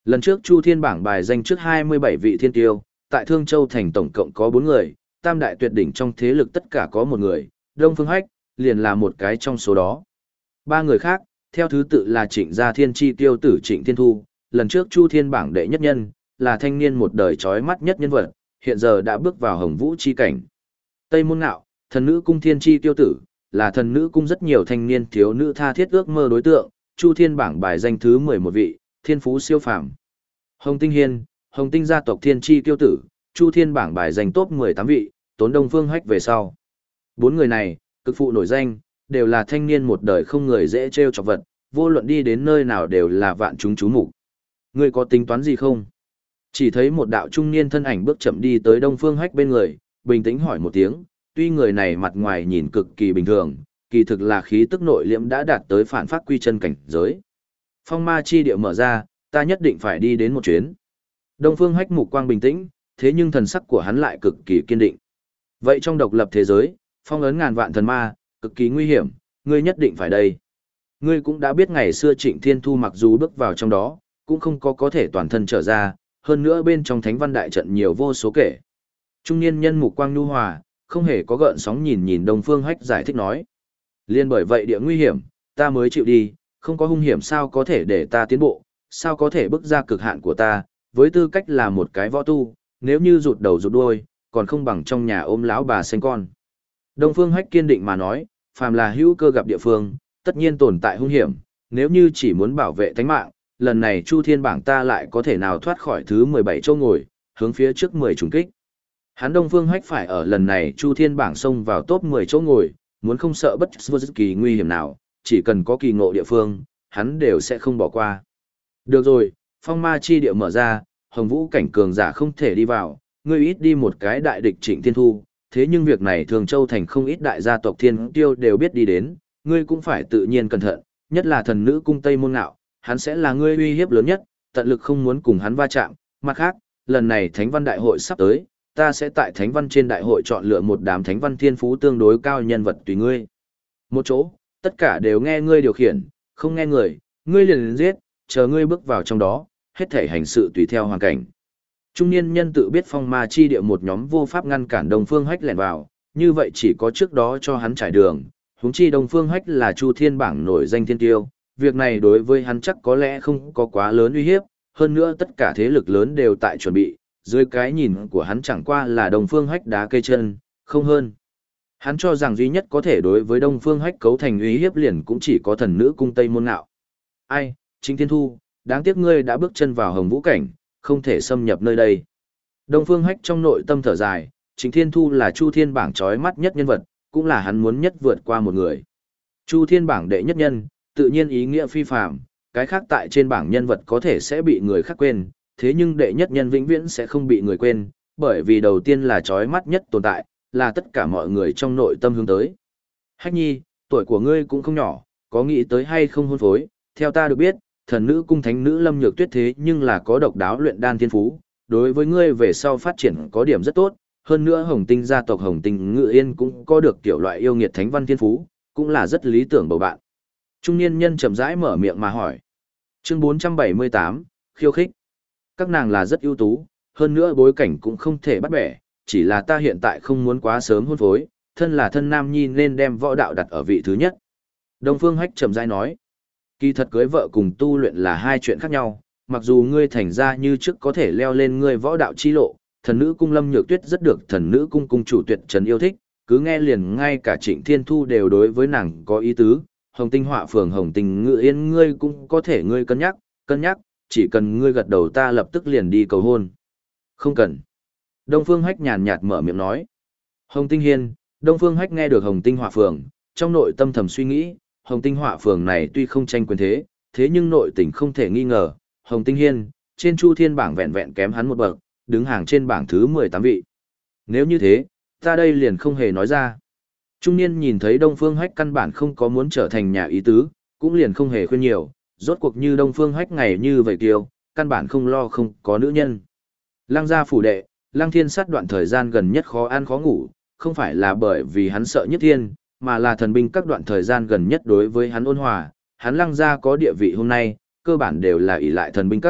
Lần trước Chu Thiên bảng bài danh trước 27 vị thiên tiêu, tại Thương Châu thành tổng cộng có 4 người, tam đại tuyệt đỉnh trong thế lực tất cả có một người, Đông Phương Hách, liền là một cái trong số đó. Ba người khác, theo thứ tự là Trịnh Gia Thiên Chi tiêu tử Trịnh Thiên Thu, lần trước Chu Thiên bảng đệ nhất nhân, là thanh niên một đời chói mắt nhất nhân vật, hiện giờ đã bước vào Hồng Vũ chi cảnh. Tây Môn Ngạo, thần nữ cung Thiên Chi tiêu tử, là thần nữ cung rất nhiều thanh niên thiếu nữ tha thiết ước mơ đối tượng, Chu Thiên bảng bài danh thứ 11 vị, thiên phú siêu phàm. Hồng Tinh Hiên, Hồng Tinh gia tộc Thiên Chi tiêu tử, Chu Thiên bảng bài danh top 18 vị, tốn Đông Phương Hách về sau. Bốn người này, cực phụ nổi danh, đều là thanh niên một đời không người dễ trêu chọc vật, vô luận đi đến nơi nào đều là vạn chúng chú mục. Ngươi có tính toán gì không? Chỉ thấy một đạo trung niên thân ảnh bước chậm đi tới Đông Phương Hách bên người, bình tĩnh hỏi một tiếng, tuy người này mặt ngoài nhìn cực kỳ bình thường, kỳ thực là khí tức nội liễm đã đạt tới phản phát quy chân cảnh giới. Phong ma chi địa mở ra, ta nhất định phải đi đến một chuyến. Đông Phương Hách mục quang bình tĩnh, thế nhưng thần sắc của hắn lại cực kỳ kiên định. Vậy trong độc lập thế giới, phong ấn ngàn vạn thần ma, cực kỳ nguy hiểm, ngươi nhất định phải đây. Ngươi cũng đã biết ngày xưa Trịnh Thiên Thu mặc dù bước vào trong đó, cũng không có thể toàn thân trở ra, hơn nữa bên trong thánh văn đại trận nhiều vô số kể. Trung niên nhân mục quang nhu hòa, không hề có gợn sóng nhìn Đông Phương Hách giải thích nói. Liên bởi vậy địa nguy hiểm, ta mới chịu đi, không có hung hiểm sao có thể để ta tiến bộ, sao có thể bước ra cực hạn của ta, với tư cách là một cái võ tu, nếu như rụt đầu rụt đuôi, còn không bằng trong nhà ôm lão bà sinh con. Đông Phương Hách kiên định mà nói, phàm là hữu cơ gặp địa phương, tất nhiên tồn tại hung hiểm, nếu như chỉ muốn bảo vệ tánh mạng, lần này Chu Thiên bảng ta lại có thể nào thoát khỏi thứ 17 chỗ ngồi, hướng phía trước 10 trùng kích. Hắn Đông Phương Hách phải ở lần này Chu Thiên bảng xông vào top 10 chỗ ngồi, muốn không sợ bất kỳ nguy hiểm nào, chỉ cần có kỳ ngộ địa phương, hắn đều sẽ không bỏ qua. Được rồi, phong ma chi địa mở ra, Hồng Vũ cảnh cường giả không thể đi vào, ngươi ít đi một cái đại địch Trịnh Thiên Thu, thế nhưng việc này Thường Châu thành không ít đại gia tộc thiên tiêu đều biết đi đến, ngươi cũng phải tự nhiên cẩn thận, nhất là thần nữ cung Tây Môn Ngạo, hắn sẽ là ngươi uy hiếp lớn nhất, tận lực không muốn cùng hắn va chạm. Mặt khác, lần này Thánh Văn Đại hội sắp tới, ta sẽ tại Thánh Văn trên đại hội chọn lựa một đám Thánh Văn thiên phú tương đối cao nhân vật tùy ngươi. Một chỗ, tất cả đều nghe ngươi điều khiển, không nghe người, ngươi liền giết, chờ ngươi bước vào trong đó, hết thể hành sự tùy theo hoàn cảnh. Trung niên nhân tự biết phong ma chi địa một nhóm vô pháp ngăn cản Đông Phương Hách lẻn vào, như vậy chỉ có trước đó cho hắn trải đường, huống chi Đông Phương Hách là Chu Thiên bảng nổi danh thiên tiêu, việc này đối với hắn chắc có lẽ không có quá lớn uy hiếp, hơn nữa tất cả thế lực lớn đều tại chuẩn bị, dưới cái nhìn của hắn chẳng qua là Đông Phương Hách đá cây chân, không hơn. Hắn cho rằng duy nhất có thể đối với Đông Phương Hách cấu thành uy hiếp liền cũng chỉ có thần nữ cung Tây Môn Ngạo. Ai, Trịnh Thiên Thu, đáng tiếc ngươi đã bước chân vào Hồng Vũ cảnh, không thể xâm nhập nơi đây. Đông Phương Hách trong nội tâm thở dài, Trịnh Thiên Thu là Chu Thiên bảng chói mắt nhất nhân vật, cũng là hắn muốn nhất vượt qua một người. Chu Thiên bảng đệ nhất nhân, tự nhiên ý nghĩa phi phàm, cái khác tại trên bảng nhân vật có thể sẽ bị người khác quên, thế nhưng đệ nhất nhân vĩnh viễn sẽ không bị người quên, bởi vì đầu tiên là chói mắt nhất tồn tại, là tất cả mọi người trong nội tâm hướng tới. Hách nhi, tuổi của ngươi cũng không nhỏ, có nghĩ tới hay không hôn phối, theo ta được biết, thần nữ cung thánh nữ Lâm Nhược Tuyết thế nhưng là có độc đáo luyện đan thiên phú, đối với ngươi về sau phát triển có điểm rất tốt, hơn nữa Hồng Tinh gia tộc Hồng Tinh Ngự Yên cũng có được tiểu loại yêu nghiệt thánh văn thiên phú, cũng là rất lý tưởng bầu bạn. Trung niên nhân chậm rãi mở miệng mà hỏi. Chương 478, khiêu khích. Các nàng là rất ưu tú, hơn nữa bối cảnh cũng không thể bắt bẻ, chỉ là ta hiện tại không muốn quá sớm hôn phối, thân là thân nam nhi nên đem võ đạo đặt ở vị thứ nhất. Đông Phương Hách chậm rãi nói. Kỳ thật cưới vợ cùng tu luyện là hai chuyện khác nhau, mặc dù ngươi thành ra như trước có thể leo lên ngươi võ đạo chi lộ, thần nữ cung Lâm Nhược Tuyết rất được thần nữ cung cung chủ Tuyệt Trần yêu thích, cứ nghe liền ngay cả Trịnh Thiên Thu đều đối với nàng có ý tứ, Hồng Tinh Họa Phường Hồng Tinh Ngự Yên ngươi cũng có thể ngươi cân nhắc, chỉ cần ngươi gật đầu ta lập tức liền đi cầu hôn. Không cần. Đông Phương Hách nhàn nhạt mở miệng nói. Hồng Tinh Hiên, Đông Phương Hách nghe được Hồng Tinh Họa Phường, trong nội tâm thầm suy nghĩ, Hồng Tinh Họa Phường này tuy không tranh quyền thế, thế nhưng nội tình không thể nghi ngờ, Hồng Tinh Hiên, trên Chu Thiên bảng vẹn vẹn kém hắn một bậc, đứng hàng trên bảng thứ 18 vị. Nếu như thế, ta đây liền không hề nói ra. Trung niên nhìn thấy Đông Phương Hách căn bản không có muốn trở thành nhà ý tứ, cũng liền không hề khuyên nhiều, rốt cuộc như Đông Phương Hách ngày như vậy kiêu, căn bản không lo không có nữ nhân. Lăng gia phủ đệ, Lăng Thiên Sát đoạn thời gian gần nhất khó ăn khó ngủ, không phải là bởi vì hắn sợ Nhất Thiên, mà là thần binh các đoạn thời gian gần nhất đối với hắn ôn hòa, hắn Lăng gia có địa vị hôm nay, cơ bản đều là ỷ lại thần binh các,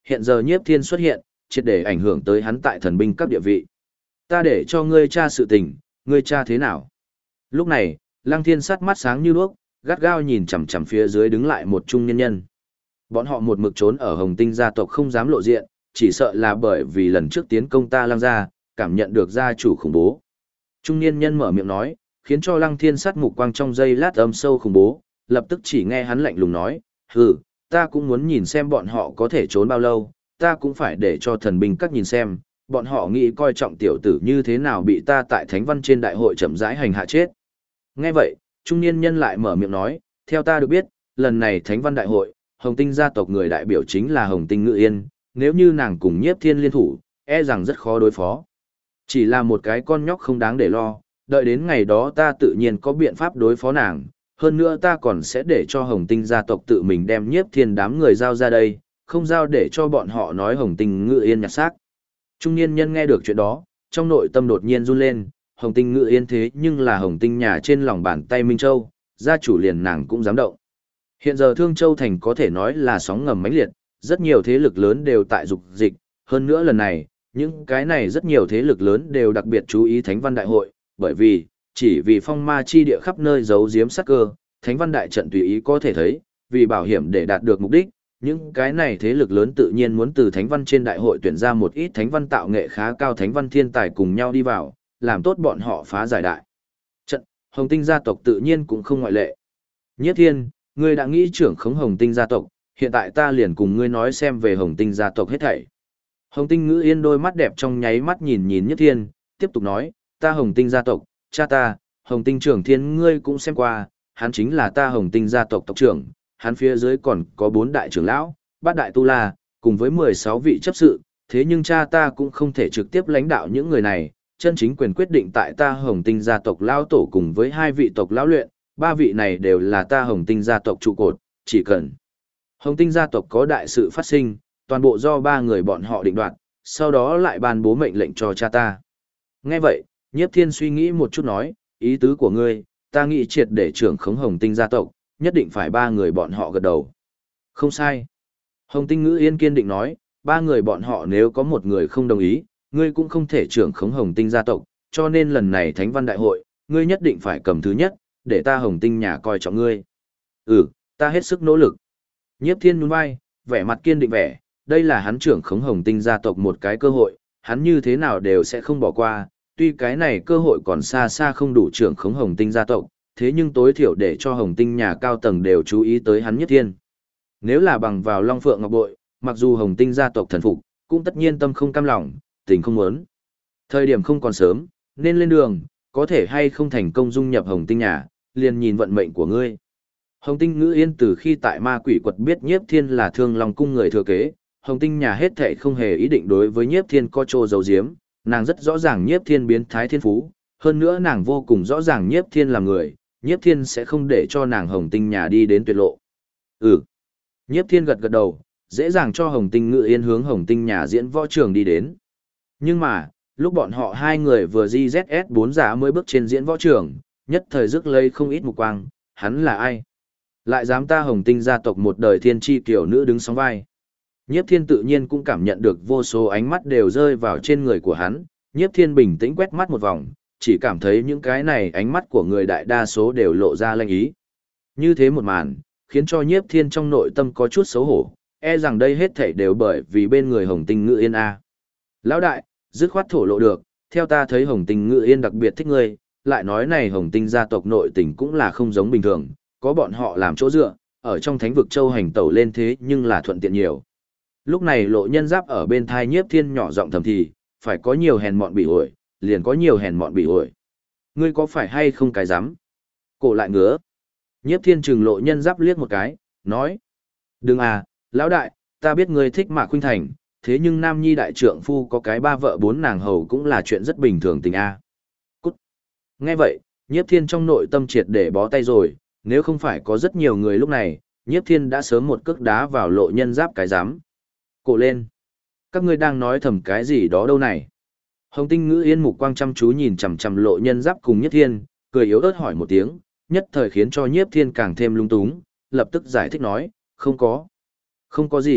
hiện giờ Nhiếp Thiên xuất hiện, triệt để ảnh hưởng tới hắn tại thần binh các địa vị. Ta để cho ngươi tra sự tình, ngươi tra thế nào? Lúc này, Lăng Thiên sát mắt sáng như đuốc, gắt gao nhìn chằm chằm phía dưới đứng lại một trung nhân nhân. Bọn họ một mực trốn ở Hồng Tinh gia tộc không dám lộ diện, chỉ sợ là bởi vì lần trước tiến công ta Lăng gia, cảm nhận được gia chủ khủng bố. Trung niên nhân mở miệng nói, khiến cho Lăng Thiên sát mục quang trong giây lát âm sâu khủng bố, lập tức chỉ nghe hắn lạnh lùng nói, hừ, ta cũng muốn nhìn xem bọn họ có thể trốn bao lâu, ta cũng phải để cho thần binh các nhìn xem, bọn họ nghĩ coi trọng tiểu tử như thế nào bị ta tại Thánh Văn trên đại hội chậm rãi hành hạ chết. Nghe vậy, trung niên nhân lại mở miệng nói, theo ta được biết, lần này Thánh Văn đại hội, Hồng Tinh gia tộc người đại biểu chính là Hồng Tinh Ngự Yên, nếu như nàng cùng Nhiếp Thiên liên thủ, e rằng rất khó đối phó. Chỉ là một cái con nhóc không đáng để lo, đợi đến ngày đó ta tự nhiên có biện pháp đối phó nàng, hơn nữa ta còn sẽ để cho Hồng Tinh gia tộc tự mình đem Nhiếp Thiên đám người giao ra đây, không giao để cho bọn họ nói Hồng Tinh Ngự Yên nhặt xác. Trung niên nhân nghe được chuyện đó, trong nội tâm đột nhiên run lên, Hồng Tinh Ngự Yên thế nhưng là Hồng Tinh nhà trên lòng bàn tay Minh Châu, gia chủ liền nàng cũng dám động. Hiện giờ Thương Châu Thành có thể nói là sóng ngầm mãnh liệt, rất nhiều thế lực lớn đều tại dục dịch, hơn nữa lần này, những cái này rất nhiều thế lực lớn đều đặc biệt chú ý Thánh Văn Đại hội, bởi vì, chỉ vì phong ma chi địa khắp nơi giấu giếm sát cơ, Thánh Văn Đại trận tùy ý có thể thấy, vì bảo hiểm để đạt được mục đích, những cái này thế lực lớn tự nhiên muốn từ Thánh Văn trên đại hội tuyển ra một ít Thánh Văn tạo nghệ khá cao Thánh Văn thiên tài cùng nhau đi vào, làm tốt bọn họ phá giải đại trận, Hồng Tinh gia tộc tự nhiên cũng không ngoại lệ. Nhiếp Thiên, ngươi đã nghĩ trưởng khống Hồng Tinh gia tộc, hiện tại ta liền cùng ngươi nói xem về Hồng Tinh gia tộc hết thảy. Hồng Tinh Ngữ Yên đôi mắt đẹp trong nháy mắt nhìn nhìn Nhiếp Thiên, tiếp tục nói, ta Hồng Tinh gia tộc, cha ta, Hồng Tinh trưởng thiên ngươi cũng xem qua, hắn chính là ta Hồng Tinh gia tộc tộc trưởng, hắn phía dưới còn có 4 đại trưởng lão, 3 đại tu la, cùng với 16 vị chấp sự, thế nhưng cha ta cũng không thể trực tiếp lãnh đạo những người này, chân chính quyền quyết định tại ta Hồng Tinh gia tộc lão tổ cùng với 2 vị tộc lão luyện, 3 vị này đều là ta Hồng Tinh gia tộc trụ cột, chỉ cần Hồng Tinh gia tộc có đại sự phát sinh, toàn bộ do 3 người bọn họ định đoạt, sau đó lại ban bố mệnh lệnh cho cha ta. Nghe vậy, Nhiếp Thiên suy nghĩ một chút nói, ý tứ của ngươi, ta nghĩ triệt để trưởng khống Hồng Tinh gia tộc, nhất định phải 3 người bọn họ gật đầu. Không sai. Hồng Tinh Ngữ Yên kiên định nói, 3 người bọn họ nếu có một người không đồng ý, ngươi cũng không thể trưởng khống Hồng Tinh gia tộc, cho nên lần này Thánh Văn Đại hội, ngươi nhất định phải cầm thứ nhất, để ta Hồng Tinh nhà coi trọng ngươi. Ừ, ta hết sức nỗ lực. Nhiếp Thiên nhún vai, vẻ mặt kiên định vẻ, đây là hắn trưởng khống Hồng Tinh gia tộc một cái cơ hội, hắn như thế nào đều sẽ không bỏ qua, tuy cái này cơ hội còn xa xa không đủ trưởng khống Hồng Tinh gia tộc, thế nhưng tối thiểu để cho Hồng Tinh nhà cao tầng đều chú ý tới hắn Nhiếp Thiên. Nếu là bằng vào Long Phượng Ngọc Bội, mặc dù Hồng Tinh gia tộc thần phục, cũng tất nhiên tâm không cam lòng, tình không muốn. Thời điểm không còn sớm, nên lên đường, có thể hay không thành công dung nhập Hồng Tinh nhà, liền nhìn vận mệnh của ngươi. Hồng Tinh Ngữ Yên từ khi tại Ma Quỷ Quật biết Nhiếp Thiên là Thương Long cung người thừa kế, Hồng Tinh nhà hết thảy không hề ý định đối với Nhiếp Thiên có trô giấu giếm, nàng rất rõ ràng Nhiếp Thiên biến thái thiên phú, hơn nữa nàng vô cùng rõ ràng Nhiếp Thiên là người, Nhiếp Thiên sẽ không để cho nàng Hồng Tinh nhà đi đến tuyệt lộ. Ừ. Nhiếp Thiên gật gật đầu, dễ dàng cho Hồng Tinh Ngự Yên hướng Hồng Tinh nhà diễn võ trường đi đến. Nhưng mà, lúc bọn họ 2 người vừa GZS4 giả mới bước trên diễn võ trường, nhất thời rước lấy không ít mục quang, hắn là ai? Lại dám ta Hồng Tinh gia tộc một đời thiên tri tiểu nữ đứng sóng vai. Nhiếp Thiên tự nhiên cũng cảm nhận được vô số ánh mắt đều rơi vào trên người của hắn, Nhiếp Thiên bình tĩnh quét mắt một vòng, chỉ cảm thấy những cái này ánh mắt của người đại đa số đều lộ ra lanh ý. Như thế một màn, khiến cho Nhiếp Thiên trong nội tâm có chút xấu hổ, e rằng đây hết thảy đều bởi vì bên người Hồng Tinh Ngự Yên a. Lão đại, dứt khoát thổ lộ được, theo ta thấy Hồng Tinh Ngự Yên đặc biệt thích ngươi, lại nói này Hồng Tinh gia tộc nội tình cũng là không giống bình thường, có bọn họ làm chỗ dựa, ở trong Thánh vực châu hành tẩu lên thế nhưng là thuận tiện nhiều. Lúc này Lộ Nhân Giáp ở bên thai Nhiếp Thiên nhỏ giọng thầm thì, phải có nhiều hèn mọn bị ổi, liền có nhiều hèn mọn bị ổi. Ngươi có phải hay không cái dám? Cổ lại ngứa. Nhiếp Thiên trừng Lộ Nhân Giáp liếc một cái, nói: "Đừng à, lão đại, ta biết ngươi thích Mạc Khuynh Thành, thế nhưng nam nhi đại trượng phu có cái 3 vợ 4 nàng hầu cũng là chuyện rất bình thường tình a." Cút. Nghe vậy, Nhiếp Thiên trong nội tâm triệt để bó tay rồi, nếu không phải có rất nhiều người lúc này, Nhiếp Thiên đã sớm một cước đá vào Lộ Nhân Giáp cái dám. Cổ lên. Các ngươi đang nói thầm cái gì đó đâu này? Hồng Tinh Ngữ Yên mục quang chăm chú nhìn chằm chằm Lộ Nhân Giáp cùng Nhiếp Thiên, cười yếu ớt hỏi một tiếng, nhất thời khiến cho Nhiếp Thiên càng thêm lung túng, lập tức giải thích nói, không có gì,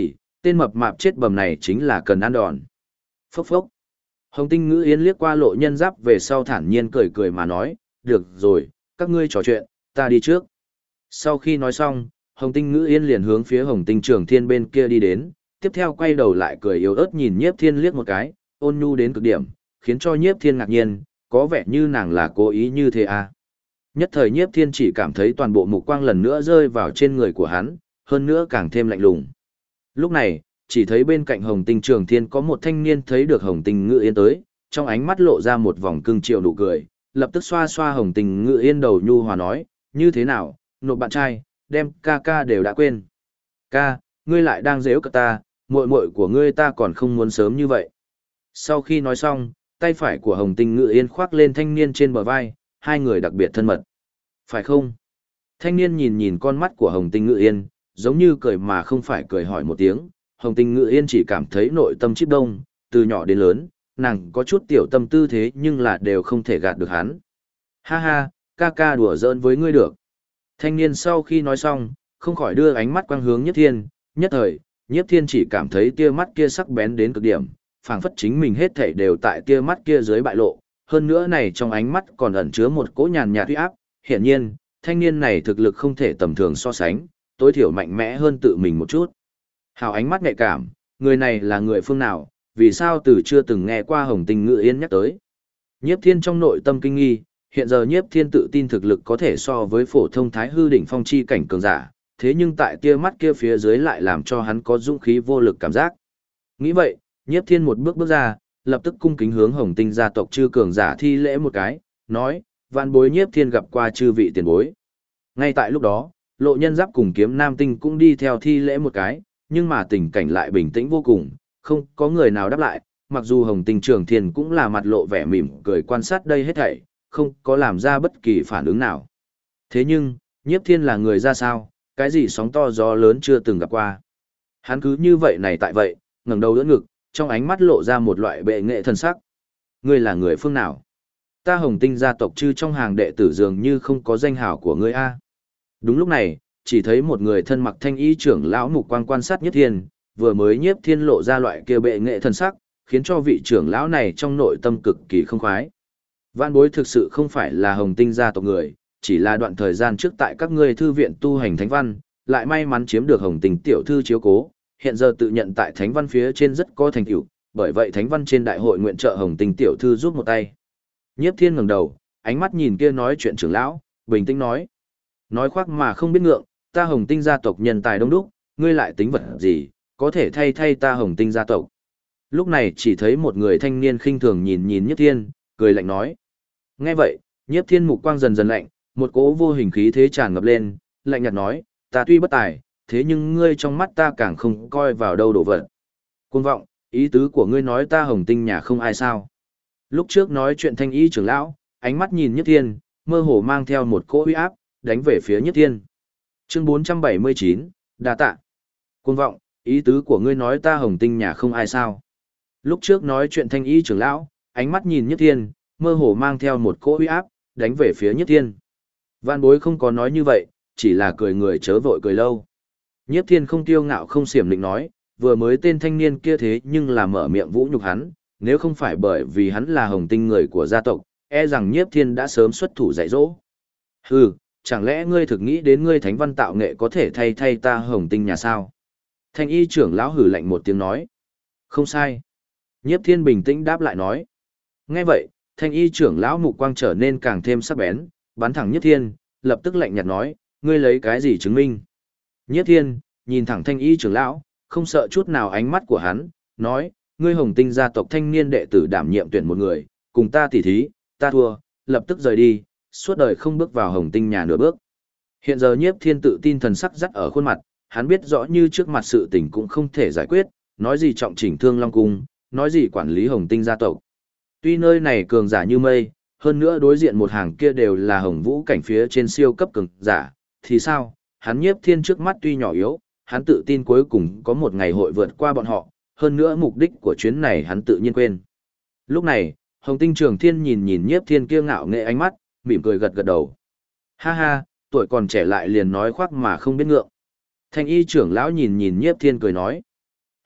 Tên mập mạp chết bầm này chính là cần ăn đòn. Phốc phốc. Hồng Tinh Ngữ Yên liếc qua Lộ Nhân Giáp về sau thản nhiên cười cười mà nói, được rồi, các ngươi trò chuyện, ta đi trước. Sau khi nói xong, Hồng Tinh Ngữ Yên liền hướng phía Hồng Tinh Trường Thiên bên kia đi đến, tiếp theo quay đầu lại cười yếu ớt nhìn Nhiếp Thiên liếc một cái, ôn nhu đến cực điểm, khiến cho Nhiếp Thiên ngạc nhiên, có vẻ như nàng là cố ý như thế à. Nhất thời Nhiếp Thiên chỉ cảm thấy toàn bộ mục quang lần nữa rơi vào trên người của hắn, hơn nữa càng thêm lạnh lùng. Lúc này, chỉ thấy bên cạnh Hồng Tinh Trường Thiên có một thanh niên thấy được Hồng Tinh Ngữ Yên tới, trong ánh mắt lộ ra một vòng cưng chiều nụ cười, lập tức xoa xoa Hồng Tinh Ngữ Yên đầu nhu hòa nói, như thế nào, nộp bạn trai, đem ca ca đều đã quên. Ca, ngươi lại đang giễu cợt ta, muội muội của ngươi ta còn không muốn sớm như vậy. Sau khi nói xong, tay phải của Hồng Tinh Ngữ Yên khoác lên thanh niên trên bờ vai, hai người đặc biệt thân mật. Phải không? Thanh niên nhìn nhìn con mắt của Hồng Tinh Ngữ Yên, giống như cười mà không phải cười hỏi một tiếng. Hồng Tinh Ngữ Yên chỉ cảm thấy nội tâm chíp đông, từ nhỏ đến lớn, nàng có chút tiểu tâm tư thế nhưng là đều không thể gạt được hắn. Ha ha, ca ca đùa giỡn với ngươi được. Thanh niên sau khi nói xong, không khỏi đưa ánh mắt quang hướng Nhiếp Thiên, nhất thời, Nhiếp Thiên chỉ cảm thấy tia mắt kia sắc bén đến cực điểm, phảng phất chính mình hết thảy đều tại tia mắt kia dưới bại lộ, hơn nữa này trong ánh mắt còn ẩn chứa một cỗ nhàn nhạt uy áp, hiển nhiên, thanh niên này thực lực không thể tầm thường so sánh, tối thiểu mạnh mẽ hơn tự mình một chút. Hào ánh mắt nhạy cảm, người này là người phương nào, vì sao từ chưa từng nghe qua Hồng Tinh Ngữ Yên nhắc tới. Nhiếp Thiên trong nội tâm kinh nghi, hiện giờ Nhiếp Thiên tự tin thực lực có thể so với phổ thông Thái Hư đỉnh phong chi cảnh cường giả, thế nhưng tại tia mắt kia phía dưới lại làm cho hắn có dũng khí vô lực cảm giác. Nghĩ vậy, Nhiếp Thiên một bước bước ra, lập tức cung kính hướng Hồng Tinh gia tộc chư cường giả thi lễ một cái, nói, vạn bối Nhiếp Thiên gặp qua chư vị tiền bối. Ngay tại lúc đó, Lộ Nhân Giáp cùng Kiếm Nam Tinh cũng đi theo thi lễ một cái, nhưng mà tình cảnh lại bình tĩnh vô cùng, không có người nào đáp lại, mặc dù Hồng Tinh Trường Thiên cũng là mặt lộ vẻ mỉm cười quan sát đây hết thảy, không có làm ra bất kỳ phản ứng nào. Thế nhưng, Nhiếp Thiên là người ra sao, cái gì sóng to gió lớn chưa từng gặp qua. Hắn cứ như vậy này tại vậy, ngẩng đầu đỡ ngực, trong ánh mắt lộ ra một loại bệ nghệ thần sắc. Ngươi là người phương nào? Ta Hồng Tinh gia tộc chư trong hàng đệ tử dường như không có danh hào của ngươi a. Đúng lúc này, chỉ thấy một người thân mặc thanh y trưởng lão mục quang quan sát Nhiếp Thiên, vừa mới Nhiếp Thiên lộ ra loại kia bệ nghệ thần sắc, khiến cho vị trưởng lão này trong nội tâm cực kỳ không khoái. Vạn bối thực sự không phải là Hồng Tinh gia tộc người, chỉ là đoạn thời gian trước tại các ngươi thư viện tu hành thánh văn, lại may mắn chiếm được Hồng Tinh tiểu thư chiếu cố, hiện giờ tự nhận tại thánh văn phía trên rất có thành tựu, bởi vậy thánh văn trên đại hội nguyện trợ Hồng Tinh tiểu thư giúp một tay. Nhiếp Thiên ngẩng đầu, ánh mắt nhìn kia nói chuyện trưởng lão, bình tĩnh nói khoác mà không biết ngượng, ta Hồng Tinh gia tộc nhân tài đông đúc, ngươi lại tính vật gì, có thể thay ta Hồng Tinh gia tộc. Lúc này chỉ thấy một người thanh niên khinh thường nhìn Nhiếp Thiên, cười lạnh nói. Nghe vậy, Nhiếp Thiên mục quang dần dần lạnh, một cỗ vô hình khí thế tràn ngập lên, lạnh nhạt nói, ta tuy bất tài, thế nhưng ngươi trong mắt ta càng không coi vào đâu đổ vật. Cuồng vọng, ý tứ của ngươi nói ta Hồng Tinh nhà không ai sao. Lúc trước nói chuyện thanh y trưởng lão, ánh mắt nhìn Nhiếp Thiên, mơ hồ mang theo một cỗ uy áp, đánh về phía Nhiếp Thiên. Chương 479, đa tạ. Cuồng vọng, ý tứ của ngươi nói ta Hồng Tinh nhà không ai sao. Lúc trước nói chuyện thanh y trưởng lão, ánh mắt nhìn Nhiếp Thiên, mơ hồ mang theo một cỗ uy áp, đánh về phía Nhiếp Thiên. Vạn bối không có nói như vậy, chỉ là cười người chớ vội cười lâu. Nhiếp Thiên không tiêu ngạo không xiểm định nói, vừa mới tên thanh niên kia thế nhưng là mở miệng vũ nhục hắn, nếu không phải bởi vì hắn là Hồng Tinh người của gia tộc, e rằng Nhiếp Thiên đã sớm xuất thủ dạy dỗ. Hừ, chẳng lẽ ngươi thực nghĩ đến ngươi thánh văn tạo nghệ có thể thay ta Hồng Tinh nhà sao? Thanh y trưởng lão hừ lạnh một tiếng nói. Không sai. Nhiếp Thiên bình tĩnh đáp lại nói. Nghe vậy, thanh y trưởng lão mục quang trở nên càng thêm sắc bén, bắn thẳng Nhiếp Thiên, lập tức lạnh nhạt nói, ngươi lấy cái gì chứng minh? Nhiếp Thiên, nhìn thẳng thanh y trưởng lão, không sợ chút nào ánh mắt của hắn, nói, ngươi Hồng Tinh gia tộc thanh niên đệ tử đảm nhiệm tuyển một người, cùng ta tỉ thí, ta thua, lập tức rời đi, suốt đời không bước vào Hồng Tinh nhà nửa bước. Hiện giờ Nhiếp Thiên tự tin thần sắc dắt ở khuôn mặt, hắn biết rõ như trước mặt sự tình cũng không thể giải quyết, nói gì trọng chỉnh Thương Long cung, nói gì quản lý Hồng Tinh gia tộc. Tuy nơi này cường giả như mây, hơn nữa đối diện một hàng kia đều là Hồng Vũ cảnh phía trên siêu cấp cường giả, thì sao? Hắn Nhiếp Thiên trước mắt tuy nhỏ yếu, hắn tự tin cuối cùng có một ngày hội vượt qua bọn họ, hơn nữa mục đích của chuyến này hắn tự nhiên quên. Lúc này, Hồng Tinh Trường Thiên nhìn Nhiếp Thiên kia ngạo nghệ ánh mắt, mỉm cười gật gật đầu. Ha ha, tuổi còn trẻ lại liền nói khoác mà không biết ngượng. Thanh y trưởng lão nhìn Nhiếp Thiên cười nói.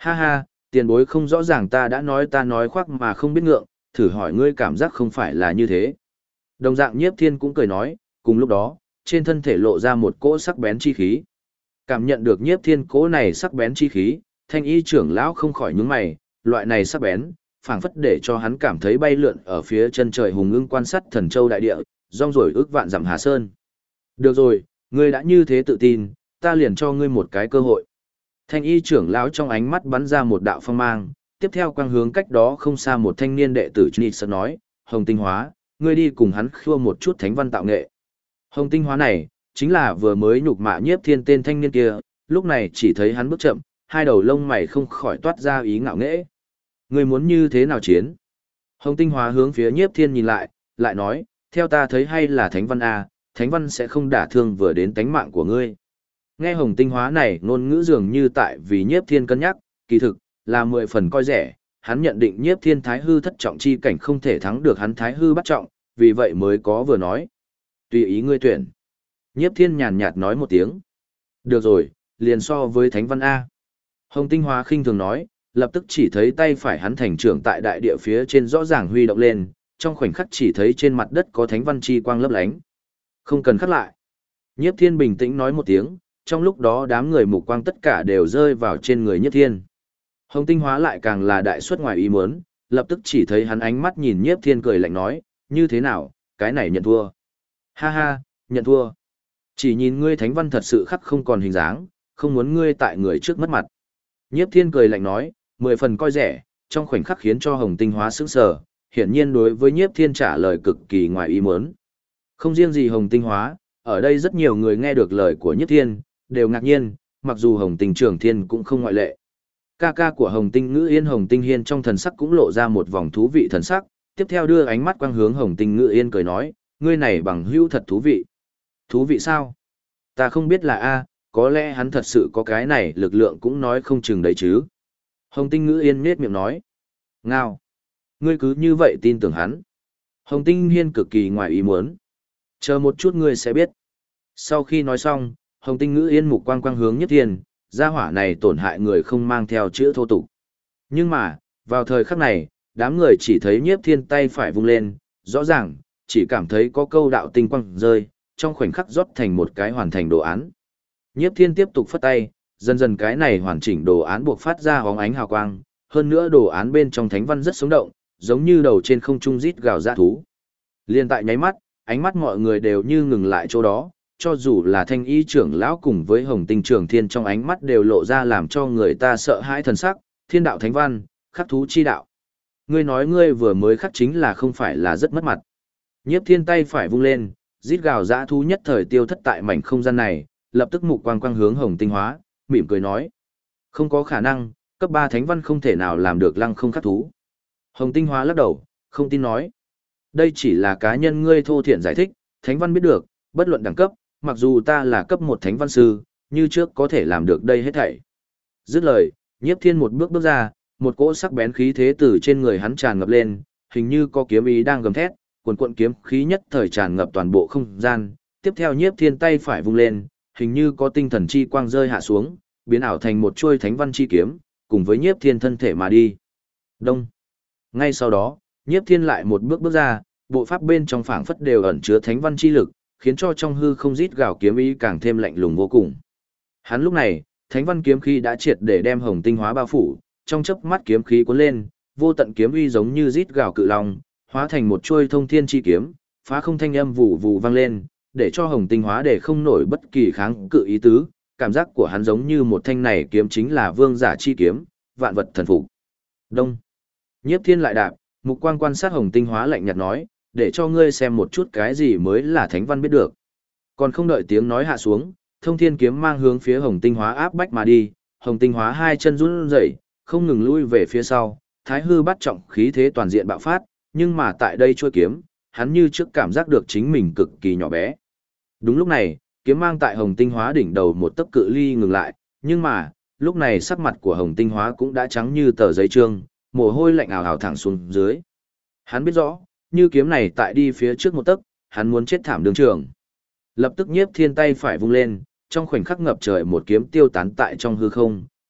Ha ha, tiền bối không rõ ràng ta nói khoác mà không biết ngượng, thử hỏi ngươi cảm giác không phải là như thế. Đồng dạng Nhiếp Thiên cũng cười nói, cùng lúc đó, trên thân thể lộ ra một cỗ sắc bén chi khí. Cảm nhận được Nhiếp Thiên cỗ này sắc bén chi khí, Thanh Y trưởng lão không khỏi nhướng mày, loại này sắc bén, phảng phất để cho hắn cảm thấy bay lượn ở phía chân trời hùng ưng quan sát Thần Châu đại địa, rong ruổi ước vạn dặm Hà Sơn. Được rồi, ngươi đã như thế tự tin, ta liền cho ngươi một cái cơ hội. Thanh Y trưởng lão trong ánh mắt bắn ra một đạo phong mang, tiếp theo quang hướng cách đó không xa một thanh niên đệ tử Trịnh Sơn nói, Hồng Tinh Hóa, ngươi đi cùng hắn khua một chút thánh văn tạo nghệ. Hồng Tinh Hóa này, chính là vừa mới nhục mạ Nhiếp Thiên tên thanh niên kia, lúc này chỉ thấy hắn bước chậm, hai đầu lông mày không khỏi toát ra ý ngạo nghễ. Ngươi muốn như thế nào chiến? Hồng Tinh Hóa hướng phía Nhiếp Thiên nhìn lại, lại nói, theo ta thấy hay là thánh văn A, thánh văn sẽ không đả thương vừa đến tánh mạng của ngươi. Nghe Hồng Tinh Hóa này ngôn ngữ dường như tại vì Nhiếp Thiên cân nhắc, kỳ thực, là 10 phần coi rẻ, hắn nhận định Nhiếp Thiên thái hư thất trọng chi cảnh không thể thắng được hắn thái hư bắt trọng, vì vậy mới có vừa nói. Tùy ý ngươi tuyển. Nhiếp Thiên nhàn nhạt nói một tiếng. Được rồi, liền so với thánh văn A. Hồng Tinh Hóa khinh thường nói, lập tức chỉ thấy tay phải hắn thành trưởng tại đại địa phía trên rõ ràng huy động lên, trong khoảnh khắc chỉ thấy trên mặt đất có thánh văn chi quang lấp lánh. Không cần khắc lại. Nhiếp Thiên bình tĩnh nói một tiếng, trong lúc đó đám người mục quang tất cả đều rơi vào trên người Nhiếp Thiên. Hồng Tinh Hóa lại càng là đại suất ngoài ý muốn, lập tức chỉ thấy hắn ánh mắt nhìn Nhiếp Thiên cười lạnh nói, như thế nào, cái này nhận thua. Ha ha, nhận thua. Chỉ nhìn ngươi thánh văn thật sự khắc không còn hình dáng, không muốn ngươi tại người trước mất mặt. Nhiếp Thiên cười lạnh nói, 10 phần coi rẻ, trong khoảnh khắc khiến cho Hồng Tinh Hóa sững sờ, hiển nhiên đối với Nhiếp Thiên trả lời cực kỳ ngoài ý muốn. Không riêng gì Hồng Tinh Hóa, ở đây rất nhiều người nghe được lời của Nhiếp Thiên, đều ngạc nhiên, mặc dù Hồng Tinh Trường Thiên cũng không ngoại lệ. Ca ca của Hồng Tinh Ngữ Yên Hồng Tinh Hiên trong thần sắc cũng lộ ra một vòng thú vị thần sắc, tiếp theo đưa ánh mắt quang hướng Hồng Tinh Ngữ Yên cười nói, ngươi này bằng hữu thật thú vị. Thú vị sao? Ta không biết là A, có lẽ hắn thật sự có cái này lực lượng cũng nói không chừng đấy chứ. Hồng Tinh Ngữ Yên nhếch miệng nói. Ngao. Ngươi cứ như vậy tin tưởng hắn. Hồng Tinh Hiên cực kỳ ngoài ý muốn. Chờ một chút ngươi sẽ biết. Sau khi nói xong, Hồng Tinh Ngữ Yên mục quang quang hướng Nhiếp Thiên, gia hỏa này tổn hại người không mang theo chữ thô tục. Nhưng mà, vào thời khắc này, đám người chỉ thấy Nhiếp Thiên tay phải vung lên, rõ ràng, chỉ cảm thấy có câu đạo tinh quang rơi, trong khoảnh khắc rót thành một cái hoàn thành đồ án. Nhiếp Thiên tiếp tục phất tay, dần dần cái này hoàn chỉnh đồ án buộc phát ra hóng ánh hào quang, hơn nữa đồ án bên trong thánh văn rất sống động, giống như đầu trên không trung rít gào dã thú. Liên tại nháy mắt, ánh mắt mọi người đều như ngừng lại chỗ đó, cho dù là Thanh Y trưởng lão cùng với Hồng Tinh Trường Thiên trong ánh mắt đều lộ ra làm cho người ta sợ hãi thần sắc, thiên đạo thánh văn, khắc thú chi đạo. Ngươi nói ngươi vừa mới khắc chính là không phải là rất mất mặt. Nhiếp Thiên tay phải vung lên, rít gào dã thú nhất thời tiêu thất tại mảnh không gian này, lập tức mục quang quang hướng Hồng Tinh Hóa, mỉm cười nói. Không có khả năng, cấp 3 thánh văn không thể nào làm được lăng không khắc thú. Hồng Tinh Hóa lắc đầu, không tin nói. Đây chỉ là cá nhân ngươi thô thiện giải thích, thánh văn biết được, bất luận đẳng cấp, mặc dù ta là cấp 1 thánh văn sư, như trước có thể làm được đây hết thảy. Dứt lời, Nhiếp Thiên một bước bước ra, một cỗ sắc bén khí thế từ trên người hắn tràn ngập lên, hình như có kiếm ý đang gầm thét, cuồn cuộn kiếm khí nhất thời tràn ngập toàn bộ không gian. Tiếp theo Nhiếp Thiên tay phải vung lên, hình như có tinh thần chi quang rơi hạ xuống, biến ảo thành một chuôi thánh văn chi kiếm, cùng với Nhiếp Thiên thân thể mà đi. Đông. Ngay sau đó, Nhiếp Thiên lại một bước bước ra, bộ pháp bên trong phảng phất đều ẩn chứa thánh văn chi lực, khiến cho trong hư không rít gào kiếm ý càng thêm lạnh lùng vô cùng. Hắn lúc này, thánh văn kiếm khí đã triệt để đem Hồng Tinh Hóa bao phủ, trong chớp mắt kiếm khí cuốn lên, vô tận kiếm uy giống như rít gào cự long, hóa thành một chuôi thông thiên chi kiếm, phá không thanh âm vù vù vang lên, để cho Hồng Tinh Hóa để không nổi bất kỳ kháng cự ý tứ, cảm giác của hắn giống như một thanh này kiếm chính là vương giả chi kiếm, vạn vật thần phục. Đông. Nhiếp Thiên lại đạp, mục quang quan sát Hồng Tinh Hóa lạnh nhạt nói, để cho ngươi xem một chút cái gì mới là thánh văn biết được. Còn không đợi tiếng nói hạ xuống, thông thiên kiếm mang hướng phía Hồng Tinh Hóa áp bách mà đi, Hồng Tinh Hóa hai chân run rẩy, không ngừng lui về phía sau, thái hư bắt trọng khí thế toàn diện bạo phát, nhưng mà tại đây chuôi kiếm, hắn như trước cảm giác được chính mình cực kỳ nhỏ bé. Đúng lúc này, kiếm mang tại Hồng Tinh Hóa đỉnh đầu một tấc cự ly ngừng lại, nhưng mà, lúc này sắc mặt của Hồng Tinh Hóa cũng đã trắng như tờ giấy trương, mồ hôi lạnh ào ào thẳng xuống dưới. Hắn biết rõ, như kiếm này tại đi phía trước một tấc, hắn muốn chết thảm đường trường. Lập tức Nhiếp Thiên tay phải vung lên, trong khoảnh khắc ngập trời một kiếm tiêu tán tại trong hư không,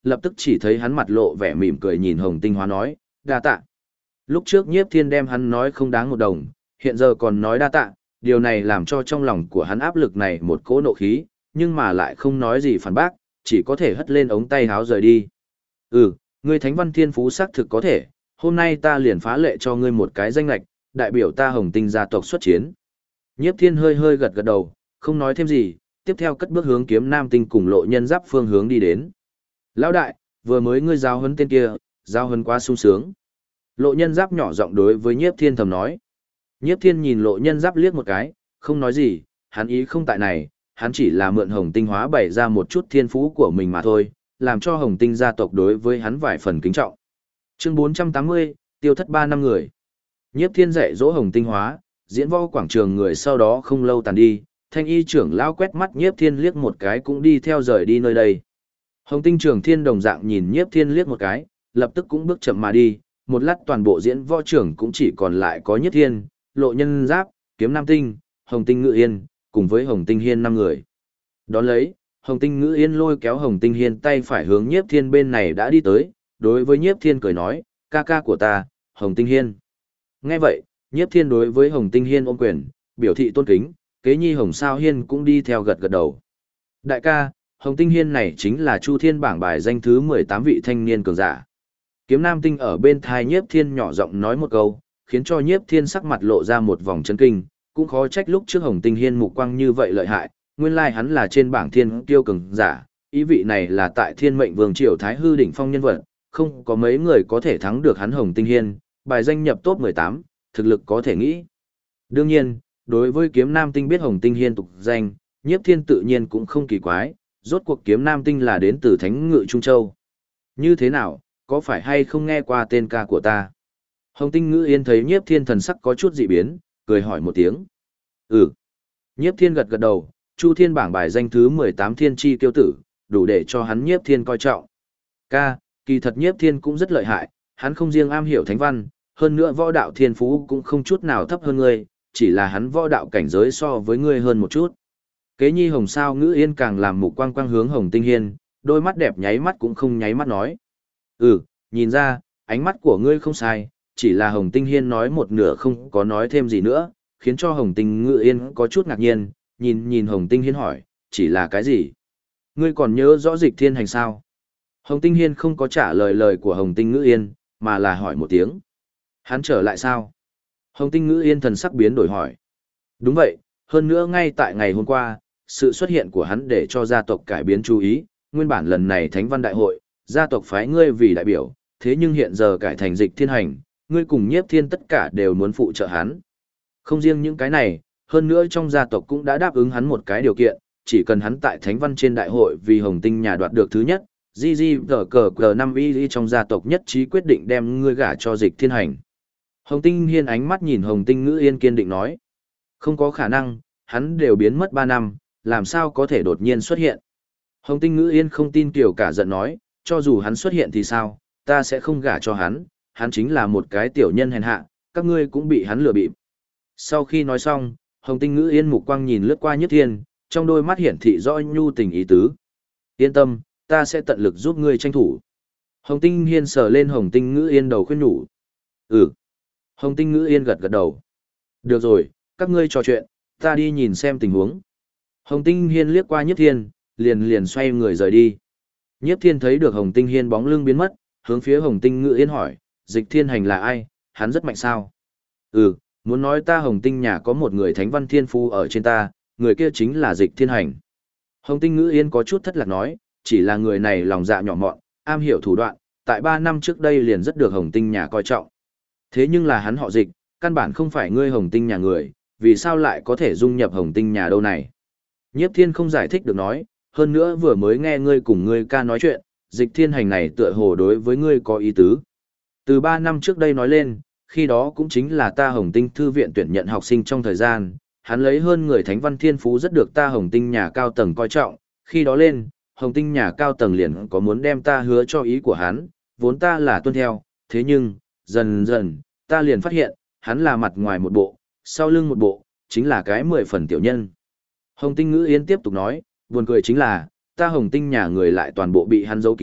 lập tức chỉ thấy hắn mặt lộ vẻ mỉm cười nhìn Hồng Tinh Hóa nói, đa tạ. Lúc trước Nhiếp Thiên đem hắn nói không đáng một đồng, hiện giờ còn nói đa tạ, điều này làm cho trong lòng của hắn áp lực này một cỗ nộ khí, nhưng mà lại không nói gì phản bác, chỉ có thể hất lên ống tay háo rời đi. Ngươi Thánh Văn Thiên Phú xác thực có thể, hôm nay ta liền phá lệ cho ngươi một cái danh lệch, đại biểu ta Hồng Tinh gia tộc xuất chiến. Nhiếp Thiên hơi hơi gật gật đầu, không nói thêm gì, tiếp theo cất bước hướng Kiếm Nam Tinh cùng Lộ Nhân Giáp phương hướng đi đến. Lão đại, vừa mới ngươi giao huấn tên kia, giao huấn quá sung sướng. Lộ Nhân Giáp nhỏ giọng đối với Nhiếp Thiên thầm nói. Nhiếp Thiên nhìn Lộ Nhân Giáp liếc một cái, không nói gì, hắn ý không tại này, hắn chỉ là mượn Hồng Tinh hóa bày ra một chút thiên phú của mình mà thôi, làm cho Hồng Tinh gia tộc đối với hắn vài phần kính trọng. Chương 480, tiêu thất 3 năm người. Nhiếp Thiên dạy dỗ Hồng Tinh hóa, diễn võ quảng trường người sau đó không lâu tàn đi, Thanh Y trưởng lão quét mắt Nhiếp Thiên liếc một cái cũng đi theo rời đi nơi đây. Hồng Tinh Trường Thiên đồng dạng nhìn Nhiếp Thiên liếc một cái, lập tức cũng bước chậm mà đi, một lát toàn bộ diễn võ trưởng cũng chỉ còn lại có Nhiếp Thiên, Lộ Nhân Giáp, Kiếm Nam Tinh, Hồng Tinh Ngự Yên, cùng với Hồng Tinh Hiên 5 người. Đón lấy, Hồng Tinh Ngự Yên lôi kéo Hồng Tinh Hiên tay phải hướng Nhiếp Thiên bên này đã đi tới, đối với Nhiếp Thiên cười nói, ca ca của ta, Hồng Tinh Hiên. Nghe vậy, Nhiếp Thiên đối với Hồng Tinh Hiên ôm quyền, biểu thị tôn kính, kế nhi Hồng Sao Hiên cũng đi theo gật gật đầu. Đại ca, Hồng Tinh Hiên này chính là Chu Thiên bảng bài danh thứ 18 vị thanh niên cường giả. Kiếm Nam Tinh ở bên thai Nhiếp Thiên nhỏ giọng nói một câu, khiến cho Nhiếp Thiên sắc mặt lộ ra một vòng chấn kinh, cũng khó trách lúc trước Hồng Tinh Hiên mục quang như vậy lợi hại, nguyên lai hắn là trên bảng thiên kiêu cường giả, ý vị này là tại Thiên Mệnh Vương triều Thái Hư đỉnh phong nhân vật, không có mấy người có thể thắng được hắn Hồng Tinh Hiên, bài danh nhập top 18, thực lực có thể nghĩ. Đương nhiên, đối với Kiếm Nam Tinh biết Hồng Tinh Hiên tục danh, Nhiếp Thiên tự nhiên cũng không kỳ quái, rốt cuộc Kiếm Nam Tinh là đến từ Thánh Ngự Trung Châu. Như thế nào, có phải hay không nghe qua tên ca của ta? Hồng Tinh Ngự Yên thấy Nhiếp Thiên thần sắc có chút dị biến, cười hỏi một tiếng. Nhiếp Thiên gật gật đầu, Chu Thiên bảng bài danh thứ 18 thiên chi tiêu tử, đủ để cho hắn Nhiếp Thiên coi trọng. Ca, kỳ thật Nhiếp Thiên cũng rất lợi hại, hắn không riêng am hiểu thánh văn, hơn nữa võ đạo thiên phú cũng không chút nào thấp hơn ngươi, chỉ là hắn võ đạo cảnh giới so với ngươi hơn một chút. Kế nhi Hồng Sao Ngữ Yên càng làm mục quang quang hướng Hồng Tinh Hiên, đôi mắt đẹp nháy mắt cũng không nháy mắt nói. Nhìn ra, ánh mắt của ngươi không sai, chỉ là Hồng Tinh Hiên nói một nửa không có nói thêm gì nữa, khiến cho Hồng Tinh Ngữ Yên có chút ngạc nhiên, nhìn Hồng Tinh Hiên hỏi, chỉ là cái gì? Ngươi còn nhớ rõ Dịch Thiên Hành sao? Hồng Tinh Hiên không có trả lời lời của Hồng Tinh Ngữ Yên, mà là hỏi một tiếng. Hắn trở lại sao? Hồng Tinh Ngữ Yên thần sắc biến đổi hỏi. Đúng vậy, hơn nữa ngay tại ngày hôm qua, sự xuất hiện của hắn để cho gia tộc cải biến chú ý, nguyên bản lần này Thánh Văn Đại hội, gia tộc phái ngươi vì đại biểu, thế nhưng hiện giờ cải thành Dịch Thiên Hành, ngươi cùng Nhiếp Thiên tất cả đều muốn phụ trợ hắn. Không riêng những cái này, hơn nữa trong gia tộc cũng đã đáp ứng hắn một cái điều kiện, chỉ cần hắn tại Thánh Văn trên đại hội vì Hồng Tinh nhà đoạt được thứ nhất, GG5Y trong gia tộc nhất trí quyết định đem ngươi gả cho Dịch Thiên Hành. Hồng Tinh Hiên ánh mắt nhìn Hồng Tinh Ngữ Yên kiên định nói. Không có khả năng, hắn đều biến mất 3 năm, làm sao có thể đột nhiên xuất hiện. Hồng Tinh Ngữ Yên không tin kiểu cả giận nói, cho dù hắn xuất hiện thì sao, ta sẽ không gả cho hắn, hắn chính là một cái tiểu nhân hèn hạ, các ngươi cũng bị hắn lừa bịp. Sau khi nói xong, Hồng Tinh Ngữ Yên mục quang nhìn lướt qua Nhiếp Thiên, trong đôi mắt hiển thị rõ nhu tình ý tứ. Yên tâm, ta sẽ tận lực giúp ngươi tranh thủ. Hồng Tinh Hiên sờ lên Hồng Tinh Ngữ Yên đầu khuyên nhủ. Hồng Tinh Ngữ Yên gật gật đầu. Được rồi, các ngươi trò chuyện, ta đi nhìn xem tình huống. Hồng Tinh Hiên liếc qua Nhiếp Thiên, liền xoay người rời đi. Nhiếp Thiên thấy được Hồng Tinh Hiên bóng lưng biến mất, hướng phía Hồng Tinh Ngữ Yên hỏi, Dịch Thiên Hành là ai, hắn rất mạnh sao? Muốn nói ta Hồng Tinh nhà có một người thánh văn thiên phu ở trên ta, người kia chính là Dịch Thiên Hành. Hồng Tinh Ngữ Yên có chút thất lạc nói, chỉ là người này lòng dạ nhỏ mọn, am hiểu thủ đoạn, tại 3 năm trước đây liền rất được Hồng Tinh nhà coi trọng. Thế nhưng là hắn họ Dịch, căn bản không phải ngươi Hồng Tinh nhà người, vì sao lại có thể dung nhập Hồng Tinh nhà đâu này? Nhiếp Thiên không giải thích được nói, hơn nữa vừa mới nghe ngươi cùng ngươi ca nói chuyện, Dịch Thiên Hành này tựa hồ đối với ngươi có ý tứ. Từ 3 năm trước đây nói lên, khi đó cũng chính là ta Hồng Tinh thư viện tuyển nhận học sinh trong thời gian, hắn lấy hơn người thánh văn thiên phú rất được ta Hồng Tinh nhà cao tầng coi trọng, khi đó lên, Hồng Tinh nhà cao tầng liền có muốn đem ta hứa cho ý của hắn, vốn ta là tuân theo, thế nhưng, dần dần, ta liền phát hiện, hắn là mặt ngoài một bộ, sau lưng một bộ, chính là cái 10 phần tiểu nhân. Hồng Tinh Ngữ Yên tiếp tục nói, buồn cười chính là, ta Hồng Tinh nhà người lại toàn bộ bị hắn giấu kín,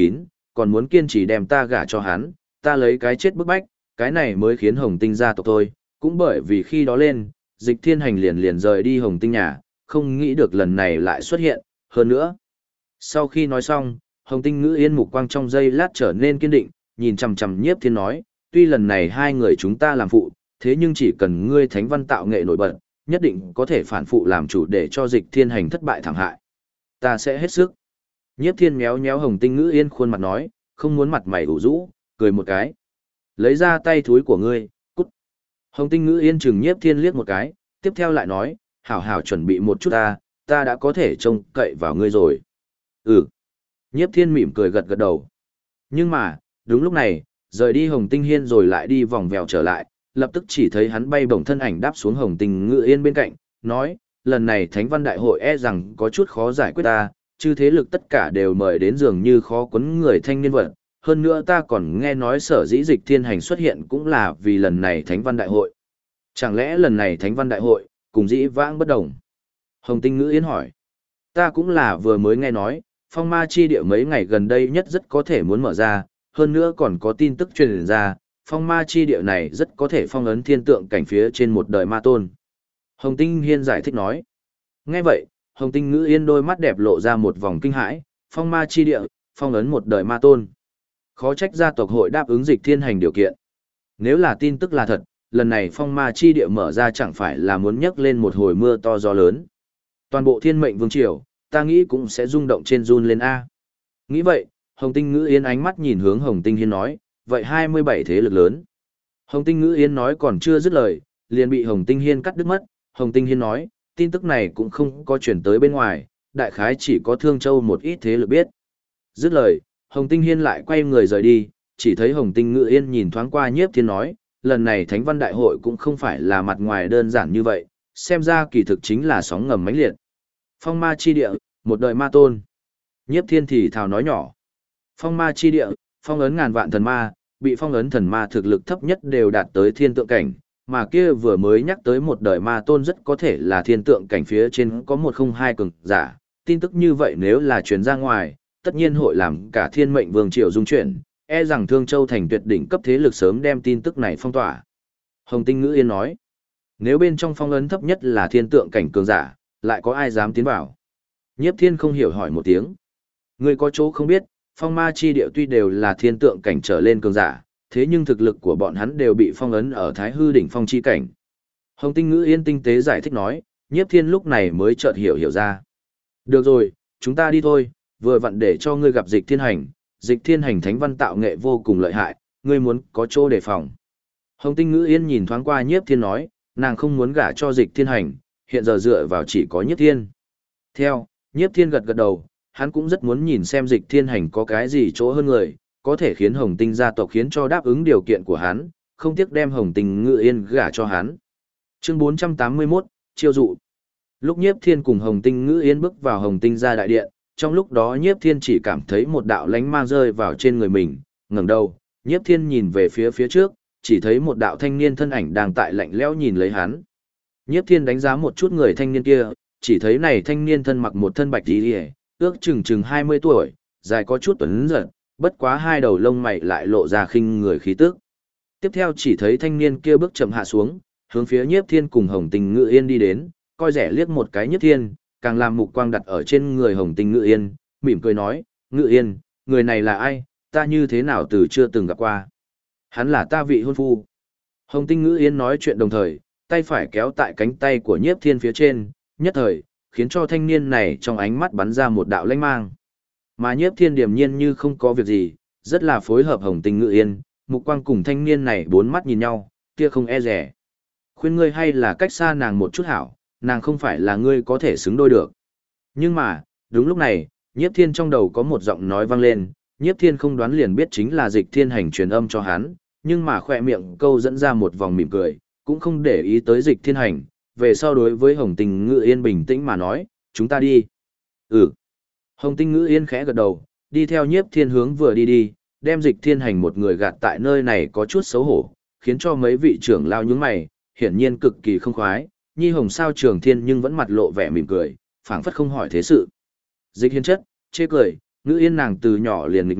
còn muốn kiên trì đem ta gả cho hắn, ta lấy cái chết bức bách, cái này mới khiến Hồng Tinh gia tộc thôi, cũng bởi vì khi đó lên, Dịch Thiên Hành liền rời đi Hồng Tinh nhà, không nghĩ được lần này lại xuất hiện, hơn nữa. Sau khi nói xong, Hồng Tinh Ngữ Yên mục quang trong giây lát trở nên kiên định, nhìn chằm chằm Nhiếp Thiên nói, tuy lần này hai người chúng ta làm phụ, thế nhưng chỉ cần ngươi thánh văn tạo nghệ nổi bật, nhất định có thể phản phụ làm chủ để cho Dịch Thiên Hành thất bại thảm hại. Ta sẽ hết sức. Nhiếp Thiên méo méo Hồng Tinh Ngữ Yên khuôn mặt nói, không muốn mặt mày ủ rũ, cười một cái. Lấy ra tay thúi của ngươi, cút. Hồng Tinh Ngữ Yên chừng Nhiếp Thiên liếc một cái, tiếp theo lại nói, hảo hảo chuẩn bị một chút ta đã có thể trông cậy vào ngươi rồi. Ừ. Nhiếp Thiên mỉm cười gật gật đầu. Nhưng mà, đúng lúc này, rời đi Hồng Tinh Hiên rồi lại đi vòng vèo trở lại, lập tức chỉ thấy hắn bay bổng thân ảnh đáp xuống Hồng Tinh Ngữ Yên bên cạnh, nói, lần này Thánh văn đại hội rằng có chút khó giải quyết ta, chư thế lực tất cả đều mời đến dường như khó quấn người thanh niên vật. Hơn nữa ta còn nghe nói sở dĩ Dịch Thiên Hành xuất hiện cũng là vì lần này Thánh văn đại hội. Chẳng lẽ lần này Thánh văn đại hội, cùng dĩ vãng bất đồng? Hồng Tinh Ngữ Yên hỏi. Ta cũng là vừa mới nghe nói, phong ma chi địa mấy ngày gần đây nhất rất có thể muốn mở ra, hơn nữa còn có tin tức truyền ra, phong ma chi địa này rất có thể phong ấn thiên tượng cảnh phía trên một đời ma tôn. Hồng Tinh Hiên giải thích nói. Nghe vậy, Hồng Tinh Ngữ Yên đôi mắt đẹp lộ ra một vòng kinh hãi, phong ma chi địa, phong ấn một đời ma tôn. Khó trách gia tộc hội đáp ứng Dịch Thiên Hành điều kiện. Nếu là tin tức là thật, lần này phong ma chi địa mở ra chẳng phải là muốn nhấc lên một hồi mưa to gió lớn. Toàn bộ thiên mệnh vương triều, ta nghĩ cũng sẽ rung động trên run lên A. Nghĩ vậy, Hồng Tinh Ngữ Yên ánh mắt nhìn hướng Hồng Tinh Hiên nói, vậy 27 thế lực lớn. Hồng Tinh Ngữ Yên nói còn chưa dứt lời, liền bị Hồng Tinh Hiên cắt đứt mất. Hồng Tinh Hiên nói, tin tức này cũng không có chuyển tới bên ngoài, đại khái chỉ có Thương Châu một ít thế lực biết. Dứt lời, Hồng Tinh Hiên lại quay người rời đi, chỉ thấy Hồng Tinh Ngữ Yên nhìn thoáng qua Nhiếp Thiên nói, lần này Thánh văn đại hội cũng không phải là mặt ngoài đơn giản như vậy, xem ra kỳ thực chính là sóng ngầm mãnh liệt. Phong ma chi địa, một đời ma tôn. Nhiếp Thiên thì thào nói nhỏ. Phong ma chi địa, phong ấn ngàn vạn thần ma, bị phong ấn thần ma thực lực thấp nhất đều đạt tới thiên tượng cảnh, mà kia vừa mới nhắc tới một đời ma tôn rất có thể là thiên tượng cảnh phía trên có 102 cường giả. Tin tức như vậy nếu là truyền ra ngoài, tất nhiên hội làm cả thiên mệnh vương triều dung chuyển, e rằng Thương Châu thành tuyệt đỉnh cấp thế lực sớm đem tin tức này phong tỏa. Hồng Tinh Ngữ Yên nói, nếu bên trong phong ấn thấp nhất là thiên tượng cảnh cường giả, lại có ai dám tiến vào? Nhiếp Thiên không hiểu hỏi một tiếng. Người có chỗ không biết, phong ma chi địa tuy đều là thiên tượng cảnh trở lên cường giả, thế nhưng thực lực của bọn hắn đều bị phong ấn ở Thái Hư đỉnh phong chi cảnh. Hồng Tinh Ngữ Yên tinh tế giải thích nói, Nhiếp Thiên lúc này mới chợt hiểu ra. Được rồi, chúng ta đi thôi, vừa vặn để cho ngươi gặp Dịch Thiên Hành. Dịch Thiên Hành thánh văn tạo nghệ vô cùng lợi hại, ngươi muốn có chỗ đề phòng. Hồng Tinh Ngữ Yên nhìn thoáng qua Nhiếp Thiên nói, nàng không muốn gả cho Dịch Thiên Hành, hiện giờ dựa vào chỉ có Nhiếp Thiên. Theo, Nhiếp Thiên gật gật đầu, hắn cũng rất muốn nhìn xem Dịch Thiên Hành có cái gì chỗ hơn người, có thể khiến Hồng Tinh gia tộc khiến cho đáp ứng điều kiện của hắn, không tiếc đem Hồng Tinh Ngữ Yên gả cho hắn. Chương 481, chiêu dụ. Lúc Nhiếp Thiên cùng Hồng Tinh Ngữ Yên bước vào Hồng Tinh gia đại điện, trong lúc đó Nhiếp Thiên chỉ cảm thấy một đạo lánh mang rơi vào trên người mình, ngẩng đầu, Nhiếp Thiên nhìn về phía trước, chỉ thấy một đạo thanh niên thân ảnh đang tại lạnh lẽo nhìn lấy hắn. Nhiếp Thiên đánh giá một chút người thanh niên kia, chỉ thấy này thanh niên thân mặc một thân bạch y, ước chừng 20 tuổi, dài có chút tuấn giật, bất quá hai đầu lông mày lại lộ ra khinh người khí tức. Tiếp theo chỉ thấy thanh niên kia bước chậm hạ xuống, hướng phía Nhiếp Thiên cùng Hồng Tinh Ngữ Yên đi đến, coi rẻ liếc một cái Nhiếp Thiên, càng làm mục quang đặt ở trên người Hồng Tinh Ngữ Yên, mỉm cười nói, Ngữ Yên, người này là ai, ta như thế nào từ chưa từng gặp qua. Hắn là ta vị hôn phu. Hồng Tinh Ngữ Yên nói chuyện đồng thời, tay phải kéo tại cánh tay của Nhiếp Thiên phía trên, nhất thời, khiến cho thanh niên này trong ánh mắt bắn ra một đạo lanh mang. Mà Nhiếp Thiên điềm nhiên như không có việc gì, rất là phối hợp Hồng Tinh Ngữ Yên, mục quang cùng thanh niên này bốn mắt nhìn nhau, kia không e rẻ. Khuyên ngươi hay là cách xa nàng một chút hảo, nàng không phải là ngươi có thể xứng đôi được. Nhưng mà, đúng lúc này, Nhiếp Thiên trong đầu có một giọng nói vang lên, Nhiếp Thiên không đoán liền biết chính là Dịch Thiên Hành truyền âm cho hắn, nhưng mà khỏe miệng câu dẫn ra một vòng mỉm cười, cũng không để ý tới Dịch Thiên Hành, về sau đối với Hồng Tinh Ngữ Yên bình tĩnh mà nói, chúng ta đi. Ừ. Hồng Tinh Ngữ Yên khẽ gật đầu, đi theo Nhiếp Thiên hướng vừa đi, đem Dịch Thiên Hành một người gạt tại nơi này có chút xấu hổ, khiến cho mấy vị trưởng lao nhướng mày, hiển nhiên cực kỳ không khoái, Nhi Hồng sao Trường Thiên nhưng vẫn mặt lộ vẻ mỉm cười, phảng phất không hỏi thế sự. Dịch Hiên chất, chê cười, Ngữ Yên nàng từ nhỏ liền nghịch ngợm,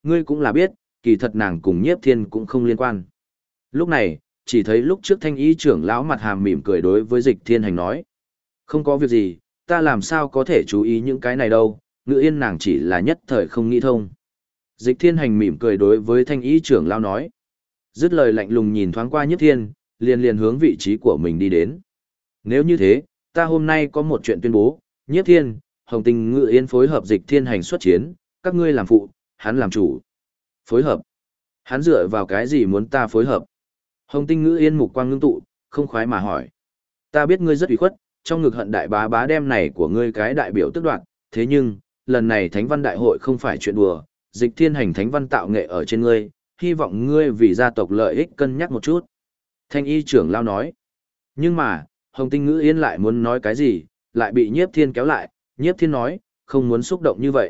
ngươi cũng là biết, kỳ thật nàng cùng Nhiếp Thiên cũng không liên quan. Lúc này, chỉ thấy lúc trước Thanh Y trưởng lão mặt hàm mỉm cười đối với Dịch Thiên Hành nói. Không có việc gì, ta làm sao có thể chú ý những cái này đâu, Ngự Yên nàng chỉ là nhất thời không nghĩ thông. Dịch Thiên Hành mỉm cười đối với Thanh Y trưởng lão nói. Dứt lời lạnh lùng nhìn thoáng qua Nhiếp Thiên, liền liền hướng vị trí của mình đi đến. Nếu như thế, ta hôm nay có một chuyện tuyên bố, Nhiếp Thiên, Hồng Tinh Ngự Yên phối hợp Dịch Thiên Hành xuất chiến, các ngươi làm phụ, hắn làm chủ. Phối hợp? Hắn dựa vào cái gì muốn ta phối hợp? Hồng Tinh Ngự Yên mục quang ngưng tụ, không khoái mà hỏi. Ta biết ngươi rất ủy khuất, trong ngực hận đại bá bá đem này của ngươi cái đại biểu tức đoạt, thế nhưng, lần này Thánh văn đại hội không phải chuyện đùa, Dịch Thiên Hành Thánh văn tạo nghệ ở trên ngươi, hy vọng ngươi vì gia tộc lợi ích cân nhắc một chút. Thanh Y trưởng lao nói. Nhưng mà, Hồng Tinh Ngữ Yên lại muốn nói cái gì, lại bị Nhiếp Thiên kéo lại, Nhiếp Thiên nói, không muốn xúc động như vậy.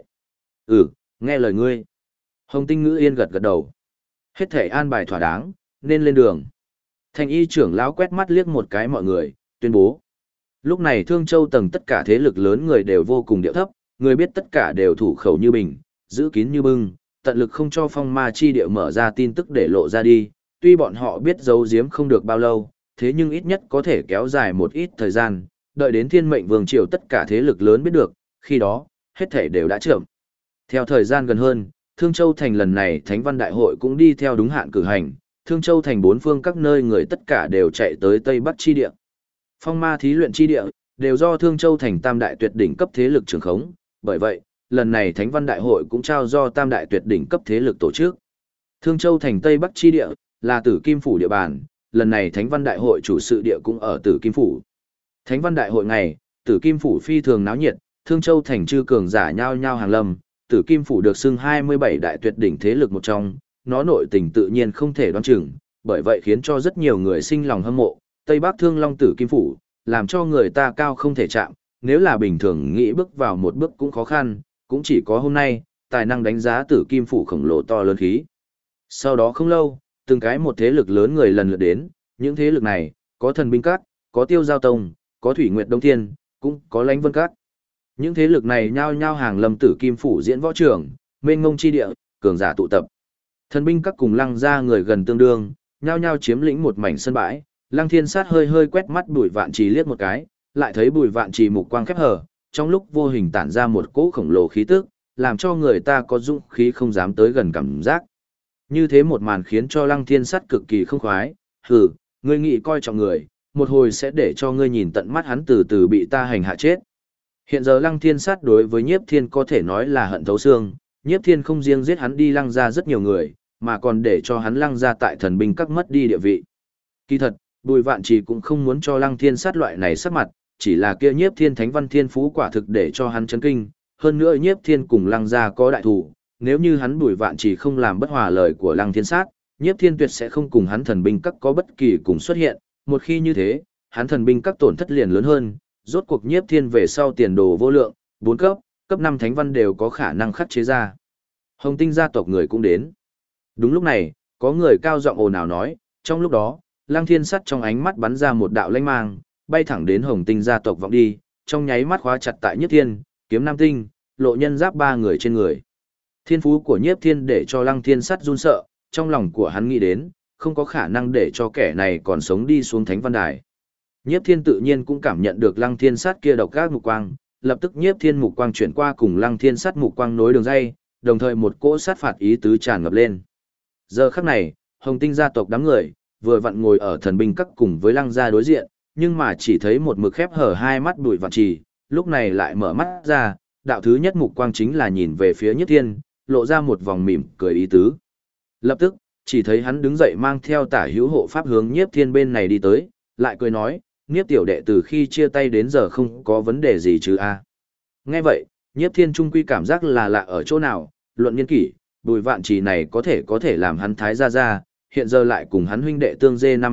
Nghe lời ngươi. Hồng Tinh Ngữ Yên gật gật đầu. Hết thể an bài thỏa đáng, nên lên đường. Thanh Y trưởng lão quét mắt liếc một cái mọi người, tuyên bố. Lúc này Thương Châu tầng tất cả thế lực lớn người đều vô cùng điệu thấp, người biết tất cả đều thủ khẩu như bình, giữ kín như bưng, tận lực không cho phong ma chi địa mở ra tin tức để lộ ra đi, tuy bọn họ biết giấu giếm không được bao lâu, thế nhưng ít nhất có thể kéo dài một ít thời gian, đợi đến Thiên Mệnh Vương triều tất cả thế lực lớn biết được, khi đó, hết thể đều đã chậm. Theo thời gian gần hơn, Thương Châu thành lần này Thánh văn đại hội cũng đi theo đúng hạn cử hành, Thương Châu thành bốn phương các nơi người tất cả đều chạy tới Tây Bắc chi địa. Phong ma thí luyện chi địa, đều do Thương Châu thành tam đại tuyệt đỉnh cấp thế lực trường khống, bởi vậy, lần này Thánh văn đại hội cũng trao do tam đại tuyệt đỉnh cấp thế lực tổ chức. Thương Châu thành Tây Bắc chi địa, là Tử Kim phủ địa bàn, lần này Thánh văn đại hội chủ sự địa cũng ở Tử Kim phủ. Thánh văn đại hội ngày, Tử Kim phủ phi thường náo nhiệt, Thương Châu thành chư cường giả nhao nhao hàng lâm, Tử Kim phủ được xưng 27 đại tuyệt đỉnh thế lực một trong, nó nội tình tự nhiên không thể đoán chừng, bởi vậy khiến cho rất nhiều người sinh lòng hâm mộ, Tây Bắc Thương Long Tử Kim phủ, làm cho người ta cao không thể chạm, nếu là bình thường nghĩ bước vào một bước cũng khó khăn, cũng chỉ có hôm nay, tài năng đánh giá Tử Kim phủ khổng lồ to lớn khí. Sau đó không lâu, từng cái một thế lực lớn người lần lượt đến, những thế lực này, có Thần Binh Các, có Tiêu Giao Tông, có Thủy Nguyệt Đông Thiên, cũng có Lãnh Vân Các. Những thế lực này nhao nhao hàng lâm Tử Kim phủ diễn võ trường, mênh mông chi địa, cường giả tụ tập. Thần Binh Các cùng Lăng gia người gần tương đương, nhao nhao chiếm lĩnh một mảnh sân bãi, Lăng Thiên Sát hơi hơi quét mắt Bùi Vạn Trì liếc một cái, lại thấy Bùi Vạn Trì mục quang khép hờ, trong lúc vô hình tản ra một cỗ khổng lồ khí tức, làm cho người ta có dũng khí không dám tới gần cảm giác. Như thế một màn khiến cho Lăng Thiên Sát cực kỳ không khoái, hừ, ngươi nghĩ coi trọng người, một hồi sẽ để cho ngươi nhìn tận mắt hắn từ từ bị ta hành hạ chết. Hiện giờ Lăng Thiên Sát đối với Nhiếp Thiên có thể nói là hận thấu xương, Nhiếp Thiên không riêng giết hắn đi Lăng ra rất nhiều người, mà còn để cho hắn Lăng ra tại Thần Binh Các mất đi địa vị. Kỳ thật, Bùi Vạn Trì cũng không muốn cho Lăng Thiên Sát loại này sắc mặt, chỉ là kia Nhiếp Thiên Thánh Văn Thiên Phú quả thực để cho hắn chấn kinh, hơn nữa Nhiếp Thiên cùng Lăng gia có đại thủ, nếu như hắn Bùi Vạn Trì không làm bất hòa lời của Lăng Thiên Sát, Nhiếp Thiên tuyệt sẽ không cùng hắn Thần Binh Các có bất kỳ cùng xuất hiện, một khi như thế, hắn Thần Binh Các tổn thất liền lớn hơn, rốt cuộc Nhiếp Thiên về sau tiền đồ vô lượng, 4 cấp 5 thánh văn đều có khả năng khắc chế ra. Hồng Tinh gia tộc người cũng đến. Đúng lúc này, có người cao giọng ồn ào nói, trong lúc đó, Lăng Thiên Sắt trong ánh mắt bắn ra một đạo lanh mang, bay thẳng đến Hồng Tinh gia tộc vọng đi, trong nháy mắt khóa chặt tại Nhiếp Thiên, Kiếm Nam Tinh, Lộ Nhân Giáp ba người trên người. Thiên phú của Nhiếp Thiên để cho Lăng Thiên Sắt run sợ, trong lòng của hắn nghĩ đến, không có khả năng để cho kẻ này còn sống đi xuống Thánh Văn Đài. Nhiếp Thiên tự nhiên cũng cảm nhận được Lăng Thiên Sắt kia độc ác mục quang, lập tức Nhiếp Thiên mục quang chuyển qua cùng Lăng Thiên Sắt mục quang nối đường dây, đồng thời một cỗ sát phạt ý tứ tràn ngập lên. Giờ khắc này, Hồng Tinh gia tộc đám người vừa vặn ngồi ở Thần Binh Các cùng với Lăng gia đối diện, nhưng mà chỉ thấy một mực khép hở hai mắt Bùi Vạn Trì, lúc này lại mở mắt ra, đạo thứ nhất mục quang chính là nhìn về phía Nhiếp Thiên, lộ ra một vòng mỉm cười ý tứ. Lập tức, chỉ thấy hắn đứng dậy mang theo Tả Hữu hộ pháp hướng Nhiếp Thiên bên này đi tới, lại cười nói, Nhiếp tiểu đệ từ khi chia tay đến giờ không có vấn đề gì chứ a? Nghe vậy, Nhiếp Thiên trung quy cảm giác là lạ ở chỗ nào, luận niên kỷ, Bùi Vạn Trì này có thể làm hắn thái gia, hiện giờ lại cùng hắn huynh đệ tương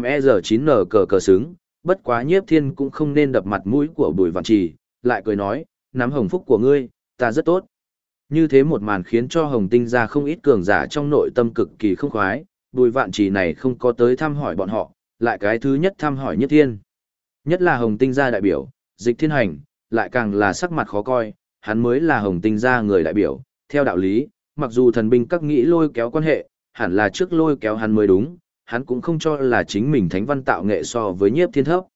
G5EG9N cờ xứng, bất quá Nhiếp Thiên cũng không nên đập mặt mũi của Bùi Vạn Trì, lại cười nói, nắm hồng phúc của ngươi, ta rất tốt. Như thế một màn khiến cho Hồng Tinh gia không ít cường giả trong nội tâm cực kỳ không khoái, Bùi Vạn Trì này không có tới thăm hỏi bọn họ, lại cái thứ nhất thăm hỏi Nhiếp Thiên. Nhất là Hồng Tinh gia đại biểu, Dịch Thiên Hành, lại càng là sắc mặt khó coi, hắn mới là Hồng Tinh gia người đại biểu, theo đạo lý, mặc dù thần binh các nghĩ lôi kéo quan hệ, hẳn là trước lôi kéo hắn mới đúng, hắn cũng không cho là chính mình thánh văn tạo nghệ so với Nhiếp Thiên thấp.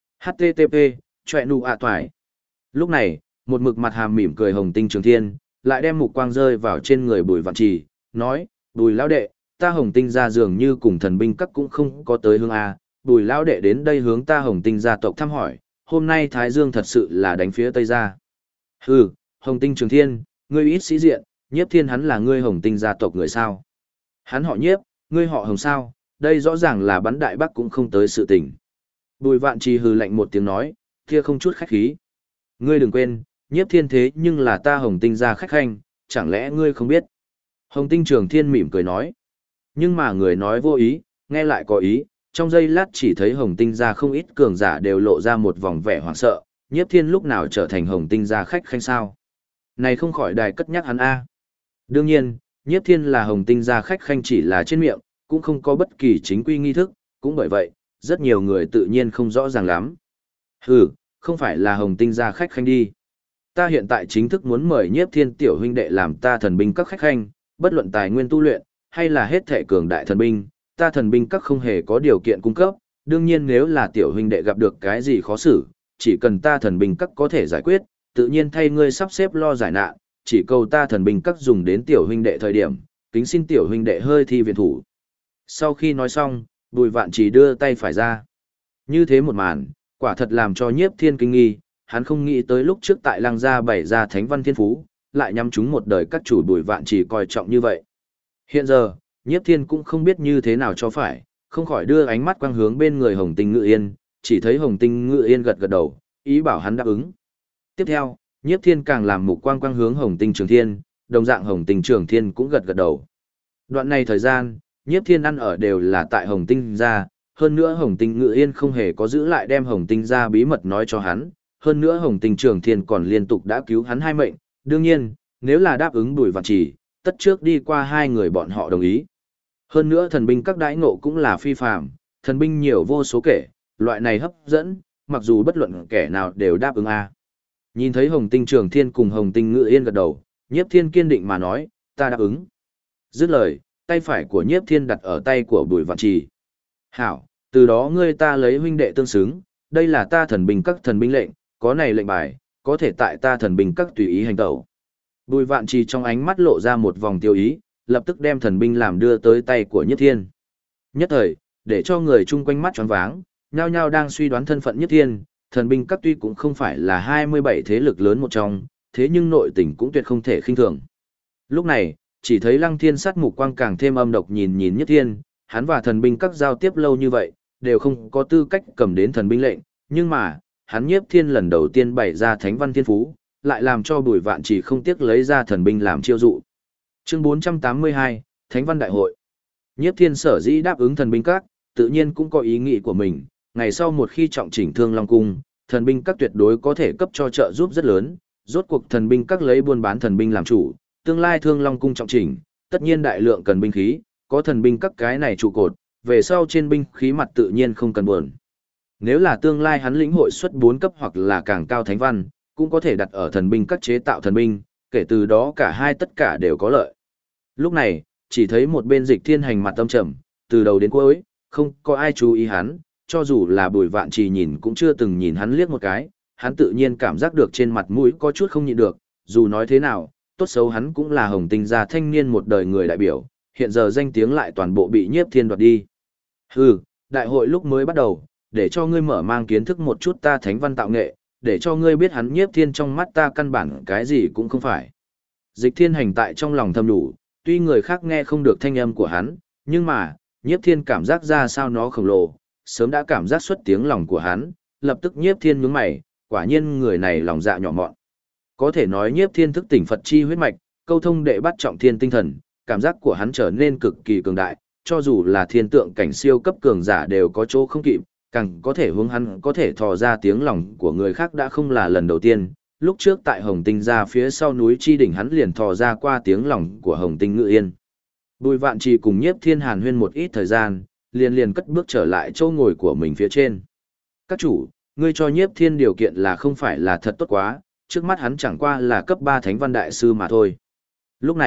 HTTP, chọe nụ ạ toài. Lúc này, một mực mặt hàm mỉm cười Hồng Tinh Trường Thiên, lại đem mục quang rơi vào trên người Bùi Vạn Trì, nói, Bùi lão đệ, ta Hồng Tinh gia dường như cùng thần binh các cũng không có tới hướng A, Bùi lão đệ đến đây hướng ta Hồng Tinh gia tộc thăm hỏi, hôm nay Thái Dương thật sự là đánh phía Tây gia. Hừ, Hồng Tinh Trường Thiên, ngươi ít sĩ diện, Nhiếp Thiên hắn là ngươi Hồng Tinh gia tộc người sao? Hắn họ Nhiếp, ngươi họ Hồng sao? Đây rõ ràng là bắn đại bắc cũng không tới sự tình. Bùi Vạn Trì hừ lạnh một tiếng nói, kia không chút khách khí. Ngươi đừng quên, Nhiếp Thiên thế nhưng là ta Hồng Tinh gia khách khanh, chẳng lẽ ngươi không biết? Hồng Tinh Trường Thiên mỉm cười nói. Nhưng mà người nói vô ý, nghe lại có ý, trong giây lát chỉ thấy Hồng Tinh gia không ít cường giả đều lộ ra một vòng vẻ hoảng sợ, Nhiếp Thiên lúc nào trở thành Hồng Tinh gia khách khanh sao? Này không khỏi đài cất nhắc hắn a. Đương nhiên, Nhiếp Thiên là Hồng Tinh gia khách khanh chỉ là trên miệng, cũng không có bất kỳ chính quy nghi thức, cũng bởi vậy, rất nhiều người tự nhiên không rõ ràng lắm. Hừ, không phải là Hồng Tinh gia khách khanh đi. Ta hiện tại chính thức muốn mời Nhiếp Thiên tiểu huynh đệ làm ta thần binh các khách khanh, bất luận tài nguyên tu luyện, hay là hết thể cường đại thần binh, ta thần binh các không hề có điều kiện cung cấp, đương nhiên nếu là tiểu huynh đệ gặp được cái gì khó xử, chỉ cần ta thần binh các có thể giải quyết, tự nhiên thay ngươi sắp xếp lo giải nạn, chỉ cầu ta thần binh các dùng đến tiểu huynh đệ thời điểm, kính xin tiểu huynh đệ hơi thi viện thủ. Sau khi nói xong, Bùi Vạn Trì đưa tay phải ra. Như thế một màn, quả thật làm cho Nhiếp Thiên kinh nghi, hắn không nghĩ tới lúc trước tại Lăng Gia bày ra Thánh Văn Thiên Phú, lại nhắm chúng một đời các chủ Bùi Vạn Trì coi trọng như vậy. Hiện giờ, Nhiếp Thiên cũng không biết như thế nào cho phải, không khỏi đưa ánh mắt quang hướng bên người Hồng Tinh Ngự Yên, chỉ thấy Hồng Tinh Ngự Yên gật gật đầu, ý bảo hắn đáp ứng. Tiếp theo, Nhiếp Thiên càng làm mục quang quang hướng Hồng Tinh Trường Thiên, đồng dạng Hồng Tinh Trường Thiên cũng gật gật đầu. Đoạn này thời gian, Nhiếp Thiên ăn ở đều là tại Hồng Tinh gia, hơn nữa Hồng Tinh Ngự Yên không hề có giữ lại đem Hồng Tinh gia bí mật nói cho hắn, hơn nữa Hồng Tinh Trường Thiên còn liên tục đã cứu hắn hai mệnh, đương nhiên, nếu là đáp ứng Bùi Vạn Trì, tất trước đi qua hai người bọn họ đồng ý. Hơn nữa thần binh các đãi ngộ cũng là phi phàm, thần binh nhiều vô số kể, loại này hấp dẫn, mặc dù bất luận kẻ nào đều đáp ứng a. Nhìn thấy Hồng Tinh Trường Thiên cùng Hồng Tinh Ngự Yên gật đầu, Nhiếp Thiên kiên định mà nói, ta đáp ứng. Dứt lời, tay phải của Nhiếp Thiên đặt ở tay của Bùi Vạn Trì. Hảo, từ đó ngươi ta lấy huynh đệ tương xứng, đây là ta thần binh các thần binh lệnh, có này lệnh bài, có thể tại ta thần binh các tùy ý hành tẩu. Bùi Vạn Trì trong ánh mắt lộ ra một vòng tiêu ý, lập tức đem thần binh làm đưa tới tay của Nhiếp Thiên. Nhất thời, để cho người chung quanh mắt choáng váng, nhao nhao đang suy đoán thân phận Nhiếp Thiên, thần binh các tuy cũng không phải là 27 thế lực lớn một trong, thế nhưng nội tình cũng tuyệt không thể khinh thường. Lúc này, chỉ thấy Lăng Thiên sát mục quang càng thêm âm độc nhìn nhìn Nhiếp Thiên, hắn và thần binh các giao tiếp lâu như vậy, đều không có tư cách cầm đến thần binh lệnh, nhưng mà, hắn Nhiếp Thiên lần đầu tiên bày ra Thánh Văn Thiên Phú, lại làm cho Bùi Vạn Trì không tiếc lấy ra thần binh làm chiêu dụ. Chương 482, Thánh Văn Đại Hội. Nhiếp Thiên sở dĩ đáp ứng thần binh các, tự nhiên cũng có ý nghĩ của mình, ngày sau một khi trọng chỉnh Thương Long Cung, thần binh các tuyệt đối có thể cấp cho trợ giúp rất lớn, rốt cuộc thần binh các lấy buôn bán thần binh làm chủ, tương lai Thương Long Cung trọng chỉnh, tất nhiên đại lượng cần binh khí, có thần binh các cái này trụ cột, về sau trên binh khí mặt tự nhiên không cần buồn. Nếu là tương lai hắn lĩnh hội xuất 4 cấp hoặc là càng cao thánh văn, cũng có thể đặt ở thần binh các chế tạo thần binh, kể từ đó cả hai tất cả đều có lợi. Lúc này, chỉ thấy một bên Dịch Thiên hành mặt tâm trầm, từ đầu đến cuối, không có ai chú ý hắn, cho dù là Bùi Vạn Trì nhìn cũng chưa từng nhìn hắn liếc một cái, hắn tự nhiên cảm giác được trên mặt mũi có chút không nhịn được, dù nói thế nào, tốt xấu hắn cũng là Hồng Tinh gia thanh niên một đời người đại biểu, hiện giờ danh tiếng lại toàn bộ bị Nhiếp Thiên đoạt đi. Hừ, đại hội lúc mới bắt đầu, để cho ngươi mở mang kiến thức một chút ta thánh văn tạo nghệ, để cho ngươi biết hắn Nhiếp Thiên trong mắt ta căn bản cái gì cũng không phải. Dịch Thiên hành tại trong lòng thầm đủ, tuy người khác nghe không được thanh âm của hắn, nhưng mà, Nhiếp Thiên cảm giác ra sao nó khổng lồ, sớm đã cảm giác xuất tiếng lòng của hắn, lập tức Nhiếp Thiên nhướng mày, quả nhiên người này lòng dạ nhỏ mọn. Có thể nói Nhiếp Thiên thức tỉnh Phật chi huyết mạch, câu thông đệ bắt trọng thiên tinh thần, cảm giác của hắn trở nên cực kỳ cường đại, cho dù là thiên tượng cảnh siêu cấp cường giả đều có chỗ không kịp, càng có thể hướng hắn có thể thò ra tiếng lòng của người khác đã không là lần đầu tiên. Lúc trước tại Hồng Tinh gia phía sau núi chi đỉnh hắn liền thò ra qua tiếng lòng của Hồng Tinh Ngự Yên. Bùi Vạn Trì cùng Nhiếp Thiên hàn huyên một ít thời gian, liền cất bước trở lại chỗ ngồi của mình phía trên. Các chủ, ngươi cho Nhiếp Thiên điều kiện là không phải là thật tốt quá, trước mắt hắn chẳng qua là cấp 3 thánh văn đại sư mà thôi. Lúc này,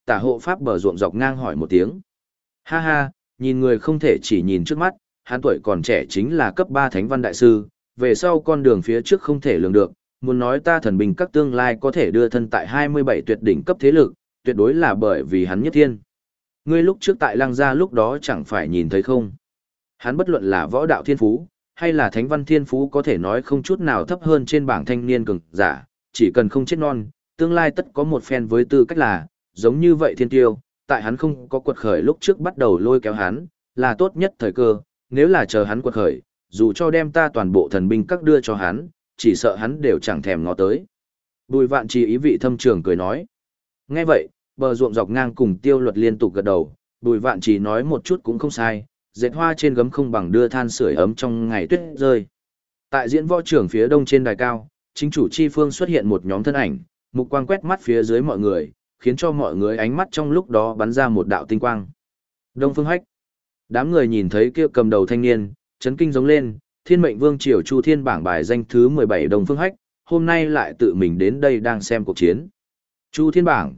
Tả hộ pháp bờ ruộng dọc ngang hỏi một tiếng. Ha ha, nhìn người không thể chỉ nhìn trước mắt, hắn tuổi còn trẻ chính là cấp 3 thánh văn đại sư, về sau con đường phía trước không thể lường được, muốn nói ta thần binh các tương lai có thể đưa thân tại 27 tuyệt đỉnh cấp thế lực, tuyệt đối là bởi vì hắn nhất thiên. Ngươi lúc trước tại Lăng Gia lúc đó chẳng phải nhìn thấy không? Hắn bất luận là võ đạo thiên phú, hay là thánh văn thiên phú có thể nói không chút nào thấp hơn trên bảng thanh niên cường giả, chỉ cần không chết non, tương lai tất có một phen với tư cách là, giống như vậy thiên tiêu, tại hắn không có quật khởi lúc trước bắt đầu lôi kéo hắn, là tốt nhất thời cơ, nếu là chờ hắn quật khởi, dù cho đem ta toàn bộ thần binh các đưa cho hắn, chỉ sợ hắn đều chẳng thèm ngó tới. Bùi Vạn Trì ý vị thâm trường cười nói. Nghe vậy, bờ ruộng dọc ngang cùng Tiêu Luật liên tục gật đầu, Bùi Vạn Trì nói một chút cũng không sai, dệt hoa trên gấm không bằng đưa than sưởi ấm trong ngày tuyết rơi. Tại diễn võ trường phía đông trên đài cao, chính chủ chi phương xuất hiện một nhóm thân ảnh, mục quang quét mắt phía dưới mọi người, khiến cho mọi người ánh mắt trong lúc đó bắn ra một đạo tinh quang. Đông Phương Hách. Đám người nhìn thấy kia cầm đầu thanh niên, chấn kinh giống lên, Thiên Mệnh Vương triều Chu Thiên bảng bài danh thứ 17 Đông Phương Hách, hôm nay lại tự mình đến đây đang xem cuộc chiến. Chu Thiên bảng,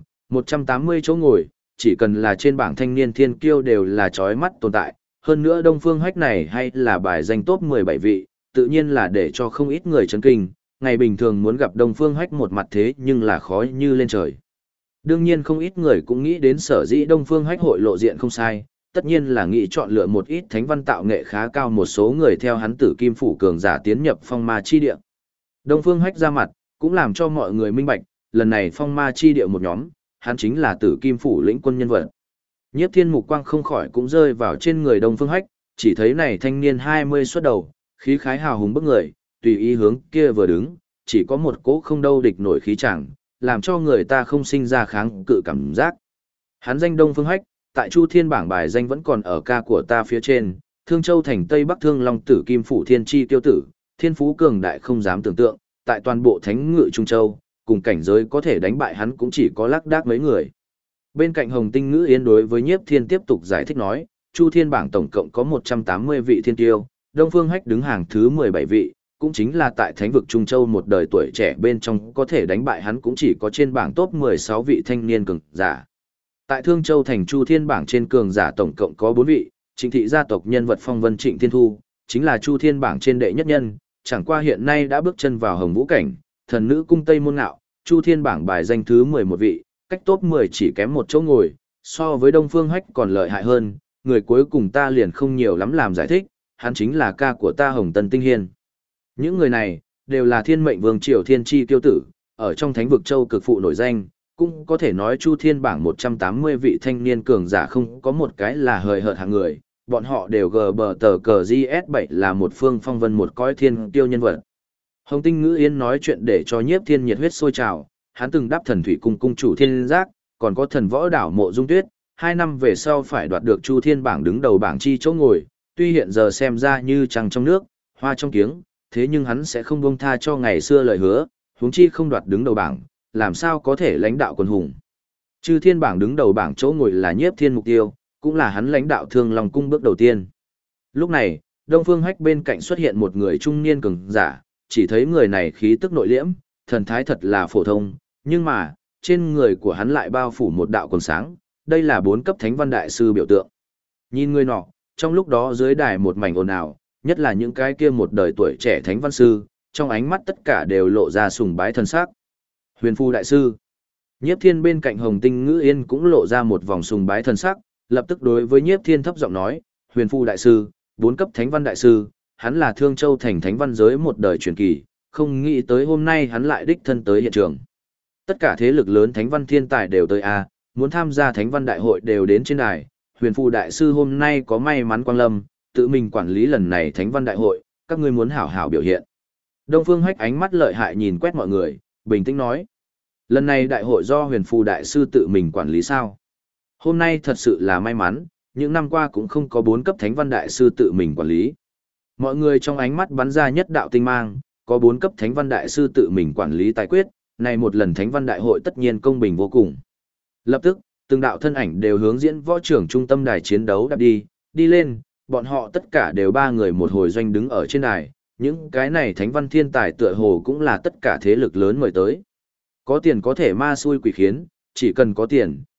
180 chỗ ngồi, chỉ cần là trên bảng thanh niên thiên kiêu đều là chói mắt tồn tại, hơn nữa Đông Phương Hách này hay là bài danh top 17 vị, tự nhiên là để cho không ít người chấn kinh, ngày bình thường muốn gặp Đông Phương Hách một mặt thế nhưng là khó như lên trời. Đương nhiên không ít người cũng nghĩ đến sở dĩ Đông Phương Hách hội lộ diện không sai, tất nhiên là nghĩ chọn lựa một ít thánh văn tạo nghệ khá cao một số người theo hắn Tử Kim phủ cường giả tiến nhập phong ma chi địa. Đông Phương Hách ra mặt, cũng làm cho mọi người minh bạch, lần này phong ma chi địa một nhóm, hắn chính là Tử Kim phủ lĩnh quân nhân vật. Nhiếp Thiên mục quang không khỏi cũng rơi vào trên người Đông Phương Hách, chỉ thấy này thanh niên 20 xuất đầu, khí khái hào hùng bức người, tùy ý hướng kia vừa đứng, chỉ có một cỗ không đâu địch nổi khí chẳng, làm cho người ta không sinh ra kháng cự cảm giác. Hắn danh Đông Phương Hách, tại Chu Thiên bảng bài danh vẫn còn ở ca của ta phía trên, Thương Châu thành Tây Bắc Thương Long Tử Kim phủ thiên chi tiêu tử, thiên phú cường đại không dám tưởng tượng, tại toàn bộ thánh ngự Trung Châu, cùng cảnh giới có thể đánh bại hắn cũng chỉ có lác đác mấy người. Bên cạnh Hồng Tinh Ngữ Yên đối với Nhiếp Thiên tiếp tục giải thích nói, Chu Thiên bảng tổng cộng có 180 vị thiên tiêu, Đông Phương Hách đứng hàng thứ 17 vị, cũng chính là tại thánh vực Trung Châu một đời tuổi trẻ bên trong có thể đánh bại hắn cũng chỉ có trên bảng top 16 vị thanh niên cường giả. Tại Thương Châu thành Chu Thiên bảng trên cường giả tổng cộng có 4 vị, Trịnh thị gia tộc nhân vật phong vân Trịnh Thiên Thu, chính là Chu Thiên bảng trên đệ nhất nhân, chẳng qua hiện nay đã bước chân vào Hồng Vũ cảnh, thần nữ cung Tây Môn Ngạo, Chu Thiên bảng bài danh thứ 11 vị, cách top 10 chỉ kém một chỗ ngồi, so với Đông Phương Hách còn lợi hại hơn, người cuối cùng ta liền không nhiều lắm làm giải thích, hắn chính là ca của ta Hồng Tân Tinh Hiên. Những người này, đều là Thiên Mệnh Vương triều thiên chi tiêu tử, ở trong thánh vực châu cực phụ nổi danh, cũng có thể nói Chu Thiên bảng 180 vị thanh niên cường giả không có một cái là hời hợt hạng người, bọn họ đều gờ bờ tờ cờ GS7 là một phương phong vân một cõi thiên tiêu nhân vật. Hồng Tinh Ngữ Yên nói chuyện để cho Nhiếp Thiên nhiệt huyết sôi trào, hắn từng đáp thần thủy cung cung chủ thiên giác, còn có thần võ đảo mộ dung tuyết, 2 năm về sau phải đoạt được Chu Thiên bảng đứng đầu bảng chi chỗ ngồi, tuy hiện giờ xem ra như trăng trong nước, hoa trong kiếng, thế nhưng hắn sẽ không buông tha cho ngày xưa lời hứa, huống chi không đoạt đứng đầu bảng, làm sao có thể lãnh đạo quần hùng. Chư Thiên bảng đứng đầu bảng chỗ ngồi là Nhiếp Thiên mục tiêu, cũng là hắn lãnh đạo Thương Long cung bước đầu tiên. Lúc này, Đông Phương Hách bên cạnh xuất hiện một người trung niên cường giả, chỉ thấy người này khí tức nội liễm, thần thái thật là phổ thông, nhưng mà, trên người của hắn lại bao phủ một đạo quần sáng, đây là 4 cấp thánh văn đại sư biểu tượng. Nhìn người nọ, trong lúc đó dưới đài một mảnh ồn ào, nhất là những cái kia một đời tuổi trẻ thánh văn sư, trong ánh mắt tất cả đều lộ ra sùng bái thần sắc. Huyền Phù đại sư. Nhiếp Thiên bên cạnh Hồng Tinh Ngữ Yên cũng lộ ra một vòng sùng bái thần sắc, lập tức đối với Nhiếp Thiên thấp giọng nói, Huyền Phù đại sư, 4 cấp thánh văn đại sư, hắn là Thương Châu thành thánh văn giới một đời truyền kỳ, không nghĩ tới hôm nay hắn lại đích thân tới hiện trường. Tất cả thế lực lớn thánh văn thiên tài đều tới a, muốn tham gia thánh văn đại hội đều đến trên đài. Huyền Phù đại sư hôm nay có may mắn quang lâm, tự mình quản lý lần này thánh văn đại hội, các ngươi muốn hảo hảo biểu hiện. Đông Phương Hách ánh mắt lợi hại nhìn quét mọi người, bình tĩnh nói. Lần này đại hội do Huyền Phù đại sư tự mình quản lý sao? Hôm nay thật sự là may mắn, những năm qua cũng không có 4 cấp thánh văn đại sư tự mình quản lý. Mọi người trong ánh mắt bắn ra nhất đạo tinh mang, có 4 cấp thánh văn đại sư tự mình quản lý tài quyết, này một lần thánh văn đại hội tất nhiên công bình vô cùng. Lập tức, từng đạo thân ảnh đều hướng diễn võ trưởng trung tâm đài chiến đấu đạp đi, đi lên, bọn họ tất cả đều 3 người một hồi doanh đứng ở trên đài, những cái này thánh văn thiên tài tựa hồ cũng là tất cả thế lực lớn mời tới. Có tiền có thể ma xui quỷ khiến, chỉ cần có tiền,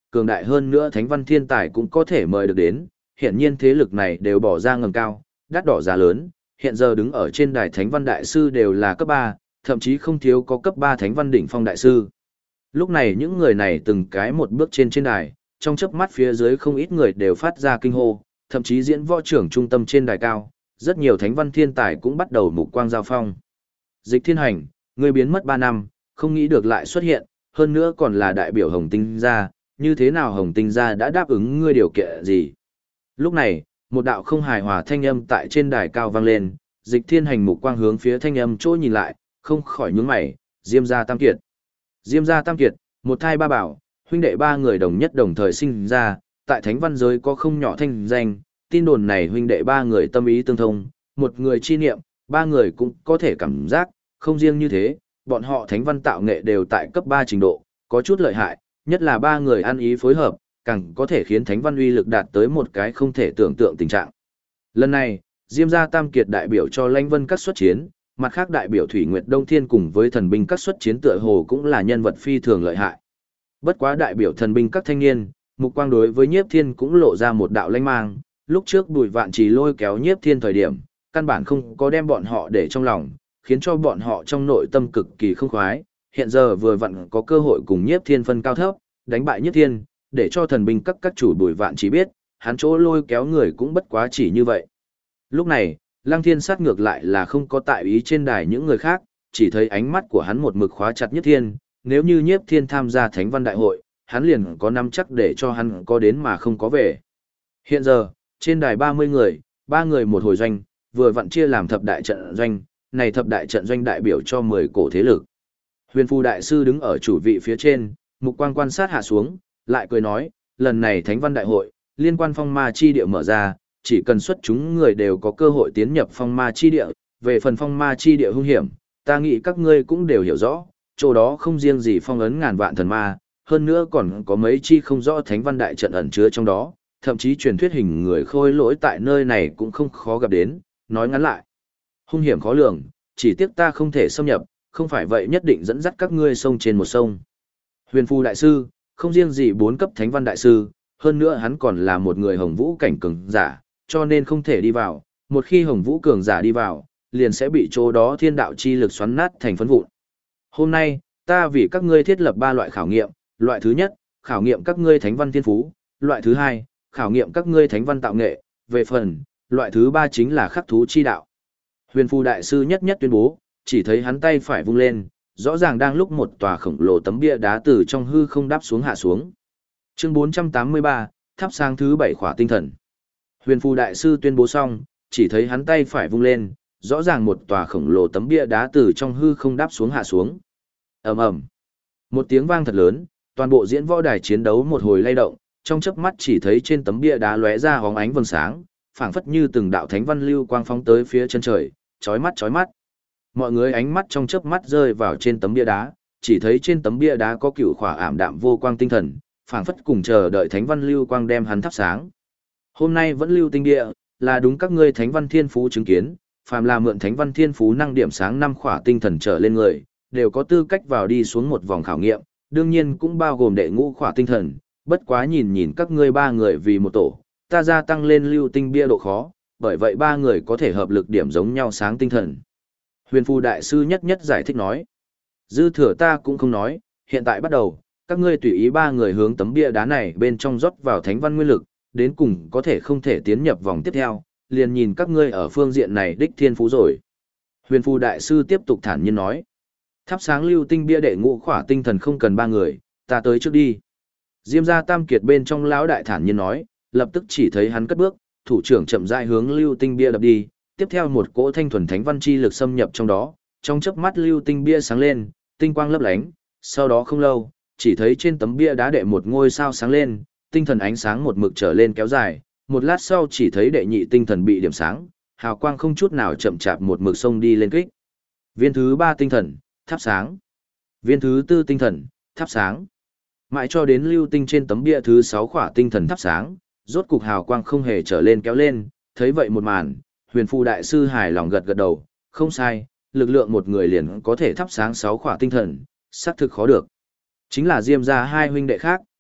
cường đại hơn nữa thánh văn thiên tài cũng có thể mời được đến, hiện nhiên thế lực này đều bỏ ra ngầm cao, đắt đỏ giá lớn, hiện giờ đứng ở trên đài thánh văn đại sư đều là cấp 3, thậm chí không thiếu có cấp 3 thánh văn đỉnh phong đại sư. Lúc này những người này từng cái một bước trên đài, trong chớp mắt phía dưới không ít người đều phát ra kinh hô, thậm chí diễn võ trưởng trung tâm trên đài cao, rất nhiều thánh văn thiên tài cũng bắt đầu mục quang giao phong. Dịch Thiên Hành, người biến mất 3 năm, không nghĩ được lại xuất hiện, hơn nữa còn là đại biểu Hồng Tinh gia, như thế nào Hồng Tinh gia đã đáp ứng ngươi điều kiện gì? Lúc này, một đạo không hài hòa thanh âm tại trên đài cao vang lên, Dịch Thiên Hành mục quang hướng phía thanh âm chỗ nhìn lại, không khỏi nhướng mày, Diêm gia Tam Kiệt. Diêm gia Tam Kiệt, một thai ba bảo, huynh đệ ba người đồng nhất đồng thời sinh ra, tại thánh văn giới có không nhỏ thanh danh, tin đồn này huynh đệ ba người tâm ý tương thông, một người chi niệm, ba người cũng có thể cảm giác, không riêng như thế, bọn họ thánh văn tạo nghệ đều tại cấp 3 trình độ, có chút lợi hại, nhất là ba người ăn ý phối hợp, càng có thể khiến thánh văn uy lực đạt tới một cái không thể tưởng tượng tình trạng. Lần này, Diêm gia Tam Kiệt đại biểu cho Lãnh Vân các xuất chiến, mặt khác đại biểu Thủy Nguyệt Đông Thiên cùng với thần binh các xuất chiến tựa hồ cũng là nhân vật phi thường lợi hại. Bất quá đại biểu thần binh các thanh niên, mục quang đối với Nhiếp Thiên cũng lộ ra một đạo lanh mang, lúc trước Bùi Vạn Trì lôi kéo Nhiếp Thiên thời điểm, căn bản không có đem bọn họ để trong lòng, khiến cho bọn họ trong nội tâm cực kỳ không khoái, hiện giờ vừa vặn có cơ hội cùng Nhiếp Thiên phân cao thấp, đánh bại Nhiếp Thiên, để cho thần binh các chủ Bùi Vạn Trì biết, hắn chỗ lôi kéo người cũng bất quá chỉ như vậy. Lúc này, Lăng Thiên sát ngược lại là không có tại ý trên đài những người khác, chỉ thấy ánh mắt của hắn một mực khóa chặt Nhiếp Thiên, nếu như Nhiếp Thiên tham gia Thánh văn đại hội, hắn liền có nắm chắc để cho hắn có đến mà không có về. Hiện giờ, trên đài 30 người, 3 người một hồi doanh, vừa vặn chia làm thập đại trận doanh, này thập đại trận doanh đại biểu cho 10 cổ thế lực. Huyền Phù đại sư đứng ở chủ vị phía trên, mục quang quan sát hạ xuống, lại cười nói, lần này Thánh văn đại hội, liên quan phong ma chi địa mở ra, chỉ cần xuất chúng người đều có cơ hội tiến nhập phong ma chi địa, về phần phong ma chi địa hung hiểm, ta nghĩ các ngươi cũng đều hiểu rõ, chỗ đó không riêng gì phong ấn ngàn vạn thần ma, hơn nữa còn có mấy chi không rõ thánh văn đại trận ẩn chứa trong đó, thậm chí truyền thuyết hình người khôi lỗi tại nơi này cũng không khó gặp đến, nói ngắn lại. Hung hiểm khó lường, chỉ tiếc ta không thể xâm nhập, không phải vậy nhất định dẫn dắt các ngươi sông trên một sông. Huyền Phù đại sư, không riêng gì 4 cấp thánh văn đại sư, hơn nữa hắn còn là một người hồng vũ cảnh cường giả, cho nên không thể đi vào, một khi hồng vũ cường giả đi vào, liền sẽ bị chỗ đó thiên đạo chi lực xoắn nát thành phấn vụn. Hôm nay, ta vì các ngươi thiết lập 3 loại khảo nghiệm, loại thứ nhất, khảo nghiệm các ngươi thánh văn thiên phú, loại thứ hai, khảo nghiệm các ngươi thánh văn tạo nghệ, về phần, loại thứ ba chính là khắc thú chi đạo. Huyền Phù đại sư nhất nhất tuyên bố, chỉ thấy hắn tay phải vung lên, rõ ràng đang lúc một tòa khổng lồ tấm bia đá từ trong hư không đáp xuống hạ xuống. Chương 483, thắp sáng thứ 7 khỏa tinh thần. Huyền Phù đại sư tuyên bố xong, chỉ thấy hắn tay phải vung lên, rõ ràng một tòa khổng lồ tấm bia đá từ trong hư không đáp xuống hạ xuống. Ầm ầm. Một tiếng vang thật lớn, toàn bộ diễn võ đài chiến đấu một hồi lay động, trong chớp mắt chỉ thấy trên tấm bia đá lóe ra hóng ánh vầng sáng, phảng phất như từng đạo thánh văn lưu quang phóng tới phía chân trời, chói mắt chói mắt. Mọi người ánh mắt trong chớp mắt rơi vào trên tấm bia đá, chỉ thấy trên tấm bia đá có cựu khỏa ảm đạm vô quang tinh thần, phảng phất cùng chờ đợi thánh văn lưu quang đem hắn thắp sáng. Hôm nay vẫn lưu tinh địa, là đúng các ngươi thánh văn thiên phú chứng kiến, phàm là mượn thánh văn thiên phú năng điểm sáng 5 khỏa tinh thần trở lên người, đều có tư cách vào đi xuống một vòng khảo nghiệm, đương nhiên cũng bao gồm đệ ngũ khỏa tinh thần, bất quá nhìn nhìn các ngươi 3 người vì một tổ, ta gia tăng lên lưu tinh bia độ khó, bởi vậy 3 người có thể hợp lực điểm giống nhau sáng tinh thần. Huyền Phù đại sư nhất nhất giải thích nói, dư thừa ta cũng không nói, hiện tại bắt đầu, các ngươi tùy ý 3 người hướng tấm bia đá này bên trong rót vào thánh văn nguyên lực, đến cùng có thể không thể tiến nhập vòng tiếp theo, liền nhìn các ngươi ở phương diện này đích thiên phú rồi. Huyền Phù đại sư tiếp tục thản nhiên nói, thắp sáng lưu tinh bia đệ ngũ khỏa tinh thần không cần 3 người, ta tới trước đi. Diêm gia Tam Kiệt bên trong lão đại thản nhiên nói, lập tức chỉ thấy hắn cất bước, thủ trưởng chậm rãi hướng lưu tinh bia đập đi, tiếp theo một cỗ thanh thuần thánh văn chi lực xâm nhập trong đó, trong chớp mắt lưu tinh bia sáng lên, tinh quang lấp lánh, sau đó không lâu, chỉ thấy trên tấm bia đá đệ một ngôi sao sáng lên, tinh thần ánh sáng một mực trở lên kéo dài, một lát sau chỉ thấy đệ nhị tinh thần bị điểm sáng, hào quang không chút nào chậm chạp một mực xông đi lên kích. Viên thứ 3 tinh thần, thắp sáng. Viên thứ 4 tinh thần, thắp sáng. Mãi cho đến lưu tinh trên tấm bia thứ 6 khỏa tinh thần thắp sáng, rốt cục hào quang không hề trở lên kéo lên, thấy vậy một màn, Huyền Phù đại sư hài lòng gật gật đầu, không sai, lực lượng một người liền có thể thắp sáng 6 khỏa tinh thần, xác thực khó được. Chính là Diêm gia 2 huynh đệ khác,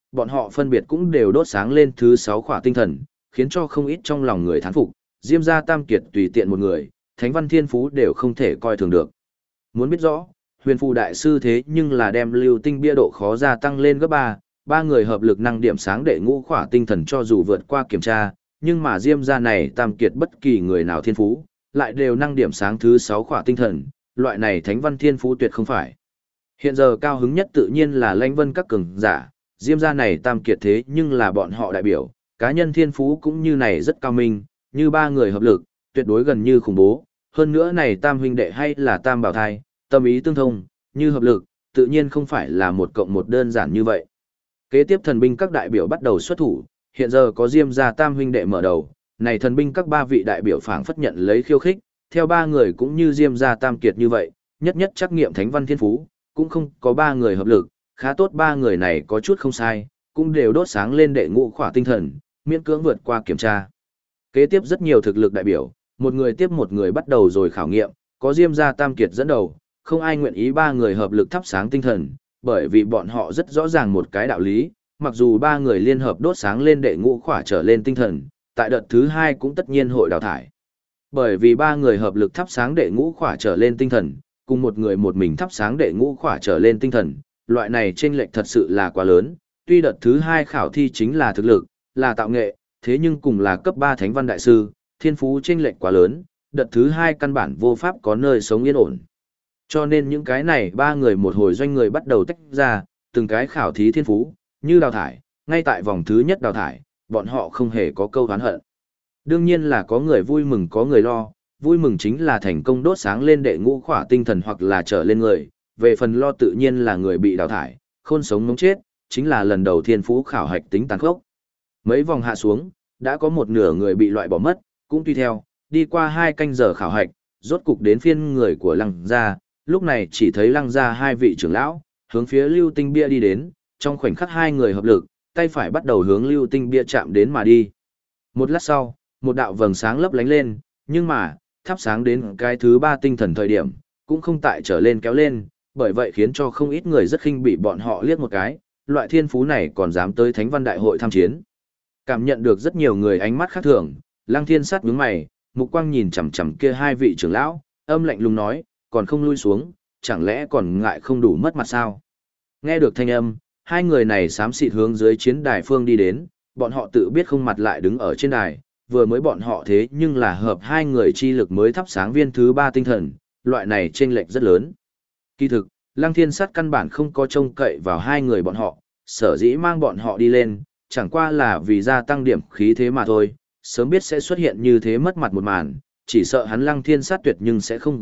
bọn họ phân biệt cũng đều đốt sáng lên thứ 6 khỏa tinh thần, khiến cho không ít trong lòng người thán phục, Diêm gia tam kiệt tùy tiện một người, thánh văn thiên phú đều không thể coi thường được. Muốn biết rõ, huyền phù đại sư thế nhưng là đem lưu tinh bia độ khó gia tăng lên gấp 3, ba người hợp lực năng điểm sáng đệ ngũ khỏa tinh thần cho dù vượt qua kiểm tra, nhưng mà Diêm gia này tam kiệt bất kỳ người nào thiên phú, lại đều năng điểm sáng thứ 6 khỏa tinh thần, loại này thánh văn thiên phú tuyệt không phải. Hiện giờ cao hứng nhất tự nhiên là Lãnh Vân các cường giả, Diêm gia này tam kiệt thế nhưng là bọn họ đại biểu, cá nhân thiên phú cũng như này rất cao minh, như ba người hợp lực, tuyệt đối gần như khủng bố, hơn nữa này tam huynh đệ hay là tam bảo thai, tâm ý tương thông, như hợp lực, tự nhiên không phải là một cộng một đơn giản như vậy. Kế tiếp thần binh các đại biểu bắt đầu xuất thủ, hiện giờ có Diêm gia tam huynh đệ mở đầu, này thần binh các ba vị đại biểu phảng phất nhận lấy khiêu khích, theo ba người cũng như Diêm gia tam kiệt như vậy, nhất nhất trắc nghiệm thánh văn thiên phú, cũng không có ba người hợp lực, khá tốt ba người này có chút không sai, cũng đều đốt sáng lên đệ ngũ khỏa tinh thần, miễn cưỡng vượt qua kiểm tra. Kế tiếp rất nhiều thực lực đại biểu, một người tiếp một người bắt đầu rồi khảo nghiệm, có Diêm gia tam kiệt dẫn đầu, không ai nguyện ý ba người hợp lực thắp sáng tinh thần, bởi vì bọn họ rất rõ ràng một cái đạo lý, mặc dù ba người liên hợp đốt sáng lên đệ ngũ khỏa trở lên tinh thần, tại đợt thứ 2 cũng tất nhiên hội đào thải. Bởi vì ba người hợp lực thắp sáng đệ ngũ khỏa trở lên tinh thần, cùng một người một mình thắp sáng đệ ngũ khỏa trở lên tinh thần, loại này chênh lệch thật sự là quá lớn, tuy đợt thứ 2 khảo thi chính là thực lực, là tạo nghệ, thế nhưng cùng là cấp 3 thánh văn đại sư, thiên phú chênh lệch quá lớn, đợt thứ 2 căn bản vô pháp có nơi sống yên ổn. Cho nên những cái này ba người một hồi doanh người bắt đầu tách ra, từng cái khảo thí thiên phú, như đào thải, ngay tại vòng thứ nhất đào thải, bọn họ không hề có câu oán hận. Đương nhiên là có người vui mừng có người lo, vui mừng chính là thành công đốt sáng lên đệ ngũ khỏa tinh thần hoặc là trở lên người, về phần lo tự nhiên là người bị đào thải, khôn sống mống chết, chính là lần đầu thiên phú khảo hạch tính tàn khốc. Mấy vòng hạ xuống, đã có một nửa người bị loại bỏ mất, cũng tùy theo, đi qua 2 canh giờ khảo hạch, rốt cục đến phiên người của Lăng gia, lúc này chỉ thấy Lăng gia 2 vị trưởng lão, hướng phía lưu tinh bia đi đến, trong khoảnh khắc 2 người hợp lực, tay phải bắt đầu hướng lưu tinh bia chạm đến mà đi. Một lát sau, một đạo vầng sáng lấp lánh lên, nhưng mà, thắp sáng đến cái thứ 3 tinh thần thời điểm, cũng không tại trở lên kéo lên, bởi vậy khiến cho không ít người rất khinh bị bọn họ liếc một cái, loại thiên phú này còn dám tới Thánh văn đại hội tham chiến. Cảm nhận được rất nhiều người ánh mắt khác thường, Lăng Thiên Sát nhướng mày, mục quang nhìn chằm chằm kia 2 vị trưởng lão, âm lạnh lùng nói, còn không lui xuống, chẳng lẽ còn ngại không đủ mất mặt sao? Nghe được thanh âm, 2 người này xám xịt hướng dưới chiến đài phương đi đến, bọn họ tự biết không mặt lại đứng ở trên đài, vừa mới bọn họ thế nhưng là hợp 2 người chi lực mới thắp sáng viên thứ 3 tinh thần, loại này chênh lệch rất lớn. Kỳ thực, Lăng Thiên Sát căn bản không có trông cậy vào 2 người bọn họ, sở dĩ mang bọn họ đi lên, chẳng qua là vì gia tăng điểm khí thế mà thôi, sớm biết sẽ xuất hiện như thế mất mặt một màn, chỉ sợ hắn Lăng Thiên Sát tuyệt nhưng sẽ không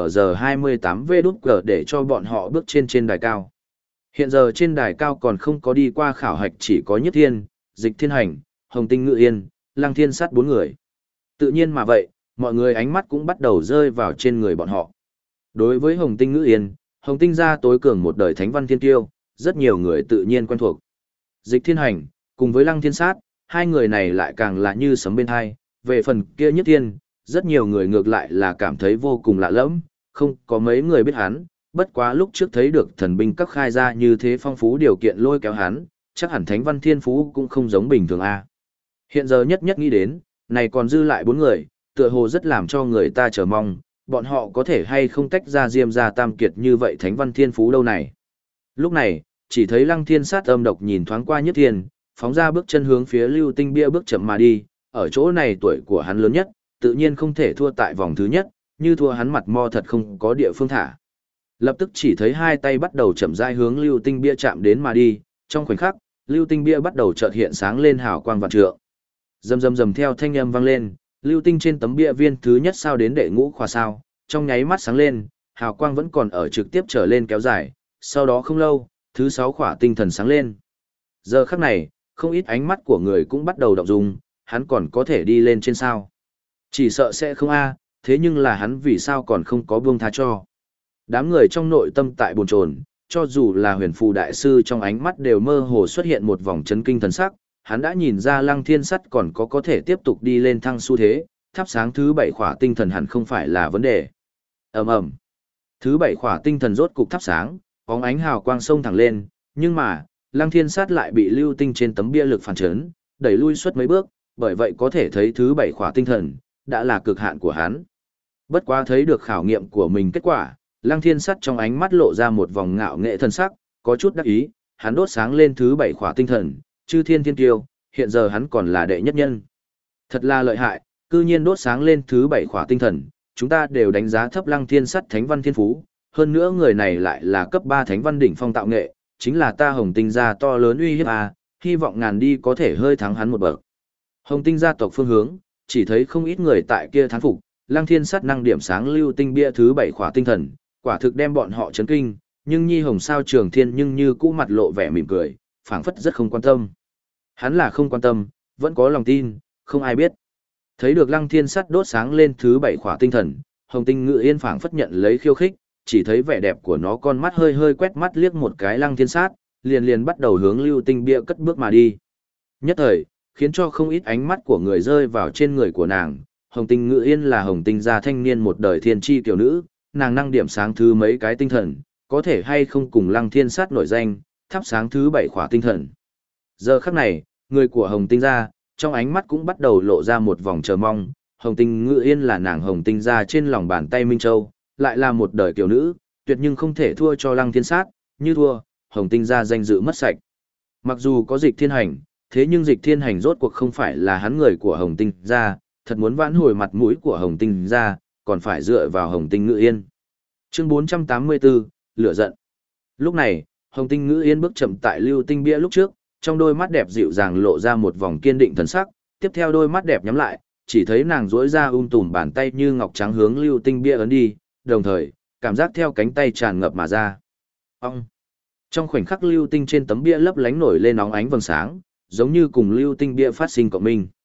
GMG28V để cho bọn họ bước trên đài cao. Hiện giờ trên đài cao còn không có đi qua khảo hạch chỉ có Nhất Thiên, Dịch Thiên Hành, Hồng Tinh Ngự Yên, Lăng Thiên Sát 4 người. Tự nhiên mà vậy, mọi người ánh mắt cũng bắt đầu rơi vào trên người bọn họ. Đối với Hồng Tinh Ngự Yên, Hồng Tinh gia tối cường một đời thánh văn thiên tiêu, rất nhiều người tự nhiên quen thuộc. Dịch Thiên Hành, cùng với Lăng Thiên Sát, 2 người này lại càng là như sấm bên hai, về phần kia Nhất Thiên, rất nhiều người ngược lại là cảm thấy vô cùng lạ lẫm, không có mấy người biết hắn, bất quá lúc trước thấy được thần binh các khai ra như thế phong phú điều kiện lôi kéo hắn, chắc hẳn thánh văn thiên phú cũng không giống bình thường a. Hiện giờ nhất nghĩ đến, này còn dư lại 4 người, tựa hồ rất làm cho người ta chờ mong, bọn họ có thể hay không tách ra Diêm gia tam kiệt như vậy thánh văn thiên phú đâu này. Lúc này, chỉ thấy Lăng Thiên Sát âm độc nhìn thoáng qua Nhất Thiên, phóng ra bước chân hướng phía lưu tinh bia bước chậm mà đi, ở chỗ này tuổi của hắn lớn nhất, tự nhiên không thể thua tại vòng thứ nhất, như thua hắn mặt mo thật không có địa phương thả. Lập tức chỉ thấy 2 tay bắt đầu chậm rãi hướng lưu tinh bia chạm đến mà đi, trong khoảnh khắc, lưu tinh bia bắt đầu chợt hiện sáng lên hào quang vạn trượng. Rầm rầm rầm theo thanh âm vang lên, lưu tinh trên tấm bia viên thứ nhất sao đến đệ ngũ khóa sao, trong nháy mắt sáng lên, hào quang vẫn còn ở trực tiếp trở lên kéo dài, sau đó không lâu, thứ 6 khỏa tinh thần sáng lên. Giờ khắc này, không ít ánh mắt của người cũng bắt đầu động dung, hắn còn có thể đi lên trên sao. Chỉ sợ sẽ không thế nhưng là hắn vì sao còn không có buông tha cho. Đám người trong nội tâm tại bồn chồn, cho dù là huyền phù đại sư trong ánh mắt đều mơ hồ xuất hiện một vòng chấn kinh thần sắc, hắn đã nhìn ra Lăng Thiên Sắt còn có thể tiếp tục đi lên thăng xu thế, thắp sáng thứ 7 khỏa tinh thần hẳn không phải là vấn đề. Ầm ầm. Thứ 7 khỏa tinh thần rốt cục thắp sáng, bóng ánh hào quang sông thẳng lên, nhưng mà, Lăng Thiên Sát lại bị lưu tinh trên tấm bia lực phản chấn, đẩy lui suốt mấy bước, bởi vậy có thể thấy thứ 7 khỏa tinh thần, đã là cực hạn của hắn. Bất quá thấy được khảo nghiệm của mình kết quả, Lăng Thiên Sát trong ánh mắt lộ ra một vòng ngạo nghệ thần sắc, có chút đắc ý, hắn đốt sáng lên thứ 7 khỏa tinh thần, chư thiên thiên kiêu, hiện giờ hắn còn là đệ nhất nhân. Thật là lợi hại, cư nhiên đốt sáng lên thứ 7 khỏa tinh thần, chúng ta đều đánh giá thấp Lăng Thiên Sát thánh văn thiên phú, hơn nữa người này lại là cấp 3 thánh văn đỉnh phong tạo nghệ, chính là ta Hồng Tinh gia to lớn uy hiếp à, hy vọng ngàn đi có thể hơi thắng hắn một bậc. Hồng Tinh gia tộc phương hướng, chỉ thấy không ít người tại kia thán phục, Lăng Thiên Sát năng điểm sáng lưu tinh bia thứ 7 khỏa tinh thần, quả thực đem bọn họ chấn kinh, nhưng Nhi Hồng Sao Trường Thiên nhưng như cũ mặt lộ vẻ mỉm cười, phảng phất rất không quan tâm. Hắn là không quan tâm, vẫn có lòng tin, không ai biết. Thấy được Lăng Thiên Sát đốt sáng lên thứ 7 khỏa tinh thần, Hồng Tinh Ngự Yên phảng phất nhận lấy khiêu khích, chỉ thấy vẻ đẹp của nó con mắt hơi hơi quét mắt liếc một cái Lăng Thiên Sát, liền bắt đầu hướng lưu tinh bia cất bước mà đi. Nhất thời, khiến cho không ít ánh mắt của người rơi vào trên người của nàng. Hồng Tinh Ngự Yên là Hồng Tinh gia thanh niên một đời thiên chi tiểu nữ, nàng năng điểm sáng thứ mấy cái tinh thần, có thể hay không cùng Lăng Thiên Sát nổi danh, thắp sáng thứ 7 khỏa tinh thần. Giờ khắc này, người của Hồng Tinh gia, trong ánh mắt cũng bắt đầu lộ ra một vòng chờ mong. Hồng Tinh Ngự Yên là nàng Hồng Tinh gia trên lòng bàn tay Minh Châu, lại là một đời tiểu nữ, tuyệt nhưng không thể thua cho Lăng Thiên Sát, như thua, Hồng Tinh gia danh dự mất sạch. Mặc dù có Dịch Thiên Hành, thế nhưng Dịch Thiên Hành rốt cuộc không phải là hắn người của Hồng Tinh gia, thật muốn vãn hồi mặt mũi của Hồng Tinh gia, còn phải dựa vào Hồng Tinh Ngự Yên. Chương 484, lửa giận. Lúc này, Hồng Tinh Ngự Yên bước chậm tại lưu tinh bia lúc trước, trong đôi mắt đẹp dịu dàng lộ ra một vòng kiên định thần sắc, tiếp theo đôi mắt đẹp nhắm lại, chỉ thấy nàng duỗi ra tùm bàn tay như ngọc trắng hướng lưu tinh bia ấn đi, đồng thời, cảm giác theo cánh tay tràn ngập mà ra. Ông! Trong khoảnh khắc lưu tinh trên tấm bia lấp lánh nổi lên óng ánh vầng sáng, giống như cùng lưu tinh bia phát sinh cộng minh.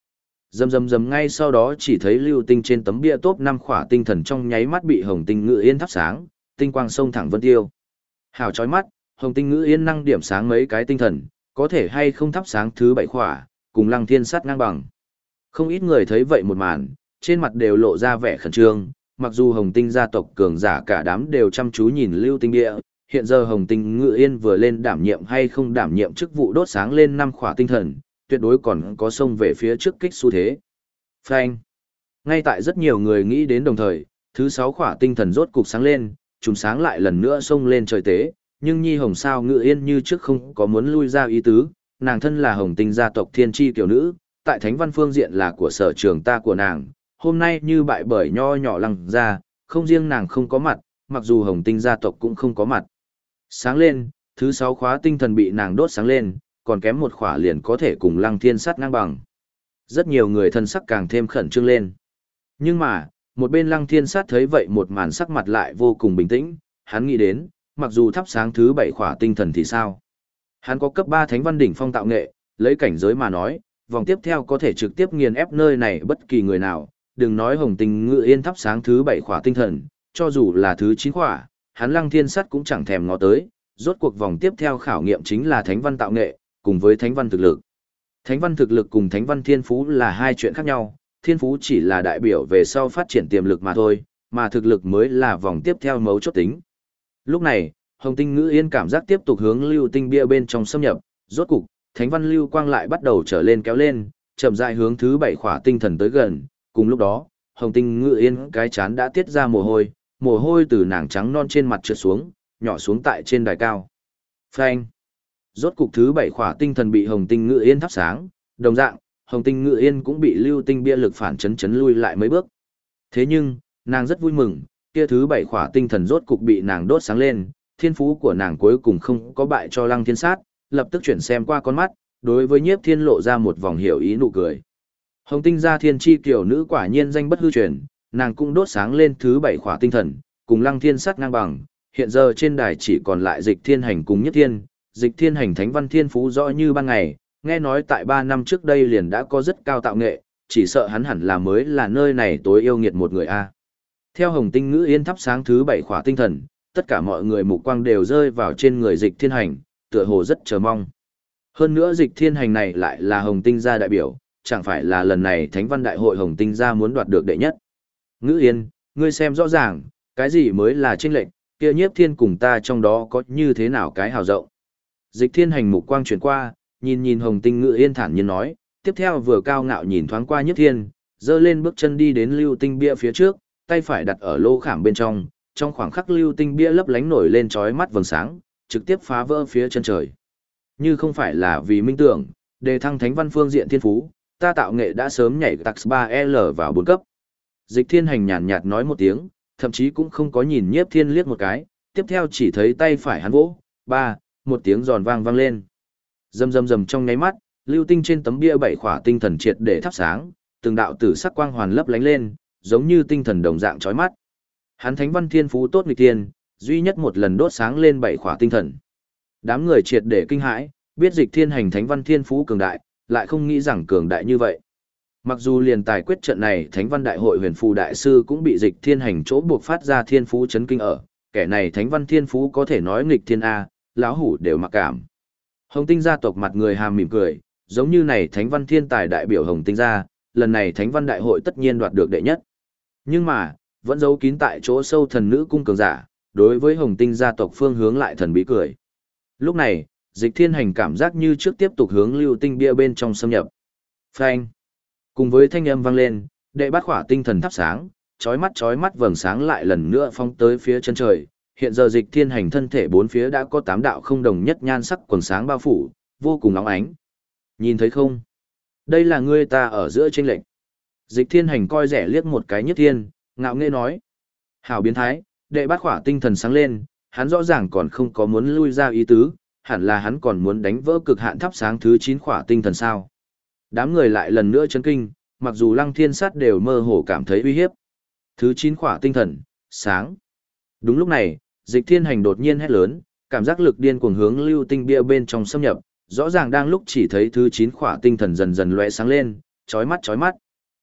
Rầm ngay sau đó chỉ thấy lưu tinh trên tấm bia top 5 khỏa tinh thần trong nháy mắt bị Hồng Tinh Ngự Yên thắp sáng, tinh quang sông thẳng vân tiêu. Hào chói mắt, Hồng Tinh Ngự Yên năng điểm sáng mấy cái tinh thần, có thể hay không thắp sáng thứ 7 khỏa, cùng Lăng Thiên Sát ngang bằng. Không ít người thấy vậy một màn, trên mặt đều lộ ra vẻ khẩn trương, mặc dù Hồng Tinh gia tộc cường giả cả đám đều chăm chú nhìn lưu tinh bia, hiện giờ Hồng Tinh Ngự Yên vừa lên đảm nhiệm hay không đảm nhiệm chức vụ đốt sáng lên 5 khỏa tinh thần, tuyệt đối còn có xông về phía trước kích xu thế. Phanh. Ngay tại rất nhiều người nghĩ đến đồng thời, thứ 6 khỏa tinh thần rốt cục sáng lên, chúng sáng lại lần nữa xông lên trời tế, nhưng Nhi Hồng Sao Ngự Yên như trước không có muốn lui ra ý tứ, nàng thân là Hồng Tinh gia tộc thiên chi tiểu nữ, tại thánh văn phương diện là của sở trường ta của nàng, hôm nay như bại bởi nho nhỏ Lăng gia, không riêng nàng không có mặt, mặc dù Hồng Tinh gia tộc cũng không có mặt. Sáng lên, thứ 6 khóa tinh thần bị nàng đốt sáng lên, còn kém một khỏa liền có thể cùng Lăng Thiên Sát ngang bằng. Rất nhiều người thân sắc càng thêm khẩn trương lên. Nhưng mà, một bên Lăng Thiên Sát thấy vậy một màn sắc mặt lại vô cùng bình tĩnh, hắn nghĩ đến, mặc dù thắp sáng thứ 7 khỏa tinh thần thì sao? Hắn có cấp 3 thánh văn đỉnh phong tạo nghệ, lấy cảnh giới mà nói, vòng tiếp theo có thể trực tiếp nghiền ép nơi này bất kỳ người nào, đừng nói Hồng Tinh Ngự Yên thắp sáng thứ 7 khỏa tinh thần, cho dù là thứ 9 khỏa, hắn Lăng Thiên Sát cũng chẳng thèm ngó tới, rốt cuộc vòng tiếp theo khảo nghiệm chính là thánh văn tạo nghệ, cùng với thánh văn thực lực. Thánh văn thực lực cùng thánh văn thiên phú là hai chuyện khác nhau, thiên phú chỉ là đại biểu về sau phát triển tiềm lực mà thôi, mà thực lực mới là vòng tiếp theo mấu chốt tính. Lúc này, Hồng Tinh Ngự Yên cảm giác tiếp tục hướng lưu tinh bia bên trong xâm nhập, rốt cục, thánh văn lưu quang lại bắt đầu trở lên kéo lên, chậm rãi hướng thứ 7 khỏa tinh thần tới gần, cùng lúc đó, Hồng Tinh Ngự Yên cái chán đã tiết ra mồ hôi từ nàng trắng non trên mặt trượt xuống, nhỏ xuống tại trên đài cao. Phanh! Rốt cục thứ 7 khỏa tinh thần bị Hồng Tinh Ngự Yên thắp sáng, đồng dạng, Hồng Tinh Ngự Yên cũng bị lưu tinh bia lực phản chấn lui lại mấy bước. Thế nhưng, nàng rất vui mừng, kia thứ 7 khỏa tinh thần rốt cục bị nàng đốt sáng lên, thiên phú của nàng cuối cùng không có bại cho Lăng Thiên Sát, lập tức chuyển xem qua con mắt, đối với Nhiếp Thiên lộ ra một vòng hiểu ý nụ cười. Hồng Tinh gia thiên chi kiểu nữ quả nhiên danh bất hư truyền, nàng cũng đốt sáng lên thứ 7 khỏa tinh thần, cùng Lăng Thiên Sát ngang bằng, hiện giờ trên đài chỉ còn lại Dịch Thiên Hành cùng Nhiếp Thiên, Dịch Thiên Hành thánh văn thiên phú rõ như ban ngày, nghe nói tại 3 năm trước đây liền đã có rất cao tạo nghệ, chỉ sợ hắn hẳn là mới là nơi này tối yêu nghiệt một người a. Theo Hồng Tinh Ngự Yên thắp sáng thứ 7 khỏa tinh thần, tất cả mọi người mục quang đều rơi vào trên người Dịch Thiên Hành, tựa hồ rất chờ mong. Hơn nữa Dịch Thiên Hành này lại là Hồng Tinh gia đại biểu, chẳng phải là lần này Thánh văn đại hội Hồng Tinh gia muốn đoạt được đệ nhất. Ngự Yên, ngươi xem rõ ràng, cái gì mới là chênh lệch, kia Nhiếp Thiên cùng ta trong đó có như thế nào cái hào rộng. Dịch Thiên Hành mục quang chuyển qua, nhìn nhìn Hồng Tinh Ngự Yên thản nhiên nói, tiếp theo vừa cao ngạo nhìn thoáng qua Nhiếp Thiên, giơ lên bước chân đi đến lưu tinh bia phía trước, tay phải đặt ở lô khảm bên trong khoảng khắc lưu tinh bia lấp lánh nổi lên chói mắt vầng sáng, trực tiếp phá vỡ phía chân trời. Như không phải là vì minh tưởng, đề thăng thánh văn phương diện thiên phú, ta tạo nghệ đã sớm nhảy tax 3L vào 4 cấp. Dịch Thiên Hành nhàn nhạt nói một tiếng, thậm chí cũng không có nhìn Nhiếp Thiên liếc một cái, tiếp theo chỉ thấy tay phải hắn vỗ, một tiếng giòn vang vang lên. Rầm rầm rầm trong nháy mắt, lưu tinh trên tấm bia 7 khỏa tinh thần triệt để thắp sáng, từng đạo tử sắc quang hoàn lấp lánh lên, giống như tinh thần đồng dạng chói mắt. Hắn thánh văn thiên phú tốt nghịch tiên, duy nhất một lần đốt sáng lên 7 khỏa tinh thần. Đám người triệt để kinh hãi, biết Dịch Thiên Hành thánh văn thiên phú cường đại, lại không nghĩ rằng cường đại như vậy. Mặc dù liền tài quyết trận này thánh văn đại hội huyền phù đại sư cũng bị Dịch Thiên Hành chỗ buộc phát ra thiên phú chấn kinh ở, kẻ này thánh văn thiên phú có thể nói nghịch thiên A, lão hủ đều mặc cảm. Hồng Tinh gia tộc mặt người hàm mỉm cười, giống như này thánh văn thiên tài đại biểu Hồng Tinh gia, lần này thánh văn đại hội tất nhiên đoạt được đệ nhất. Nhưng mà, vẫn giấu kín tại chỗ sâu thần nữ cung cường giả, đối với Hồng Tinh gia tộc phương hướng lại thần bí cười. Lúc này, Dịch Thiên Hành cảm giác như trước tiếp tục hướng lưu tinh bia bên trong xâm nhập. Phanh! Cùng với thanh âm vang lên, đệ bát khỏa tinh thần thắp sáng, chói mắt vầng sáng lại lần nữa phóng tới phía chân trời. Hiện giờ Dịch Thiên Hành thân thể bốn phía đã có 8 đạo không đồng nhất nhan sắc quần sáng bao phủ, vô cùng óng ánh. Nhìn thấy không? Đây là ngươi ta ở giữa chênh lệch. Dịch Thiên Hành coi rẻ liếc một cái Nhiếp Thiên, ngạo nghễ nói: "Hảo biến thái." Đệ bát khỏa tinh thần sáng lên, hắn rõ ràng còn không có muốn lui ra ý tứ, hẳn là hắn còn muốn đánh vỡ cực hạn thắp sáng thứ 9 khỏa tinh thần sao? Đám người lại lần nữa chấn kinh, mặc dù Lăng Thiên Sát đều mơ hồ cảm thấy uy hiếp. Thứ 9 khỏa tinh thần, sáng. Đúng lúc này, Dịch Thiên Hành đột nhiên hét lớn, cảm giác lực điên cuồng hướng lưu tinh bia bên trong xâm nhập, rõ ràng đang lúc chỉ thấy thứ 9 khỏa tinh thần dần dần lóe sáng lên, chói mắt chói mắt.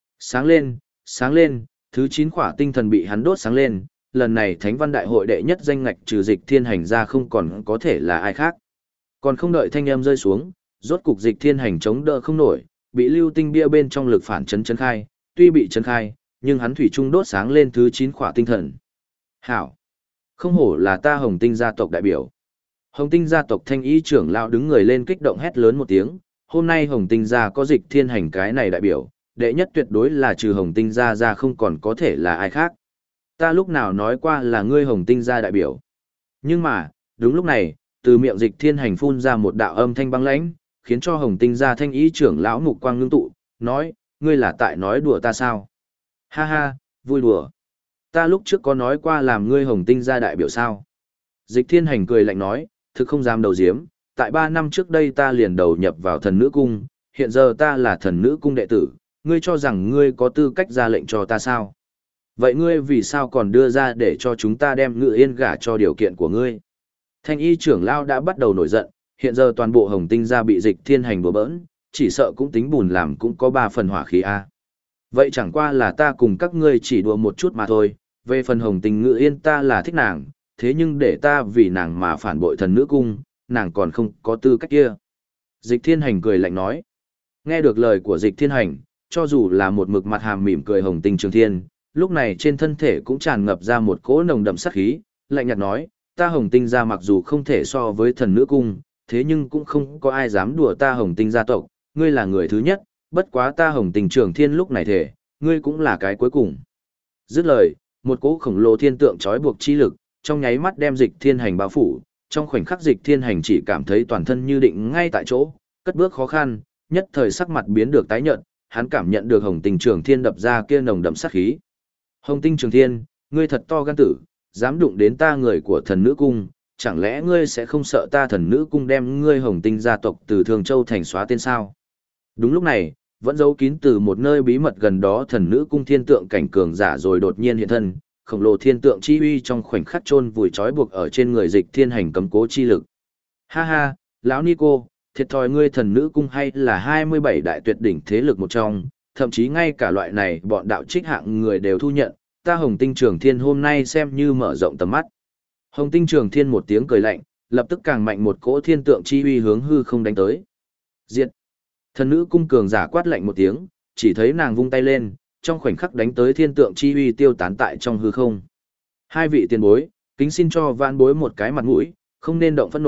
Sáng lên, thứ 9 khỏa tinh thần bị hắn đốt sáng lên, lần này Thánh văn đại hội đệ nhất danh ngạch trừ Dịch Thiên Hành ra không còn có thể là ai khác. Còn không đợi thanh âm rơi xuống, rốt cục Dịch Thiên Hành chống đỡ không nổi, bị lưu tinh bia bên trong lực phản chấn khai, tuy bị chấn khai, nhưng hắn thủy chung đốt sáng lên thứ 9 khỏa tinh thần. Hảo! Không hổ là ta Hồng Tinh gia tộc đại biểu. Hồng Tinh gia tộc thanh ý trưởng lão đứng người lên kích động hét lớn một tiếng, hôm nay Hồng Tinh gia có Dịch Thiên Hành cái này đại biểu, đệ nhất tuyệt đối là trừ Hồng Tinh gia ra không còn có thể là ai khác. Ta lúc nào nói qua là ngươi Hồng Tinh gia đại biểu. Nhưng mà, đúng lúc này, từ miệng Dịch Thiên Hành phun ra một đạo âm thanh băng lãnh, khiến cho Hồng Tinh gia thanh ý trưởng lão mục quang ngưng tụ, nói, ngươi là tại nói đùa ta sao? Ha ha, vui đùa. Ta lúc trước có nói qua làm ngươi Hồng Tinh gia đại biểu sao? Dịch Thiên Hành cười lạnh nói, thực không dám đầu diếm, tại 3 năm trước đây ta liền đầu nhập vào thần nữ cung, hiện giờ ta là thần nữ cung đệ tử, ngươi cho rằng ngươi có tư cách ra lệnh cho ta sao? Vậy ngươi vì sao còn đưa ra để cho chúng ta đem Ngự Yên gả cho điều kiện của ngươi? Thanh y trưởng lão đã bắt đầu nổi giận, hiện giờ toàn bộ Hồng Tinh gia bị Dịch Thiên Hành đùa bỡn, chỉ sợ cũng tính bùn làm cũng có 3 phần hỏa khí a. Vậy chẳng qua là ta cùng các ngươi chỉ đùa một chút mà thôi, về phần Hồng Tinh Ngự Yên ta là thích nàng, thế nhưng để ta vì nàng mà phản bội thần nữ cung, nàng còn không có tư cách kia. Dịch Thiên Hành cười lạnh nói. Nghe được lời của Dịch Thiên Hành, cho dù là một mực mặt hàm mỉm cười Hồng Tinh Trường Thiên, lúc này trên thân thể cũng tràn ngập ra một cỗ nồng đậm sát khí, lạnh nhạt nói, ta Hồng Tinh gia mặc dù không thể so với thần nữ cung, thế nhưng cũng không có ai dám đùa ta Hồng Tinh gia tộc, ngươi là người thứ nhất, bất quá ta Hồng Tinh Trường Thiên lúc này thể, ngươi cũng là cái cuối cùng. Dứt lời, một cỗ khổng lồ thiên tượng trói buộc chi lực, trong nháy mắt đem Dịch Thiên Hành bao phủ, trong khoảnh khắc Dịch Thiên Hành chỉ cảm thấy toàn thân như định ngay tại chỗ, cất bước khó khăn, nhất thời sắc mặt biến được tái nhợt, hắn cảm nhận được Hồng Tinh Trường Thiên đập ra kia nồng đậm sát khí. Hồng Tinh Trường Thiên, ngươi thật to gan tử, dám đụng đến ta người của thần nữ cung, chẳng lẽ ngươi sẽ không sợ ta thần nữ cung đem ngươi Hồng Tinh gia tộc từ Thường Châu thành xóa tên sao? Đúng lúc này, vẫn giấu kín từ một nơi bí mật gần đó thần nữ cung thiên tượng cảnh cường giả rồi đột nhiên hiện thân, khổng lồ thiên tượng chi uy trong khoảnh khắc chôn vùi trói buộc ở trên người Dịch Thiên Hành cấm cố chi lực. Ha ha, lão Nico, thiệt thòi ngươi thần nữ cung hay là 27 đại tuyệt đỉnh thế lực một trong, thậm chí ngay cả loại này bọn đạo trích hạng người đều thu nhận, ta Hồng Tinh Trường Thiên hôm nay xem như mở rộng tầm mắt. Hồng Tinh Trường Thiên một tiếng cười lạnh, lập tức càng mạnh một cỗ thiên tượng chi uy hướng hư không đánh tới. Diệt! Thần nữ cung cường giả quát lạnh một tiếng, chỉ thấy nàng vung tay lên, trong khoảnh khắc đánh tới thiên tượng chi uy tiêu tán tại trong hư không. Hai vị tiền bối, kính xin cho vãn bối một cái mặt mũi, không nên động phẫn nộ,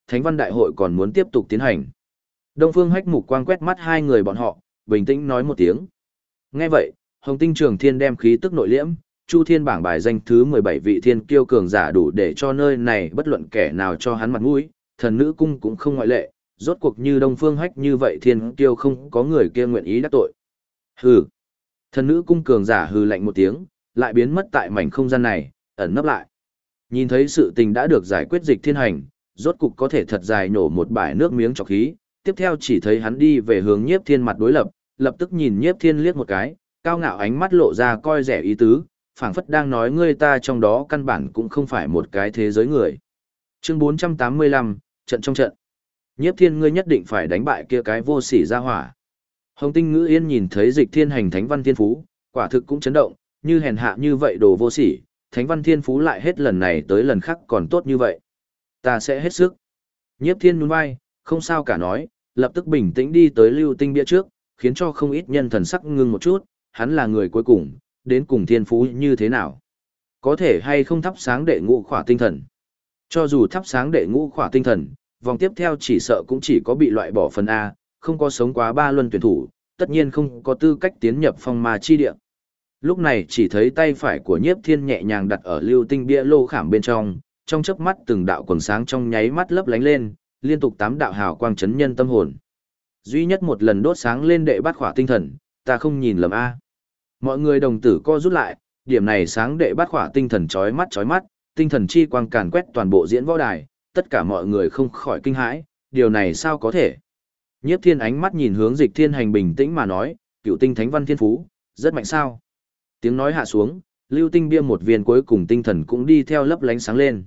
Thánh văn đại hội còn muốn tiếp tục tiến hành. Đông Phương Hách mục quang quét mắt hai người bọn họ, bình tĩnh nói một tiếng. Nghe vậy, Hồng Tinh Trường Thiên đem khí tức nội liễm, Chu Thiên bảng bài danh thứ 17 vị thiên kiêu cường giả đủ để cho nơi này bất luận kẻ nào cho hắn mặt mũi, thần nữ cung cũng không ngoại lệ, rốt cuộc như Đông Phương Hách như vậy thiên kiêu không có người kia nguyện ý đắc tội. Hừ. Thần nữ cung cường giả hừ lạnh một tiếng, lại biến mất tại mảnh không gian này, ẩn nấp lại. Nhìn thấy sự tình đã được giải quyết Dịch Thiên Hành, rốt cục có thể thật dài nổ một bãi nước miếng trọc khí, tiếp theo chỉ thấy hắn đi về hướng Nhiếp Thiên mặt đối lập, lập tức nhìn Nhiếp Thiên liếc một cái, cao ngạo ánh mắt lộ ra coi rẻ ý tứ, phảng phất đang nói ngươi ta trong đó căn bản cũng không phải một cái thế giới người. Chương 485, trận trong trận. Nhiếp Thiên ngươi nhất định phải đánh bại kia cái vô sỉ ra hỏa. Hồng Tinh Ngữ Yên nhìn thấy Dịch Thiên Hành Thánh Văn Thiên Phú, quả thực cũng chấn động, như hèn hạ như vậy đồ vô sỉ, Thánh Văn Thiên Phú lại hết lần này tới lần khác còn tốt như vậy. Ta sẽ hết sức. Nhiếp Thiên nhún vai, không sao cả nói, lập tức bình tĩnh đi tới Lưu Tinh bia trước, khiến cho không ít nhân thần sắc ngưng một chút, hắn là người cuối cùng, đến cùng thiên phú như thế nào? Có thể hay không thắp sáng đệ ngũ khỏa tinh thần? Cho dù thắp sáng đệ ngũ khỏa tinh thần, vòng tiếp theo chỉ sợ cũng chỉ có bị loại bỏ phần A, không có sống quá 3 luân tuyển thủ, tất nhiên không có tư cách tiến nhập phong ma chi địa. Lúc này chỉ thấy tay phải của Nhiếp Thiên nhẹ nhàng đặt ở Lưu Tinh bia lô khảm bên trong chớp mắt từng đạo quầng sáng trong nháy mắt lấp lánh lên, liên tục 8 đạo hào quang chấn nhân tâm hồn. Duy nhất một lần đốt sáng lên đệ bát khỏa tinh thần, ta không nhìn lầm a. Mọi người đồng tử co rút lại, điểm này sáng đệ bát khỏa tinh thần chói mắt, tinh thần chi quang càn quét toàn bộ diễn võ đài, tất cả mọi người không khỏi kinh hãi, điều này sao có thể? Nhiếp Thiên ánh mắt nhìn hướng Dịch Thiên Hành bình tĩnh mà nói, Cựu Tinh Thánh Văn Thiên Phú, rất mạnh sao? Tiếng nói hạ xuống, Lưu Tinh bia một viên cuối cùng tinh thần cũng đi theo lấp lánh sáng lên.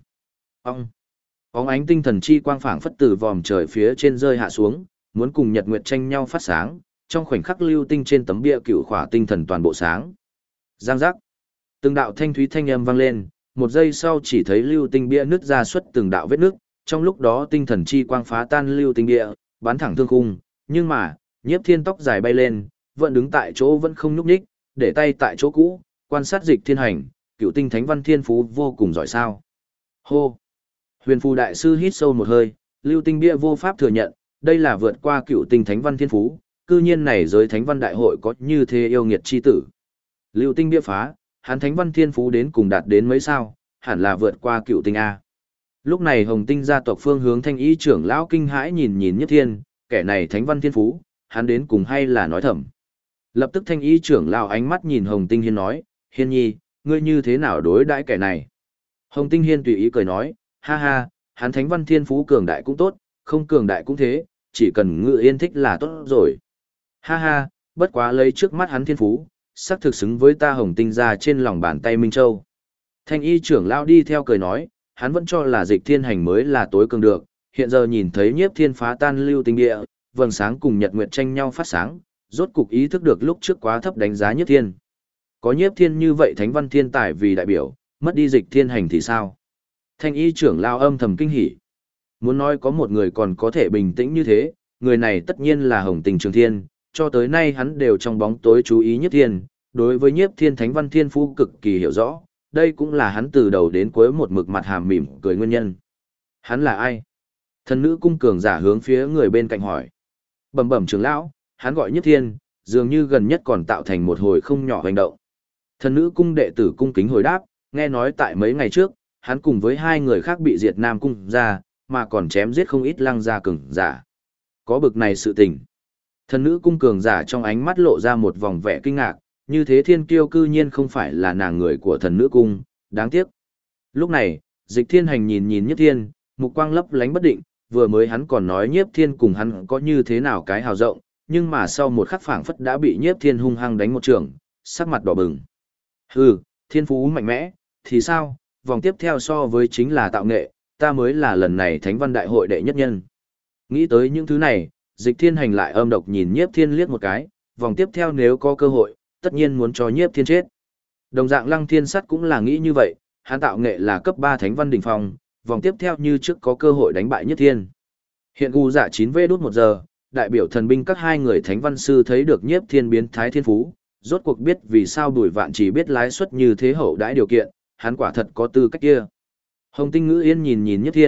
Óng ánh tinh thần chi quang phảng phất từ vòm trời phía trên rơi hạ xuống, muốn cùng nhật nguyệt tranh nhau phát sáng, trong khoảnh khắc lưu tinh trên tấm bia cựu khỏa tinh thần toàn bộ sáng. Giang giác. Từng đạo thanh thúy thanh âm vang lên, một giây sau chỉ thấy lưu tinh bia nứt ra xuất từng đạo vết nứt, trong lúc đó tinh thần chi quang phá tan lưu tinh bia, bắn thẳng thương khung, nhưng mà, Nhiếp Thiên tóc dài bay lên, vẫn đứng tại chỗ vẫn không nhúc nhích, để tay tại chỗ cũ, quan sát Dịch Thiên Hành, Cựu Tinh Thánh Văn Thiên Phú vô cùng giỏi sao. Hô. Huyền Phù đại sư hít sâu một hơi, lưu tinh bia vô pháp thừa nhận, đây là vượt qua Cựu Tinh Thánh Văn Thiên Phú, cư nhiên này giới Thánh Văn Đại hội có như thế yêu nghiệt chi tử. Lưu tinh bia phá, hắn Thánh Văn Thiên Phú đến cùng đạt đến mấy sao, hẳn là vượt qua Cựu Tinh A. Lúc này Hồng Tinh gia tộc phương hướng Thanh Y trưởng lão kinh hãi nhìn Nhiếp Thiên, kẻ này Thánh Văn Thiên Phú, hắn đến cùng hay là nói thầm. Lập tức Thanh Y trưởng lão ánh mắt nhìn Hồng Tinh Hiên nói, Hiên nhi, ngươi như thế nào đối đãi kẻ này? Hồng Tinh Hiên tùy ý cười nói, ha ha, hắn Thánh Văn Thiên Phú cường đại cũng tốt, không cường đại cũng thế, chỉ cần Ngự Yên thích là tốt rồi. Ha ha, bất quá lấy trước mắt hắn thiên phú, sắc thực xứng với ta Hồng Tinh gia trên lòng bàn tay Minh Châu. Thanh Y trưởng lão đi theo cười nói, hắn vẫn cho là Dịch Thiên Hành mới là tối cường được, hiện giờ nhìn thấy Nhiếp Thiên phá tan lưu tinh địa, vầng sáng cùng nhật nguyệt tranh nhau phát sáng, rốt cục ý thức được lúc trước quá thấp đánh giá Nhiếp Thiên. Có Nhiếp Thiên như vậy Thánh Văn Thiên tài vì đại biểu, mất đi Dịch Thiên Hành thì sao? Thanh Y trưởng lão âm thầm kinh hỉ. Muốn nói có một người còn có thể bình tĩnh như thế, người này tất nhiên là Hồng Tinh Trường Thiên, cho tới nay hắn đều trong bóng tối chú ý Nhiếp Thiên, đối với Nhiếp Thiên Thánh Văn Thiên Phú cực kỳ hiểu rõ, đây cũng là hắn từ đầu đến cuối một mực mặt hàm mỉm cười nguyên nhân. Hắn là ai? Thần nữ cung cường giả hướng phía người bên cạnh hỏi. Bẩm bẩm trưởng lão, hắn gọi Nhiếp Thiên, dường như gần nhất còn tạo thành một hồi không nhỏ hành động. Thần nữ cung đệ tử cung kính hồi đáp, nghe nói tại mấy ngày trước, hắn cùng với 2 người khác bị diệt Nam cung ra, mà còn chém giết không ít lăng gia cường giả. Có bực này sự tình. Thần nữ cung cường giả trong ánh mắt lộ ra một vòng vẻ kinh ngạc, như thế thiên kiêu cư nhiên không phải là nàng người của thần nữ cung, đáng tiếc. Lúc này, Dịch Thiên Hành nhìn Nhiếp Thiên, mục quang lấp lánh bất định, vừa mới hắn còn nói Nhiếp Thiên cùng hắn có như thế nào cái hào rộng, nhưng mà sau một khắc phảng phất đã bị Nhiếp Thiên hung hăng đánh một trường, sắc mặt đỏ bừng. Hừ, thiên phú mạnh mẽ, thì sao, vòng tiếp theo so với chính là tạo nghệ, ta mới là lần này Thánh Văn Đại hội đệ nhất nhân. Nghĩ tới những thứ này, Dịch Thiên Hành lại âm độc nhìn Nhiếp Thiên liếc một cái, vòng tiếp theo nếu có cơ hội, tất nhiên muốn cho Nhiếp Thiên chết. Đồng dạng Lăng Thiên Sắt cũng là nghĩ như vậy, hắn tạo nghệ là cấp 3 Thánh Văn đỉnh phong, vòng tiếp theo như trước có cơ hội đánh bại Nhiếp Thiên. Hiện gù dạ 9v1 giờ, đại biểu thần binh các 2 người Thánh Văn sư thấy được Nhiếp Thiên biến thái thiên phú, rốt cuộc biết vì sao Bùi Vạn chỉ biết lái suất như thế hậu đãi điều kiện, hắn quả thật có tư cách kia. Hồng Tinh Ngữ Yên nhìn Nhiếp Thiên,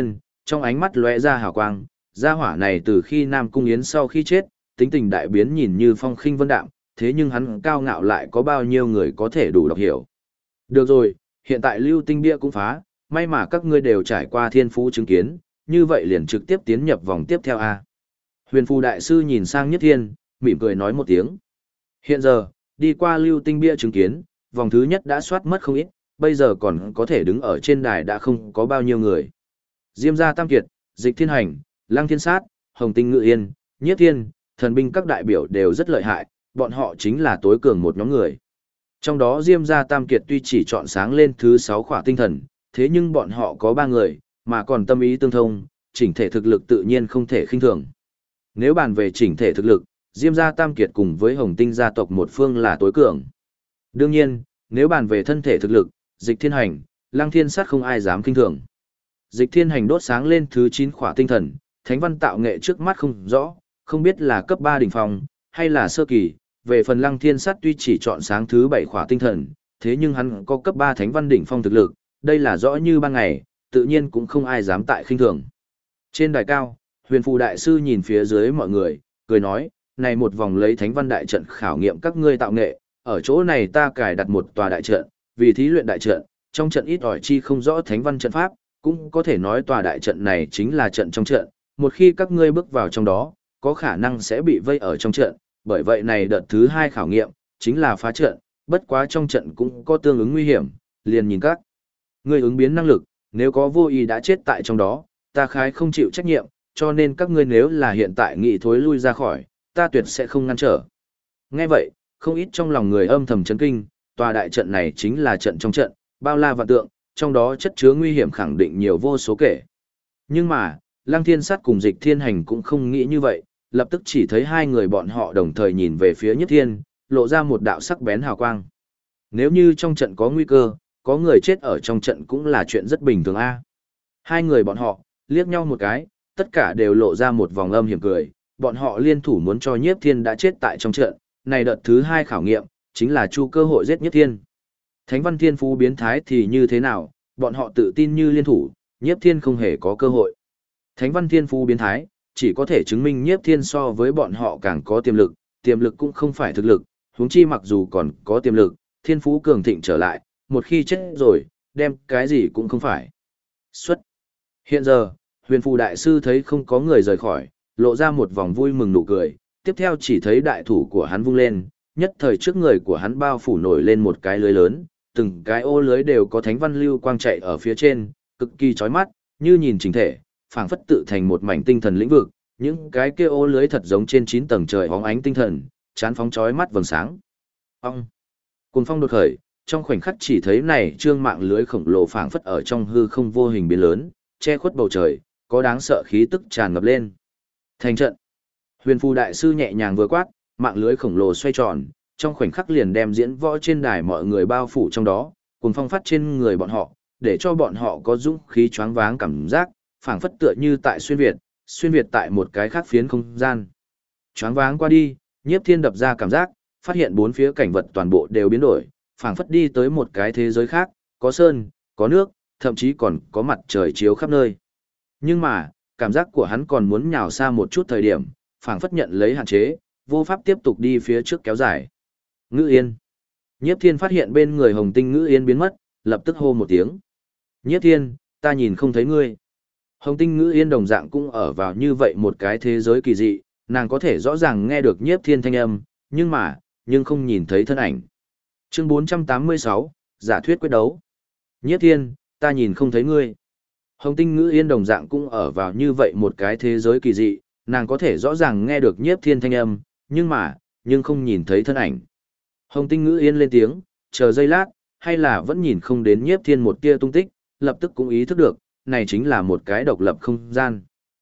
Trong ánh mắt lóe ra hào quang, gia hỏa này từ khi Nam Cung Yến sau khi chết, tính tình đại biến nhìn như phong khinh vân đạm, thế nhưng hắn cao ngạo lại có bao nhiêu người có thể đủ đọc hiểu. Được rồi, hiện tại lưu tinh bia cũng phá, may mà các ngươi đều trải qua thiên phú chứng kiến, như vậy liền trực tiếp tiến nhập vòng tiếp theo a. Huyền phù đại sư nhìn sang Nhất Thiên, mỉm cười nói một tiếng. Hiện giờ, đi qua lưu tinh bia chứng kiến, vòng thứ nhất đã soát mất không ít, bây giờ còn có thể đứng ở trên đài đã không có bao nhiêu người. Diêm gia Tam Kiệt, Dịch Thiên Hành, Lăng Thiên Sát, Hồng Tinh Ngự Yên, Nhiếp Thiên, thần binh các đại biểu đều rất lợi hại, bọn họ chính là tối cường một nhóm người. Trong đó Diêm gia Tam Kiệt tuy chỉ chọn sáng lên thứ 6 khỏa tinh thần, thế nhưng bọn họ có 3 người, mà còn tâm ý tương thông, chỉnh thể thực lực tự nhiên không thể khinh thường. Nếu bàn về chỉnh thể thực lực, Diêm gia Tam Kiệt cùng với Hồng Tinh gia tộc một phương là tối cường. Đương nhiên, nếu bàn về thân thể thực lực, Dịch Thiên Hành, Lăng Thiên Sát không ai dám khinh thường. Dịch Thiên Hành đốt sáng lên thứ 9 khỏa tinh thần, thánh văn tạo nghệ trước mắt không rõ, không biết là cấp 3 đỉnh phong hay là sơ kỳ. Về phần Lăng Thiên Sát tuy chỉ chọn sáng thứ 7 khỏa tinh thần, thế nhưng hắn có cấp 3 thánh văn đỉnh phong thực lực, đây là rõ như ban ngày, tự nhiên cũng không ai dám tại khinh thường. Trên đài cao, Huyền phù đại sư nhìn phía dưới mọi người, cười nói, này một vòng lấy thánh văn đại trận khảo nghiệm các ngươi tạo nghệ, ở chỗ này ta cài đặt một tòa đại trận, vì thí luyện đại trận, trong trận ít ỏi chi không rõ thánh văn trận pháp, cũng có thể nói tòa đại trận này chính là trận trong trận, một khi các ngươi bước vào trong đó, có khả năng sẽ bị vây ở trong trận, bởi vậy này đợt thứ 2 khảo nghiệm, chính là phá trận, bất quá trong trận cũng có tương ứng nguy hiểm, liền nhìn các ngươi ứng biến năng lực, nếu có vô ý đã chết tại trong đó, ta khái không chịu trách nhiệm, cho nên các ngươi nếu là hiện tại nghị thối lui ra khỏi, ta tuyệt sẽ không ngăn trở. Nghe vậy, không ít trong lòng người âm thầm chấn kinh, tòa đại trận này chính là trận trong trận, bao la vạn tượng, trong đó chất chứa nguy hiểm khẳng định nhiều vô số kể. Nhưng mà, Lăng Thiên Sát cùng Dịch Thiên Hành cũng không nghĩ như vậy, lập tức chỉ thấy hai người bọn họ đồng thời nhìn về phía Nhất Thiên, lộ ra một đạo sắc bén hào quang. Nếu như trong trận có nguy cơ, có người chết ở trong trận cũng là chuyện rất bình thường a. Hai người bọn họ, liếc nhau một cái, tất cả đều lộ ra một vòng âm hiểm cười, bọn họ liên thủ muốn cho Nhiếp Thiên đã chết tại trong trận, này đợt thứ 2 khảo nghiệm, chính là chu cơ hội giết Nhiếp Thiên. Thánh văn thiên phú biến thái thì như thế nào, bọn họ tự tin như liên thủ, Nhiếp Thiên không hề có cơ hội. Thánh văn thiên phú biến thái, chỉ có thể chứng minh Nhiếp Thiên so với bọn họ càng có tiềm lực cũng không phải thực lực, huống chi mặc dù còn có tiềm lực, thiên phú cường thịnh trở lại, một khi chết rồi, đem cái gì cũng không phải. Xuất. Hiện giờ, Huyền phù đại sư thấy không có người rời khỏi, lộ ra một vòng vui mừng nụ cười, tiếp theo chỉ thấy đại thủ của hắn vung lên, nhất thời trước người của hắn bao phủ nổi lên một cái lưới lớn, từng cái ô lưới đều có thánh văn lưu quang chạy ở phía trên, cực kỳ chói mắt, như nhìn chỉnh thể, phảng phất tự thành một mảnh tinh thần lĩnh vực, những cái kia ô lưới thật giống trên 9 tầng trời óng ánh tinh thần, chán phóng chói mắt vầng sáng. Ong. Cuồng phong đột khởi, trong khoảnh khắc chỉ thấy này trương mạng lưới khổng lồ phảng phất ở trong hư không vô hình biến lớn, che khuất bầu trời, có đáng sợ khí tức tràn ngập lên. Thành trận. Huyền phù đại sư nhẹ nhàng vừa quát, mạng lưới khổng lồ xoay tròn, trong khoảnh khắc liền đem diễn võ trên đài mọi người bao phủ trong đó, cuồng phong phát trên người bọn họ, để cho bọn họ có dũng khí choáng váng cảm giác, phảng phất tựa như tại xuyên việt tại một cái khác phiến không gian. Choáng váng qua đi, Nhiếp Thiên đập ra cảm giác, phát hiện bốn phía cảnh vật toàn bộ đều biến đổi, phảng phất đi tới một cái thế giới khác, có sơn, có nước, thậm chí còn có mặt trời chiếu khắp nơi. Nhưng mà, cảm giác của hắn còn muốn nhào xa một chút thời điểm, phảng phất nhận lấy hạn chế, vô pháp tiếp tục đi phía trước kéo dài. Ngữ Yên. Nhiếp Thiên phát hiện bên người Hồng Tinh Ngữ Yên biến mất, lập tức hô một tiếng. Nhiếp Thiên, ta nhìn không thấy ngươi. Hồng Tinh Ngữ Yên đồng dạng cũng ở vào như vậy một cái thế giới kỳ dị, nàng có thể rõ ràng nghe được Nhiếp Thiên thanh âm, nhưng không nhìn thấy thân ảnh. Chương 486, giả thuyết quyết đấu. Nhiếp Thiên, ta nhìn không thấy ngươi. Hồng Tinh Ngữ Yên đồng dạng cũng ở vào như vậy một cái thế giới kỳ dị, nàng có thể rõ ràng nghe được Nhiếp Thiên thanh âm, nhưng không nhìn thấy thân ảnh. Hồng Tinh Ngữ Yên lên tiếng, chờ giây lát, hay là vẫn nhìn không đến Nhiếp Thiên một tia tung tích, lập tức cũng ý thức được, này chính là một cái độc lập không gian.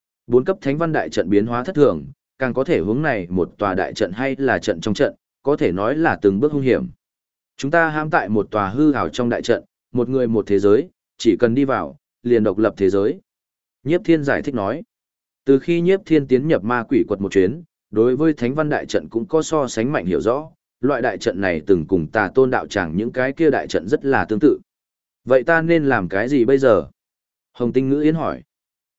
4 cấp thánh văn đại trận biến hóa thất thường, càng có thể hướng này một tòa đại trận hay là trận trong trận, có thể nói là từng bước hung hiểm. Chúng ta hãm tại một tòa hư ảo trong đại trận, một người một thế giới, chỉ cần đi vào, liền độc lập thế giới. Nhiếp Thiên giải thích nói. Từ khi Nhiếp Thiên tiến nhập ma quỷ quật một chuyến, đối với thánh văn đại trận cũng có so sánh mạnh hiểu rõ, loại đại trận này từng cùng Tà Tôn đạo tràng những cái kia đại trận rất là tương tự. Vậy ta nên làm cái gì bây giờ? Hồng Tinh Ngữ Yên hỏi.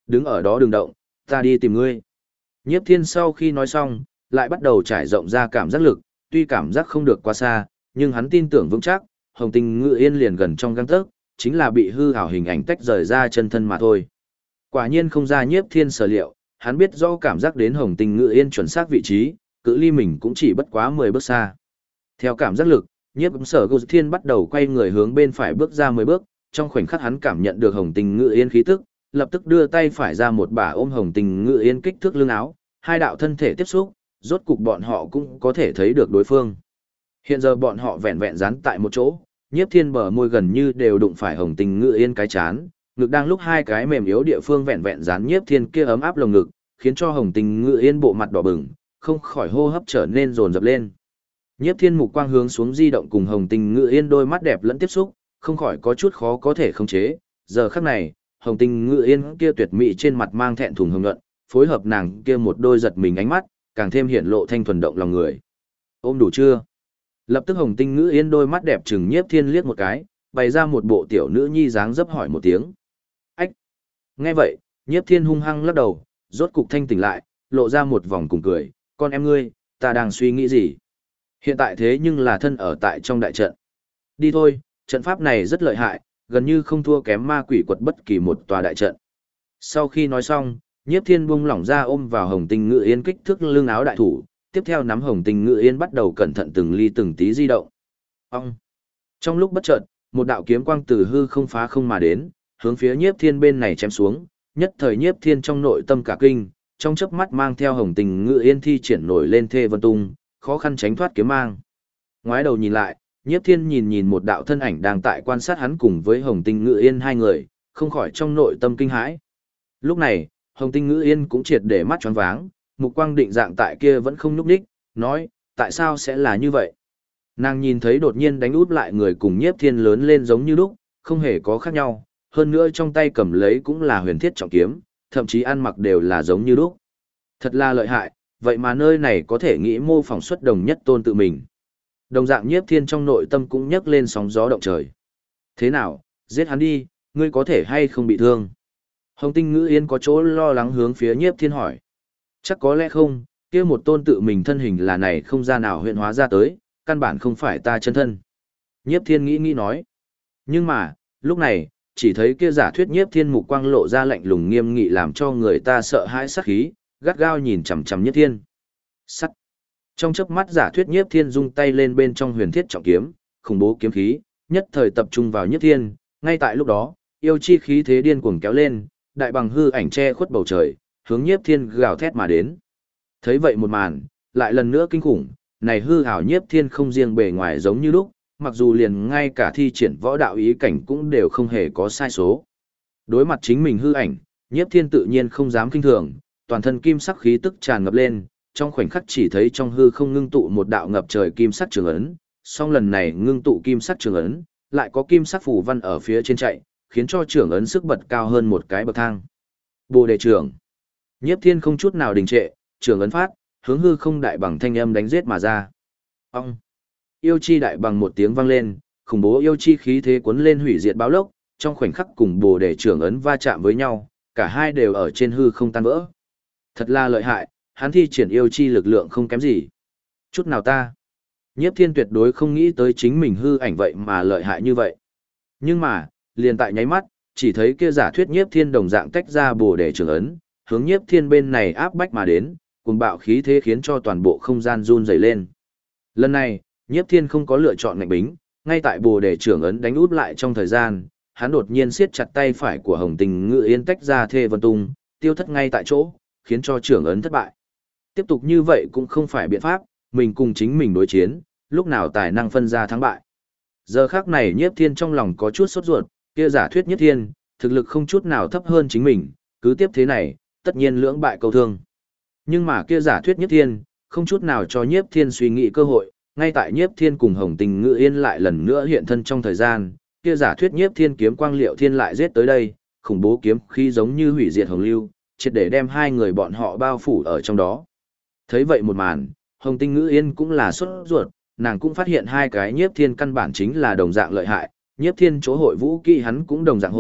Đứng ở đó đừng động, ta đi tìm ngươi. Nhiếp thiên sau khi nói xong, lại bắt đầu trải rộng ra cảm giác lực, tuy cảm giác không được quá xa, nhưng hắn tin tưởng vững chắc, Hồng Tinh Ngự Yên liền gần trong gang tấc, chính là bị hư ảo hình ảnh tách rời ra chân thân mà thôi. Quả nhiên không ra nhiếp thiên sở liệu, hắn biết rõ cảm giác đến Hồng Tinh Ngự Yên chuẩn xác vị trí, cự ly mình cũng chỉ bất quá 10 bước xa. Theo cảm giác lực, nhiếp sở Gô Thiên bắt đầu quay người hướng bên phải bước ra 10 bước, trong khoảnh khắc hắn cảm nhận được Hồng Tinh Ngự Yên khí tức, lập tức đưa tay phải ra một bả ôm Hồng Tinh Ngự Yên kích thước lưng áo, hai đạo thân thể tiếp xúc, rốt cục bọn họ cũng có thể thấy được đối phương. Hiện giờ bọn họ vẹn vẹn dán tại một chỗ, nhiếp thiên bờ môi gần như đều đụng phải Hồng Tinh Ngự Yên cái chán, ngực đang lúc hai cái mềm yếu địa phương vẹn vẹn dán nhiếp thiên kia ấm áp lồng ngực, khiến cho Hồng Tinh Ngự Yên bộ mặt đỏ bừng, không khỏi hô hấp trở nên dồn dập lên. Nhiếp thiên mục quang hướng xuống di động cùng Hồng Tinh Ngự Yên đôi mắt đẹp lẫn tiếp xúc, không khỏi có chút khó có thể khống chế. Giờ khắc này, Hồng Tinh Ngự Yên kia tuyệt mỹ trên mặt mang thẹn thùng hồng nhuận, phối hợp nàng kia một đôi giật mình ánh mắt, càng thêm hiển lộ thanh thuần động lòng người. Ôm đủ chưa? Lập tức Hồng Tinh Ngự Yên đôi mắt đẹp trừng nhiếp thiên liếc một cái, bày ra một bộ tiểu nữ nhi dáng dấp hỏi một tiếng. Ách! Nghe vậy, nhiếp thiên hung hăng lắc đầu, rốt cục thanh tỉnh lại, lộ ra một vòng cùng cười. Con em ngươi, ta đang suy nghĩ gì? Hiện tại thế nhưng là thân ở tại trong đại trận. Đi thôi, trận pháp này rất lợi hại, gần như không thua kém ma quỷ quật bất kỳ một tòa đại trận. Sau khi nói xong, nhiếp thiên buông lỏng ra ôm vào Hồng Tinh Ngự Yên kích thước lưng áo đại thủ, tiếp theo nắm Hồng Tinh Ngự Yên bắt đầu cẩn thận từng ly từng tí di động. Ông! Trong lúc bất chợt, một đạo kiếm quang từ hư không phá không mà đến, hướng phía nhiếp thiên bên này chém xuống, nhất thời nhiếp thiên trong nội tâm cả kinh, trong chớp mắt mang theo Hồng Tinh Ngự Yên thi triển nổi lên thê vân tung, khó khăn tránh thoát kiếm mang. Ngoái đầu nhìn lại, nhiếp thiên nhìn một đạo thân ảnh đang tại quan sát hắn cùng với Hồng Tinh Ngự Yên hai người, không khỏi trong nội tâm kinh hãi. Lúc này, Hồng Tinh Ngự Yên cũng triệt để mắt choáng váng, mục quang định dạng tại kia vẫn không nhúc nhích, nói, tại sao sẽ là như vậy? Nàng nhìn thấy đột nhiên đánh út lại người cùng nhiếp thiên lớn lên giống như lúc, không hề có khác nhau, hơn nữa trong tay cầm lấy cũng là huyền thiết trọng kiếm, thậm chí ăn mặc đều là giống như lúc. Thật là lợi hại, vậy mà nơi này có thể nghĩ mô phỏng xuất đồng nhất tôn tự mình. Đồng dạng nhiếp thiên trong nội tâm cũng nhấc lên sóng gió động trời. Thế nào, giết hắn đi, ngươi có thể hay không bị thương? Hồng Tinh Ngự Yên có chỗ lo lắng hướng phía nhiếp thiên hỏi. Chắc có lẽ không, kia một tôn tự mình thân hình là này không ra nào huyện hóa ra tới, căn bản không phải ta chân thân. Nhiếp thiên nghĩ nói. Nhưng mà, lúc này, chỉ thấy kia giả thuyết nhiếp thiên mục quang lộ ra lạnh lùng nghiêm nghị làm cho người ta sợ hãi sát khí, gắt gao nhìn chằm chằm nhiếp thiên. Sắt. Trong chớp mắt giả thuyết nhiếp thiên rung tay lên bên trong huyền thiết trọng kiếm, khủng bố kiếm khí, nhất thời tập trung vào nhiếp thiên, ngay tại lúc đó, yêu chi khí thế điên cuồng kéo lên, đại bằng hư ảnh che khuất bầu trời, hướng nhiếp thiên gào thét mà đến. Thấy vậy một màn, lại lần nữa kinh khủng, này hư ảo nhiếp thiên không riêng bề ngoài giống như lúc, mặc dù liền ngay cả thi triển võ đạo ý cảnh cũng đều không hề có sai số. Đối mặt chính mình hư ảnh, nhiếp thiên tự nhiên không dám kinh thường, toàn thân kim sắc khí tức tràn ngập lên, trong khoảnh khắc chỉ thấy trong hư không ngưng tụ một đạo ngập trời kim sắc trường ấn, song lần này ngưng tụ kim sắc trường ấn, lại có kim sắc phù văn ở phía trên chạy, khiến cho trường ấn sức bật cao hơn một cái bậc thang. Bồ đề trưởng. Nhiếp thiên không chút nào đình trệ, trường ấn phát, hướng hư không đại bằng thanh âm đánh giết mà ra. Ông. Yêu chi đại bằng một tiếng vang lên, khủng bố yêu chi khí thế cuốn lên hủy diệt báo lốc, trong khoảnh khắc cùng bồ đề trưởng ấn va chạm với nhau, cả hai đều ở trên hư không tan vỡ. Thật là lợi hại, hắn thi triển yêu chi lực lượng không kém gì. Chút nào ta. Nhiếp thiên tuyệt đối không nghĩ tới chính mình hư ảnh vậy mà lợi hại như vậy. Nhưng mà, liền tại nháy mắt, chỉ thấy kia giả thuyết nhiếp thiên đồng dạng tách ra bồ đề trưởng ấn, hướng nhiếp thiên bên này áp bách mà đến, cùng bạo khí thế khiến cho toàn bộ không gian run rẩy lên. Lần này, nhiếp thiên không có lựa chọn ngạnh bính, ngay tại bồ đề trưởng ấn đánh út lại trong thời gian, hắn đột nhiên siết chặt tay phải của Hồng Tinh Ngự Yên tách ra thê vân tung, tiêu thất ngay tại chỗ, khiến cho trưởng ấn thất bại. Tiếp tục như vậy cũng không phải biện pháp, mình cùng chính mình đối chiến, lúc nào tài năng phân ra thắng bại. Giờ khắc này nhiếp thiên trong lòng có chút sốt ruột, kia giả thuyết nhiếp thiên, thực lực không chút nào thấp hơn chính mình, cứ tiếp thế này, tất nhiên lưỡng bại câu thương. Nhưng mà kia giả thuyết nhiếp thiên, không chút nào cho nhiếp thiên suy nghĩ cơ hội, ngay tại nhiếp thiên cùng Hồng Tinh Ngự Yên lại lần nữa hiện thân trong thời gian, kia giả thuyết nhiếp thiên kiếm quang liệu thiên lại giết tới đây, khủng bố kiếm khí giống như hủy diệt hồng lưu, triệt để đem hai người bọn họ bao phủ ở trong đó. Thấy vậy một màn, Hồng Tinh Ngự Yên cũng là sốt ruột, nàng cũng phát hiện hai cái nhiếp thiên căn bản chính là đồng dạng lợi hại, nhiếp thiên chỗ hội vũ kỹ hắn cũng đồng dạng hội,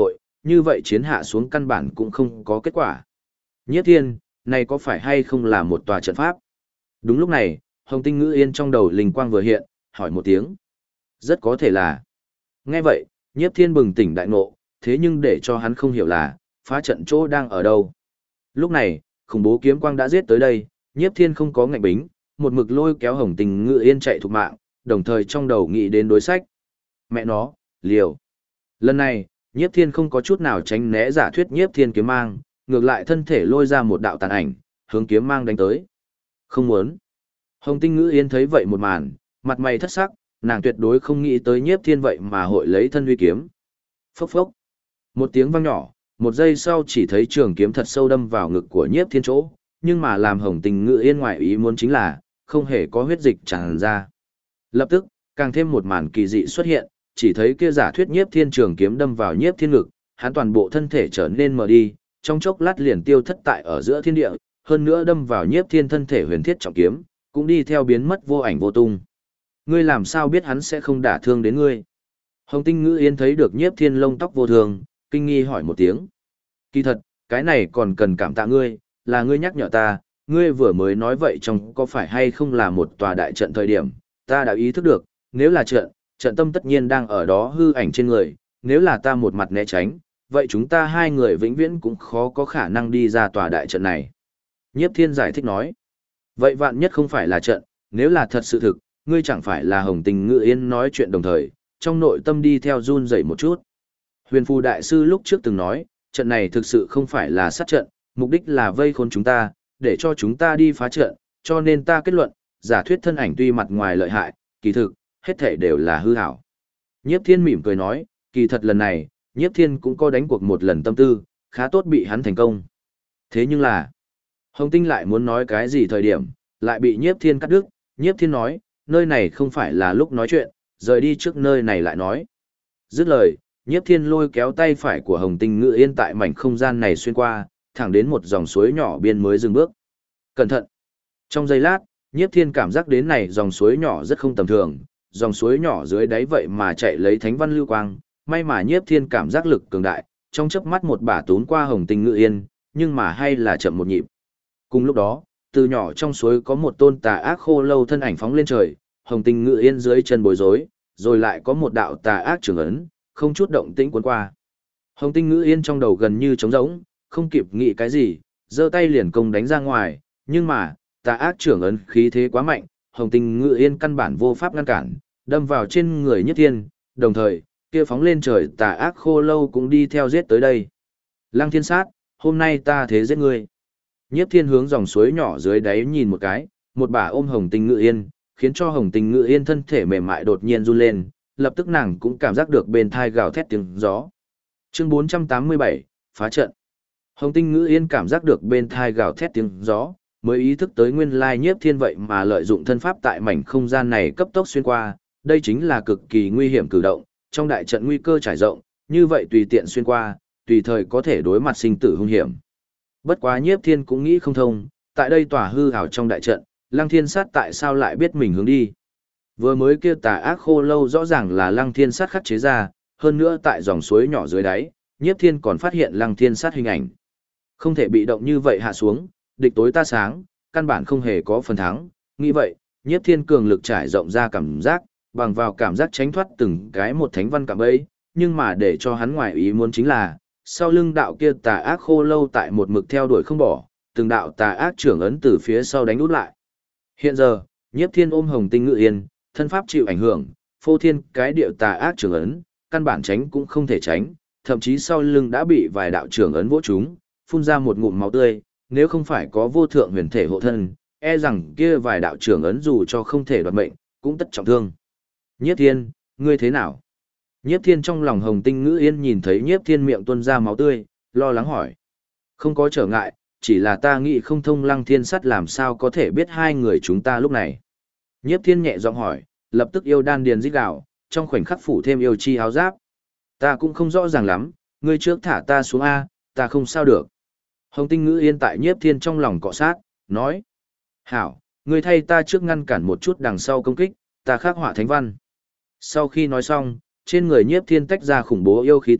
như vậy chiến hạ xuống căn bản cũng không có kết quả. Nhiếp Thiên, này có phải hay không là một tòa trận pháp? Đúng lúc này, Hồng Tinh Ngữ Yên trong đầu linh quang vừa hiện, hỏi một tiếng. Rất có thể là. Nghe vậy, Nhiếp Thiên bừng tỉnh đại ngộ, thế nhưng để cho hắn không hiểu là, phá trận chỗ đang ở đâu. Lúc này, khủng bố kiếm quang đã giết tới đây, Nhiếp Thiên không có ngạnh bính, một mực lôi kéo Hồng Tinh Ngữ Yên chạy thục mạng, đồng thời trong đầu nghĩ đến đối sách. Mẹ nó, liều. Lần này, Nhiếp Thiên không có chút nào tránh né giả thuyết Nhiếp Thiên kiếm mang, ngược lại thân thể lôi ra một đạo tàn ảnh, hướng kiếm mang đánh tới. Không muốn. Hồng Tinh Ngữ Yên thấy vậy một màn, mặt mày thất sắc, nàng tuyệt đối không nghĩ tới Nhiếp Thiên vậy mà hội lấy thân uy kiếm. Phốc phốc. Một tiếng vang nhỏ, một giây sau chỉ thấy trường kiếm thật sâu đâm vào ngực của Nhiếp Thiên chỗ, nhưng mà làm Hồng Tinh Ngữ Yên ngoại ý muốn chính là, không hề có huyết dịch tràn ra. Lập tức, càng thêm một màn kỳ dị xuất hiện, chỉ thấy kia giả thuyết Nhiếp Thiên trường kiếm đâm vào Nhiếp Thiên ngực, hắn toàn bộ thân thể trở nên mờ đi, trong chốc lát liền tiêu thất tại ở giữa thiên địa, hơn nữa đâm vào Nhiếp Thiên thân thể huyền thiết trọng kiếm, cũng đi theo biến mất vô ảnh vô tung. Ngươi làm sao biết hắn sẽ không đả thương đến ngươi? Hồng Tinh Ngữ Yên thấy được Nhiếp Thiên lông tóc vô thường, kinh nghi hỏi một tiếng. Kỳ thật, cái này còn cần cảm tạ ngươi, là ngươi nhắc nhở ta, ngươi vừa mới nói vậy trong có phải hay không là một tòa đại trận thời điểm, ta đã ý thức được, nếu là trận, trận tâm tất nhiên đang ở đó hư ảnh trên người, nếu là ta một mặt né tránh, vậy chúng ta hai người vĩnh viễn cũng khó có khả năng đi ra tòa đại trận này. Nhiếp Thiên giải thích nói, vậy vạn nhất không phải là trận, nếu là thật sự thực, ngươi chẳng phải là Hồng Tình Ngữ Yên nói chuyện đồng thời, trong nội tâm đi theo run rẩy một chút. Huyền Phù Đại Sư lúc trước từng nói, trận này thực sự không phải là sát trận, mục đích là vây khốn chúng ta, để cho chúng ta đi phá trận, cho nên ta kết luận, giả thuyết thân ảnh tuy mặt ngoài lợi hại, kỳ thực, hết thể đều là hư hảo. Nhiếp Thiên mỉm cười nói, kỳ thật lần này, Nhiếp Thiên cũng có đánh cuộc một lần tâm tư, khá tốt bị hắn thành công. Thế nhưng là, Hồng Tinh lại muốn nói cái gì thời điểm, lại bị Nhiếp Thiên cắt đứt, Nhiếp Thiên nói, nơi này không phải là lúc nói chuyện, rời đi trước nơi này lại nói. Dứt lời, Nhiếp Thiên lôi kéo tay phải của Hồng Tinh Ngữ Yên tại mảnh không gian này xuyên qua, thẳng đến một dòng suối nhỏ biên mới dừng bước. Cẩn thận! Trong giây lát, Nhiếp Thiên cảm giác đến này dòng suối nhỏ rất không tầm thường, dòng suối nhỏ dưới đáy vậy mà chạy lấy thánh văn lưu quang, may mà Nhiếp Thiên cảm giác lực cường đại, trong chớp mắt một bả tún qua Hồng Tinh Ngữ Yên, nhưng mà hay là chậm một nhịp. Cùng lúc đó, từ nhỏ trong suối có một tôn tà ác khô lâu thân ảnh phóng lên trời, Hồng Tinh Ngữ Yên dưới chân bối rối, rồi lại có một đạo tà ác trường ấn, không chút động tĩnh cuốn qua. Hồng Tinh Ngữ Yên trong đầu gần như trống rỗng, không kịp nghĩ cái gì, giơ tay liền công đánh ra ngoài, nhưng mà, tà ác trưởng ấn khí thế quá mạnh, Hồng Tinh Ngữ Yên căn bản vô pháp ngăn cản, đâm vào trên người Nhiếp Thiên, đồng thời, kia phóng lên trời tà ác khô lâu cũng đi theo giết tới đây. Lăng Thiên Sát, hôm nay ta thế giết ngươi. Nhiếp Thiên hướng dòng suối nhỏ dưới đáy nhìn một cái, một bà ôm Hồng Tinh Ngữ Yên, khiến cho Hồng Tinh Ngữ Yên thân thể mềm mại đột nhiên run lên, lập tức nàng cũng cảm giác được bên thai gào thét tiếng gió. Chương 487, phá trận. Hồng Tinh Ngữ Yên cảm giác được bên thai gào thét tiếng gió, mới ý thức tới nguyên lai Nhiếp Thiên vậy mà lợi dụng thân pháp tại mảnh không gian này cấp tốc xuyên qua, đây chính là cực kỳ nguy hiểm cử động, trong đại trận nguy cơ trải rộng, như vậy tùy tiện xuyên qua, tùy thời có thể đối mặt sinh tử hung hiểm. Bất quá Nhiếp Thiên cũng nghĩ không thông, tại đây tỏa hư ảo trong đại trận, Lăng Thiên Sát tại sao lại biết mình hướng đi. Vừa mới kia tà ác khô lâu rõ ràng là Lăng Thiên Sát khắc chế ra, hơn nữa tại dòng suối nhỏ dưới đáy, Nhiếp Thiên còn phát hiện Lăng Thiên Sát hình ảnh. Không thể bị động như vậy hạ xuống, địch tối ta sáng, căn bản không hề có phần thắng, nghĩ vậy, Nhiếp Thiên cường lực trải rộng ra cảm giác, bằng vào cảm giác tránh thoát từng cái một thánh văn cạm bẫy, nhưng mà để cho hắn ngoài ý muốn chính là, sau lưng đạo kia tà ác khô lâu tại một mực theo đuổi không bỏ, từng đạo tà ác trưởng ấn từ phía sau đánh út lại. Hiện giờ, Nhiếp Thiên ôm Hồng Tinh Ngữ Yên, thân pháp chịu ảnh hưởng, phô thiên cái điệu tà ác trưởng ấn, căn bản tránh cũng không thể tránh, thậm chí sau lưng đã bị vài đạo trưởng ấn vỗ trúng, phun ra một ngụm máu tươi, nếu không phải có vô thượng huyền thể hộ thân, e rằng kia vài đạo trưởng ấn dù cho không thể đoạt mệnh, cũng tất trọng thương. Nhiếp Thiên, ngươi thế nào? Nhiếp Thiên trong lòng Hồng Tinh Ngữ Yên nhìn thấy Nhiếp Thiên miệng tuôn ra máu tươi, lo lắng hỏi. Không có trở ngại, chỉ là ta nghĩ không thông Lăng Thiên Sắt làm sao có thể biết hai người chúng ta lúc này. Nhiếp Thiên nhẹ giọng hỏi, lập tức yêu đan điền rít gào, trong khoảnh khắc phủ thêm yêu chi áo giáp. Ta cũng không rõ ràng lắm, ngươi trước thả ta xuống A, ta không sao được. Hồng Tinh Ngữ Yên tại Nhiếp Thiên trong lòng cọ sát, nói. Hảo, ngươi thay ta trước ngăn cản một chút đằng sau công kích, ta khắc họa thánh văn. Sau khi nói xong, trên người Nhiếp Thiên tách ra khủng bố yêu khí tức,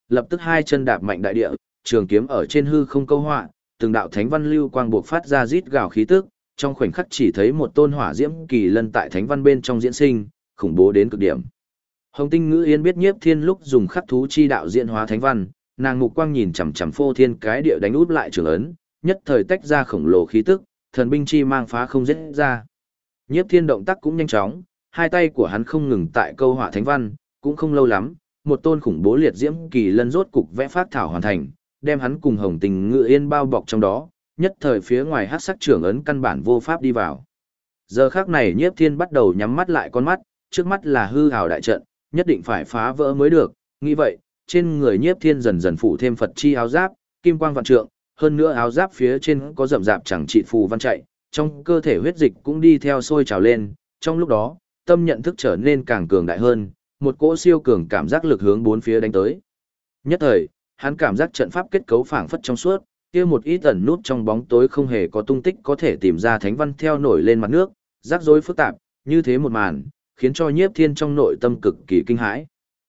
lập tức hai chân đạp mạnh đại địa, trường kiếm ở trên hư không câu họa, từng đạo thánh văn lưu quang buộc phát ra rít gào khí tức, trong khoảnh khắc chỉ thấy một tôn hỏa diễm kỳ lân tại thánh văn bên trong diễn sinh, khủng bố đến cực điểm. Hồng Tinh Ngữ Yên biết Nhiếp Thiên lúc dùng khắc thú chi đạo diễn hóa thánh văn, nàng mục quang nhìn chằm chằm phô thiên cái địa đánh út lại trường ấn, nhất thời tách ra khổng lồ khí tức, thần binh chi mang phá không giết ra. Nhiếp Thiên động tác cũng nhanh chóng, hai tay của hắn không ngừng tại câu họa thánh văn, cũng không lâu lắm, một tôn khủng bố liệt diễm kỳ lân rốt cục vẽ phát thảo hoàn thành, đem hắn cùng Hồng Tinh Ngữ Yên bao bọc trong đó, nhất thời phía ngoài hắc sắc trưởng ấn căn bản vô pháp đi vào. Giờ khắc này Nhiếp Thiên bắt đầu nhắm mắt lại con mắt, trước mắt là hư ảo đại trận, nhất định phải phá vỡ mới được, nghĩ vậy, trên người Nhiếp Thiên dần dần phủ thêm Phật chi áo giáp, kim quang vạn trượng, hơn nữa áo giáp phía trên có rậm rạp chẳng trị phù văn chạy, trong cơ thể huyết dịch cũng đi theo sôi trào lên, trong lúc đó, tâm nhận thức trở nên càng cường đại hơn, một cỗ siêu cường cảm giác lực hướng bốn phía đánh tới. Nhất thời, hắn cảm giác trận pháp kết cấu phảng phất trong suốt, kia một ít ẩn nút trong bóng tối không hề có tung tích có thể tìm ra thánh văn theo nổi lên mặt nước, rắc rối phức tạp, như thế một màn, khiến cho Nhiếp Thiên trong nội tâm cực kỳ kinh hãi.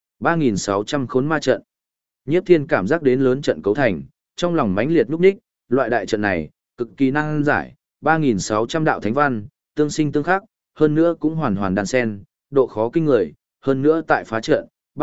3.600 khốn ma trận. Nhiếp Thiên cảm giác đến lớn trận cấu thành, trong lòng mãnh liệt núp ních, loại đại trận này, cực kỳ năng giải, 3.600 đạo thánh văn, tương sinh tương khắc, hơn nữa cũng hoàn hoàn đan xen, độ khó kinh người, hơn nữa tại phá trận,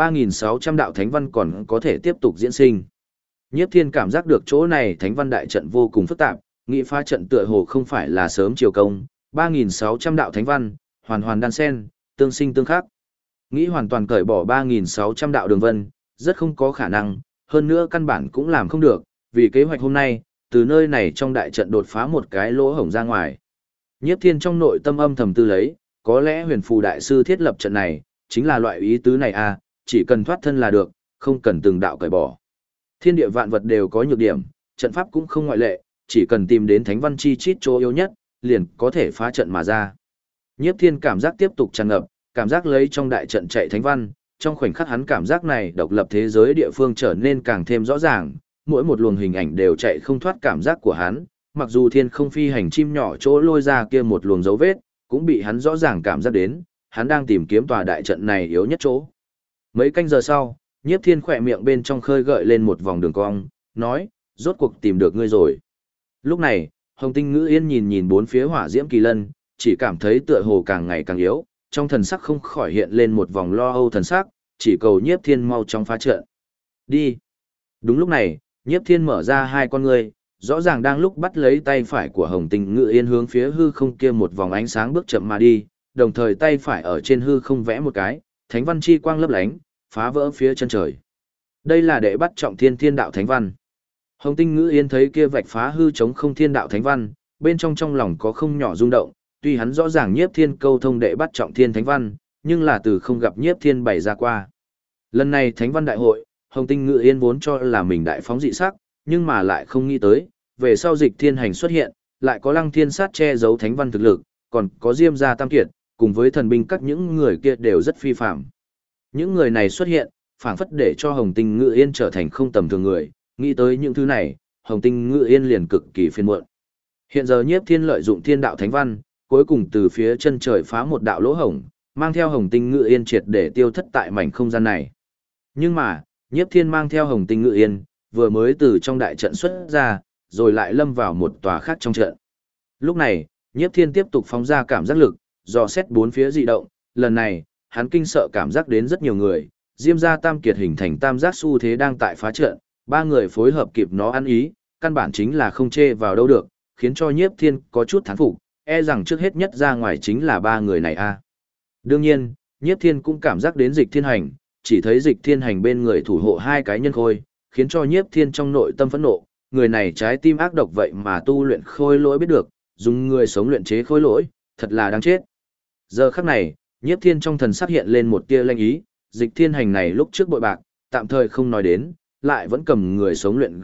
3.600 đạo thánh văn còn có thể tiếp tục diễn sinh. Nhiếp Thiên cảm giác được chỗ này thánh văn đại trận vô cùng phức tạp, nghĩ phá trận tựa hồ không phải là sớm chiều công, 3.600 đạo thánh văn, hoàn hoàn đan xen, tương sinh tương khắc. Nghĩ hoàn toàn cởi bỏ 3.600 đạo đường vân, rất không có khả năng, hơn nữa căn bản cũng làm không được, vì kế hoạch hôm nay, từ nơi này trong đại trận đột phá một cái lỗ hổng ra ngoài. Nhiếp Thiên trong nội tâm âm thầm tư lấy, có lẽ huyền phù đại sư thiết lập trận này, chính là loại ý tứ này à, chỉ cần thoát thân là được, không cần từng đạo cởi bỏ. Thiên địa vạn vật đều có nhược điểm, trận pháp cũng không ngoại lệ, chỉ cần tìm đến thánh văn chi chít chỗ yếu nhất, liền có thể phá trận mà ra. Nhiếp Thiên cảm giác tiếp tục tràn ngập, cảm giác lấy trong đại trận chạy thánh văn, trong khoảnh khắc hắn cảm giác này độc lập thế giới địa phương trở nên càng thêm rõ ràng, mỗi một luồng hình ảnh đều chạy không thoát cảm giác của hắn, mặc dù thiên không phi hành chim nhỏ chỗ lôi ra kia một luồng dấu vết, cũng bị hắn rõ ràng cảm giác đến, hắn đang tìm kiếm tòa đại trận này yếu nhất chỗ. Mấy canh giờ sau, Nhiếp Thiên khỏe miệng bên trong khơi gợi lên một vòng đường cong, nói, rốt cuộc tìm được ngươi rồi. Lúc này, Hồng Tinh Ngữ Yên nhìn nhìn bốn phía hỏa diễm kỳ lân, chỉ cảm thấy tựa hồ càng ngày càng yếu, trong thần sắc không khỏi hiện lên một vòng lo âu thần sắc, chỉ cầu Nhiếp Thiên mau chóng phá trận. Đi. Đúng lúc này, Nhiếp Thiên mở ra hai con ngươi, rõ ràng đang lúc bắt lấy tay phải của Hồng Tinh Ngữ Yên hướng phía hư không kia một vòng ánh sáng bước chậm mà đi, đồng thời tay phải ở trên hư không vẽ một cái, thánh văn chi quang lấp lánh, phá vỡ phía chân trời. Đây là để bắt trọng thiên thiên đạo thánh văn. Hồng Tinh Ngữ Yên thấy kia vạch phá hư chống không thiên đạo thánh văn, bên trong lòng có không nhỏ rung động, tuy hắn rõ ràng Nhiếp Thiên câu thông đệ bắt trọng thiên thánh văn, nhưng là từ không gặp Nhiếp Thiên bày ra qua. Lần này thánh văn đại hội, Hồng Tinh Ngữ Yên vốn cho là mình đại phóng dị sắc, nhưng mà lại không nghĩ tới, về sau Dịch Thiên Hành xuất hiện, lại có Lăng Thiên Sát che giấu thánh văn thực lực, còn có Diêm Gia Tam Kiệt, cùng với thần binh các những người kia đều rất phi phàm. Những người này xuất hiện, phảng phất để cho Hồng Tinh Ngữ Yên trở thành không tầm thường người, nghĩ tới những thứ này, Hồng Tinh Ngữ Yên liền cực kỳ phiền muộn. Hiện giờ Nhiếp Thiên lợi dụng thiên đạo thánh văn, cuối cùng từ phía chân trời phá một đạo lỗ hổng, mang theo Hồng Tinh Ngữ Yên triệt để tiêu thất tại mảnh không gian này. Nhưng mà, Nhiếp Thiên mang theo Hồng Tinh Ngữ Yên, vừa mới từ trong đại trận xuất ra, rồi lại lâm vào một tòa khác trong trận. Lúc này, Nhiếp Thiên tiếp tục phóng ra cảm giác lực, dò xét bốn phía dị động, lần này, hắn kinh sợ cảm giác đến rất nhiều người, Diêm Gia Tam Kiệt hình thành tam giác xu thế đang tại phá trận, ba người phối hợp kịp nó ăn ý, căn bản chính là không chê vào đâu được, khiến cho Nhiếp Thiên có chút thán phục, e rằng trước hết nhất ra ngoài chính là ba người này a. Đương nhiên, Nhiếp Thiên cũng cảm giác đến Dịch Thiên Hành, chỉ thấy Dịch Thiên Hành bên người thủ hộ hai cái nhân khôi, khiến cho Nhiếp Thiên trong nội tâm phẫn nộ, người này trái tim ác độc vậy mà tu luyện khôi lỗi biết được, dùng người sống luyện chế khôi lỗi, thật là đáng chết. Giờ khắc này, Nhiếp Thiên trong thần sắc hiện lên một tia lanh ý, Dịch Thiên Hành này lúc trước bội bạc, tạm thời không nói đến, lại vẫn cầm người sống luyện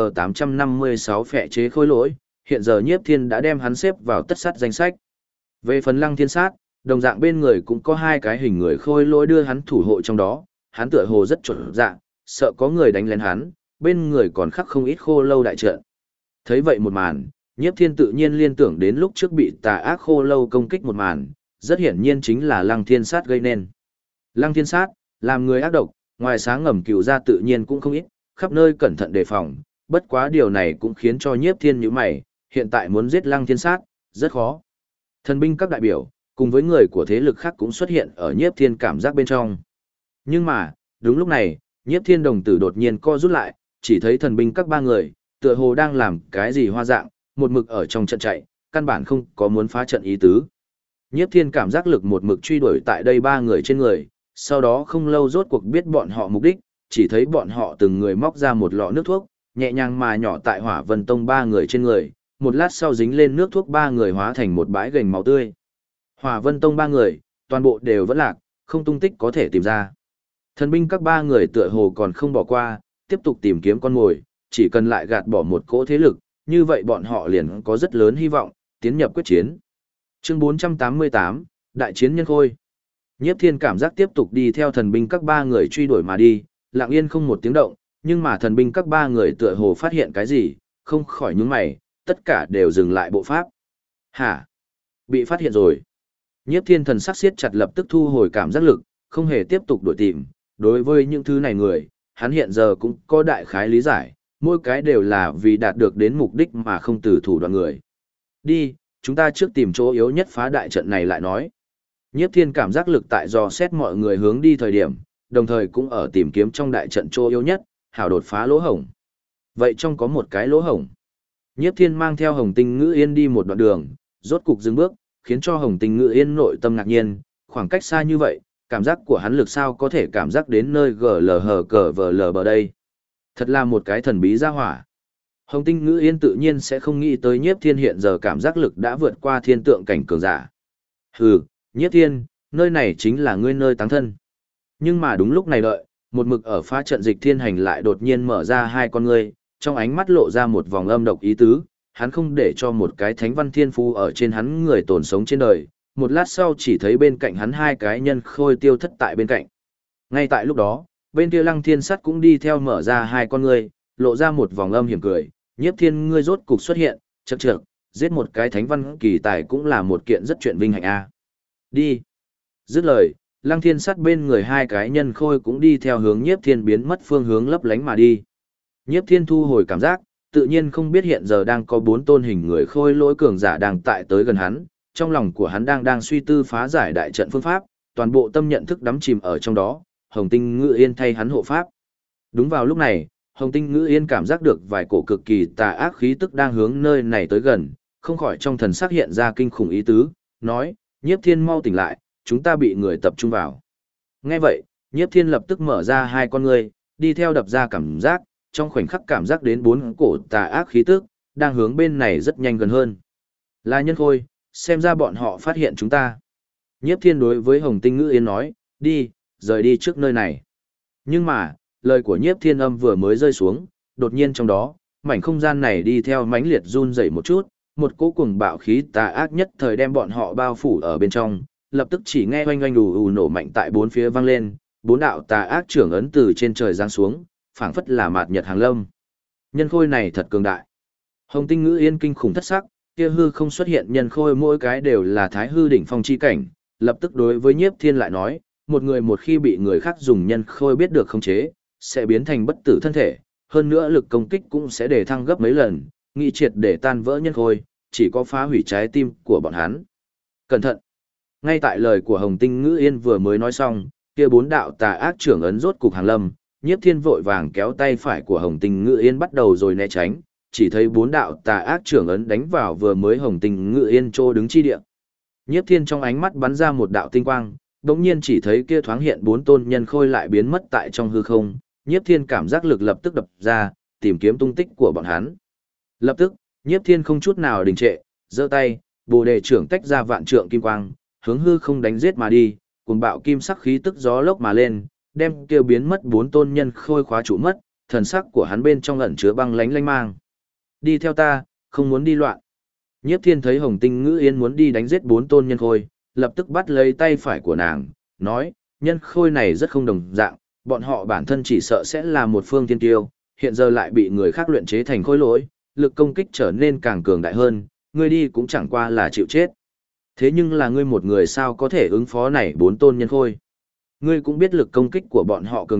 GG856 phệ chế khôi lỗi, hiện giờ Nhiếp Thiên đã đem hắn xếp vào tất sát danh sách. Về phần Lăng Thiên Sát, đồng dạng bên người cũng có hai cái hình người khôi lỗi đưa hắn thủ hộ trong đó, hắn tựa hồ rất chuẩn dạng, sợ có người đánh lén hắn, bên người còn khắc không ít khô lâu đại trận. Thấy vậy một màn, Nhiếp Thiên tự nhiên liên tưởng đến lúc trước bị tà ác khô lâu công kích một màn, rất hiển nhiên chính là Lăng Thiên Sát gây nên. Lăng Thiên Sát, làm người ác độc, ngoài sáng ngầm cựu ra tự nhiên cũng không ít, khắp nơi cẩn thận đề phòng, bất quá điều này cũng khiến cho Nhiếp Thiên nhíu mày, hiện tại muốn giết Lăng Thiên Sát, rất khó. Thần binh các đại biểu, cùng với người của thế lực khác cũng xuất hiện ở Nhiếp Thiên cảm giác bên trong. Nhưng mà, đúng lúc này, Nhiếp Thiên đồng tử đột nhiên co rút lại, chỉ thấy thần binh các ba người, tựa hồ đang làm cái gì hoa dạng, một mực ở trong trận chạy, căn bản không có muốn phá trận ý tứ. Nhiếp Thiên cảm giác lực một mực truy đuổi tại đây ba người trên người, sau đó không lâu rốt cuộc biết bọn họ mục đích, chỉ thấy bọn họ từng người móc ra một lọ nước thuốc, nhẹ nhàng mà nhỏ tại Hỏa Vân Tông ba người trên người, một lát sau dính lên nước thuốc ba người hóa thành một bãi gành máu tươi. Hỏa Vân Tông ba người, toàn bộ đều vẫn lạc, không tung tích có thể tìm ra. Thần binh các ba người tựa hồ còn không bỏ qua, tiếp tục tìm kiếm con mồi, chỉ cần lại gạt bỏ một cỗ thế lực, như vậy bọn họ liền có rất lớn hy vọng, tiến nhập quyết chiến. Chương 488, Đại chiến nhân khôi. Nhiếp Thiên cảm giác tiếp tục đi theo thần binh các ba người truy đuổi mà đi, lặng yên không một tiếng động, nhưng mà thần binh các ba người tựa hồ phát hiện cái gì, không khỏi nhướng mày, tất cả đều dừng lại bộ pháp. Hả? Bị phát hiện rồi. Nhiếp Thiên thần sắc siết chặt, lập tức thu hồi cảm giác lực, không hề tiếp tục đuổi tìm. Đối với những thứ này người, hắn hiện giờ cũng có đại khái lý giải, mỗi cái đều là vì đạt được đến mục đích mà không từ thủ đoạn người. Đi, chúng ta trước tìm chỗ yếu nhất phá đại trận này lại nói. Nhiếp Thiên cảm giác lực tại dò xét mọi người hướng đi thời điểm, đồng thời cũng ở tìm kiếm trong đại trận chỗ yếu nhất, hảo đột phá lỗ hổng. Vậy trong có một cái lỗ hổng. Nhiếp Thiên mang theo Hồng Tinh Ngữ Yên đi một đoạn đường, rốt cục dừng bước, khiến cho Hồng Tinh Ngữ Yên nội tâm ngạc nhiên, khoảng cách xa như vậy, cảm giác của hắn lực sao có thể cảm giác đến nơi GLHCVL bờ đây. Thật là một cái thần bí gia hỏa. Hồng Tinh Ngữ Yên tự nhiên sẽ không nghĩ tới Nhiếp Thiên hiện giờ cảm giác lực đã vượt qua thiên tượng cảnh cường giả. Hừ, Nhiếp Thiên, nơi này chính là ngươi nơi táng thân. Nhưng mà đúng lúc này đợi, một mực ở phá trận Dịch Thiên Hành lại đột nhiên mở ra hai con ngươi, trong ánh mắt lộ ra một vòng âm độc ý tứ, hắn không để cho một cái thánh văn thiên phú ở trên hắn người tồn sống trên đời, một lát sau chỉ thấy bên cạnh hắn hai cái nhân khôi tiêu thất tại bên cạnh. Ngay tại lúc đó, bên kia Lăng Thiên Sắt cũng đi theo mở ra hai con ngươi, lộ ra một vòng âm hiểm cười, Nhiếp Thiên ngươi rốt cục xuất hiện, chậc chậc, giết một cái thánh văn kỳ tài cũng là một kiện rất chuyện vinh hạnh a. Đi. Dứt lời, Lăng Thiên Sắt bên người hai cái nhân khôi cũng đi theo hướng Nhiếp Thiên biến mất phương hướng lấp lánh mà đi. Nhiếp Thiên thu hồi cảm giác, tự nhiên không biết hiện giờ đang có bốn tôn hình người khôi lỗi cường giả đang tại tới gần hắn, trong lòng của hắn đang suy tư phá giải đại trận phương pháp, toàn bộ tâm nhận thức đắm chìm ở trong đó, Hồng Tinh Ngữ Yên thay hắn hộ pháp. Đúng vào lúc này, Hồng Tinh Ngữ Yên cảm giác được vài cổ cực kỳ tà ác khí tức đang hướng nơi này tới gần, không khỏi trong thần sắc hiện ra kinh khủng ý tứ, nói, Nhiếp Thiên mau tỉnh lại, chúng ta bị người tập trung vào. Nghe vậy, Nhiếp Thiên lập tức mở ra hai con ngươi, đi theo đập ra cảm giác, trong khoảnh khắc cảm giác đến bốn cổ tà ác khí tức, đang hướng bên này rất nhanh gần hơn. Là nhân khôi, xem ra bọn họ phát hiện chúng ta. Nhiếp Thiên đối với Hồng Tinh Ngữ Yên nói, đi, rời đi trước nơi này. Nhưng mà, lời của Nhiếp Thiên âm vừa mới rơi xuống, đột nhiên trong đó, mảnh không gian này đi theo mãnh liệt run rẩy một chút, một cỗ cuồng bạo khí tà ác nhất thời đem bọn họ bao phủ ở bên trong, lập tức chỉ nghe oanh oanh ù ù nổ mạnh tại bốn phía vang lên, bốn đạo tà ác trưởng ấn từ trên trời giáng xuống, phảng phất là mạt nhật hàng lâm. Nhân khôi này thật cường đại. Hồng Tinh Ngữ Yên kinh khủng thất sắc, kia hư không xuất hiện nhân khôi mỗi cái đều là thái hư đỉnh phong chi cảnh, lập tức đối với Nhiếp Thiên lại nói, một người một khi bị người khác dùng nhân khôi biết được khống chế, sẽ biến thành bất tử thân thể, hơn nữa lực công kích cũng sẽ để thăng gấp mấy lần, nghị triệt để tan vỡ nhân khôi, chỉ có phá hủy trái tim của bọn hắn. Cẩn thận! Ngay tại lời của Hồng Tinh Ngữ Yên vừa mới nói xong, kia bốn đạo tà ác trưởng ấn rốt cục hàng lâm, Nhiếp Thiên vội vàng kéo tay phải của Hồng Tinh Ngữ Yên bắt đầu rồi né tránh, chỉ thấy bốn đạo tà ác trưởng ấn đánh vào vừa mới Hồng Tinh Ngữ Yên trô đứng chi địa. Nhiếp Thiên trong ánh mắt bắn ra một đạo tinh quang, đột nhiên chỉ thấy kia thoáng hiện bốn tôn nhân khôi lại biến mất tại trong hư không, Nhiếp Thiên cảm giác lực lập tức đập ra, tìm kiếm tung tích của bọn hắn. Lập tức, Nhiếp Thiên không chút nào đình trệ, giơ tay, Bồ Đề trưởng tách ra vạn trượng kim quang, hướng hư không đánh giết mà đi, cuồng bạo kim sắc khí tức gió lốc mà lên, đem kia biến mất bốn tôn nhân khôi khóa trụ mất, thần sắc của hắn bên trong ẩn chứa băng lánh lanh mang. Đi theo ta, không muốn đi loạn. Nhiếp Thiên thấy Hồng Tinh Ngữ Yên muốn đi đánh giết bốn tôn nhân khôi, lập tức bắt lấy tay phải của nàng, nói, nhân khôi này rất không đồng dạng, bọn họ bản thân chỉ sợ sẽ là một phương thiên tiêu, hiện giờ lại bị người khác luyện chế thành khôi lỗi, lực công kích trở nên càng cường đại hơn, ngươi đi cũng chẳng qua là chịu chết. Thế nhưng là ngươi một người sao có thể ứng phó này bốn tôn nhân khôi. Ngươi cũng biết lực công kích của bọn họ cường đại,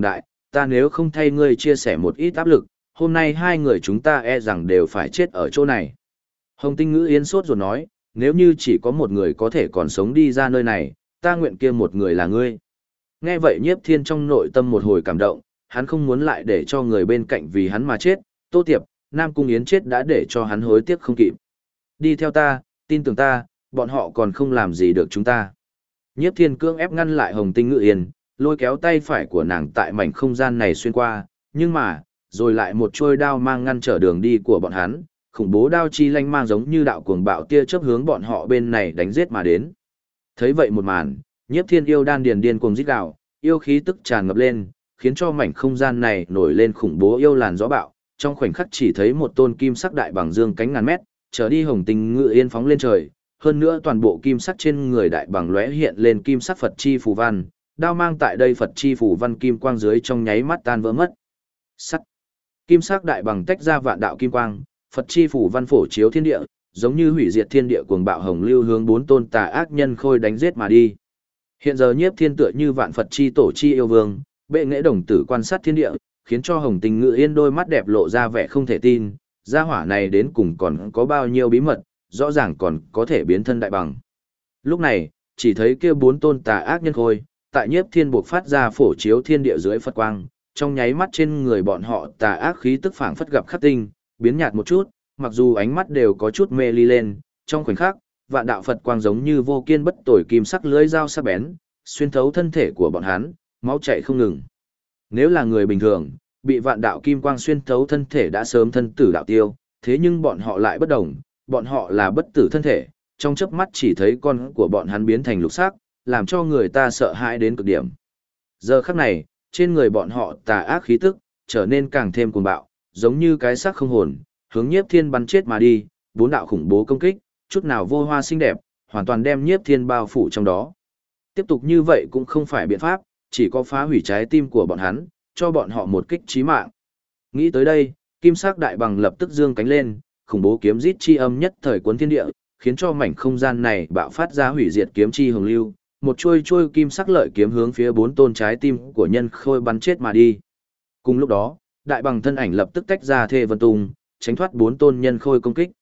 ta nếu không thay ngươi chia sẻ một ít áp lực, hôm nay hai người chúng ta e rằng đều phải chết ở chỗ này. Hồng Tinh Ngữ Yên sốt ruột nói, nếu như chỉ có một người có thể còn sống đi ra nơi này, ta nguyện kia một người là ngươi. Nghe vậy Nhiếp Thiên trong nội tâm một hồi cảm động, hắn không muốn lại để cho người bên cạnh vì hắn mà chết, Tô Tiệp, Nam Cung Yến chết đã để cho hắn hối tiếc không kịp. Đi theo ta, tin tưởng ta, bọn họ còn không làm gì được chúng ta. Nhiếp Thiên cưỡng ép ngăn lại Hồng Tinh Ngữ Yên, lôi kéo tay phải của nàng tại mảnh không gian này xuyên qua, nhưng mà, rồi lại một chuôi đao mang ngăn trở đường đi của bọn hắn, khủng bố đao chi lanh mang giống như đạo cuồng bạo tia chớp hướng bọn họ bên này đánh giết mà đến. Thấy vậy một màn, Nhiếp Thiên yêu đan điền điên cuồng rít gào, yêu khí tức tràn ngập lên, khiến cho mảnh không gian này nổi lên khủng bố yêu làn gió bạo, trong khoảnh khắc chỉ thấy một tôn kim sắc đại bằng dương cánh ngàn mét, trở đi Hồng Tinh Ngự Yên phóng lên trời, hơn nữa toàn bộ kim sắc trên người đại bằng lóe hiện lên kim sắc Phật chi phù văn, đao mang tại đây Phật chi phù văn kim quang dưới trong nháy mắt tan vỡ mất. Sắt. Kim sắc đại bằng tách ra vạn đạo kim quang, Phật chi phù văn phổ chiếu thiên địa, giống như hủy diệt thiên địa cuồng bạo hồng lưu hướng bốn tôn tà ác nhân khôi đánh giết mà đi. Hiện giờ Nhiếp Thiên tựa như vạn Phật chi tổ chi yêu vương, bệ nghệ đồng tử quan sát thiên địa, khiến cho Hồng Tinh Ngự Yên đôi mắt đẹp lộ ra vẻ không thể tin, gia hỏa này đến cùng còn có bao nhiêu bí mật, rõ ràng còn có thể biến thân đại bằng. Lúc này, chỉ thấy kia bốn tôn tà ác nhân khôi, tại Nhiếp Thiên buộc phát ra phổ chiếu thiên địa dưới Phật quang, trong nháy mắt trên người bọn họ tà ác khí tức phảng phất gặp khắc tinh, biến nhạt một chút, mặc dù ánh mắt đều có chút mê ly lên, trong khoảnh khắc, vạn đạo Phật quang giống như vô kiên bất tồi kim sắc lưỡi dao sắc bén, xuyên thấu thân thể của bọn hắn, máu chảy không ngừng. Nếu là người bình thường, bị vạn đạo kim quang xuyên thấu thân thể đã sớm thân tử đạo tiêu, thế nhưng bọn họ lại bất đồng, bọn họ là bất tử thân thể, trong chớp mắt chỉ thấy con của bọn hắn biến thành lục sắc, làm cho người ta sợ hãi đến cực điểm. Giờ khắc này, trên người bọn họ tà ác khí tức, trở nên càng thêm cuồng bạo, giống như cái xác không hồn, hướng Nhiếp Thiên bắn chết mà đi, bốn đạo khủng bố công kích, chút nào vô hoa xinh đẹp, hoàn toàn đem Nhiếp Thiên bao phủ trong đó. Tiếp tục như vậy cũng không phải biện pháp, chỉ có phá hủy trái tim của bọn hắn, cho bọn họ một kích chí mạng. Nghĩ tới đây, kim sắc đại bằng lập tức dương cánh lên, khủng bố kiếm rít chi âm nhất thời cuốn thiên địa, khiến cho mảnh không gian này bạo phát ra hủy diệt kiếm chi hồng lưu, một chuôi chuôi kim sắc lợi kiếm hướng phía bốn tôn trái tim của nhân khôi bắn chết mà đi. Cùng lúc đó, đại bằng thân ảnh lập tức tách ra thê vân tung, tránh thoát bốn tôn nhân khôi công kích.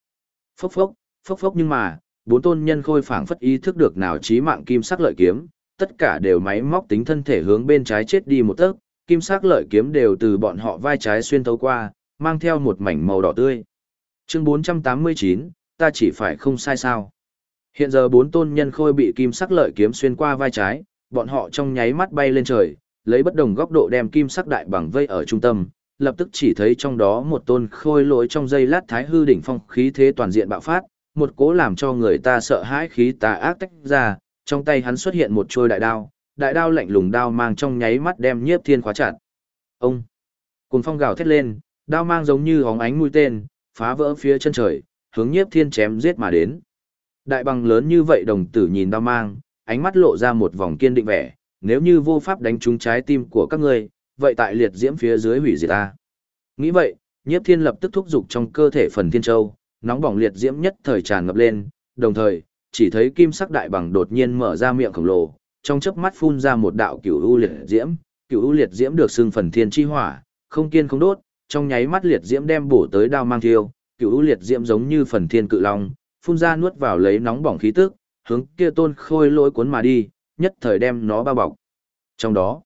Phốc phốc nhưng mà, bốn tôn nhân khôi phảng phất ý thức được nào chí mạng kim sắc lợi kiếm, tất cả đều máy móc tính thân thể hướng bên trái chết đi một tấc, kim sắc lợi kiếm đều từ bọn họ vai trái xuyên thấu qua, mang theo một mảnh màu đỏ tươi. Chương 489, ta chỉ phải không sai sao? Hiện giờ bốn tôn nhân khôi bị kim sắc lợi kiếm xuyên qua vai trái, bọn họ trong nháy mắt bay lên trời, lấy bất đồng góc độ đem kim sắc đại bằng vây ở trung tâm, lập tức chỉ thấy trong đó một tôn khôi lỗi trong giây lát thái hư đỉnh phong khí thế toàn diện bạo phát, một cố làm cho người ta sợ hãi khí tà ác tách ra, trong tay hắn xuất hiện một chuôi đại đao lạnh lùng đao mang trong nháy mắt đem Nhiếp Thiên khóa chặt. Ông cuồng phong gào thét lên, đao mang giống như hóng ánh mũi tên, phá vỡ phía chân trời, hướng Nhiếp Thiên chém giết mà đến. Đại bằng lớn như vậy đồng tử nhìn đao mang, ánh mắt lộ ra một vòng kiên định vẻ, nếu như vô pháp đánh trúng trái tim của các ngươi, vậy tại liệt diễm phía dưới hủy diệt ta. Nghĩ vậy, Nhiếp Thiên lập tức thúc giục trong cơ thể phần thiên châu, nóng bỏng liệt diễm nhất thời tràn ngập lên, đồng thời, chỉ thấy kim sắc đại bằng đột nhiên mở ra miệng khổng lồ, trong chớp mắt phun ra một đạo cửu u liệt diễm được xưng phần thiên chi hỏa, không kiên không đốt, trong nháy mắt liệt diễm đem bổ tới đao mang thiêu, cửu u liệt diễm giống như phần thiên cự long, phun ra nuốt vào lấy nóng bỏng khí tức, hướng kia tôn khôi lỗi cuốn mà đi, nhất thời đem nó bao bọc. Trong đó,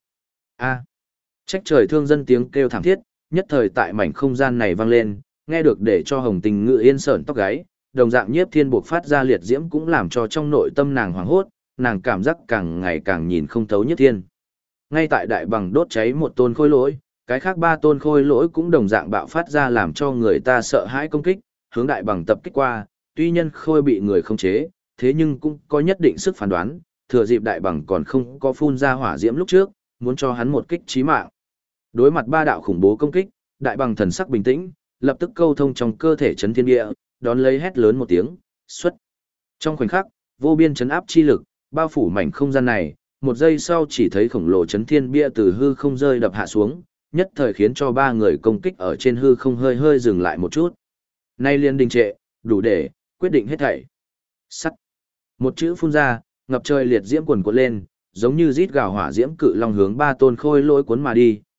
trách trời thương dân tiếng kêu thảm thiết, nhất thời tại mảnh không gian này vang lên, nghe được để cho Hồng Tình Ngự Yên sởn tóc gáy, đồng dạng Nhiếp Thiên buộc phát ra liệt diễm cũng làm cho trong nội tâm nàng hoảng hốt, nàng cảm giác càng ngày càng nhìn không thấu Nhiếp Thiên. Ngay tại đại bằng đốt cháy một tôn khôi lỗi, cái khác ba tôn khôi lỗi cũng đồng dạng bạo phát ra làm cho người ta sợ hãi công kích, hướng đại bằng tập kích qua, tuy nhân khôi bị người khống chế, thế nhưng cũng có nhất định sức phán đoán, thừa dịp đại bằng còn không có phun ra hỏa diễm lúc trước, muốn cho hắn một kích chí mạng. Đối mặt ba đạo khủng bố công kích, đại bằng thần sắc bình tĩnh, lập tức câu thông trong cơ thể chấn thiên địa, đón lấy hét lớn một tiếng, xuất. Trong khoảnh khắc, vô biên chấn áp chi lực, bao phủ mảnh không gian này, một giây sau chỉ thấy khổng lồ chấn thiên bia từ hư không rơi đập hạ xuống, nhất thời khiến cho ba người công kích ở trên hư không hơi hơi dừng lại một chút. Nay liên đình trệ, đủ để quyết định hết thảy. Sắt. Một chữ phun ra, ngập trời liệt diễm quần cuộn lên, giống như rít gào hỏa diễm cự long hướng ba tôn khôi lỗi cuốn mà đi,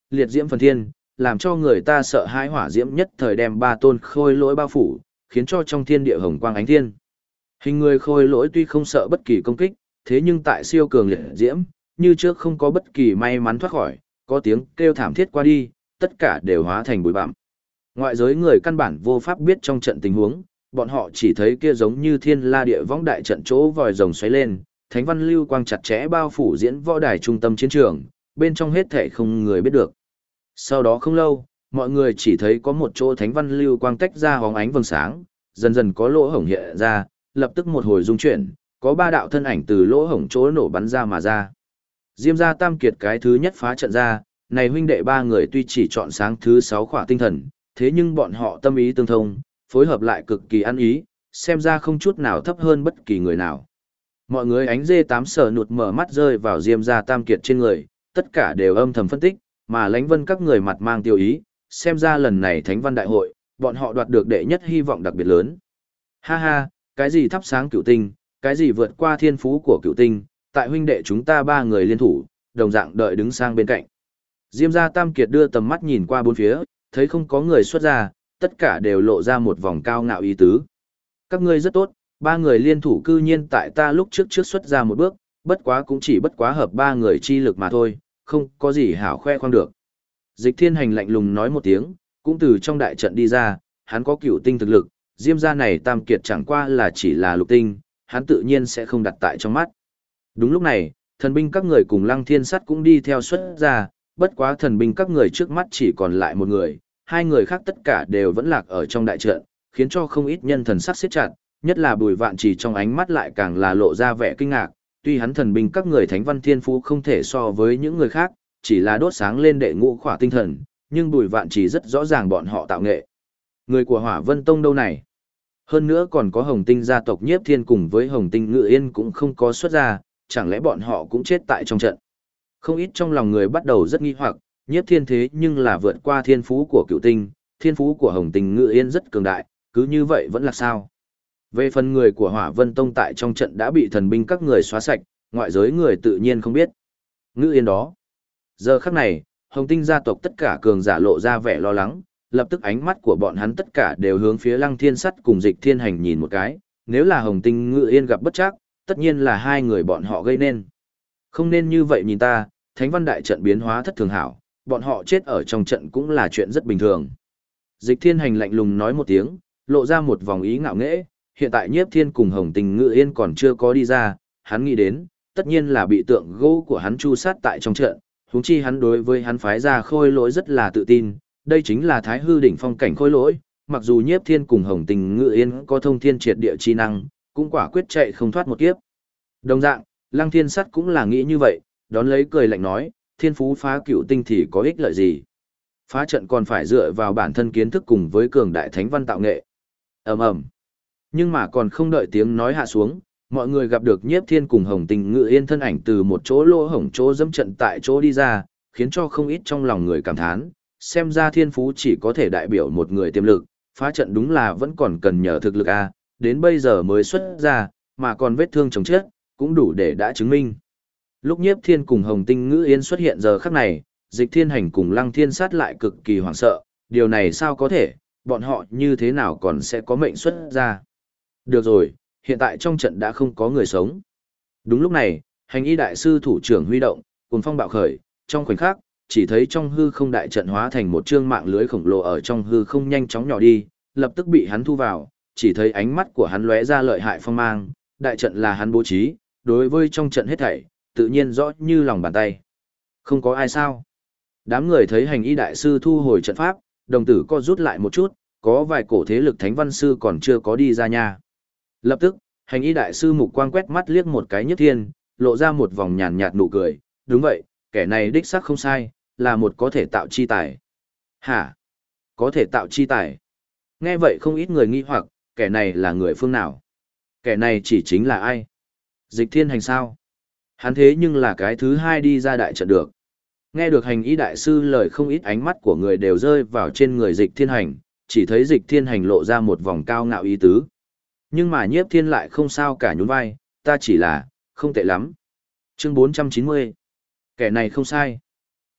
liệt diễm phần thiên, làm cho người ta sợ hãi hỏa diễm nhất thời đem ba tôn khôi lỗi bao phủ, khiến cho trong thiên địa hồng quang ánh thiên. Hình người khôi lỗi tuy không sợ bất kỳ công kích, thế nhưng tại siêu cường liệt diễm, như trước không có bất kỳ may mắn thoát khỏi, có tiếng kêu thảm thiết qua đi, tất cả đều hóa thành bụi bặm. Ngoại giới người căn bản vô pháp biết trong trận tình huống, bọn họ chỉ thấy kia giống như thiên la địa võng đại trận chỗ vòi rồng xoáy lên, thánh văn lưu quang chặt chẽ bao phủ diễn võ đài trung tâm chiến trường, bên trong hết thảy không người biết được. Sau đó không lâu, mọi người chỉ thấy có một chỗ thánh văn lưu quang tách ra hóng ánh vầng sáng, dần dần có lỗ hổng hiện ra, lập tức một hồi rung chuyển, có ba đạo thân ảnh từ lỗ hổng chỗ nổ bắn ra mà ra. Diêm gia Tam Kiệt cái thứ nhất phá trận ra, này huynh đệ ba người tuy chỉ chọn sáng thứ 6 khỏa tinh thần, thế nhưng bọn họ tâm ý tương thông, phối hợp lại cực kỳ ăn ý, xem ra không chút nào thấp hơn bất kỳ người nào. Mọi người ánh dê tám sở nụt mở mắt rơi vào Diêm gia Tam Kiệt trên người, tất cả đều âm thầm phân tích, mà Lãnh Vân các người mặt mang tiêu ý, xem ra lần này Thánh văn đại hội, bọn họ đoạt được đệ nhất hy vọng đặc biệt lớn. Ha ha, cái gì thắp sáng cửu tinh, cái gì vượt qua thiên phú của cửu tinh, tại huynh đệ chúng ta ba người liên thủ, đồng dạng đợi đứng sang bên cạnh. Diêm gia Tam Kiệt đưa tầm mắt nhìn qua bốn phía, thấy không có người xuất ra, tất cả đều lộ ra một vòng cao ngạo ý tứ. Các ngươi rất tốt, ba người liên thủ cư nhiên tại ta lúc trước xuất ra một bước, bất quá cũng chỉ bất quá hợp ba người chi lực mà thôi, không có gì hảo khoe khoang được. Dịch Thiên Hành lạnh lùng nói một tiếng, cũng từ trong đại trận đi ra, hắn có cửu tinh thực lực, Diêm gia này Tam Kiệt chẳng qua là chỉ là lục tinh, hắn tự nhiên sẽ không đặt tại trong mắt. Đúng lúc này, thần binh các người cùng Lăng Thiên Sắt cũng đi theo xuất ra, bất quá thần binh các người trước mắt chỉ còn lại một người, hai người khác tất cả đều vẫn lạc ở trong đại trận, khiến cho không ít nhân thần sắc siết chặt, nhất là Bùi Vạn Chỉ trong ánh mắt lại càng là lộ ra vẻ kinh ngạc, tuy hắn thần binh các người thánh văn thiên phú không thể so với những người khác, chỉ là đốt sáng lên đệ ngũ khỏa tinh thần, nhưng Bùi Vạn Chỉ rất rõ ràng bọn họ tạo nghệ. Người của Hỏa Vân Tông đâu này? Hơn nữa còn có Hồng Tinh gia tộc Nhiếp Thiên cùng với Hồng Tinh Ngự Yên cũng không có xuất ra, chẳng lẽ bọn họ cũng chết tại trong trận? Không ít trong lòng người bắt đầu rất nghi hoặc, Nhiếp Thiên thế nhưng là vượt qua thiên phú của Cựu Tinh, thiên phú của Hồng Tinh Ngự Yên rất cường đại, cứ như vậy vẫn là sao? Về phần người của Hỏa Vân Tông tại trong trận đã bị thần binh các người xóa sạch, ngoại giới người tự nhiên không biết. Ngự Yên đó. Giờ khắc này, Hồng Tinh gia tộc tất cả cường giả lộ ra vẻ lo lắng, lập tức ánh mắt của bọn hắn tất cả đều hướng phía Lăng Thiên Sắt cùng Dịch Thiên Hành nhìn một cái, nếu là Hồng Tinh Ngự Yên gặp bất trắc, tất nhiên là hai người bọn họ gây nên. Không nên như vậy nhìn ta, Thánh văn đại trận biến hóa thất thường hảo, bọn họ chết ở trong trận cũng là chuyện rất bình thường. Dịch Thiên Hành lạnh lùng nói một tiếng, lộ ra một vòng ý ngạo nghễ, hiện tại Nhiếp Thiên cùng Hồng Tinh Ngự Yên còn chưa có đi ra, hắn nghĩ đến, tất nhiên là bị tượng gỗ của hắn chu sát tại trong trận, huống chi hắn đối với hắn phái ra khôi lỗi rất là tự tin, đây chính là Thái Hư đỉnh phong cảnh khôi lỗi, mặc dù Nhiếp Thiên cùng Hồng Tinh Ngự Yên có thông thiên triệt địa chi năng, cũng quả quyết chạy không thoát một kiếp. Đồng dạng, Lăng Thiên Sắt cũng là nghĩ như vậy, đón lấy cười lạnh nói, thiên phú phá cửu tinh thì có ích lợi gì? Phá trận còn phải dựa vào bản thân kiến thức cùng với cường đại thánh văn tạo nghệ. Ầm ầm. Nhưng mà còn không đợi tiếng nói hạ xuống, mọi người gặp được Nhiếp Thiên cùng Hồng Tinh Ngự Yên thân ảnh từ một chỗ lỗ hổng chỗ dẫm trận tại chỗ đi ra, khiến cho không ít trong lòng người cảm thán, xem ra thiên phú chỉ có thể đại biểu một người tiềm lực, phá trận đúng là vẫn còn cần nhờ thực lực a, đến bây giờ mới xuất ra, mà còn vết thương chồng chết, cũng đủ để đã chứng minh. Lúc Nhiếp Thiên cùng Hồng Tinh Ngự Yên xuất hiện giờ khắc này, Dịch Thiên Hành cùng Lăng Thiên Sát lại cực kỳ hoảng sợ, điều này sao có thể, bọn họ như thế nào còn sẽ có mệnh xuất ra. Được rồi, hiện tại trong trận đã không có người sống. Đúng lúc này, Hành Y đại sư thủ trưởng huy động, cuồng phong bạo khởi, trong khoảnh khắc, chỉ thấy trong hư không đại trận hóa thành một chương mạng lưới khổng lồ ở trong hư không nhanh chóng nhỏ đi, lập tức bị hắn thu vào, chỉ thấy ánh mắt của hắn lóe ra lợi hại phong mang, đại trận là hắn bố trí, đối với trong trận hết thảy, tự nhiên rõ như lòng bàn tay. Không có ai sao? Đám người thấy Hành Y đại sư thu hồi trận pháp, đồng tử co rút lại một chút, có vài cổ thế lực thánh văn sư còn chưa có đi ra nha. Lập tức, Hành Y đại sư mục quang quét mắt liếc một cái Nhiếp Thiên, lộ ra một vòng nhàn nhạt nụ cười, đúng vậy, kẻ này đích xác không sai, là một có thể tạo chi tài. Hả? Có thể tạo chi tài? Nghe vậy không ít người nghi hoặc, kẻ này là người phương nào? Kẻ này chỉ chính là ai? Dịch Thiên Hành sao? Hắn thế nhưng là cái thứ hai đi ra đại trận được. Nghe được Hành Y đại sư lời, không ít ánh mắt của người đều rơi vào trên người Dịch Thiên Hành, chỉ thấy Dịch Thiên Hành lộ ra một vòng cao ngạo ý tứ. Nhưng mà Nhiếp Thiên lại không sao cả, nhún vai, ta chỉ là, không tệ lắm. Chương 490. Kẻ này không sai.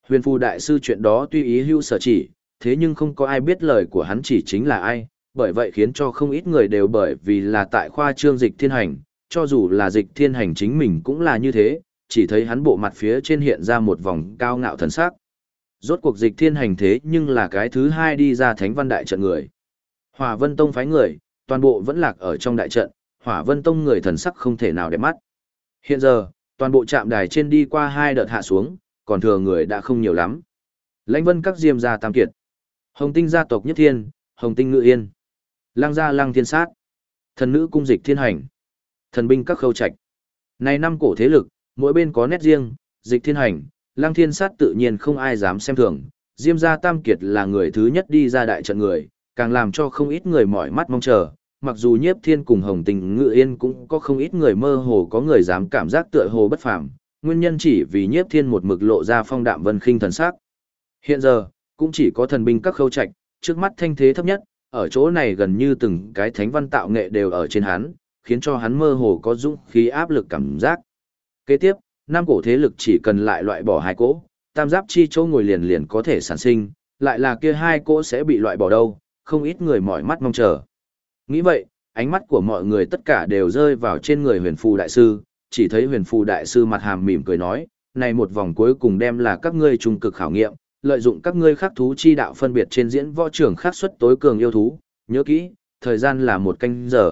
Huyền phù đại sư chuyện đó tuy ý hữu sở chỉ, thế nhưng không có ai biết lời của hắn chỉ chính là ai, bởi vậy khiến cho không ít người đều bởi vì là tại khoa trương Dịch Thiên Hành, cho dù là Dịch Thiên Hành chính mình cũng là như thế, chỉ thấy hắn bộ mặt phía trên hiện ra một vòng cao ngạo thần sắc. Rốt cuộc Dịch Thiên Hành thế nhưng là cái thứ hai đi ra Thánh Văn Đại trận người. Hỏa Vân Tông phái người, toàn bộ vẫn lạc ở trong đại trận, Hỏa Vân Tông người thần sắc không thể nào đẹp mắt. Hiện giờ, toàn bộ trạm đài trên đi qua 2 đợt hạ xuống, còn thừa người đã không nhiều lắm. Lãnh Vân các Diêm gia Tam Kiệt, Hồng Tinh gia tộc Nhất Thiên, Hồng Tinh Ngự Yên, Lăng gia Lăng Thiên Sát, Thần nữ cung Dịch Thiên Hành, Thần binh các Khâu Trạch. Này 5 cổ thế lực, mỗi bên có nét riêng, Dịch Thiên Hành, Lăng Thiên Sát tự nhiên không ai dám xem thường. Diêm gia Tam Kiệt là người thứ nhất đi ra đại trận người, càng làm cho không ít người mỏi mắt mong chờ. Mặc dù Nhiếp Thiên cùng Hồng Tinh Ngự Yên cũng có không ít người mơ hồ có người dám cảm giác tựa hồ bất phàm, nguyên nhân chỉ vì Nhiếp Thiên một mực lộ ra phong đạm vân khinh thần sắc. Hiện giờ, cũng chỉ có thần binh các Khâu Trạch, trước mắt thanh thế thấp nhất, ở chỗ này gần như từng cái thánh văn tạo nghệ đều ở trên hắn, khiến cho hắn mơ hồ có dũng khí áp lực cảm giác. Kế tiếp, 5 cổ thế lực chỉ cần lại loại bỏ 2 cỗ, tam giáp chi chỗ ngồi liền liền có thể sản sinh, lại là kia 2 cỗ sẽ bị loại bỏ đâu, không ít người mỏi mắt mong chờ. Nghĩ vậy, ánh mắt của mọi người tất cả đều rơi vào trên người huyền phù đại sư, chỉ thấy huyền phù đại sư mặt hàm mỉm cười nói, này một vòng cuối cùng đem là các ngươi trung cực khảo nghiệm, lợi dụng các ngươi khắc thú chi đạo phân biệt trên diễn võ trường khắc xuất tối cường yêu thú, nhớ kỹ, thời gian là 1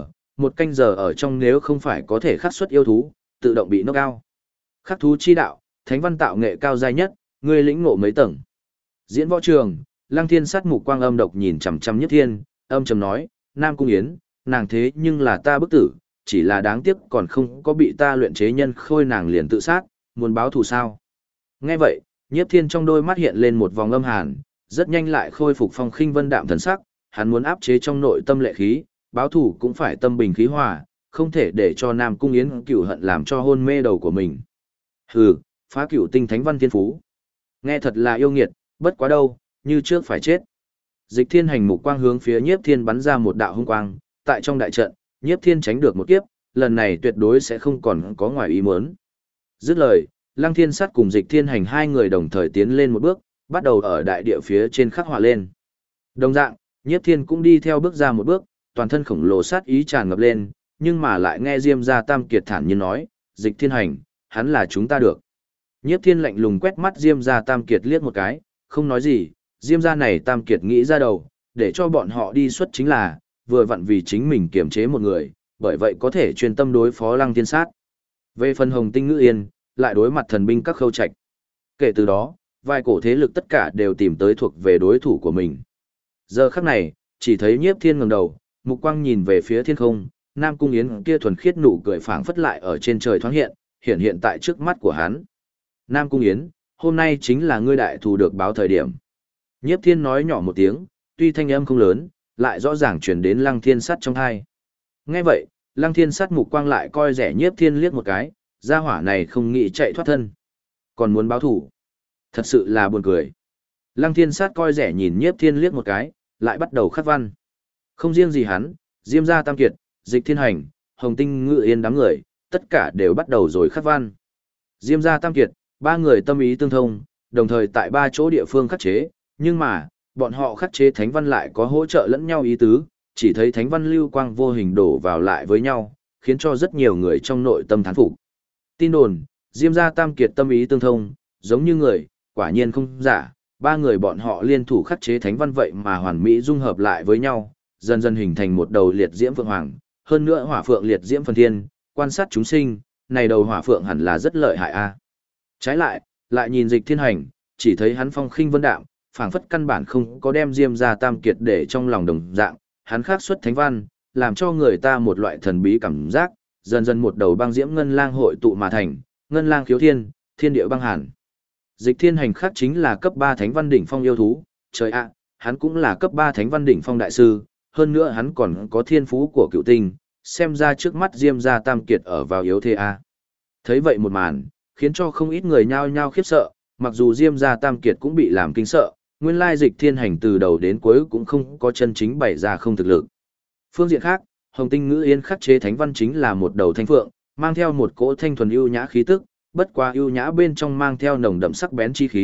canh giờ ở trong nếu không phải có thể khắc xuất yêu thú, tự động bị knock out. Khắc thú chi đạo, thánh văn tạo nghệ cao giai nhất, ngươi lĩnh ngộ mấy tầng. Diễn võ trường, Lăng Thiên Sát mục quang âm độc nhìn chằm chằm Nhất Thiên, âm trầm nói, Nam Cung Yến, nàng thế nhưng là ta bức tử, chỉ là đáng tiếc còn không có bị ta luyện chế nhân khôi nàng liền tự sát, muốn báo thù sao. Nghe vậy, Nhiếp Thiên trong đôi mắt hiện lên một vòng âm hàn, rất nhanh lại khôi phục phong khinh vân đạm thần sắc, hắn muốn áp chế trong nội tâm lệ khí, báo thù cũng phải tâm bình khí hòa, không thể để cho Nam Cung Yến cửu hận làm cho hôn mê đầu của mình. Hừ, phá cửu tinh thánh văn thiên phú. Nghe thật là yêu nghiệt, bất quá đâu, như trước phải chết. Dịch Thiên Hành mục quang hướng phía Nhiếp Thiên bắn ra một đạo hung quang, tại trong đại trận, Nhiếp Thiên tránh được một kiếp, lần này tuyệt đối sẽ không còn có ngoài ý muốn. Dứt lời, Lăng Thiên Sát cùng Dịch Thiên Hành 2 người đồng thời tiến lên một bước, bắt đầu ở đại địa phía trên khắc họa lên. Đồng dạng, Nhiếp Thiên cũng đi theo bước ra một bước, toàn thân khổng lồ sát ý tràn ngập lên, nhưng mà lại nghe Diêm gia Tam Kiệt thản nhiên nói, Dịch Thiên Hành, hắn là chúng ta được. Nhiếp Thiên lạnh lùng quét mắt Diêm gia Tam Kiệt liếc một cái, không nói gì, Diêm gia này Tam Kiệt nghĩ ra đầu, để cho bọn họ đi xuất chính là, vừa vặn vì chính mình kiềm chế một người, bởi vậy có thể chuyên tâm đối phó Lăng Thiên Sát. Về phần Hồng Tinh Ngự Yên, lại đối mặt thần binh các Khâu Trạch. Kể từ đó, vài cổ thế lực tất cả đều tìm tới thuộc về đối thủ của mình. Giờ khắc này, chỉ thấy Nhiếp Thiên ngẩng đầu, mục quang nhìn về phía thiên không, Nam Cung Yến kia thuần khiết nụ cười phảng phất lại ở trên trời thoáng hiện hiện tại trước mắt của hắn. Nam Cung Yến, hôm nay chính là ngươi đại thù được báo thời điểm. Nhiếp Thiên nói nhỏ một tiếng, tuy thanh âm không lớn, lại rõ ràng truyền đến Lăng Thiên Sát trong tai. Nghe vậy, Lăng Thiên Sát mục quang lại coi rẻ Nhiếp Thiên liếc một cái, gia hỏa này không nghĩ chạy thoát thân, còn muốn báo thủ. Thật sự là buồn cười. Lăng Thiên Sát coi rẻ nhìn Nhiếp Thiên liếc một cái, lại bắt đầu khắc văn. Không riêng gì hắn, Diêm gia Tam Kiệt, Dịch Thiên Hành, Hồng Tinh Ngự Yên đám người, tất cả đều bắt đầu rồi khắc văn. Diêm gia Tam Kiệt, 3 người tâm ý tương thông, đồng thời tại 3 chỗ địa phương khắc chế, nhưng mà, bọn họ khắc chế thánh văn lại có hỗ trợ lẫn nhau ý tứ, chỉ thấy thánh văn lưu quang vô hình đổ vào lại với nhau, khiến cho rất nhiều người trong nội tâm thán phục. Tin đồn, Diêm gia Tam Kiệt tâm ý tương thông, giống như người, quả nhiên không giả, 3 người bọn họ liên thủ khắc chế thánh văn vậy mà hoàn mỹ dung hợp lại với nhau, dần dần hình thành một đầu liệt diễm phượng hoàng, hơn nữa hỏa phượng liệt diễm phần thiên, quan sát chúng sinh, này đầu hỏa phượng hẳn là rất lợi hại a. Trái lại, lại nhìn Dịch Thiên Hành, chỉ thấy hắn phong khinh vân đạm, phảng phất căn bản không có đem Diêm gia Tam Kiệt để trong lòng đồng dạng, hắn khắc xuất thánh văn, làm cho người ta một loại thần bí cảm giác, dần dần một đầu băng diễm ngân lang hội tụ mà thành, ngân lang khiếu thiên, thiên địa băng hàn. Dịch Thiên Hành khắc chính là cấp 3 thánh văn đỉnh phong yêu thú, trời ạ, hắn cũng là cấp 3 thánh văn đỉnh phong đại sư, hơn nữa hắn còn có thiên phú của cựu tinh, xem ra trước mắt Diêm gia Tam Kiệt ở vào yếu thế a. Thấy vậy một màn, khiến cho không ít người nhao nhao khiếp sợ, mặc dù Diêm gia Tam Kiệt cũng bị làm kinh sợ, nguyên lai Dịch Thiên Hành từ đầu đến cuối cũng không có chân chính bày ra không thực lực. Phương diện khác, Hồng Tinh Ngự Yên khắc chế thánh văn chính là một đầu thanh phượng, mang theo một cỗ thanh thuần ưu nhã khí tức, bất quá ưu nhã bên trong mang theo nồng đậm sắc bén chi khí,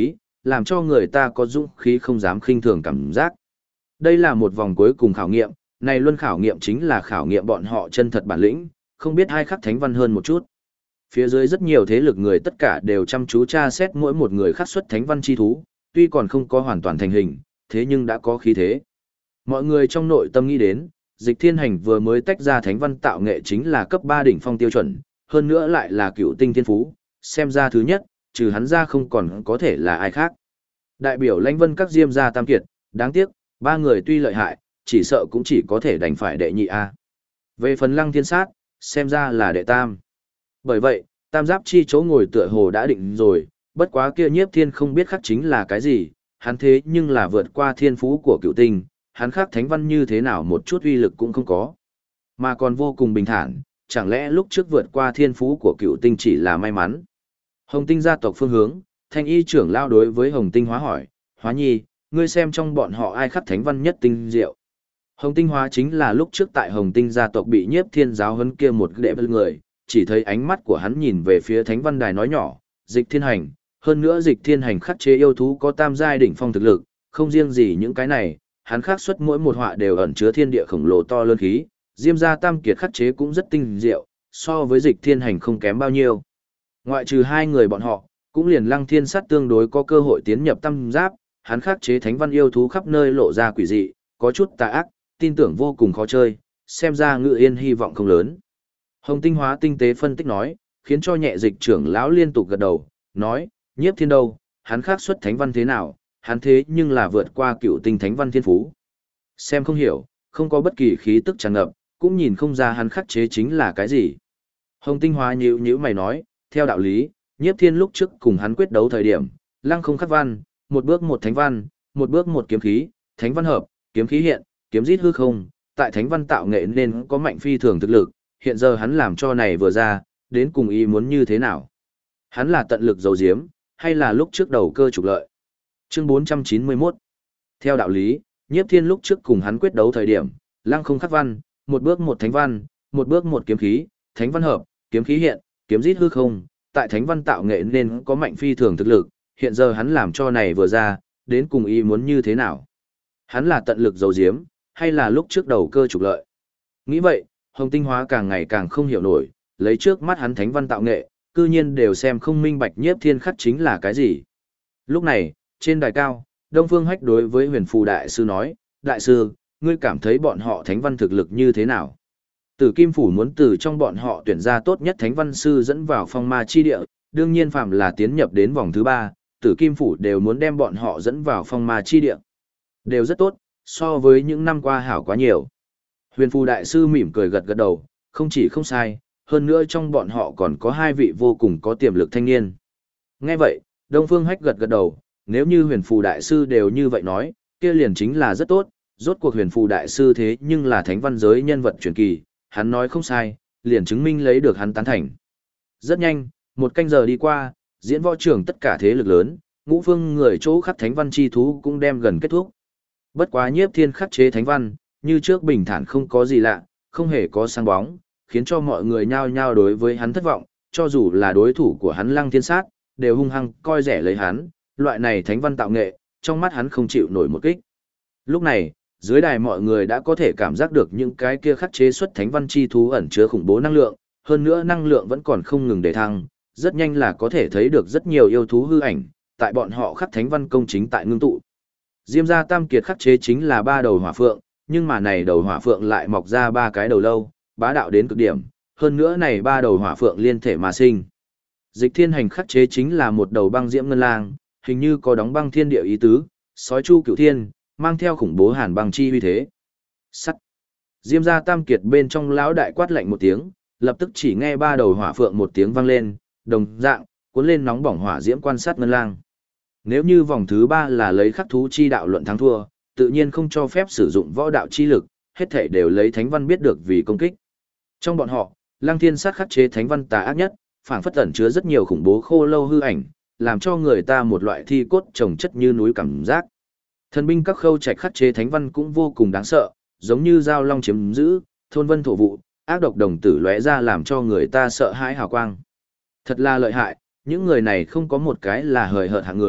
làm cho người ta có dũng khí không dám khinh thường cảm giác. Đây là một vòng cuối cùng khảo nghiệm, này luân khảo nghiệm chính là khảo nghiệm bọn họ chân thật bản lĩnh, không biết ai khắc thánh văn hơn một chút. Phía dưới rất nhiều thế lực người tất cả đều chăm chú tra xét mỗi một người khắc xuất thánh văn chi thú, tuy còn không có hoàn toàn thành hình, thế nhưng đã có khí thế. Mọi người trong nội tâm nghĩ đến, Dịch Thiên Hành vừa mới tách ra thánh văn tạo nghệ chính là cấp 3 đỉnh phong tiêu chuẩn, hơn nữa lại là cựu tinh thiên phú, xem ra thứ nhất, trừ hắn ra không còn có thể là ai khác. Đại biểu lãnh vân các diêm gia tam kiệt, đáng tiếc, ba người tuy lợi hại, chỉ sợ cũng chỉ có thể đành phải đệ nhị A. Về phần Lăng Thiên Sát, xem ra là đệ tam. Bởi vậy, tam giáp chi chỗ ngồi tựa hồ đã định rồi, bất quá kia Nhiếp Thiên không biết khắc chính là cái gì, hắn thế nhưng là vượt qua thiên phú của cựu tinh, hắn khắc thánh văn như thế nào một chút uy lực cũng không có. Mà còn vô cùng bình thản, chẳng lẽ lúc trước vượt qua thiên phú của cựu tinh chỉ là may mắn. Hồng Tinh gia tộc phương hướng, Thanh Y trưởng lao đối với Hồng Tinh Hóa hỏi, Hóa Nhi, ngươi xem trong bọn họ ai khắc thánh văn nhất tinh diệu. Hồng Tinh Hóa chính là lúc trước tại Hồng Tinh gia tộc bị Nhiếp Thiên giáo huấn kia một đệ bất người, chỉ thấy ánh mắt của hắn nhìn về phía thánh văn đài nói nhỏ, Dịch Thiên Hành, hơn nữa Dịch Thiên Hành khắc chế yêu thú có tam giai đỉnh phong thực lực, không riêng gì những cái này, hắn khắc xuất mỗi một họa đều ẩn chứa thiên địa khổng lồ to lớn khí, Diêm gia tam kiệt khắc chế cũng rất tinh diệu, so với Dịch Thiên Hành không kém bao nhiêu. Ngoại trừ hai người bọn họ, cũng liền Lăng Thiên Sát tương đối có cơ hội tiến nhập tam giáp, hắn khắc chế thánh văn yêu thú khắp nơi lộ ra quỷ dị, có chút tà ác, tin tưởng vô cùng khó chơi, xem ra Ngự Yên hy vọng không lớn. Hồng Tinh Hóa tinh tế phân tích nói, khiến cho nhẹ Dịch trưởng lão liên tục gật đầu, nói, Nhiếp Thiên đâu, hắn khắc xuất thánh văn thế nào, hắn thế nhưng là vượt qua cựu tinh thánh văn thiên phú. Xem không hiểu, không có bất kỳ khí tức tràn ngập, cũng nhìn không ra hắn khắc chế chính là cái gì. Hồng Tinh Hóa nhíu nhíu mày nói, theo đạo lý, Nhiếp Thiên lúc trước cùng hắn quyết đấu thời điểm, lăng không khắc văn, một bước một thánh văn, một bước một kiếm khí, thánh văn hợp, kiếm khí hiện, kiếm rít hư không, tại thánh văn tạo nghệ nên có mạnh phi thường thực lực, hiện giờ hắn làm cho này vừa ra, đến cùng ý muốn như thế nào? Hắn là tận lực giấu giếm, hay là lúc trước đầu cơ trục lợi? Chương 491. Theo đạo lý, Nhiếp Thiên lúc trước cùng hắn quyết đấu thời điểm, lăng không khắc văn, một bước một thánh văn, một bước một kiếm khí, thánh văn hợp, kiếm khí hiện, kiếm rít hư không, tại thánh văn tạo nghệ nên có mạnh phi thường thực lực, hiện giờ hắn làm cho này vừa ra, đến cùng ý muốn như thế nào? Hắn là tận lực giấu giếm, hay là lúc trước đầu cơ trục lợi? Nghĩ vậy, Hồng Tinh Hóa càng ngày càng không hiểu nổi, lấy trước mắt hắn thánh văn tạo nghệ, cư nhiên đều xem không minh bạch Nhiếp Thiên khắc chính là cái gì. Lúc này, trên đài cao, Đông Phương Hách đối với Huyền Phù Đại Sư nói, Đại Sư, ngươi cảm thấy bọn họ thánh văn thực lực như thế nào? Tử Kim Phủ muốn từ trong bọn họ tuyển ra tốt nhất thánh văn sư dẫn vào phong ma chi địa, đương nhiên phạm là tiến nhập đến vòng thứ 3, Tử Kim Phủ đều muốn đem bọn họ dẫn vào phong ma chi địa. Đều rất tốt, so với những năm qua hảo quá nhiều. Huyền Phù Đại Sư mỉm cười gật gật đầu, không chỉ không sai, hơn nữa trong bọn họ còn có hai vị vô cùng có tiềm lực thanh niên. Nghe vậy, Đông Phương Hách gật gật đầu, nếu như Huyền Phù Đại Sư đều như vậy nói, kia liền chính là rất tốt, rốt cuộc Huyền Phù Đại Sư thế nhưng là thánh văn giới nhân vật truyền kỳ, hắn nói không sai, liền chứng minh lấy được hắn tán thành. Rất nhanh, một canh giờ đi qua, diễn võ trường tất cả thế lực lớn, ngũ phương người chỗ khắc thánh văn chi thú cũng đem gần kết thúc. Bất quá Nhiếp Thiên khắc chế thánh văn, như trước bình thản không có gì lạ, không hề có sáng bóng, khiến cho mọi người nhao nhao đối với hắn thất vọng, cho dù là đối thủ của hắn Lăng Thiên Sát, đều hung hăng coi rẻ lấy hắn, loại này thánh văn tạo nghệ, trong mắt hắn không chịu nổi một kích. Lúc này, dưới đài mọi người đã có thể cảm giác được những cái kia khắc chế xuất thánh văn chi thú ẩn chứa khủng bố năng lượng, hơn nữa năng lượng vẫn còn không ngừng để thăng, rất nhanh là có thể thấy được rất nhiều yêu thú hư ảnh, tại bọn họ khắc thánh văn công chính tại ngưng tụ. Diêm gia tam kiệt khắc chế chính là 3 đầu hỏa phượng, nhưng mà này đầu hỏa phượng lại mọc ra 3 cái đầu lâu, bá đạo đến cực điểm, hơn nữa này 3 đầu hỏa phượng liên thể mà sinh. Dịch Thiên Hành khắc chế chính là một đầu băng diễm ngân lang, hình như có đóng băng thiên địa ý tứ, sói chu cửu thiên, mang theo khủng bố hàn băng chi uy thế. Sắt. Diêm gia tam kiệt bên trong lão đại quát lạnh một tiếng, lập tức chỉ nghe 3 đầu hỏa phượng một tiếng vang lên, đồng dạng, cuốn lên nóng bỏng hỏa diễm quan sát ngân lang. Nếu như vòng thứ 3 là lấy khắc thú chi đạo luận thắng thua, tự nhiên không cho phép sử dụng võ đạo chi lực, hết thảy đều lấy thánh văn biết được vì công kích. Trong bọn họ, Lăng Thiên Sát khắc chế thánh văn tà ác nhất, phảng phất ẩn chứa rất nhiều khủng bố khô lâu hư ảnh, làm cho người ta một loại thi cốt chồng chất như núi cảm giác. Thần binh các khâu trạch khắc chế thánh văn cũng vô cùng đáng sợ, giống như dao long chiếm giữ, thôn vân thổ vụ, ác độc đồng tử lóe ra làm cho người ta sợ hãi hào quang. Thật là lợi hại, những người này không có một cái là hời hợt hạng người,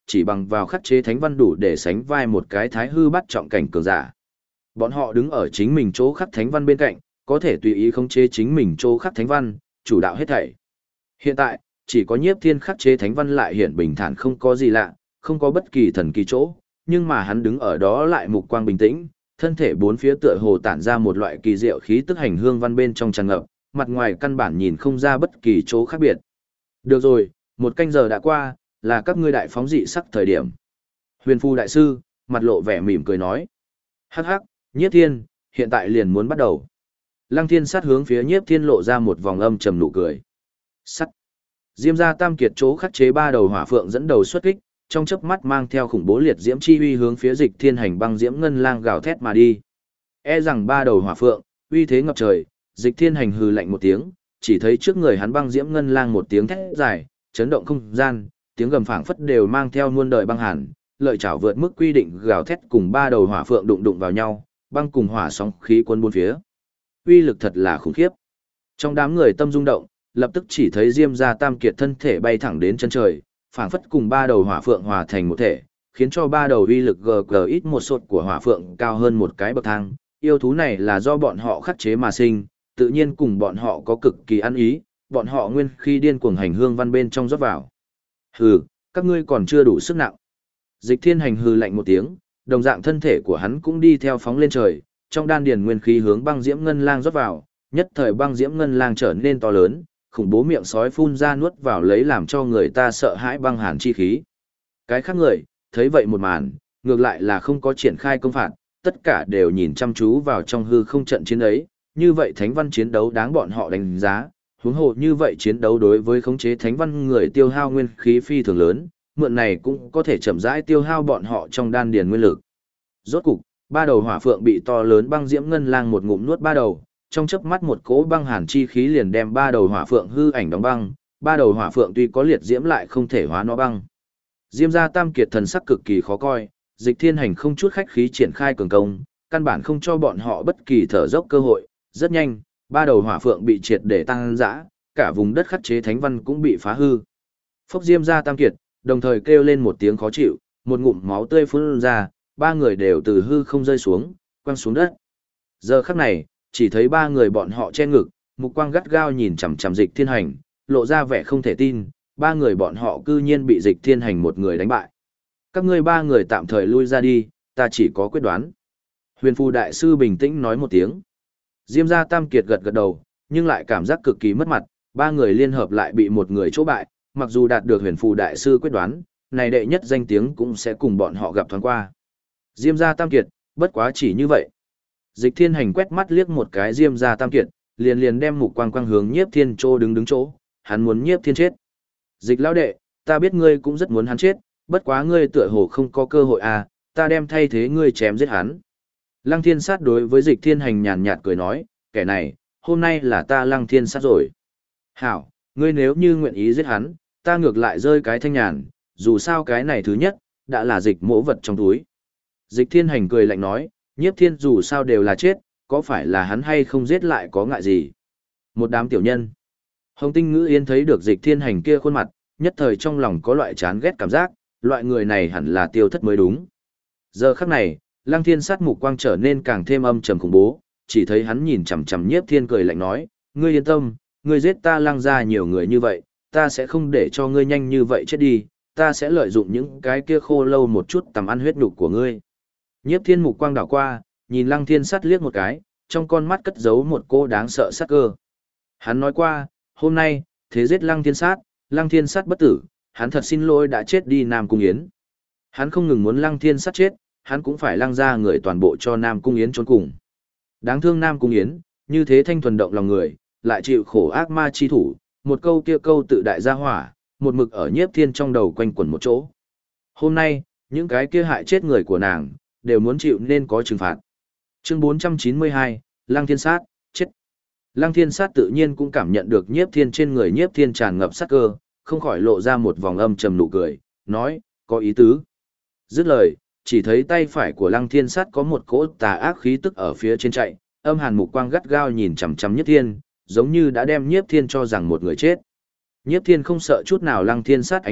chỉ bằng vào khắc chế thánh văn đủ để sánh vai một cái thái hư bắt trọng cảnh cường giả. Bọn họ đứng ở chính mình chỗ khắc thánh văn bên cạnh, có thể tùy ý khống chế chính mình chỗ khắc thánh văn, chủ đạo hết thảy. Hiện tại, chỉ có Nhiếp Thiên khắc chế thánh văn lại hiện bình thản không có gì lạ, không có bất kỳ thần kỳ chỗ, nhưng mà hắn đứng ở đó lại mục quang bình tĩnh, thân thể bốn phía tựa hồ tản ra một loại kỳ diệu khí tức hành hương văn bên trong tràn ngập, mặt ngoài căn bản nhìn không ra bất kỳ chỗ khác biệt. Được rồi, 1 canh giờ đã qua, là các ngươi đại phóng dị sắc thời điểm. Huyền Phù đại sư, mặt lộ vẻ mỉm cười nói. Hắc hắc, Nhiếp Thiên, hiện tại liền muốn bắt đầu. Lăng Thiên sát hướng phía Nhiếp Thiên lộ ra một vòng âm trầm nụ cười. Sắt. Diêm gia tam kiệt chỗ khắc chế 3 đầu hỏa phượng dẫn đầu xuất kích, trong chớp mắt mang theo khủng bố liệt diễm chi uy hướng phía Dịch Thiên Hành băng diễm ngân lang gào thét mà đi. E rằng 3 đầu hỏa phượng, uy thế ngập trời, Dịch Thiên Hành hừ lạnh một tiếng, chỉ thấy trước người hắn băng diễm ngân lang một tiếng thét dài, chấn động không gian, tiếng gầm phảng phất đều mang theo muôn đời băng hàn, lợi chảo vượt mức quy định gào thét cùng 3 đầu hỏa phượng đụng đụng vào nhau, băng cùng hỏa sóng khí cuốn bốn phía. Uy lực thật là khủng khiếp. Trong đám người tâm rung động, lập tức chỉ thấy Diêm gia tam kiệt thân thể bay thẳng đến chân trời, phảng phất cùng 3 đầu hỏa phượng hòa thành một thể, khiến cho 3 đầu uy lực ít một sột của hỏa phượng cao hơn một cái bậc thang. Yêu thú này là do bọn họ khắc chế mà sinh, tự nhiên cùng bọn họ có cực kỳ ăn ý, bọn họ nguyên khi điên cuồng hành hương văn bên trong rót vào. Hừ, các ngươi còn chưa đủ sức nặng. Dịch Thiên Hành hừ lạnh một tiếng, đồng dạng thân thể của hắn cũng đi theo phóng lên trời, trong đan điền nguyên khí hướng băng diễm ngân lang rót vào, nhất thời băng diễm ngân lang trở nên to lớn, khủng bố miệng sói phun ra nuốt vào lấy làm cho người ta sợ hãi băng hàn chi khí. Cái khác người, thấy vậy một màn, ngược lại là không có triển khai công phạt, tất cả đều nhìn chăm chú vào trong hư không trận chiến ấy, như vậy thánh văn chiến đấu đáng bọn họ đánh giá, huống hồ như vậy chiến đấu đối với khống chế thánh văn người tiêu hao nguyên khí phi thường lớn, mượn này cũng có thể chậm rãi tiêu hao bọn họ trong đan điền nguyên lực. Rốt cục, 3 đầu hỏa phượng bị to lớn băng diễm ngân lang một ngụm nuốt 3 đầu, trong chớp mắt một cỗ băng hàn chi khí liền đem 3 đầu hỏa phượng hư ảnh đóng băng, 3 đầu hỏa phượng tuy có liệt diễm lại không thể hóa nó băng. Diêm gia tam kiệt thần sắc cực kỳ khó coi, Dịch Thiên Hành không chút khách khí triển khai cường công, căn bản không cho bọn họ bất kỳ thở dốc cơ hội, rất nhanh, 3 đầu hỏa phượng bị triệt để tăng dã, cả vùng đất khắc chế thánh văn cũng bị phá hư. Phốc Diêm gia tam kiệt, đồng thời kêu lên một tiếng khó chịu, một ngụm máu tươi phun ra, 3 người đều từ hư không rơi xuống, quăng xuống đất. Giờ khắc này, chỉ thấy 3 người bọn họ che ngực, mục quang gắt gao nhìn chằm chằm Dịch Thiên Hành, lộ ra vẻ không thể tin, 3 người bọn họ cư nhiên bị Dịch Thiên Hành một người đánh bại. Các ngươi 3 người tạm thời lui ra đi, ta chỉ có quyết đoán. Huyền Phù đại sư bình tĩnh nói một tiếng. Diêm gia tam kiệt gật gật đầu, nhưng lại cảm giác cực kỳ mất mặt, 3 người liên hợp lại bị một người chỗ bại, mặc dù đạt được Huyền Phù đại sư quyết đoán, này đệ nhất danh tiếng cũng sẽ cùng bọn họ gặp thoáng qua. Diêm gia tam kiệt, bất quá chỉ như vậy. Dịch Thiên Hành quét mắt liếc một cái Diêm gia tam kiệt, liền liền đem mục quang quang hướng Nhiếp Thiên Trô đứng chỗ, hắn muốn Nhiếp Thiên chết. Dịch lão đệ, ta biết ngươi cũng rất muốn hắn chết, bất quá ngươi tựa hồ không có cơ hội à, ta đem thay thế ngươi chém giết hắn. Lăng Thiên Sát đối với Dịch Thiên Hành nhàn nhạt cười nói, kẻ này, hôm nay là ta Lăng Thiên Sát rồi. Hảo, ngươi nếu như nguyện ý giết hắn, ta ngược lại rơi cái thanh nhàn, dù sao cái này thứ nhất, đã là dịch mỗ vật trong túi. Dịch Thiên Hành cười lạnh nói, Nhiếp Thiên dù sao đều là chết, có phải là hắn hay không giết lại có ngại gì. Một đám tiểu nhân. Hồng Tinh Ngữ Yên thấy được Dịch Thiên Hành kia khuôn mặt, nhất thời trong lòng có loại chán ghét cảm giác, loại người này hẳn là tiêu thất mới đúng. Giờ khắc này, Lăng Thiên Sát mục quang trở nên càng thêm âm trầm khủng bố, chỉ thấy hắn nhìn chằm chằm Nhiếp Thiên cười lạnh nói, ngươi yên tâm, ngươi giết ta Lăng gia nhiều người như vậy, ta sẽ không để cho ngươi nhanh như vậy chết đi, ta sẽ lợi dụng những cái kia khô lâu một chút tầm ăn huyết nhục của ngươi. Nhiếp Thiên mục quang đảo qua, nhìn Lăng Thiên Sát liếc một cái, trong con mắt cất giấu một cô đáng sợ sát cơ. Hắn nói qua, hôm nay, thế giết Lăng Thiên Sát bất tử, hắn thật xin lỗi đã chết đi Nam Cung Yến. Hắn không ngừng muốn Lăng Thiên Sát chết, hắn cũng phải Lăng ra người toàn bộ cho Nam Cung Yến trốn cùng. Đáng thương Nam Cung Yến, như thế thanh thuần động lòng người, lại chịu khổ ác ma chi thủ, một câu kia câu tự đại gia hỏa, một mực ở Nhiếp Thiên trong đầu quanh quẩn một chỗ. Hôm nay, những cái kia hại chết người của nàng, đều muốn chịu nên có trừng phạt. Chương 492, Lăng Thiên Sát, chết. Lăng Thiên Sát tự nhiên cũng cảm nhận được Nhiếp Thiên trên người Nhiếp Thiên tràn ngập sát cơ, không khỏi lộ ra một vòng âm trầm nụ cười, nói, có ý tứ. Dứt lời, chỉ thấy tay phải của Lăng Thiên Sát có một cỗ tà ác khí tức ở phía trên chạy, âm hàn mục quang gắt gao nhìn chằm chằm Nhiếp Thiên, giống như đã đem Nhiếp Thiên cho rằng một người chết. Nhiếp Thiên không sợ chút nào Lăng Thiên Sát ánh mắt,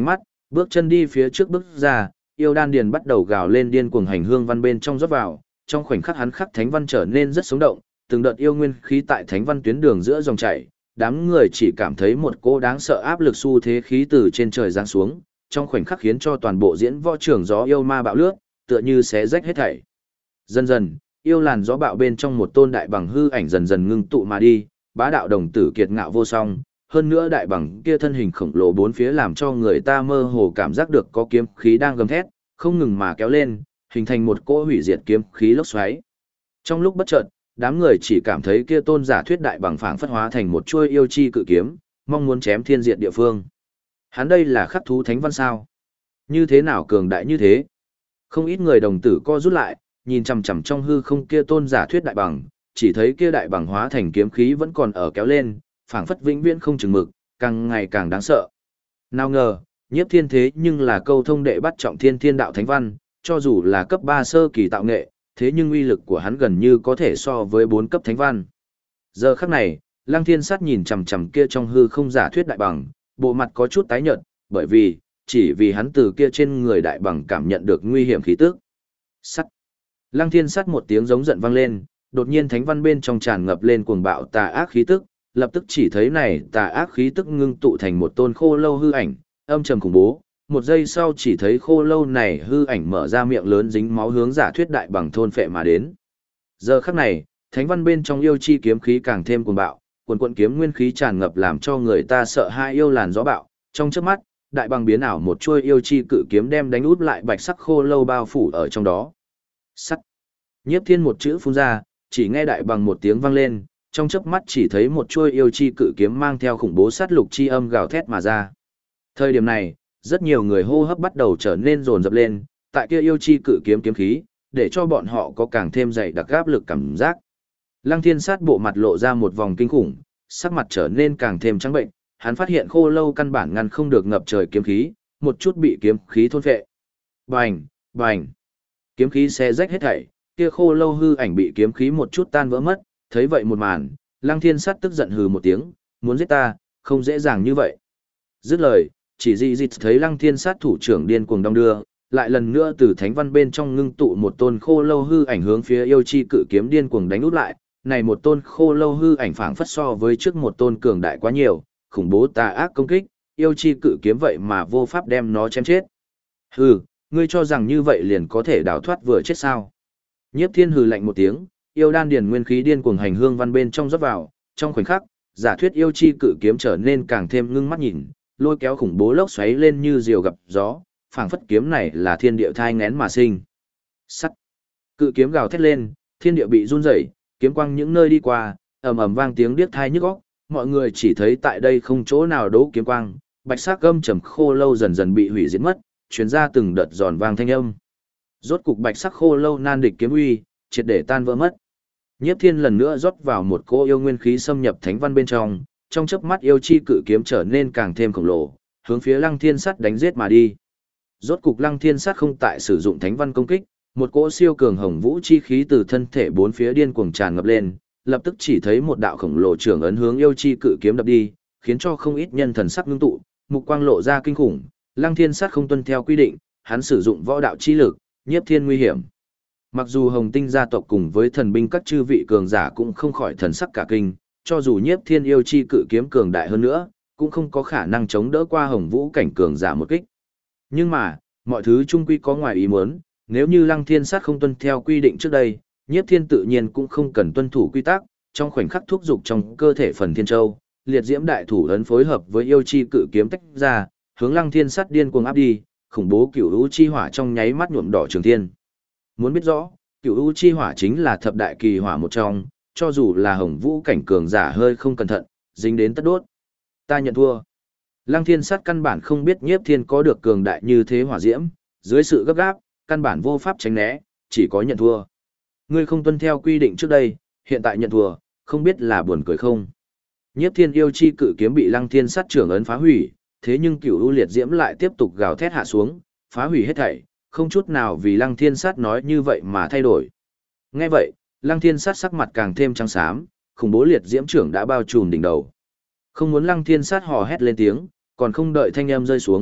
Bước chân đi phía trước bước ra, yêu đan điền bắt đầu gào lên điên cuồng hành hương văn bên trong rót vào, trong khoảnh khắc hắn khắc thánh văn trở nên rất sống động, từng đợt yêu nguyên khí tại thánh văn tuyến đường giữa dòng chảy, đám người chỉ cảm thấy một cỗ đáng sợ áp lực xu thế khí từ trên trời giáng xuống, trong khoảnh khắc khiến cho toàn bộ diễn võ trường gió yêu ma bạo lướt, tựa như xé rách hết thảy. Dần dần, yêu làn gió bạo bên trong một tôn đại bằng hư ảnh dần dần ngưng tụ mà đi, bá đạo đồng tử kiệt ngạo vô song, hơn nữa đại bằng kia thân hình khổng lồ bốn phía làm cho người ta mơ hồ cảm giác được có kiếm khí đang gầm thét, không ngừng mà kéo lên, hình thành một cỗ hủy diệt kiếm khí lốc xoáy. Trong lúc bất chợt, đám người chỉ cảm thấy kia tôn giả thuyết đại bằng phảng phất hóa thành một chuôi yêu chi cự kiếm, mong muốn chém thiên diệt địa phương. Hắn đây là khắc thú thánh văn sao? Như thế nào cường đại như thế? Không ít người đồng tử co rút lại, nhìn chằm chằm trong hư không kia tôn giả thuyết đại bằng, chỉ thấy kia đại bằng hóa thành kiếm khí vẫn còn ở kéo lên, phảng phất vĩnh viễn không chừng mực, càng ngày càng đáng sợ. Nào ngờ, Nhiếp Thiên thế nhưng là câu thông đệ bắt trọng thiên thiên đạo thánh văn, cho dù là cấp 3 sơ kỳ tạo nghệ, thế nhưng uy lực của hắn gần như có thể so với 4 cấp thánh văn. Giờ khắc này, Lăng Thiên Sát nhìn chằm chằm kia trong hư không giả thuyết đại bằng, bộ mặt có chút tái nhợt, bởi vì chỉ vì hắn từ kia trên người đại bằng cảm nhận được nguy hiểm khí tức. Sắt. Lăng Thiên Sát một tiếng giống giận vang lên, đột nhiên thánh văn bên trong tràn ngập lên cuồng bạo tà ác khí tức, lập tức chỉ thấy này tà ác khí tức ngưng tụ thành một tôn khô lâu hư ảnh, âm trầm khủng bố. Một giây sau chỉ thấy khô lâu này hư ảnh mở ra miệng lớn dính máu hướng giả thuyết đại bằng thôn phệ mà đến. Giờ khắc này, thánh văn bên trong yêu chi kiếm khí càng thêm cuồng bạo, quần quần kiếm nguyên khí tràn ngập làm cho người ta sợ hai yêu làn gió bạo. Trong chớp mắt, đại bằng biến ảo một chuôi yêu chi cự kiếm đem đánh út lại bạch sắc khô lâu bao phủ ở trong đó. Sắt. Nhiếp Thiên một chữ phun ra, chỉ nghe đại bằng một tiếng vang lên, trong chớp mắt chỉ thấy một chuôi yêu chi cự kiếm mang theo khủng bố sát lục chi âm gào thét mà ra. Thời điểm này, rất nhiều người hô hấp bắt đầu trở nên rồn rập lên, tại kia yêu chi cự kiếm kiếm khí, để cho bọn họ có càng thêm dày đặc áp lực cảm giác. Lăng Thiên Sát bộ mặt lộ ra một vòng kinh khủng, sắc mặt trở nên càng thêm trắng bệnh, hắn phát hiện khô lâu căn bản ngăn không được ngập trời kiếm khí, một chút bị kiếm khí thôn phệ. Bành, bành. Kiếm khí xé rách hết thảy, kia khô lâu hư ảnh bị kiếm khí một chút tan vỡ mất, thấy vậy một màn, Lăng Thiên Sát tức giận hừ một tiếng, muốn giết ta, không dễ dàng như vậy. Dứt lời, chỉ dị dịch thấy Lăng Thiên Sát thủ trưởng điên cuồng đong đưa, lại lần nữa từ thánh văn bên trong ngưng tụ một tôn khô lâu hư ảnh hướng phía yêu chi cự kiếm điên cuồng đánh út lại, này một tôn khô lâu hư ảnh phảng phất so với trước một tôn cường đại quá nhiều, khủng bố tà ác công kích, yêu chi cự kiếm vậy mà vô pháp đem nó chém chết. Hừ, ngươi cho rằng như vậy liền có thể đào thoát vừa chết sao? Nhiếp Thiên hừ lạnh một tiếng, yêu đan điền nguyên khí điên cuồng hành hương văn bên trong rót vào, trong khoảnh khắc, giả thuyết yêu chi cự kiếm trở nên càng thêm ngưng mắt nhìn, lôi kéo khủng bố lốc xoáy lên như diều gặp gió, phảng phất kiếm này là thiên địa thai nghén mà sinh. Sắt. Cự kiếm gào thét lên, thiên địa bị run rẩy, kiếm quang những nơi đi qua, ầm ầm vang tiếng điếc tai nhức óc, mọi người chỉ thấy tại đây không chỗ nào đố kiếm quang, bạch sắc gâm trầm khô lâu dần dần bị hủy diệt mất, truyền ra từng đợt giòn vang thanh âm. Rốt cục bạch sắc khô lâu nan địch kiếm uy, triệt để tan vỡ mất. Nhiếp Thiên lần nữa rót vào một cỗ yêu nguyên khí xâm nhập thánh văn bên trong chớp mắt yêu chi cự kiếm trở nên càng thêm khổng lồ, hướng phía Lăng Thiên Sát đánh giết mà đi. Rốt cục Lăng Thiên Sát không tại sử dụng thánh văn công kích, một cỗ siêu cường hồng vũ chi khí từ thân thể bốn phía điên cuồng tràn ngập lên, lập tức chỉ thấy một đạo khổng lồ trưởng ấn hướng yêu chi cự kiếm đập đi, khiến cho không ít nhân thần sắc ngưng tụ, mục quang lộ ra kinh khủng. Lăng Thiên Sát không tuân theo quy định, hắn sử dụng võ đạo chi lực, nhiếp thiên nguy hiểm. Mặc dù Hồng Tinh gia tộc cùng với thần binh các chư vị cường giả cũng không khỏi thần sắc cả kinh, cho dù nhiếp thiên yêu chi cự kiếm cường đại hơn nữa, cũng không có khả năng chống đỡ qua Hồng Vũ cảnh cường giả một kích. Nhưng mà, mọi thứ chung quy có ngoài ý muốn, nếu như Lăng Thiên Sát không tuân theo quy định trước đây, nhiếp thiên tự nhiên cũng không cần tuân thủ quy tắc, trong khoảnh khắc thúc dục trong cơ thể phần thiên châu, liệt diễm đại thủ ấn phối hợp với yêu chi cự kiếm tách ra, hướng Lăng Thiên Sát điên cuồng áp đi, khủng bố cửu u chi hỏa trong nháy mắt nhuộm đỏ trường thiên. Muốn biết rõ, cửu u chi hỏa chính là thập đại kỳ hỏa một trong, cho dù là Hồng Vũ cảnh cường giả hơi không cẩn thận, dính đến tất đốt. Ta nhận thua. Lăng Thiên Sát căn bản không biết nhiếp thiên có được cường đại như thế hỏa diễm, dưới sự gấp gáp, căn bản vô pháp tránh né, chỉ có nhận thua. Ngươi không tuân theo quy định trước đây, hiện tại nhận thua, không biết là buồn cười không. Nhiếp thiên yêu chi cự kiếm bị Lăng Thiên Sát trưởng ấn phá hủy, thế nhưng cửu u liệt diễm lại tiếp tục gào thét hạ xuống, phá hủy hết thảy, không chút nào vì Lăng Thiên Sát nói như vậy mà thay đổi. Nghe vậy, Lăng Thiên Sát sắc mặt càng thêm trắng xám, khủng bố liệt diễm trưởng đã bao trùm đỉnh đầu. Không muốn Lăng Thiên Sát hò hét lên tiếng, còn không đợi thanh âm rơi xuống,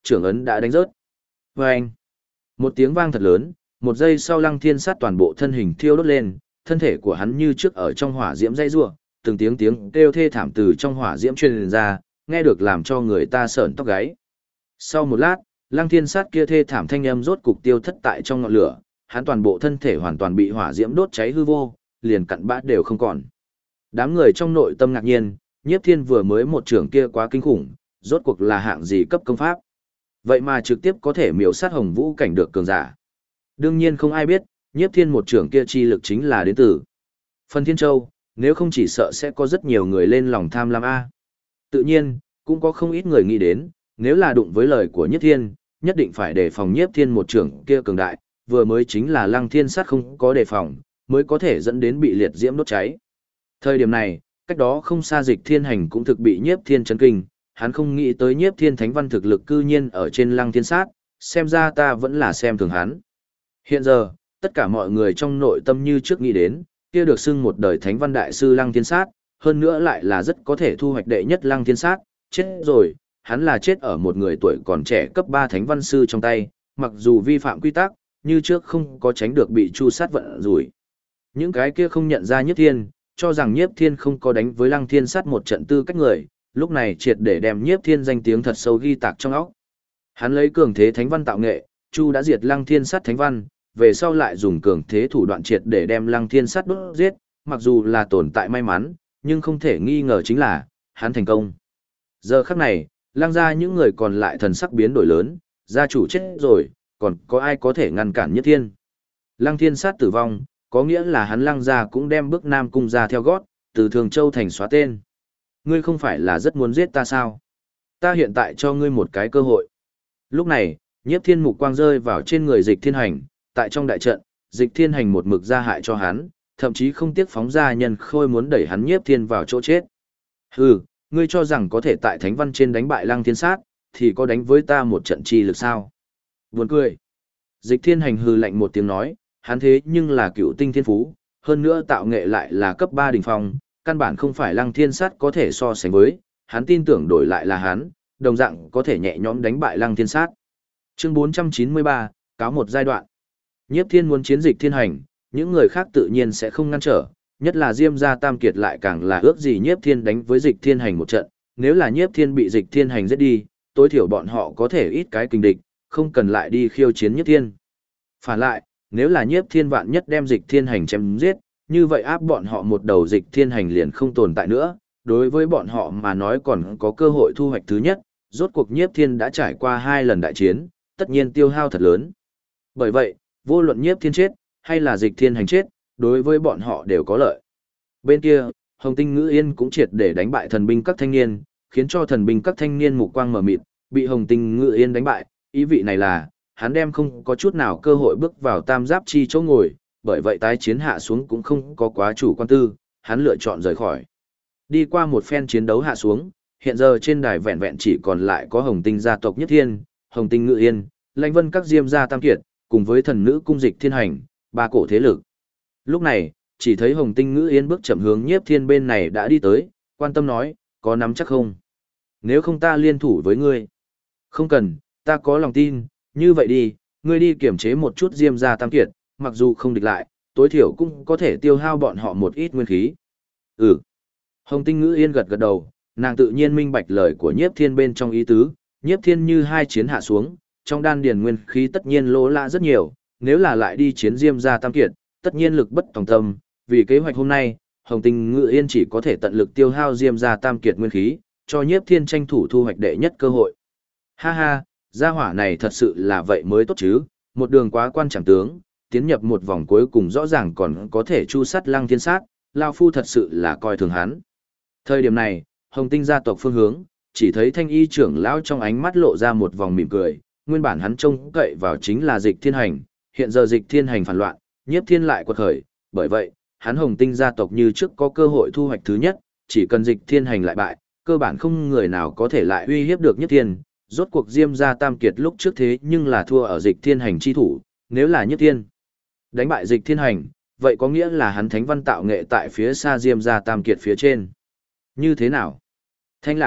trưởng ấn đã đánh rớt. Vâng! Một tiếng vang thật lớn, một giây sau Lăng Thiên Sát toàn bộ thân hình thiêu đốt lên, thân thể của hắn như trước ở trong hỏa diễm dây rủa, từng tiếng kêu thê thảm từ trong hỏa diễm truyền ra, nghe được làm cho người ta sởn tóc gáy. Sau một lát, Lăng Thiên Sát kia thê thảm thanh âm rốt cục tiêu thất tại trong ngọn lửa, hắn toàn bộ thân thể hoàn toàn bị hỏa diễm đốt cháy hư vô, liền cặn bã đều không còn. Đám người trong nội tâm ngạc nhiên, Nhiếp Thiên vừa mới một trưởng kia quá kinh khủng, rốt cuộc là hạng gì cấp công pháp. Vậy mà trực tiếp có thể miểu sát Hồng Vũ cảnh được cường giả. Đương nhiên không ai biết, Nhiếp Thiên một trưởng kia chi lực chính là đến từ Phần Thiên Châu, nếu không chỉ sợ sẽ có rất nhiều người lên lòng tham lam a. Tự nhiên, cũng có không ít người nghĩ đến, nếu là đụng với lời của Nhiếp Thiên, nhất định phải đề phòng Nhiếp Thiên một trưởng kia cường đại, vừa mới chính là Lăng Thiên Sát không có đề phòng, mới có thể dẫn đến bị liệt diễm đốt cháy. Thời điểm này, cách đó không xa Dịch Thiên Hành cũng thực bị Nhiếp Thiên chấn kinh, hắn không nghĩ tới Nhiếp Thiên Thánh Văn thực lực cư nhiên ở trên Lăng Thiên Sát, xem ra ta vẫn là xem thường hắn. Hiện giờ, tất cả mọi người trong nội tâm như trước nghĩ đến, kia được xưng một đời Thánh Văn Đại Sư Lăng Thiên Sát, hơn nữa lại là rất có thể thu hoạch đệ nhất Lăng Thiên Sát, chết rồi, hắn là chết ở một người tuổi còn trẻ cấp 3 Thánh Văn Sư trong tay, mặc dù vi phạm quy tắc, như trước không có tránh được bị chu sát vận rủi. Những cái kia không nhận ra Nhiếp Thiên, cho rằng Nhiếp Thiên không có đánh với Lăng Thiên Sát một trận tư cách người, lúc này triệt để đem Nhiếp Thiên danh tiếng thật sâu ghi tạc trong óc. Hắn lấy cường thế thánh văn tạo nghệ, Chu đã diệt Lăng Thiên Sát thánh văn, về sau lại dùng cường thế thủ đoạn triệt để đem Lăng Thiên Sát đốt giết, mặc dù là tồn tại may mắn, nhưng không thể nghi ngờ chính là hắn thành công. Giờ khắc này, Lăng gia những người còn lại thần sắc biến đổi lớn, gia chủ chết rồi, còn có ai có thể ngăn cản Nhiếp Thiên? Lăng Thiên Sát tử vong, có nghĩa là hắn Lăng gia cũng đem bước Nam Cung ra theo gót, từ Thường Châu thành xóa tên. Ngươi không phải là rất muốn giết ta sao? Ta hiện tại cho ngươi một cái cơ hội. Lúc này, Nhiếp Thiên mục quang rơi vào trên người Dịch Thiên Hành, tại trong đại trận, Dịch Thiên Hành một mực ra hại cho hắn, thậm chí không tiếc phóng ra nhân khôi muốn đẩy hắn Nhiếp Thiên vào chỗ chết. Hừ, ngươi cho rằng có thể tại Thánh Văn trên đánh bại Lăng Thiên Sát, thì có đánh với ta một trận chi lực sao? Buồn cười. Dịch Thiên Hành hừ lạnh một tiếng nói, hắn thế nhưng là cựu tinh thiên phú, hơn nữa tạo nghệ lại là cấp 3 đỉnh phong, căn bản không phải Lăng Thiên Sát có thể so sánh với, hắn tin tưởng đổi lại là hắn, đồng dạng có thể nhẹ nhõm đánh bại Lăng Thiên Sát. Chương 493, cáo một giai đoạn. Nhiếp Thiên muốn chiến Dịch Thiên Hành, những người khác tự nhiên sẽ không ngăn trở, nhất là Diêm gia Tam Kiệt lại càng là ước gì Nhiếp Thiên đánh với Dịch Thiên Hành một trận, nếu là Nhiếp Thiên bị Dịch Thiên Hành giết đi, tối thiểu bọn họ có thể ít cái kình địch, không cần lại đi khiêu chiến Nhiếp Thiên. Phản lại, nếu là Nhiếp Thiên vạn nhất đem Dịch Thiên Hành chém giết, như vậy áp bọn họ một đầu Dịch Thiên Hành liền không tồn tại nữa, đối với bọn họ mà nói còn có cơ hội thu hoạch thứ nhất, rốt cuộc Nhiếp Thiên đã trải qua 2 lần đại chiến, tất nhiên tiêu hao thật lớn. Bởi vậy, vô luận Nhiếp Thiên chết, hay là Dịch Thiên Hành chết, đối với bọn họ đều có lợi. Bên kia, Hồng Tinh Ngữ Yên cũng triệt để đánh bại thần binh các thanh niên, khiến cho thần binh các thanh niên mục quang mở mịt, bị Hồng Tinh Ngữ Yên đánh bại, ý vị này là, hắn đem không có chút nào cơ hội bước vào tam giáp chi chỗ ngồi, bởi vậy tái chiến hạ xuống cũng không có quá chủ quan tư, hắn lựa chọn rời khỏi. Đi qua một phen chiến đấu hạ xuống, hiện giờ trên đài vẹn vẹn chỉ còn lại có Hồng Tinh gia tộc Nhất Thiên, Hồng Tinh Ngự Yên, Lãnh Vân các Diêm gia Tam Kiệt, cùng với thần nữ cung Dịch Thiên Hành, 3 cổ thế lực. Lúc này, chỉ thấy Hồng Tinh Ngự Yên bước chậm hướng Nhiếp Thiên bên này đã đi tới, quan tâm nói, có nắm chắc không? Nếu không ta liên thủ với ngươi. Không cần, ta có lòng tin, như vậy đi, ngươi đi kiểm chế một chút Diêm gia Tam Kiệt, mặc dù không địch lại, tối thiểu cũng có thể tiêu hao bọn họ một ít nguyên khí. Ừ. Hồng Tinh Ngữ Yên gật gật đầu, nàng tự nhiên minh bạch lời của Nhiếp Thiên bên trong ý tứ, Nhiếp Thiên như hai chiến hạ xuống, trong đan điền nguyên khí tất nhiên lỗ lã rất nhiều, nếu là lại đi chiến Diêm gia Tam Kiệt, tất nhiên lực bất tòng tâm, vì kế hoạch hôm nay, Hồng Tinh Ngữ Yên chỉ có thể tận lực tiêu hao Diêm gia Tam Kiệt nguyên khí, cho Nhiếp Thiên tranh thủ thu hoạch đệ nhất cơ hội. Ha ha, gia hỏa này thật sự là vậy mới tốt chứ, một đường quá quan trọng tướng, tiến nhập một vòng cuối cùng rõ ràng còn có thể chu sát Lăng Thiên Sát, lão phu thật sự là coi thường hắn. Thời điểm này, Hồng Tinh gia tộc phương hướng, chỉ thấy Thanh Y trưởng lão trong ánh mắt lộ ra một vòng mỉm cười, nguyên bản hắn trông cậy vào chính là Dịch Thiên Hành, hiện giờ Dịch Thiên Hành phản loạn, Nhiếp Thiên lại quật khởi, bởi vậy, hắn Hồng Tinh gia tộc như trước có cơ hội thu hoạch thứ nhất, chỉ cần Dịch Thiên Hành lại bại, cơ bản không người nào có thể lại uy hiếp được Nhiếp Thiên. Rốt cuộc Diêm gia Tam Kiệt lúc trước thế nhưng là thua ở Dịch Thiên Hành chi thủ, nếu là Nhiếp Thiên đánh bại Dịch Thiên Hành, vậy có nghĩa là hắn thánh văn tạo nghệ tại phía xa Diêm gia Tam Kiệt phía trên. Như thế nào? Thanh lão,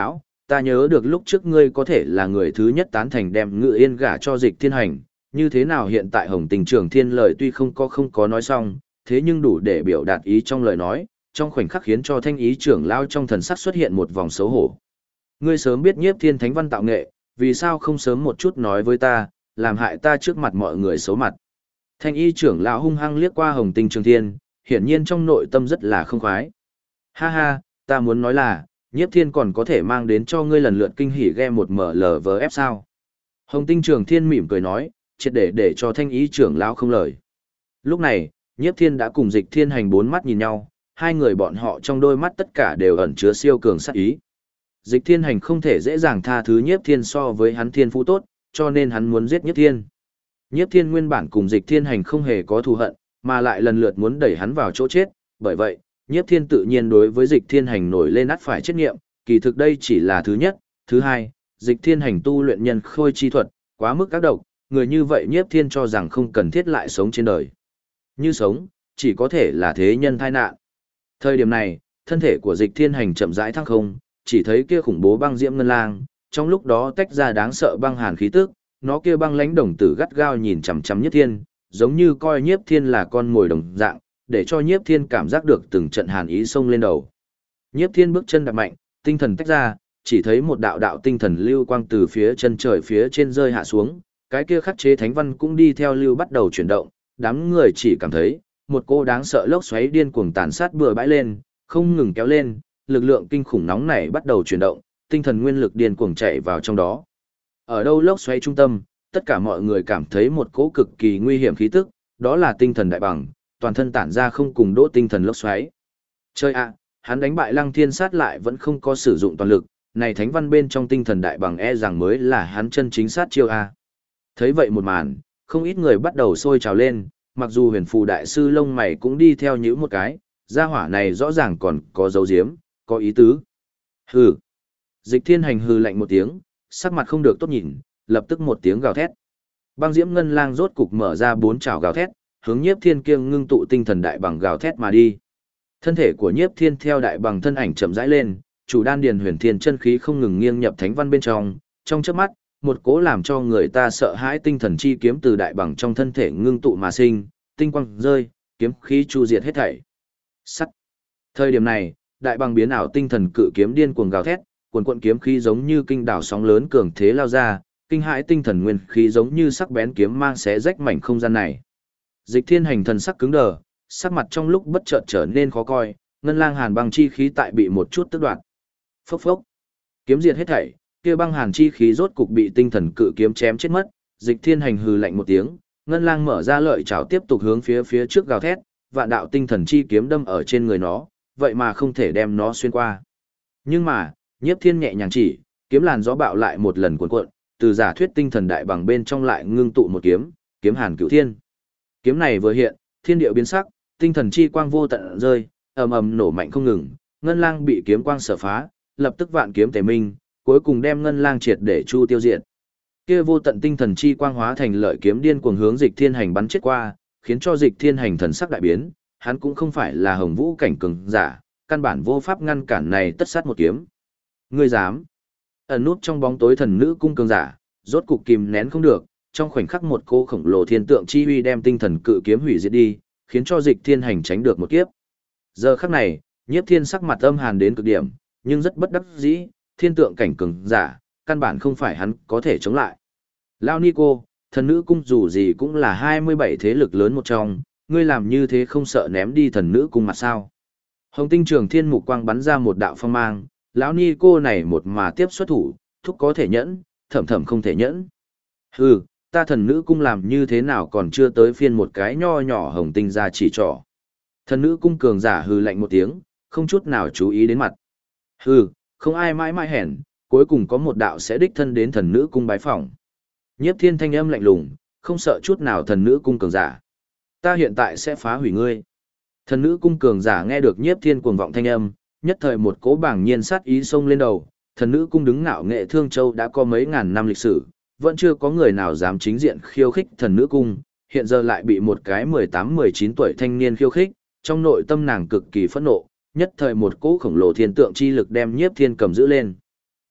ta nhớ được lúc trước ngươi có thể là người thứ nhất tán thành đem Ngự Yên gả cho Dịch Thiên Hành, như thế nào hiện tại Hồng Tình Trường Thiên lời tuy không có nói xong, thế nhưng đủ để biểu đạt ý trong lời nói, trong khoảnh khắc khiến cho Thanh Ý trưởng lão trong thần sắc xuất hiện một vòng xấu hổ. Ngươi sớm biết Nhiếp Thiên Thánh văn tạo nghệ, vì sao không sớm một chút nói với ta, làm hại ta trước mặt mọi người xấu mặt. Thanh Y trưởng lão hung hăng liếc qua Hồng Tinh Trường Thiên, hiển nhiên trong nội tâm rất là không khoái. Ha ha, ta muốn nói là, Nhiếp Thiên còn có thể mang đến cho ngươi lần lượt kinh hỉ game một MLVF sao. Hồng Tinh Trường Thiên mỉm cười nói, triệt để cho Thanh Y trưởng lão không lời. Lúc này, Nhiếp Thiên đã cùng Dịch Thiên Hành bốn mắt nhìn nhau, hai người bọn họ trong đôi mắt tất cả đều ẩn chứa siêu cường sát ý. Dịch Thiên Hành không thể dễ dàng tha thứ Nhiếp Thiên so với hắn thiên phú tốt, cho nên hắn muốn giết Nhiếp Thiên. Nhiếp Thiên nguyên bản cùng Dịch Thiên Hành không hề có thù hận, mà lại lần lượt muốn đẩy hắn vào chỗ chết, bởi vậy, Nhiếp Thiên tự nhiên đối với Dịch Thiên Hành nổi lên ắt phải trách nhiệm, kỳ thực đây chỉ là thứ nhất, thứ hai, Dịch Thiên Hành tu luyện nhân khôi chi thuật, quá mức các độc, người như vậy Nhiếp Thiên cho rằng không cần thiết lại sống trên đời. Như sống, chỉ có thể là thế nhân tai nạn. Thời điểm này, thân thể của Dịch Thiên Hành chậm rãi thăng không, chỉ thấy kia khủng bố băng diễm ngân lang, trong lúc đó tách ra đáng sợ băng hàn khí tức, nó kia băng lãnh đồng tử gắt gao nhìn chằm chằm Nhiếp Thiên, giống như coi Nhiếp Thiên là con mồi đồng dạng, để cho Nhiếp Thiên cảm giác được từng trận hàn ý xông lên đầu. Nhiếp Thiên bước chân đạp mạnh, tinh thần tách ra, chỉ thấy một đạo đạo tinh thần lưu quang từ phía chân trời phía trên rơi hạ xuống, cái kia khắc chế thánh văn cũng đi theo lưu bắt đầu chuyển động, đám người chỉ cảm thấy một cô đáng sợ lốc xoáy điên cuồng tàn sát bừa bãi lên, không ngừng kéo lên, lực lượng kinh khủng nóng này bắt đầu chuyển động, tinh thần nguyên lực điên cuồng chạy vào trong đó. Ở đâu lốc xoáy trung tâm, tất cả mọi người cảm thấy một cỗ cực kỳ nguy hiểm khí tức, đó là tinh thần đại bằng, toàn thân tản ra không cùng đỗ tinh thần lốc xoáy. Chơi ạ, hắn đánh bại Lăng Thiên sát lại vẫn không có sử dụng toàn lực, này thánh văn bên trong tinh thần đại bằng e rằng mới là hắn chân chính sát chiêu a. Thấy vậy một màn, không ít người bắt đầu sôi trào lên, mặc dù Huyền Phù đại sư lông mày cũng đi theo nhíu một cái, gia hỏa này rõ ràng còn có dấu diếm, có ý tứ. Hừ. Dịch Thiên Hành hừ lạnh một tiếng, sắc mặt không được tốt nhìn, lập tức một tiếng gào thét. Băng diễm ngân lang rốt cục mở ra bốn chảo gào thét, hướng Nhiếp Thiên kiêng ngưng tụ tinh thần đại bằng gào thét mà đi. Thân thể của Nhiếp Thiên theo đại bằng thân ảnh chậm rãi lên, chủ đan điền huyền thiên chân khí không ngừng nghiêng nhập thánh văn bên trong chớp mắt, một cỗ làm cho người ta sợ hãi tinh thần chi kiếm từ đại bằng trong thân thể ngưng tụ mà sinh, tinh quang rơi, kiếm khí chu diệt hết thảy. Sắt. Thời điểm này, đại bằng biến ảo tinh thần cự kiếm điên cuồng gào thét, cuồn cuộn kiếm khí giống như kinh đảo sóng lớn cường thế lao ra, kinh hãi tinh thần nguyên khí giống như sắc bén kiếm mang xé rách mảnh không gian này. Dịch Thiên Hành thần sắc cứng đờ, sắc mặt trong lúc bất chợt trở nên khó coi, ngân lang hàn băng chi khí tại bị một chút tức đoạt. Phốc phốc. Kiếm diệt hết thảy, kia băng hàn chi khí rốt cục bị tinh thần cự kiếm chém chết mất. Dịch Thiên Hành hừ lạnh một tiếng, ngân lang mở ra lợi chảo tiếp tục hướng phía trước gào thét, vạn đạo tinh thần chi kiếm đâm ở trên người nó, vậy mà không thể đem nó xuyên qua. Nhưng mà, Nhiếp Thiên nhẹ nhàng chỉ, kiếm làn gió bạo lại một lần cuộn cuộn, từ giả thuyết tinh thần đại bằng bên trong lại ngưng tụ một kiếm, kiếm Hàn Cửu Thiên. Kiếm này vừa hiện, thiên địa biến sắc, tinh thần chi quang vô tận rơi, ầm ầm nổ mạnh không ngừng, ngân lang bị kiếm quang sở phá, lập tức vạn kiếm tề minh, cuối cùng đem ngân lang triệt để chu tiêu diệt. Kia vô tận tinh thần chi quang hóa thành lợi kiếm điên cuồng hướng Dịch Thiên Hành bắn chết qua, khiến cho Dịch Thiên Hành thần sắc đại biến, hắn cũng không phải là hồng vũ cảnh cường giả, căn bản vô pháp ngăn cản này tất sát một kiếm. Ngươi dám? Ẩn nút trong bóng tối thần nữ cung cường giả, rốt cục kìm nén không được, trong khoảnh khắc một cô khổng lồ thiên tượng chi uy đem tinh thần cự kiếm hủy diệt đi, khiến cho Dịch Thiên Hành tránh được một kiếp. Giờ khắc này, Nhiếp Thiên sắc mặt âm hàn đến cực điểm, nhưng rất bất đắc dĩ, thiên tượng cảnh cường giả, căn bản không phải hắn có thể chống lại. Lao Nico, thần nữ cung dù gì cũng là 27 thế lực lớn một trong, ngươi làm như thế không sợ ném đi thần nữ cung mặt sao? Hồng Tinh Trường Thiên mục quang bắn ra một đạo phong mang, lão Nico này một mà tiếp xuất thủ, thúc có thể nhẫn, thẩm thẩm không thể nhẫn. Hừ, ta thần nữ cung làm như thế nào còn chưa tới phiên một cái nho nhỏ Hồng Tinh ra chỉ trỏ. Thần nữ cung cường giả hừ lạnh một tiếng, không chút nào chú ý đến mặt. Hừ, không ai mãi mãi hèn, cuối cùng có một đạo sẽ đích thân đến thần nữ cung bái phỏng. Nhiếp Thiên thanh âm lạnh lùng, không sợ chút nào thần nữ cung cường giả. Ta hiện tại sẽ phá hủy ngươi. Thần nữ cung cường giả nghe được Nhiếp Thiên cuồng vọng thanh âm, nhất thời một cỗ bảng nhiên sát ý xông lên đầu. Thần nữ cung đứng ngạo nghệ Thương Châu đã có mấy ngàn năm lịch sử, vẫn chưa có người nào dám chính diện khiêu khích thần nữ cung, hiện giờ lại bị một cái 18-19 tuổi thanh niên khiêu khích, trong nội tâm nàng cực kỳ phẫn nộ, nhất thời một cỗ khổng lồ thiên tượng chi lực đem Nhiếp Thiên cầm giữ lên.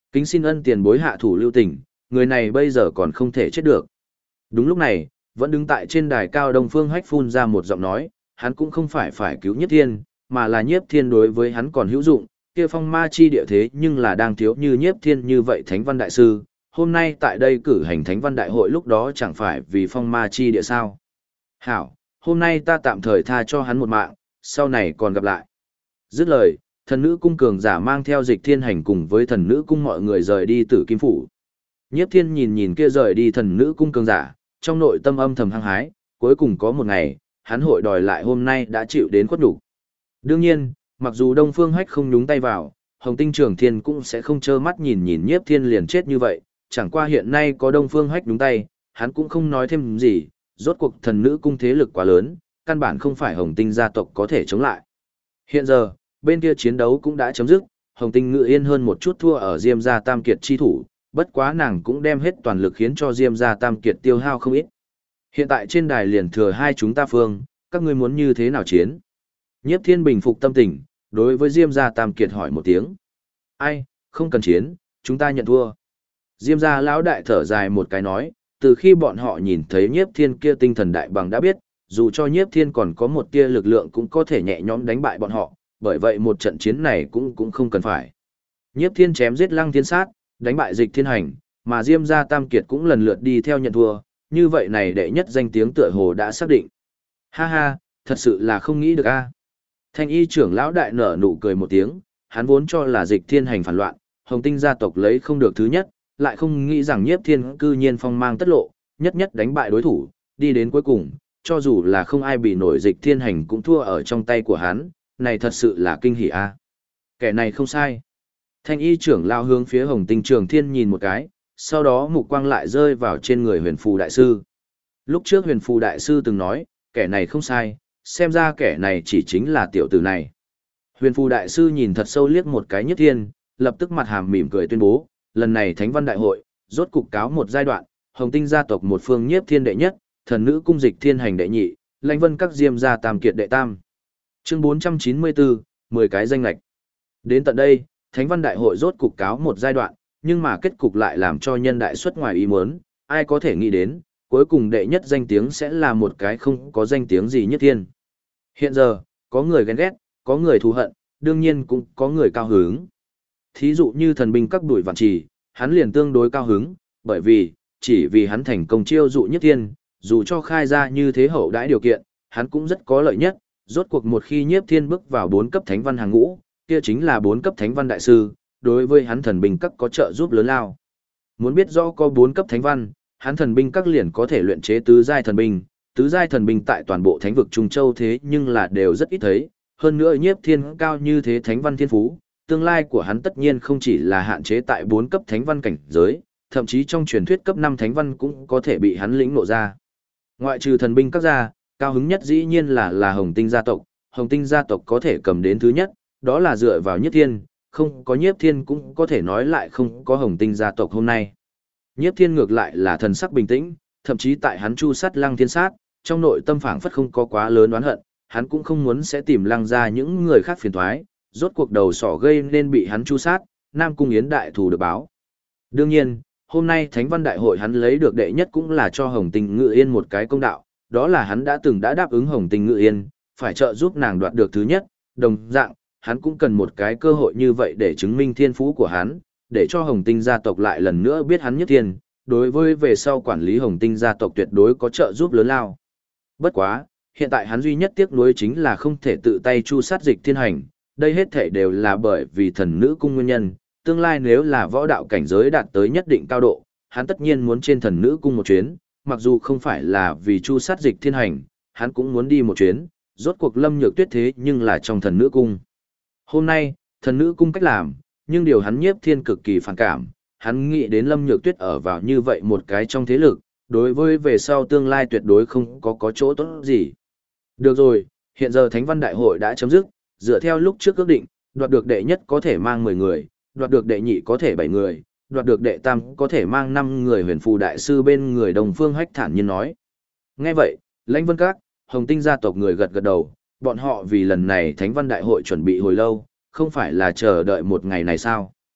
Kính xin ân tiền bối hạ thủ lưu tình, người này bây giờ còn không thể chết được. Đúng lúc này, vẫn đứng tại trên đài cao Đông Phương Hách phun ra một giọng nói, hắn cũng không phải cứu Nhiếp Thiên, mà là Nhiếp Thiên đối với hắn còn hữu dụng, kia phong ma chi địa thế nhưng là đang thiếu như Nhiếp Thiên như vậy Thánh Văn Đại Sư, hôm nay tại đây cử hành Thánh Văn Đại hội lúc đó chẳng phải vì phong ma chi địa sao. Hảo, hôm nay ta tạm thời tha cho hắn một mạng, sau này còn gặp lại. Dứt lời, thần nữ cung cường giả mang theo Dịch Thiên Hành cùng với thần nữ cung mọi người rời đi Tử Kim Phủ. Nhiếp Thiên nhìn nhìn kia rời đi thần nữ cung cường giả, trong nội tâm âm thầm hăng hái, cuối cùng có một ngày, hắn hội đòi lại hôm nay đã chịu đến khuất nhục. Đương nhiên, mặc dù Đông Phương Hách không nhúng tay vào, Hồng Tinh Trường Thiên cũng sẽ không trơ mắt nhìn nhìn Nhiếp Thiên liền chết như vậy, chẳng qua hiện nay có Đông Phương Hách nhúng tay, hắn cũng không nói thêm gì, rốt cuộc thần nữ cung thế lực quá lớn, căn bản không phải Hồng Tinh gia tộc có thể chống lại. Hiện giờ, bên kia chiến đấu cũng đã chấm dứt, Hồng Tinh Ngự Yên hơn một chút thua ở Diêm gia Tam Kiệt chi thủ, bất quá nàng cũng đem hết toàn lực khiến cho Diêm gia Tam Kiệt tiêu hao không ít. Hiện tại trên đài liền thừa hai chúng ta phương, các ngươi muốn như thế nào chiến? Nhiếp Thiên bình phục tâm tình, đối với Diêm gia Tam Kiệt hỏi một tiếng. Ai, không cần chiến, chúng ta nhận thua. Diêm gia lão đại thở dài một cái nói, từ khi bọn họ nhìn thấy Nhiếp Thiên kia tinh thần đại bằng đã biết, dù cho Nhiếp Thiên còn có một tia lực lượng cũng có thể nhẹ nhõm đánh bại bọn họ, bởi vậy một trận chiến này cũng không cần phải. Nhiếp Thiên chém giết Lăng Thiên Sát, đánh bại Dịch Thiên Hành, mà Diêm gia Tam Kiệt cũng lần lượt đi theo nhận thua, như vậy này đệ nhất danh tiếng tựa hồ đã xác định. Ha ha, thật sự là không nghĩ được a. Thanh y trưởng lão đại nở nụ cười một tiếng, hắn vốn cho là Dịch Thiên Hành phản loạn, Hồng Tinh gia tộc lấy không được thứ nhất, lại không nghĩ rằng Nhiếp Thiên cư nhiên phong mang tất lộ, nhất nhất đánh bại đối thủ, đi đến cuối cùng, cho dù là không ai bị nổi Dịch Thiên Hành cũng thua ở trong tay của hắn, này thật sự là kinh hỉ a. Kẻ này không sai. Thanh y trưởng lão hướng phía Hồng Tinh Trường Thiên nhìn một cái, sau đó mục quang lại rơi vào trên người Huyền Phù Đại Sư. Lúc trước Huyền Phù Đại Sư từng nói, kẻ này không sai, xem ra kẻ này chỉ chính là tiểu tử này. Huyền Phù Đại Sư nhìn thật sâu liếc một cái Nhiếp Thiên, lập tức mặt hàm mỉm cười tuyên bố, lần này Thánh Văn Đại hội, rốt cục cáo một giai đoạn, Hồng Tinh gia tộc một phương Nhiếp Thiên đệ nhất, thần nữ cung Dịch Thiên Hành đệ nhị, Lãnh Vân các Diêm gia Tam Kiệt đệ tam. Chương 494, 10 cái danh lệch. Đến tận đây, Thánh Văn Đại hội rốt cục cáo một giai đoạn, nhưng mà kết cục lại làm cho nhân đại xuất ngoài ý muốn, ai có thể nghĩ đến, cuối cùng đệ nhất danh tiếng sẽ là một cái không có danh tiếng gì Nhất Thiên. Hiện giờ, có người ghen ghét, có người thù hận, đương nhiên cũng có người cao hứng. Thí dụ như thần binh các đuổi vạn trì, hắn liền tương đối cao hứng, bởi vì, chỉ vì hắn thành công chiêu dụ Nhất Thiên, dù cho khai ra như thế hậu đãi điều kiện, hắn cũng rất có lợi nhất, rốt cuộc một khi Nhiếp Thiên bước vào 4 cấp thánh văn hàng ngũ, kia chính là 4 cấp thánh văn đại sư, đối với hắn thần binh các có trợ giúp lớn lao. Muốn biết rõ có 4 cấp thánh văn, hắn thần binh các liền có thể luyện chế tứ giai thần binh tại toàn bộ thánh vực Trung Châu thế nhưng là đều rất ít thấy, hơn nữa Nhiếp Thiên cao như thế thánh văn thiên phú, tương lai của hắn tất nhiên không chỉ là hạn chế tại 4 cấp thánh văn cảnh giới, thậm chí trong truyền thuyết cấp 5 thánh văn cũng có thể bị hắn lĩnh ngộ ra. Ngoại trừ thần binh các ra, cao hứng nhất dĩ nhiên là Hồng Tinh gia tộc, Hồng Tinh gia tộc có thể cầm đến thứ nhất, đó là dựa vào Nhiếp Thiên, không có Nhiếp Thiên cũng có thể nói lại không có Hồng Tinh gia tộc hôm nay. Nhiếp Thiên ngược lại là thần sắc bình tĩnh, thậm chí tại hắn chu sát Lăng Thiên Sát, trong nội tâm phảng phất không có quá lớn oán hận, hắn cũng không muốn sẽ tìm Lăng ra những người khác phiền toái, rốt cuộc đầu sỏ gây nên bị hắn chu sát, Nam Cung Yến đại thù được báo. Đương nhiên, hôm nay Thánh Văn Đại hội hắn lấy được đệ nhất cũng là cho Hồng Tinh Ngự Yên một cái công đạo, đó là hắn đã từng đã đáp ứng Hồng Tinh Ngự Yên, phải trợ giúp nàng đoạt được thứ nhất, đồng dạng, hắn cũng cần một cái cơ hội như vậy để chứng minh thiên phú của hắn, để cho Hồng Tinh gia tộc lại lần nữa biết hắn Nhất Thiên, đối với về sau quản lý Hồng Tinh gia tộc tuyệt đối có trợ giúp lớn lao. Bất quá, hiện tại hắn duy nhất tiếc nuối chính là không thể tự tay chu sát Dịch Thiên Hành, đây hết thể đều là bởi vì thần nữ cung nguyên nhân, tương lai nếu là võ đạo cảnh giới đạt tới nhất định cao độ, hắn tất nhiên muốn trên thần nữ cung một chuyến, mặc dù không phải là vì chu sát Dịch Thiên Hành, hắn cũng muốn đi một chuyến, rốt cuộc Lâm Nhược Tuyết thế nhưng là trong thần nữ cung. Hôm nay, thần nữ cung cách làm, nhưng điều hắn Nhiếp Thiên cực kỳ phản cảm, hắn nghĩ đến Lâm Nhược Tuyết ở vào như vậy một cái trong thế lực, đối với về sau tương lai tuyệt đối không có chỗ tốt gì. Được rồi, hiện giờ Thánh Văn Đại hội đã chấm dứt, dựa theo lúc trước ước định, đoạt được đệ nhất có thể mang 10 người, đoạt được đệ nhị có thể 7 người, đoạt được đệ tam có thể mang 5 người. Huyền Phù Đại Sư bên người Đông Phương Hách thản nhiên nói. Nghe vậy, Lãnh Vân Các, Hồng Tinh gia tộc người gật gật đầu, bọn họ vì lần này Thánh Văn Đại hội chuẩn bị hồi lâu, không phải là chờ đợi một ngày này sao?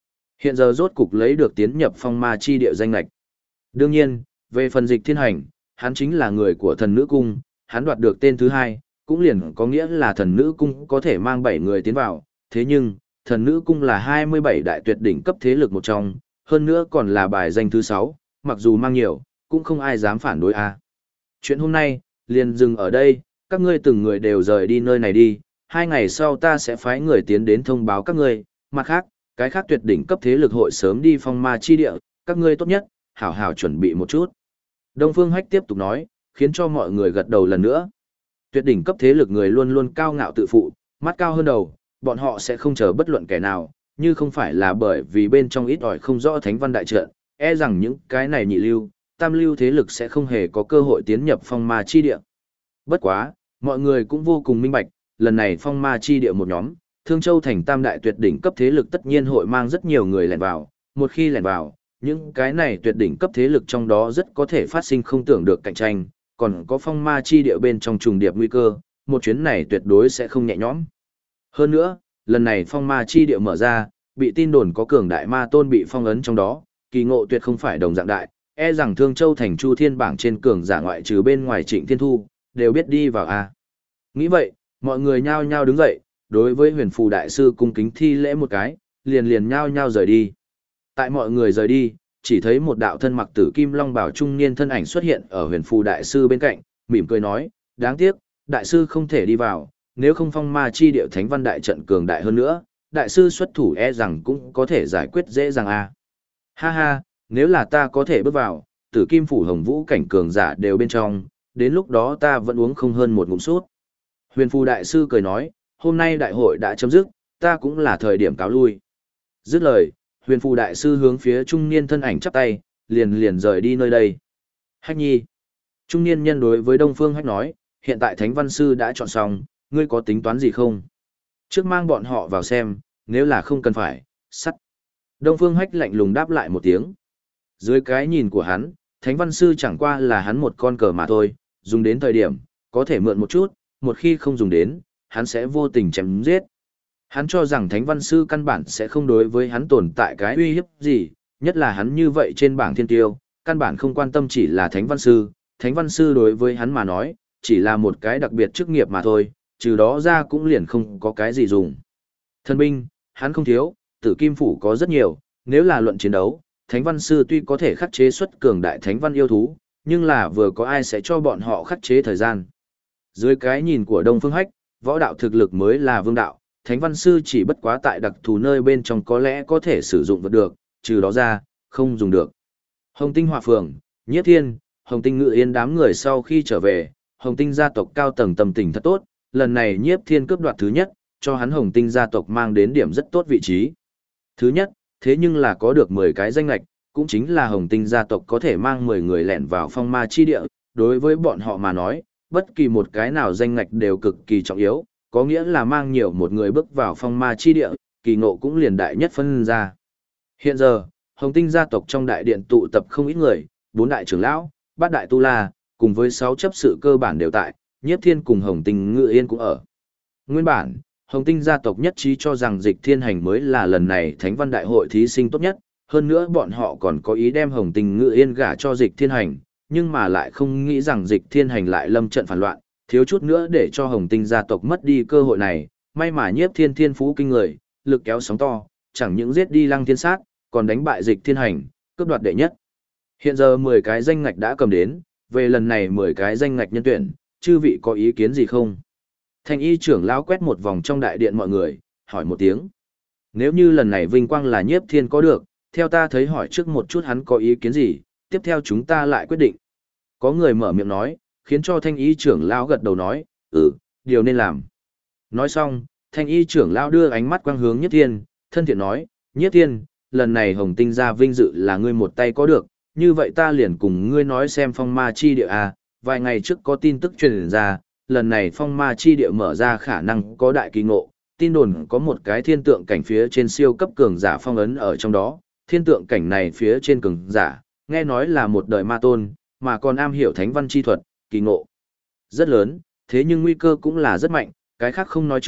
Hiện giờ rốt cục lấy được tiến nhập phong ma chi địa danh lệch. Đương nhiên, về phần Dịch Thiên Hành, hắn chính là người của thần nữ cung, hắn đoạt được tên thứ hai, cũng liền có nghĩa là thần nữ cung có thể mang 7 người tiến vào, thế nhưng, thần nữ cung là 27 đại tuyệt đỉnh cấp thế lực một trong, hơn nữa còn là bài danh thứ 6, mặc dù mang nhiều, cũng không ai dám phản đối a. Chuyện hôm nay, liền dừng ở đây, các ngươi từng người đều rời đi nơi này đi, 2 ngày sau ta sẽ phái người tiến đến thông báo các ngươi, mặt khác, cái khác tuyệt đỉnh cấp thế lực hội sớm đi phong ma chi địa, các ngươi tốt nhất, hảo hảo chuẩn bị một chút. Đông Phương Hách tiếp tục nói, khiến cho mọi người gật đầu lần nữa. Tuyệt đỉnh cấp thế lực người luôn luôn cao ngạo tự phụ, mắt cao hơn đầu, bọn họ sẽ không chờ bất luận kẻ nào, như không phải là bởi vì bên trong ít ỏi không rõ thánh văn đại trận, e rằng những cái này nhị lưu, tam lưu thế lực sẽ không hề có cơ hội tiến nhập phong ma chi địa. Bất quá, mọi người cũng vô cùng minh bạch, lần này phong ma chi địa một nhóm, Thương Châu thành tam đại tuyệt đỉnh cấp thế lực tất nhiên hội mang rất nhiều người lẻn vào, một khi lẻn vào, những cái này tuyệt đỉnh cấp thế lực trong đó rất có thể phát sinh không tưởng được cạnh tranh, còn có phong ma chi địa bên trong trùng điệp nguy cơ, một chuyến này tuyệt đối sẽ không nhẹ nhõm. Hơn nữa, lần này phong ma chi địa mở ra, bị tin đồn có cường đại ma tôn bị phong ấn trong đó, kỳ ngộ tuyệt không phải đồng dạng đại, e rằng Thương Châu thành Chu Thiên bảng trên cường giả ngoại trừ bên ngoài Trịnh Thiên Thu, đều biết đi vào a. Nghĩ vậy, mọi người nhao nhao đứng dậy, đối với Huyền Phù đại sư cung kính thi lễ một cái, liền nhao nhao rời đi. Tại mọi người rời đi, chỉ thấy một đạo thân mặc tử kim long bào trung niên thân ảnh xuất hiện ở Huyền Phù đại sư bên cạnh, mỉm cười nói, đáng tiếc, đại sư không thể đi vào, nếu không phong ma chi điệu thánh văn đại trận cường đại hơn nữa, đại sư xuất thủ e rằng cũng có thể giải quyết dễ dàng a. Ha ha, nếu là ta có thể bước vào, tử kim phủ hồng vũ cảnh cường giả đều bên trong, đến lúc đó ta vẫn uống không hơn một ngụm sút. Huyền Phù đại sư cười nói, hôm nay đại hội đã chấm dứt, ta cũng là thời điểm cáo lui. Dứt lời, Huyền Phù đại sư hướng phía trung niên thân ảnh chắp tay, liền rời đi nơi đây. Hách nhi. Trung niên nhân đối với Đông Phương Hách nói, hiện tại Thánh Văn Sư đã chọn xong, ngươi có tính toán gì không? Trước mang bọn họ vào xem, nếu là không cần phải, sắt. Đông Phương Hách lạnh lùng đáp lại một tiếng. Dưới cái nhìn của hắn, Thánh Văn Sư chẳng qua là hắn một con cờ mà thôi, dùng đến thời điểm, có thể mượn một chút, một khi không dùng đến, hắn sẽ vô tình chém giết. Hắn cho rằng Thánh Văn Sư căn bản sẽ không đối với hắn tồn tại cái uy hiếp gì, nhất là hắn như vậy trên bảng thiên tiêu, căn bản không quan tâm chỉ là Thánh Văn Sư đối với hắn mà nói, chỉ là một cái đặc biệt chức nghiệp mà thôi, trừ đó ra cũng liền không có cái gì dùng. Thân binh, hắn không thiếu, Tử Kim Phủ có rất nhiều, nếu là luận chiến đấu, Thánh Văn Sư tuy có thể khắc chế xuất cường đại Thánh Văn yêu thú, nhưng là vừa có ai sẽ cho bọn họ khắc chế thời gian. Dưới cái nhìn của Đông Phương Hách, võ đạo thực lực mới là vương đạo, Thánh Văn Sư chỉ bất quá tại đặc thù nơi bên trong có lẽ có thể sử dụng vật được, trừ đó ra, không dùng được. Hồng Tinh Hỏa Phường, Nhiếp Thiên, Hồng Tinh Ngự Yên đám người sau khi trở về, Hồng Tinh gia tộc cao tầng tâm tình thật tốt, lần này Nhiếp Thiên cướp đoạt thứ nhất, cho hắn Hồng Tinh gia tộc mang đến điểm rất tốt vị trí. Thứ nhất, thế nhưng là có được 10 cái danh lạch, cũng chính là Hồng Tinh gia tộc có thể mang 10 người lẻn vào phong ma chi địa, đối với bọn họ mà nói, bất kỳ một cái nào danh ngạch đều cực kỳ trọng yếu, có nghĩa là mang nhiều một người bước vào phong ma chi địa, kỳ ngộ cũng liền đại nhất phân ra. Hiện giờ, Hồng Tinh gia tộc trong đại điện tụ tập không ít người, 4 đại trưởng lão, 3 đại tu la, cùng với 6 chấp sự cơ bản đều tại, Nhiếp Thiên cùng Hồng Tinh Ngự Yên cũng ở. Nguyên bản, Hồng Tinh gia tộc nhất trí cho rằng Dịch Thiên Hành mới là lần này Thánh Văn Đại hội thí sinh tốt nhất, hơn nữa bọn họ còn có ý đem Hồng Tinh Ngự Yên gả cho Dịch Thiên Hành, nhưng mà lại không nghĩ rằng Dịch Thiên Hành lại lâm trận phản loạn, thiếu chút nữa để cho Hồng Tinh gia tộc mất đi cơ hội này, may mà Nhiếp Thiên thiên phú kinh người, lực kéo sóng to, chẳng những giết đi Lăng Thiên Sát, còn đánh bại Dịch Thiên Hành, cướp đoạt đệ nhất. Hiện giờ 10 cái danh ngạch đã cầm đến, về lần này 10 cái danh ngạch nhân tuyển, chư vị có ý kiến gì không? Thanh y trưởng lão quét một vòng trong đại điện mọi người, hỏi một tiếng. Nếu như lần này vinh quang là Nhiếp Thiên có được, theo ta thấy hỏi trước một chút hắn có ý kiến gì, tiếp theo chúng ta lại quyết định. Có người mở miệng nói, khiến cho thanh y trưởng lão gật đầu nói, điều nên làm. Nói xong, thanh y trưởng lão đưa ánh mắt quang hướng Nhiếp Thiên, thân thiện nói, Nhiếp Thiên, lần này Hồng Tinh gia vinh dự là ngươi một tay có được, như vậy ta liền cùng ngươi nói xem phong ma chi địa à, vài ngày trước có tin tức truyền ra, lần này phong ma chi địa mở ra khả năng có đại kỳ ngộ, tin đồn có một cái thiên tượng cảnh phía trên siêu cấp cường giả phong ấn ở trong đó, thiên tượng cảnh này phía trên cường giả, nghe nói là một đời ma tôn, mà còn am hiểu thánh văn chi thuật, kỳ ngộ rất lớn, thế nhưng nguy cơ cũng là rất mạnh, cái khác không nói trước,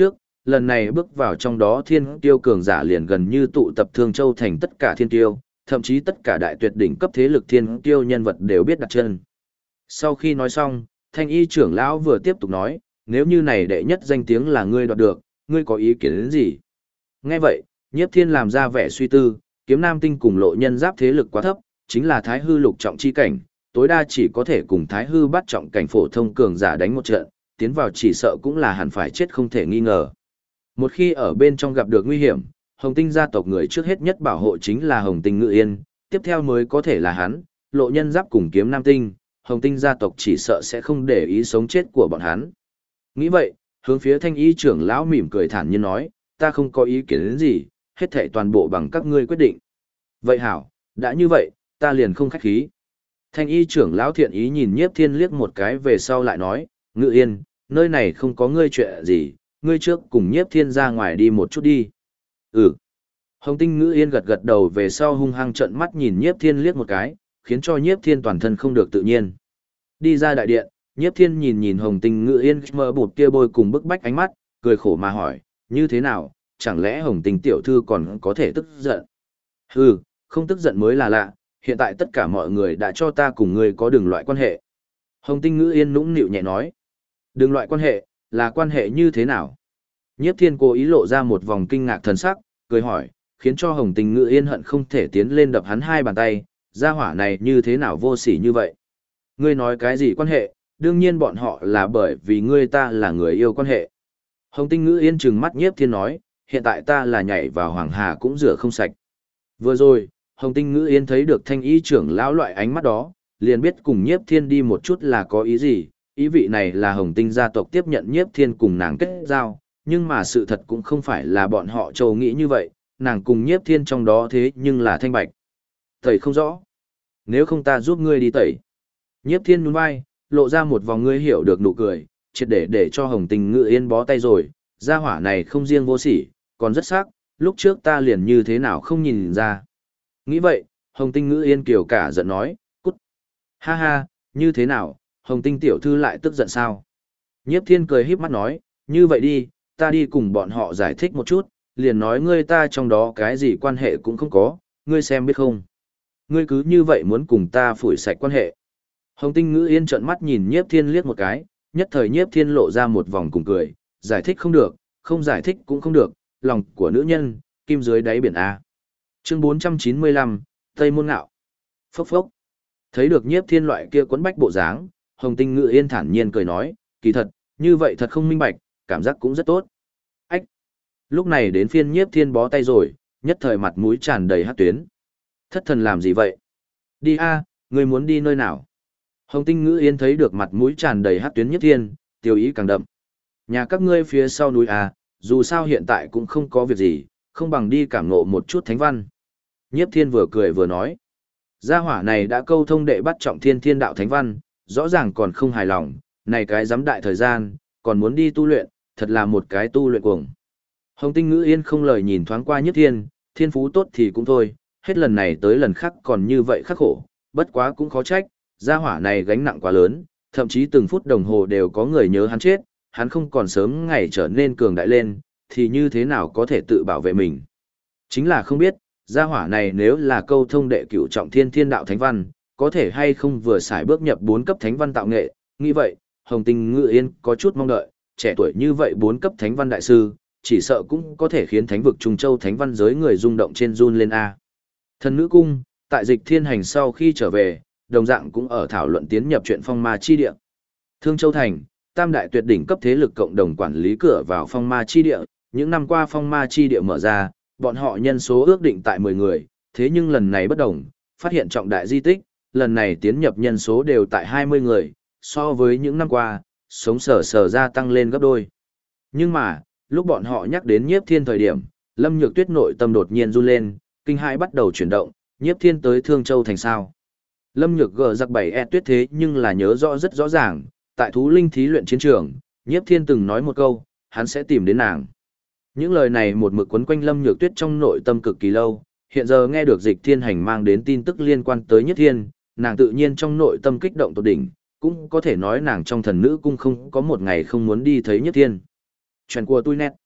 lần này bước vào trong đó thiên tiêu cường giả liền gần như tụ tập Thương Châu thành tất cả thiên tiêu, thậm chí tất cả đại tuyệt đỉnh cấp thế lực thiên tiêu nhân vật đều biết đặt chân. Sau khi nói xong, Thanh Y trưởng lão vừa tiếp tục nói, nếu như này đệ nhất danh tiếng là ngươi đoạt được, ngươi có ý kiến đến gì? Nghe vậy, Nhiếp Thiên làm ra vẻ suy tư, Kiếm Nam Tinh cùng Lộ Nhân Giáp thế lực quá thấp, chính là Thái Hư lục trọng chi cảnh, tối đa chỉ có thể cùng Thái Hư bắt trọng cảnh phổ thông cường giả đánh một trận, tiến vào chỉ sợ cũng là hẳn phải chết không thể nghi ngờ. Một khi ở bên trong gặp được nguy hiểm, Hồng Tinh gia tộc người trước hết nhất bảo hộ chính là Hồng Tinh Ngự Yên, tiếp theo mới có thể là hắn, Lộ Nhân Giáp cùng Kiếm Nam Tinh, Hồng Tinh gia tộc chỉ sợ sẽ không để ý sống chết của bọn hắn. Nghĩ vậy, hướng phía Thanh Y trưởng lão mỉm cười thản nhiên nói, ta không có ý kiến đến gì, hết thảy toàn bộ bằng các ngươi quyết định. Vậy hảo, đã như vậy, ta liền không khách khí. Thanh Y trưởng lão thiện ý nhìn Nhiếp Thiên liếc một cái về sau lại nói, Ngự Yên, nơi này không có ngươi chuyện gì, ngươi trước cùng Nhiếp Thiên ra ngoài đi một chút đi. Ừ. Hồng Tinh Ngự Yên gật gật đầu về sau hung hăng trợn mắt nhìn Nhiếp Thiên liếc một cái, khiến cho Nhiếp Thiên toàn thân không được tự nhiên. Đi ra đại điện, Nhiếp Thiên nhìn nhìn Hồng Tinh Ngự Yên mờ bụt kia bôi cùng bức bách ánh mắt, cười khổ mà hỏi, như thế nào, chẳng lẽ Hồng Tinh tiểu thư còn có thể tức giận? Hừ, không tức giận mới là lạ, hiện tại tất cả mọi người đã cho ta cùng ngươi có đường loại quan hệ. Hồng Tinh Ngự Yên nũng nịu nhẹ nói, đường loại quan hệ, là quan hệ như thế nào? Nhiếp Thiên cố ý lộ ra một vòng kinh ngạc thần sắc, cười hỏi, khiến cho Hồng Tinh Ngự Yên hận không thể tiến lên đập hắn hai bàn tay, gia hỏa này như thế nào vô sỉ như vậy? Ngươi nói cái gì quan hệ, đương nhiên bọn họ là bởi vì ngươi ta là người yêu quan hệ. Hồng Tinh Ngự Yên trừng mắt Nhiếp Thiên nói, hiện tại ta là nhảy vào Hoàng Hà cũng rửa không sạch. Vừa rồi, Hồng Tinh Ngự Yên thấy được Thanh Y trưởng lão loại ánh mắt đó, liền biết cùng Nhiếp Thiên đi một chút là có ý gì, ý vị này là Hồng Tinh gia tộc tiếp nhận Nhiếp Thiên cùng nàng kết giao, nhưng mà sự thật cũng không phải là bọn họ châu nghĩ như vậy, nàng cùng Nhiếp Thiên trong đó thế nhưng là thanh bạch. Tẩy không rõ. Nếu không ta giúp ngươi đi tẩy. Nhiếp Thiên nhún vai, lộ ra một vòng ngươi hiểu được nụ cười, triệt để cho Hồng Tinh Ngự Yên bó tay rồi, gia hỏa này không riêng vô sỉ, còn rất sắc, lúc trước ta liền như thế nào không nhìn ra. Nghĩ vậy, Hồng Tinh Ngự Yên kiều cả giận nói, cút. Ha ha, như thế nào, Hồng Tinh tiểu thư lại tức giận sao? Nhiếp Thiên cười híp mắt nói, như vậy đi, ta đi cùng bọn họ giải thích một chút, liền nói ngươi ta trong đó cái gì quan hệ cũng không có, ngươi xem biết không? Ngươi cứ như vậy muốn cùng ta phủi sạch quan hệ. Hồng Tinh Ngự Yên trợn mắt nhìn Nhiếp Thiên liếc một cái, nhất thời Nhiếp Thiên lộ ra một vòng cùng cười, giải thích không được, không giải thích cũng không được, lòng của nữ nhân, kim dưới đáy biển A. Chương 495, Tây Môn Ngạo. Phốc phốc. Thấy được Nhiếp Thiên loại kia quấn bách bộ dáng, Hồng Tinh Ngự Yên thản nhiên cười nói, kỳ thật, như vậy thật không minh bạch, cảm giác cũng rất tốt. Ách. Lúc này đến phiên Nhiếp Thiên bó tay rồi, nhất thời mặt mũi tràn đầy hắc tuyến. Thất thần làm gì vậy? Đi a, ngươi muốn đi nơi nào? Hồng Tinh Ngự Yên thấy được mặt mũi tràn đầy hắc tuyến Nhiếp Thiên, tiêu ý càng đậm. Nhà các ngươi phía sau núi a, dù sao hiện tại cũng không có việc gì, không bằng đi cảm ngộ một chút thánh văn. Nhiếp Thiên vừa cười vừa nói. Gia hỏa này đã câu thông đệ bắt trọng thiên thiên đạo thánh văn, rõ ràng còn không hài lòng, này cái giám đại thời gian, còn muốn đi tu luyện, thật là một cái tu luyện cuồng. Hồng Tinh Ngự Yên không lời nhìn thoáng qua Nhiếp Thiên, thiên phú tốt thì cũng thôi, hết lần này tới lần khác còn như vậy khắc khổ, bất quá cũng khó trách, gia hỏa này gánh nặng quá lớn, thậm chí từng phút đồng hồ đều có người nhớ hắn chết, hắn không còn sớm ngày trở nên cường đại lên, thì như thế nào có thể tự bảo vệ mình. Chính là không biết, gia hỏa này nếu là câu thông đệ cửu trọng thiên thiên đạo thánh văn, có thể hay không vừa xài bước nhập 4 cấp thánh văn tạo nghệ, nghĩ vậy, Hồng Tinh Ngự Yên có chút mong đợi, trẻ tuổi như vậy 4 cấp thánh văn đại sư, chỉ sợ cũng có thể khiến thánh vực Trung Châu thánh văn giới người rung động trên run lên A. Thần nữ cung, tại Dịch Thiên Hành sau khi trở về, đồng dạng cũng ở thảo luận tiến nhập chuyện phong ma chi địa. Thương Châu Thành, tam đại tuyệt đỉnh cấp thế lực cộng đồng quản lý cửa vào phong ma chi địa, những năm qua phong ma chi địa mở ra, bọn họ nhân số ước định tại 10 người, thế nhưng lần này bất đồng, phát hiện trọng đại di tích, lần này tiến nhập nhân số đều tại 20 người, so với những năm qua, sống sờ gia tăng lên gấp đôi. Nhưng mà, lúc bọn họ nhắc đến Nhiếp Thiên thời điểm, Lâm Nhược Tuyết nội tâm đột nhiên run lên, kinh hãi bắt đầu chuyển động, Nhiếp Thiên tới Thương Châu thành sao? Lâm Nhược gờ giặc 7 tuyết thế nhưng là nhớ rõ rất rõ ràng, tại thú linh thí luyện chiến trường, Nhiếp Thiên từng nói một câu, hắn sẽ tìm đến nàng. Những lời này một mực quấn quanh Lâm Nhược Tuyết trong nội tâm cực kỳ lâu, hiện giờ nghe được Dịch Thiên Hành mang đến tin tức liên quan tới Nhiếp Thiên, nàng tự nhiên trong nội tâm kích động tột đỉnh, cũng có thể nói nàng trong thần nữ cung không có một ngày không muốn đi thấy Nhiếp Thiên. Chuyện của tôi nét.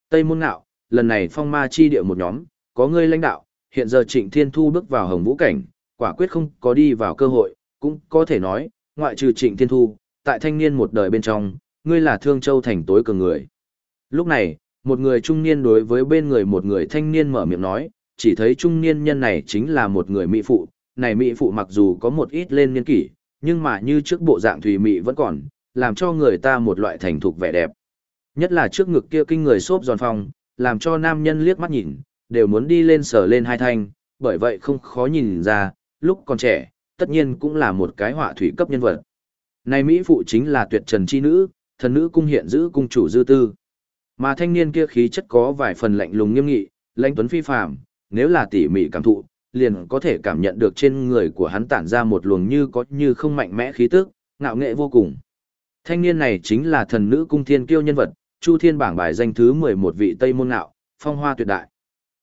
Tây Môn Ngạo, lần này phong ma chi địa một nhóm, có ngươi lãnh đạo, hiện giờ Trịnh Thiên Thu bước vào Hồng Vũ cảnh, quả quyết không có đi vào cơ hội, cũng có thể nói, ngoại trừ Trịnh Thiên Thu, tại thanh niên một đời bên trong, ngươi là Thương Châu thành tối cường người. Lúc này, một người trung niên đối với bên người một người thanh niên mở miệng nói, chỉ thấy trung niên nhân này chính là một người mỹ phụ, này mỹ phụ mặc dù có một ít lên niên kỷ, nhưng mà như trước bộ dạng thùy mị vẫn còn, làm cho người ta một loại thành thục vẻ đẹp. Nhất là trước ngực kia kinh người xốp giòn phong, làm cho nam nhân liếc mắt nhìn, đều muốn đi lên sờ lên hai thanh, bởi vậy không khó nhìn ra, lúc còn trẻ, tất nhiên cũng là một cái họa thủy cấp nhân vật. Này mỹ phụ chính là tuyệt trần chi nữ, thần nữ cung hiện giữ cung chủ Dư Tư. Mà thanh niên kia khí chất có vài phần lạnh lùng nghiêm nghị, lãnh tuấn phi phàm, nếu là tỉ mỉ cảm thụ, liền có thể cảm nhận được trên người của hắn tản ra một luồng như có như không mạnh mẽ khí tức, ngạo nghệ vô cùng. Thanh niên này chính là thần nữ cung thiên kiêu nhân vật, Chu Thiên bảng bài danh thứ 11 vị Tây Môn Ngạo, phong hoa tuyệt đại.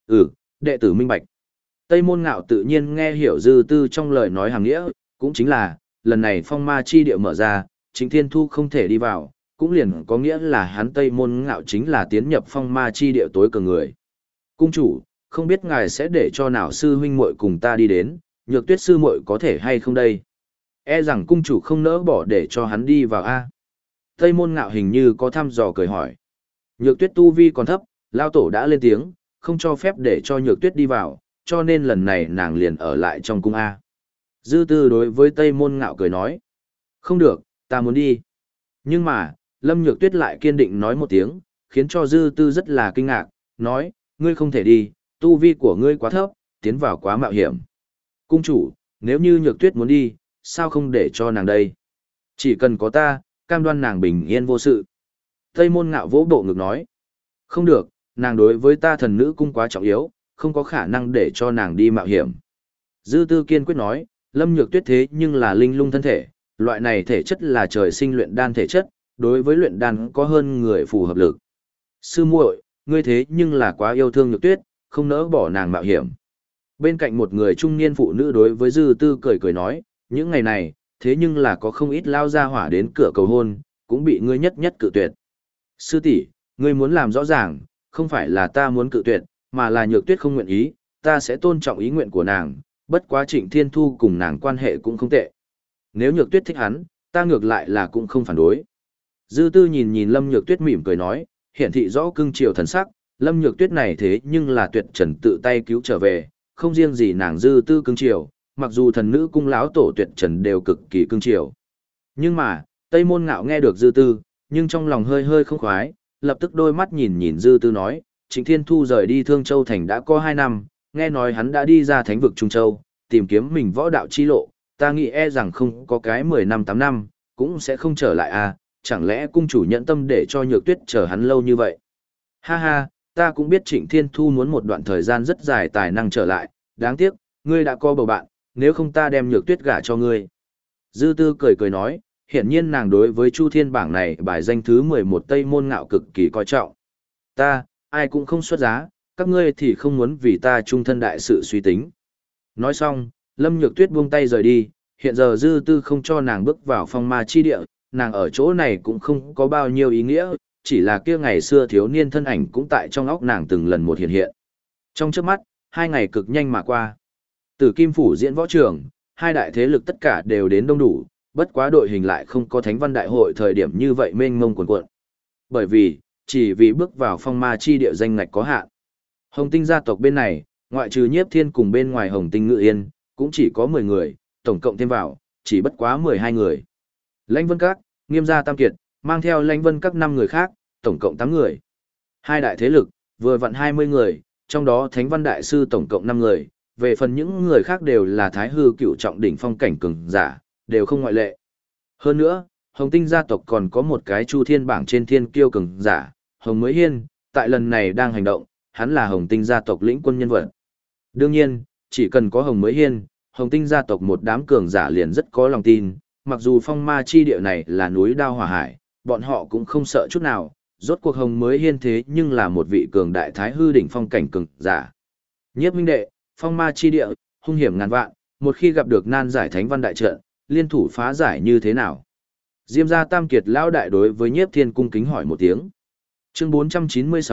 Đệ tử minh bạch. Tây Môn Ngạo tự nhiên nghe hiểu Dư Tư trong lời nói hàng nghĩa, cũng chính là, lần này phong ma chi địa mở ra, Trịnh Thiên Thu không thể đi vào, cũng liền có nghĩa là hắn Tây Môn Ngạo chính là tiến nhập phong ma chi địa tối cường người. Cung chủ, không biết ngài sẽ để cho nào sư huynh muội cùng ta đi đến, Nhược Tuyết sư muội có thể hay không đây? E rằng cung chủ không nỡ bỏ để cho hắn đi vào a. Tây Môn Ngạo hình như có thăm dò cười hỏi. Nhược Tuyết tu vi còn thấp, lao tổ đã lên tiếng, không cho phép để cho Nhược Tuyết đi vào, cho nên lần này nàng liền ở lại trong cung a. Dư Tư đối với Tây Môn Ngạo cười nói. Không được, ta muốn đi. Nhưng mà, Lâm Nhược Tuyết lại kiên định nói một tiếng, khiến cho Dư Tư rất là kinh ngạc, nói, ngươi không thể đi, tu vi của ngươi quá thấp, tiến vào quá mạo hiểm. Cung chủ, nếu như Nhược Tuyết muốn đi, sao không để cho nàng đây? Chỉ cần có ta, cam đoan nàng bình yên vô sự. Tây Môn Ngạo vỗ bộ ngực nói, không được, nàng đối với ta thần nữ cung quá trọng yếu, không có khả năng để cho nàng đi mạo hiểm. Dư Tư kiên quyết nói, Lâm Nhược Tuyết thế nhưng là linh lung thân thể, loại này thể chất là trời sinh luyện đan thể chất, đối với luyện đan có hơn người phù hợp lực. Sư muội, ngươi thế nhưng là quá yêu thương Nhược Tuyết, không nỡ bỏ nàng mạo hiểm. Bên cạnh một người trung niên phụ nữ đối với Dư Tư cười cười nói, những ngày này, thế nhưng là có không ít lao ra hỏa đến cửa cầu hôn, cũng bị ngươi nhất nhất cự tuyệt. Sư tỷ, ngươi muốn làm rõ ràng, không phải là ta muốn cự tuyệt, mà là Nhược Tuyết không nguyện ý, ta sẽ tôn trọng ý nguyện của nàng, bất quá Trịnh Thiên Thu cùng nàng quan hệ cũng không tệ. Nếu Nhược Tuyết thích hắn, ta ngược lại là cũng không phản đối. Dư Tư nhìn nhìn Lâm Nhược Tuyết mỉm cười nói, hiển thị rõ cưng chiều thần sắc, Lâm Nhược Tuyết này thế nhưng là tuyệt trần tự tay cứu trở về, không riêng gì nàng Dư Tư cưng chiều, mặc dù thần nữ cung lão tổ tuyệt trần đều cực kỳ cưng chiều. Nhưng mà, Tây Môn Ngạo nghe được Dư Tư, nhưng trong lòng hơi hơi không khoái, lập tức đôi mắt nhìn nhìn Dư Tư nói, Trịnh Thiên Thu rời đi Thương Châu Thành đã có 2 năm, nghe nói hắn đã đi ra thánh vực Trung Châu, tìm kiếm mình võ đạo chi lộ, ta nghĩ e rằng không có cái 10 năm 8 năm, cũng sẽ không trở lại à, chẳng lẽ cung chủ nhận tâm để cho Nhược Tuyết chờ hắn lâu như vậy. Ha ha, ta cũng biết Trịnh Thiên Thu muốn một đoạn thời gian rất dài tài năng trở lại, đáng tiếc, ngươi đã có bầu bạn, nếu không ta đem Nhược Tuyết gả cho ngươi. Dư Tư cười cười nói, hiển nhiên nàng đối với Chu Thiên bảng này bài danh thứ 11 Tây Môn Ngạo cực kỳ coi trọng. Ta, ai cũng không xuất giá, các ngươi thì không muốn vì ta trung thân đại sự suy tính. Nói xong, Lâm Nhược Tuyết buông tay rời đi, hiện giờ Dư Tư không cho nàng bước vào phong ma chi địa, nàng ở chỗ này cũng không có bao nhiêu ý nghĩa, chỉ là kia ngày xưa thiếu niên thân ảnh cũng tại trong óc nàng từng lần một hiện hiện. Trong chớp mắt, 2 ngày cực nhanh mà qua. Tử Kim Phủ diễn võ trường, 2 đại thế lực tất cả đều đến đông đủ, bất quá đội hình lại không có Thánh Văn Đại hội thời điểm như vậy mênh mông cuồn cuộn. Bởi vì, chỉ vì bước vào phong ma chi địa danh ngạch có hạn. Hồng Tinh gia tộc bên này, ngoại trừ Nhiếp Thiên cùng bên ngoài Hồng Tinh Ngự Yên, cũng chỉ có 10 người, tổng cộng thêm vào, chỉ bất quá 12 người. Lãnh Vân Các, Nghiêm gia Tam Kiệt, mang theo Lãnh Vân Các 5 người khác, tổng cộng 8 người. 2 đại thế lực, vừa vặn 20 người, trong đó Thánh Văn Đại Sư tổng cộng 5 người, về phần những người khác đều là Thái Hư Cựu trọng đỉnh phong cảnh cường giả, đều không ngoại lệ. Hơn nữa, Hồng Tinh gia tộc còn có một cái Chu Thiên bảng trên thiên kiêu cường giả, Hồng Mới Hiên, tại lần này đang hành động, hắn là Hồng Tinh gia tộc lĩnh quân nhân vật. Đương nhiên, chỉ cần có Hồng Mới Hiên, Hồng Tinh gia tộc một đám cường giả liền rất có lòng tin, mặc dù phong ma chi địa này là núi đao hỏa hải, bọn họ cũng không sợ chút nào, rốt cuộc Hồng Mới Hiên thế nhưng là một vị cường đại Thái Hư đỉnh phong cảnh cường giả. Nhiếp huynh đệ, phong ma chi địa, hung hiểm ngàn vạn, một khi gặp được nan giải Thánh Văn đại trận, liên thủ phá giải như thế nào? Diêm gia Tam Kiệt lão đại đối với Nhiếp Thiên cung kính hỏi một tiếng. Chương 496,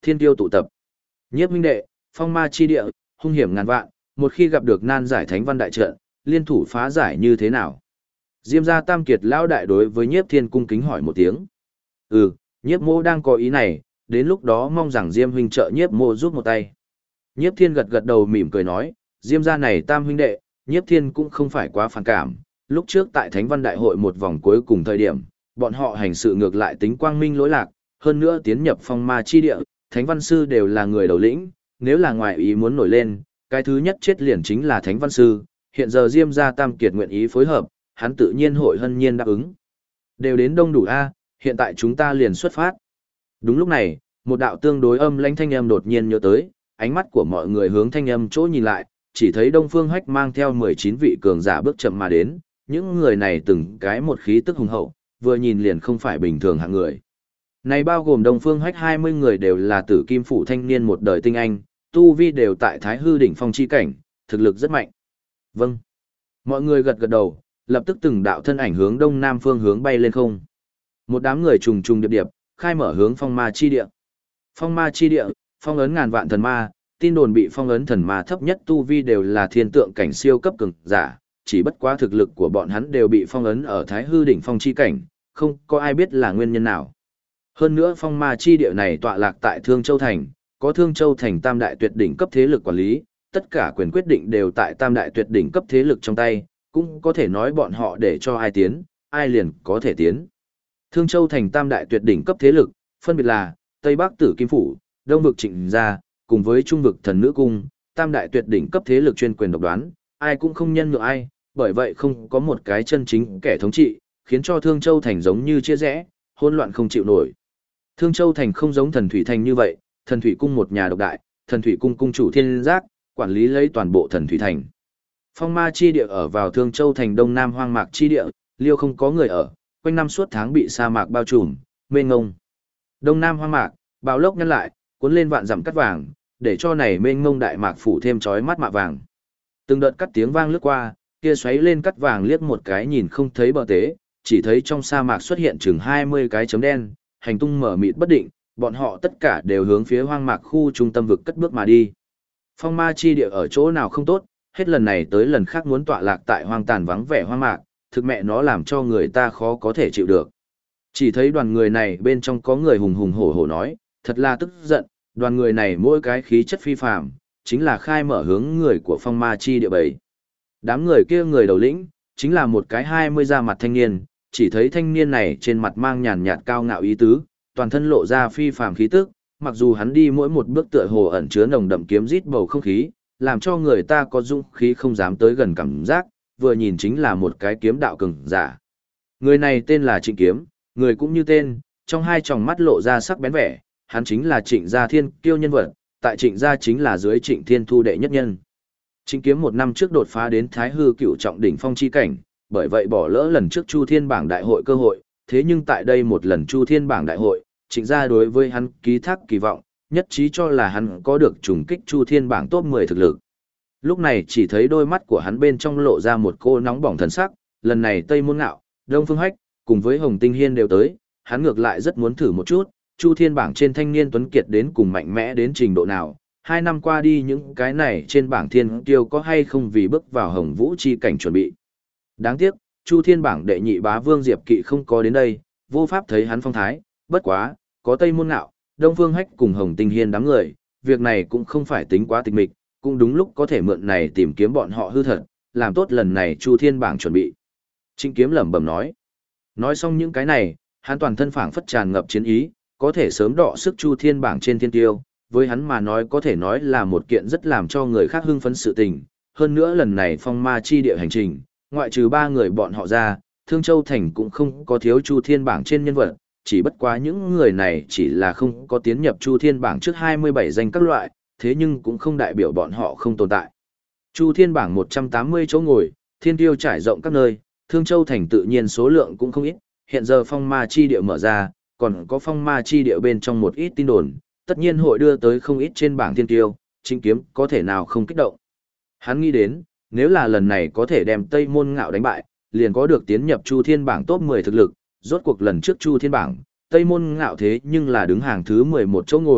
thiên tiêu tụ tập. Nhiếp huynh đệ, phong ma chi địa, hung hiểm ngàn vạn, một khi gặp được nan giải thánh văn đại trận, liên thủ phá giải như thế nào? Diêm gia Tam Kiệt lão đại đối với Nhiếp Thiên cung kính hỏi một tiếng. Nhiếp mô đang có ý này, đến lúc đó mong rằng Diêm huynh trợ Nhiếp mô giúp một tay. Nhiếp Thiên gật gật đầu mỉm cười nói, Diêm gia này Tam huynh đệ, Nhiếp Thiên cũng không phải quá phản cảm. Lúc trước tại Thánh văn đại hội một vòng cuối cùng thời điểm, bọn họ hành sự ngược lại tính quang minh lỗi lạc, hơn nữa tiến nhập phong ma chi địa, Thánh văn sư đều là người đầu lĩnh, nếu là ngoài ý muốn nổi lên, cái thứ nhất chết liền chính là Thánh văn sư. Hiện giờ Diêm gia Tam Kiệt nguyện ý phối hợp, hắn tự nhiên hội hân nhiên đáp ứng. Đều đến đông đủ a, hiện tại chúng ta liền xuất phát. Đúng lúc này, một đạo tương đối âm lãnh thanh âm đột nhiên nhớ tới, ánh mắt của mọi người hướng thanh âm chỗ nhìn lại, chỉ thấy Đông Phương Hách mang theo 19 vị cường giả bước chậm mà đến, những người này từng cái một khí tức hùng hậu, vừa nhìn liền không phải bình thường hạng người. Này bao gồm Đông Phương Hách 20 người đều là Tử Kim phủ thanh niên một đời tinh anh, tu vi đều tại Thái Hư đỉnh phong chi cảnh, thực lực rất mạnh. Vâng. Mọi người gật gật đầu, lập tức từng đạo thân ảnh hướng đông nam phương hướng bay lên không. Một đám người trùng trùng điệp điệp, khai mở hướng phong ma chi địa. Phong ma chi địa, phong ấn ngàn vạn thần ma, tin đồn bị phong ấn thần ma thấp nhất tu vi đều là thiên tượng cảnh siêu cấp cường giả, chỉ bất quá thực lực của bọn hắn đều bị phong ấn ở Thái Hư đỉnh phong chi cảnh, không có ai biết là nguyên nhân nào. Hơn nữa phong ma chi địa này tọa lạc tại Thương Châu thành, có Thương Châu thành tam đại tuyệt đỉnh cấp thế lực quản lý, tất cả quyền quyết định đều tại tam đại tuyệt đỉnh cấp thế lực trong tay, cũng có thể nói bọn họ để cho ai tiến, ai liền có thể tiến. Thương Châu thành tam đại tuyệt đỉnh cấp thế lực, phân biệt là Tây Bắc Tử Kim phủ, Đông vực Trịnh gia, cùng với Trung vực Thần Nữ cung, tam đại tuyệt đỉnh cấp thế lực chuyên quyền độc đoán, ai cũng không nhân nhượng ai, bởi vậy không có một cái chân chính kẻ thống trị, khiến cho Thương Châu thành giống như chia rẽ, hỗn loạn không chịu nổi. Thương Châu thành không giống Thần Thủy thành như vậy, Thần Thủy cung một nhà độc đại, Thần Thủy cung cung chủ Thiên Giác, quản lý lấy toàn bộ Thần Thủy thành. Phong ma chi địa ở vào Thương Châu thành đông nam hoang mạc chi địa, liêu không có người ở, quanh năm suốt tháng bị sa mạc bao trùm, mênh ngông. Đông nam hoang mạc, bão lốc nhăn lại, cuốn lên vạn dặm cắt vàng, để cho này mênh ngông đại mạc phủ thêm chói mắt mạ vàng. Từng đợt cắt tiếng vang lướt qua, kia xoáy lên cắt vàng liếc một cái nhìn không thấy bờ tế, chỉ thấy trong sa mạc xuất hiện chừng 20 cái chấm đen, hành tung mở mịt bất định, bọn họ tất cả đều hướng phía hoang mạc khu trung tâm vực cất bước mà đi. Phong ma chi địa ở chỗ nào không tốt, hết lần này tới lần khác muốn tọa lạc tại hoang tàn vắng vẻ hoang mạc, thực mẹ nó làm cho người ta khó có thể chịu được. Chỉ thấy đoàn người này bên trong có người hùng hùng hổ hổ nói, thật là tức giận, đoàn người này mỗi cái khí chất phi phàm, chính là khai mở hướng người của phong ma chi địa bầy. Đám người kia người đầu lĩnh, chính là một cái 20 da mặt thanh niên, chỉ thấy thanh niên này trên mặt mang nhàn nhạt cao ngạo ý tứ, toàn thân lộ ra phi phàm khí tức, mặc dù hắn đi mỗi một bước tựa hồ ẩn chứa nồng đậm kiếm rít bầu không khí, làm cho người ta có dũng khí không dám tới gần cảm giác, vừa nhìn chính là một cái kiếm đạo cường giả. Người này tên là Trịnh Kiếm, người cũng như tên, trong hai tròng mắt lộ ra sắc bén vẻ, hắn chính là Trịnh gia thiên kiêu nhân vật, tại Trịnh gia chính là dưới Trịnh Thiên Thu đệ nhất nhân. Trịnh Kiếm một năm trước đột phá đến Thái Hư cựu trọng đỉnh phong chi cảnh, bởi vậy bỏ lỡ lần trước Chu Thiên bảng đại hội cơ hội, thế nhưng tại đây một lần Chu Thiên bảng đại hội, Trịnh gia đối với hắn ký thác kỳ vọng, nhất trí cho là hắn có được trùng kích Chu Thiên bảng top 10 thực lực. Lúc này chỉ thấy đôi mắt của hắn bên trong lộ ra một cô nóng bỏng thần sắc, lần này Tây Môn Ngạo, Đông Phương Hách, cùng với Hồng Tinh Hiên đều tới, hắn ngược lại rất muốn thử một chút, Chu Thiên bảng trên thanh niên tuấn kiệt đến cùng mạnh mẽ đến trình độ nào. 2 năm qua đi những cái này trên bảng thiên tiêu có hay không vì bước vào Hồng Vũ chi cảnh chuẩn bị. Đáng tiếc, Chu Thiên bảng đệ nhị bá Vương Diệp Kỵ không có đến đây, vô pháp thấy hắn phong thái, bất quá, có Tây Môn Ngạo, Đông Phương Hách cùng Hồng Tinh Hiên đám người, việc này cũng không phải tính quá tịch mịch, cũng đúng lúc có thể mượn này tìm kiếm bọn họ hư thật, làm tốt lần này Chu Thiên bảng chuẩn bị. Trịnh Kiếm lẩm bẩm nói. Nói xong những cái này, hắn toàn thân phảng phất tràn ngập chiến ý, có thể sớm đọ sức Chu Thiên bảng trên thiên tiêu, với hắn mà nói có thể nói là một kiện rất làm cho người khác hưng phấn sự tình. Hơn nữa lần này phong ma chi địa hành trình, ngoại trừ 3 người bọn họ ra, Thương Châu Thành cũng không có thiếu Chu Thiên bảng trên nhân vật, chỉ bất quá những người này chỉ là không có tiến nhập Chu Thiên bảng trước 27 danh các loại, thế nhưng cũng không đại biểu bọn họ không tồn tại. Chu Thiên bảng 180 chỗ ngồi, thiên tiêu trải rộng các nơi, Thương Châu Thành tự nhiên số lượng cũng không ít, hiện giờ phong ma chi địa mở ra, còn có phong ma chi địa bên trong một ít tin đồn, tất nhiên hội đưa tới không ít trên bảng thiên tiêu, Trịnh Kiếm có thể nào không kích động. Hắn nghĩ đến, nếu là lần này có thể đem Tây Môn Ngạo đánh bại, liền có được tiến nhập Chu Thiên bảng top 10 thực lực, rốt cuộc lần trước Chu Thiên bảng, Tây Môn Ngạo thế nhưng là đứng hàng thứ 11 chỗ ngồi,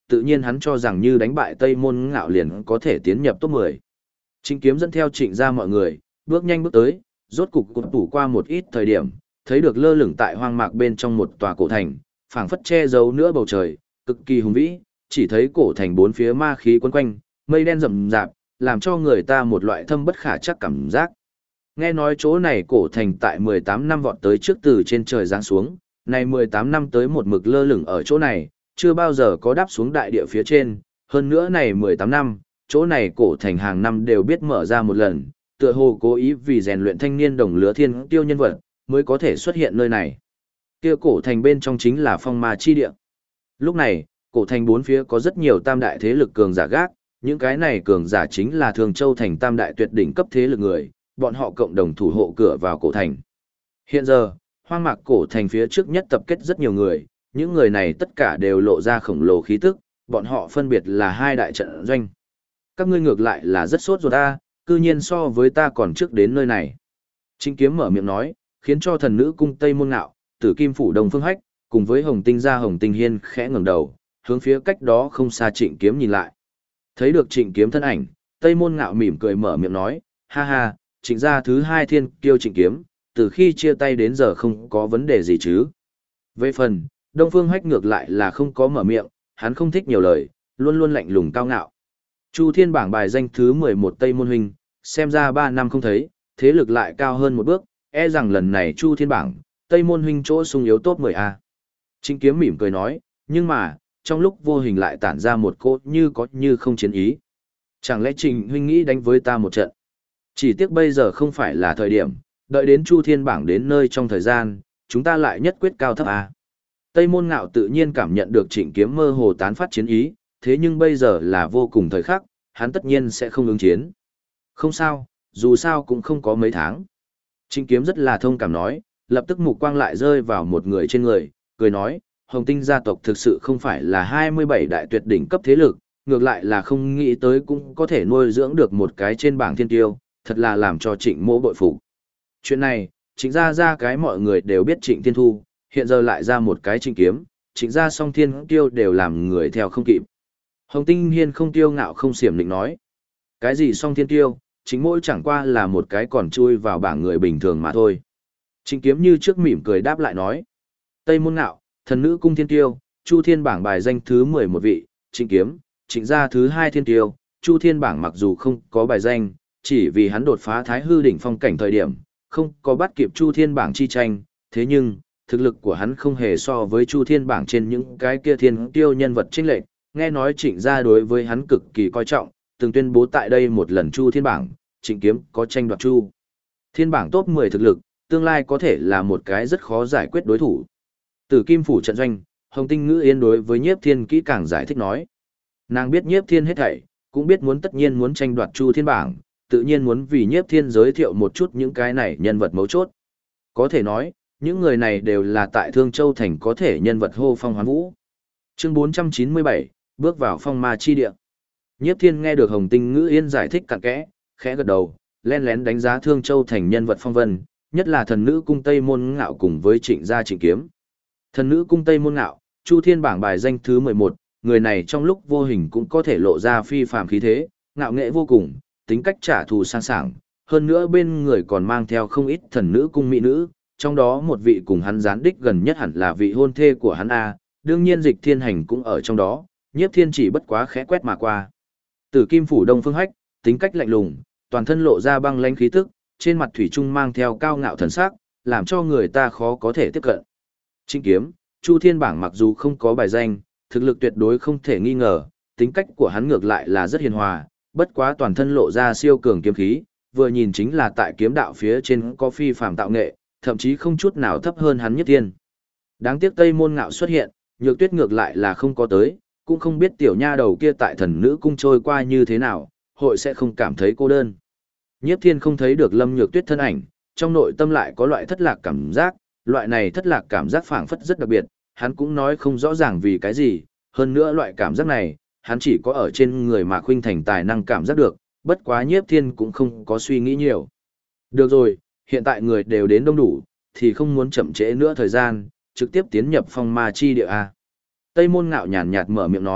tự nhiên hắn cho rằng như đánh bại Tây Môn Ngạo liền có thể tiến nhập top 10. Trịnh Kiếm dẫn theo Trịnh gia mọi người, bước nhanh bước tới, rốt cục cụp tủ qua một ít thời điểm, thấy được lơ lửng tại hoang mạc bên trong một tòa cổ thành, phảng phất che giấu nữa bầu trời, cực kỳ hùng vĩ, chỉ thấy cổ thành bốn phía ma khí quấn quanh, mây đen rậm rạp, làm cho người ta một loại thâm bất khả trắc cảm giác. Nghe nói chỗ này cổ thành tại 18 năm vọt tới trước từ trên trời giáng xuống, này 18 năm tới một mực lơ lửng ở chỗ này, chưa bao giờ có đáp xuống đại địa phía trên, hơn nữa này 18 năm, chỗ này cổ thành hàng năm đều biết mở ra một lần, tựa hồ cố ý vì rèn luyện thanh niên đồng lứa thiên tiêu nhân vật, mới có thể xuất hiện nơi này. Kia cổ thành bên trong chính là phong ma chi địa. Lúc này, cổ thành bốn phía có rất nhiều tam đại thế lực cường giả gác, những cái này cường giả chính là Thường Châu thành tam đại tuyệt đỉnh cấp thế lực người, bọn họ cộng đồng thủ hộ cửa vào cổ thành. Hiện giờ, hoang mạc cổ thành phía trước nhất tập kết rất nhiều người, những người này tất cả đều lộ ra khổng lồ khí tức, bọn họ phân biệt là hai đại trận doanh. Các ngươi ngược lại là rất sốt ruột ta, cư nhiên so với ta còn trước đến nơi này. Trịnh Kiếm mở miệng nói, khiến cho thần nữ cung Tây Môn Ngạo, Tử Kim phủ Đông Phương Hách, cùng với Hồng Tinh gia Hồng Tinh Hiên khẽ ngẩng đầu, hướng phía cách đó không xa Trịnh Kiếm nhìn lại. Thấy được Trịnh Kiếm thân ảnh, Tây Môn Ngạo mỉm cười mở miệng nói, ha ha, Trịnh gia thứ hai thiên kiêu Trịnh Kiếm, từ khi chia tay đến giờ không có vấn đề gì chứ. Về phần, Đông Phương Hách ngược lại là không có mở miệng, hắn không thích nhiều lời, luôn luôn lạnh lùng cao ngạo. Chu Thiên bảng bài danh thứ 11 Tây Môn huynh, xem ra 3 năm không thấy, thế lực lại cao hơn một bước, e rằng lần này Chu Thiên bảng, Tây Môn huynh chỗ sung yếu top 10A. Trịnh Kiếm mỉm cười nói, nhưng mà, trong lúc vô hình lại tản ra một cỗ như có như không chiến ý. Chẳng lẽ Trịnh huynh nghĩ đánh với ta một trận? Chỉ tiếc bây giờ không phải là thời điểm, đợi đến Chu Thiên bảng đến nơi trong thời gian, chúng ta lại nhất quyết cao thấp A. Tây Môn Ngạo tự nhiên cảm nhận được Trịnh Kiếm mơ hồ tán phát chiến ý, thế nhưng bây giờ là vô cùng thời khắc, hắn tất nhiên sẽ không ứng chiến. Không sao, dù sao cũng không có mấy tháng. Trịnh Kiếm rất là thông cảm nói, lập tức mục quang lại rơi vào một người trên người, cười nói, Hồng Tinh gia tộc thực sự không phải là 27 đại tuyệt đỉnh cấp thế lực, ngược lại là không nghĩ tới cũng có thể nuôi dưỡng được một cái trên bảng thiên tiêu, thật là làm cho Trịnh mỗ bội phục. Chuyện này, Trịnh ra cái mọi người đều biết Trịnh Thiên Thu, hiện giờ lại ra một cái Trịnh Kiếm, Trịnh gia song thiên tiêu đều làm người theo không kịp. Hồng Tinh Hiên không tiêu ngạo không xiểm định nói. Cái gì song thiên tiêu, chính mỗi chẳng qua là một cái còn chui vào bảng người bình thường mà thôi. Trịnh Kiếm như trước mỉm cười đáp lại nói. Tây Môn Ngạo, thần nữ cung thiên tiêu, Chu Thiên bảng bài danh thứ 11 vị, Trịnh Kiếm, Trịnh gia thứ 2 thiên tiêu, Chu Thiên bảng mặc dù không có bài danh, chỉ vì hắn đột phá Thái Hư đỉnh phong cảnh thời điểm, không có bắt kịp Chu Thiên bảng chi tranh, thế nhưng, thực lực của hắn không hề so với Chu Thiên bảng trên những cái kia thiên tiêu nhân vật chênh lệch, nghe nói Trịnh gia đối với hắn cực kỳ coi trọng, từng tuyên bố tại đây một lần Chu Thiên bảng, Trịnh Kiếm có tranh đoạt Chu Thiên bảng top 10 thực lực, tương lai có thể là một cái rất khó giải quyết đối thủ. Tử Kim phủ trận doanh, Hồng Tinh Ngữ Yên đối với Nhiếp Thiên kỹ càng giải thích nói. Nàng biết Nhiếp Thiên hết thảy, cũng biết tất nhiên muốn tranh đoạt Chu Thiên bảng, tự nhiên muốn vì Nhiếp Thiên giới thiệu một chút những cái này nhân vật mấu chốt. Có thể nói, những người này đều là tại Thương Châu thành có thể nhân vật hô phong hoán vũ. Chương 497, bước vào phong ma chi địa. Nhiếp Thiên nghe được Hồng Tinh Ngữ Yên giải thích cặn kẽ, khẽ gật đầu, lén lén đánh giá Thương Châu thành nhân vật phong vân, nhất là thần nữ cung Tây Môn Ngạo cùng với Trịnh gia Trịnh Kiếm. Thần nữ cung Tây Môn Ngạo, Chu Thiên bảng bài danh thứ 11, người này trong lúc vô hình cũng có thể lộ ra phi phàm khí thế, ngạo nghệ vô cùng, tính cách trả thù sang sảng, hơn nữa bên người còn mang theo không ít thần nữ cung mỹ nữ, trong đó một vị cùng hắn gián đích gần nhất hẳn là vị hôn thê của hắn A, đương nhiên Dịch Thiên Hành cũng ở trong đó, Nhiếp Thiên chỉ bất quá khẽ quét mà qua. Tử Kim phủ Đông Phương Hách, tính cách lạnh lùng, toàn thân lộ ra băng lãnh khí tức, trên mặt thủy chung mang theo cao ngạo thần sắc, làm cho người ta khó có thể tiếp cận. Trịnh Kiếm, Chu Thiên bảng mặc dù không có bài danh, thực lực tuyệt đối không thể nghi ngờ, tính cách của hắn ngược lại là rất hiền hòa, bất quá toàn thân lộ ra siêu cường kiếm khí, vừa nhìn chính là tại kiếm đạo phía trên có phi phàm tạo nghệ, thậm chí không chút nào thấp hơn hắn Nhất Thiên. Đáng tiếc Tây Môn Ngạo xuất hiện, Nhược Tuyết ngược lại là không có tới, cũng không biết tiểu nha đầu kia tại thần nữ cung trôi qua như thế nào, hội sẽ không cảm thấy cô đơn. Nhiếp Thiên không thấy được Lâm Nhược Tuyết thân ảnh, trong nội tâm lại có loại thất lạc cảm giác, loại này thất lạc cảm giác phảng phất rất đặc biệt, hắn cũng nói không rõ ràng vì cái gì, hơn nữa loại cảm giác này, hắn chỉ có ở trên người Mạc Khuynh Thành tài năng cảm giác được, bất quá Nhiếp Thiên cũng không có suy nghĩ nhiều. Được rồi, hiện tại người đều đến đông đủ, thì không muốn chậm trễ nữa thời gian, trực tiếp tiến nhập phong ma chi địa A. Tây Môn Ngạo nhàn nhạt mở miệng nói,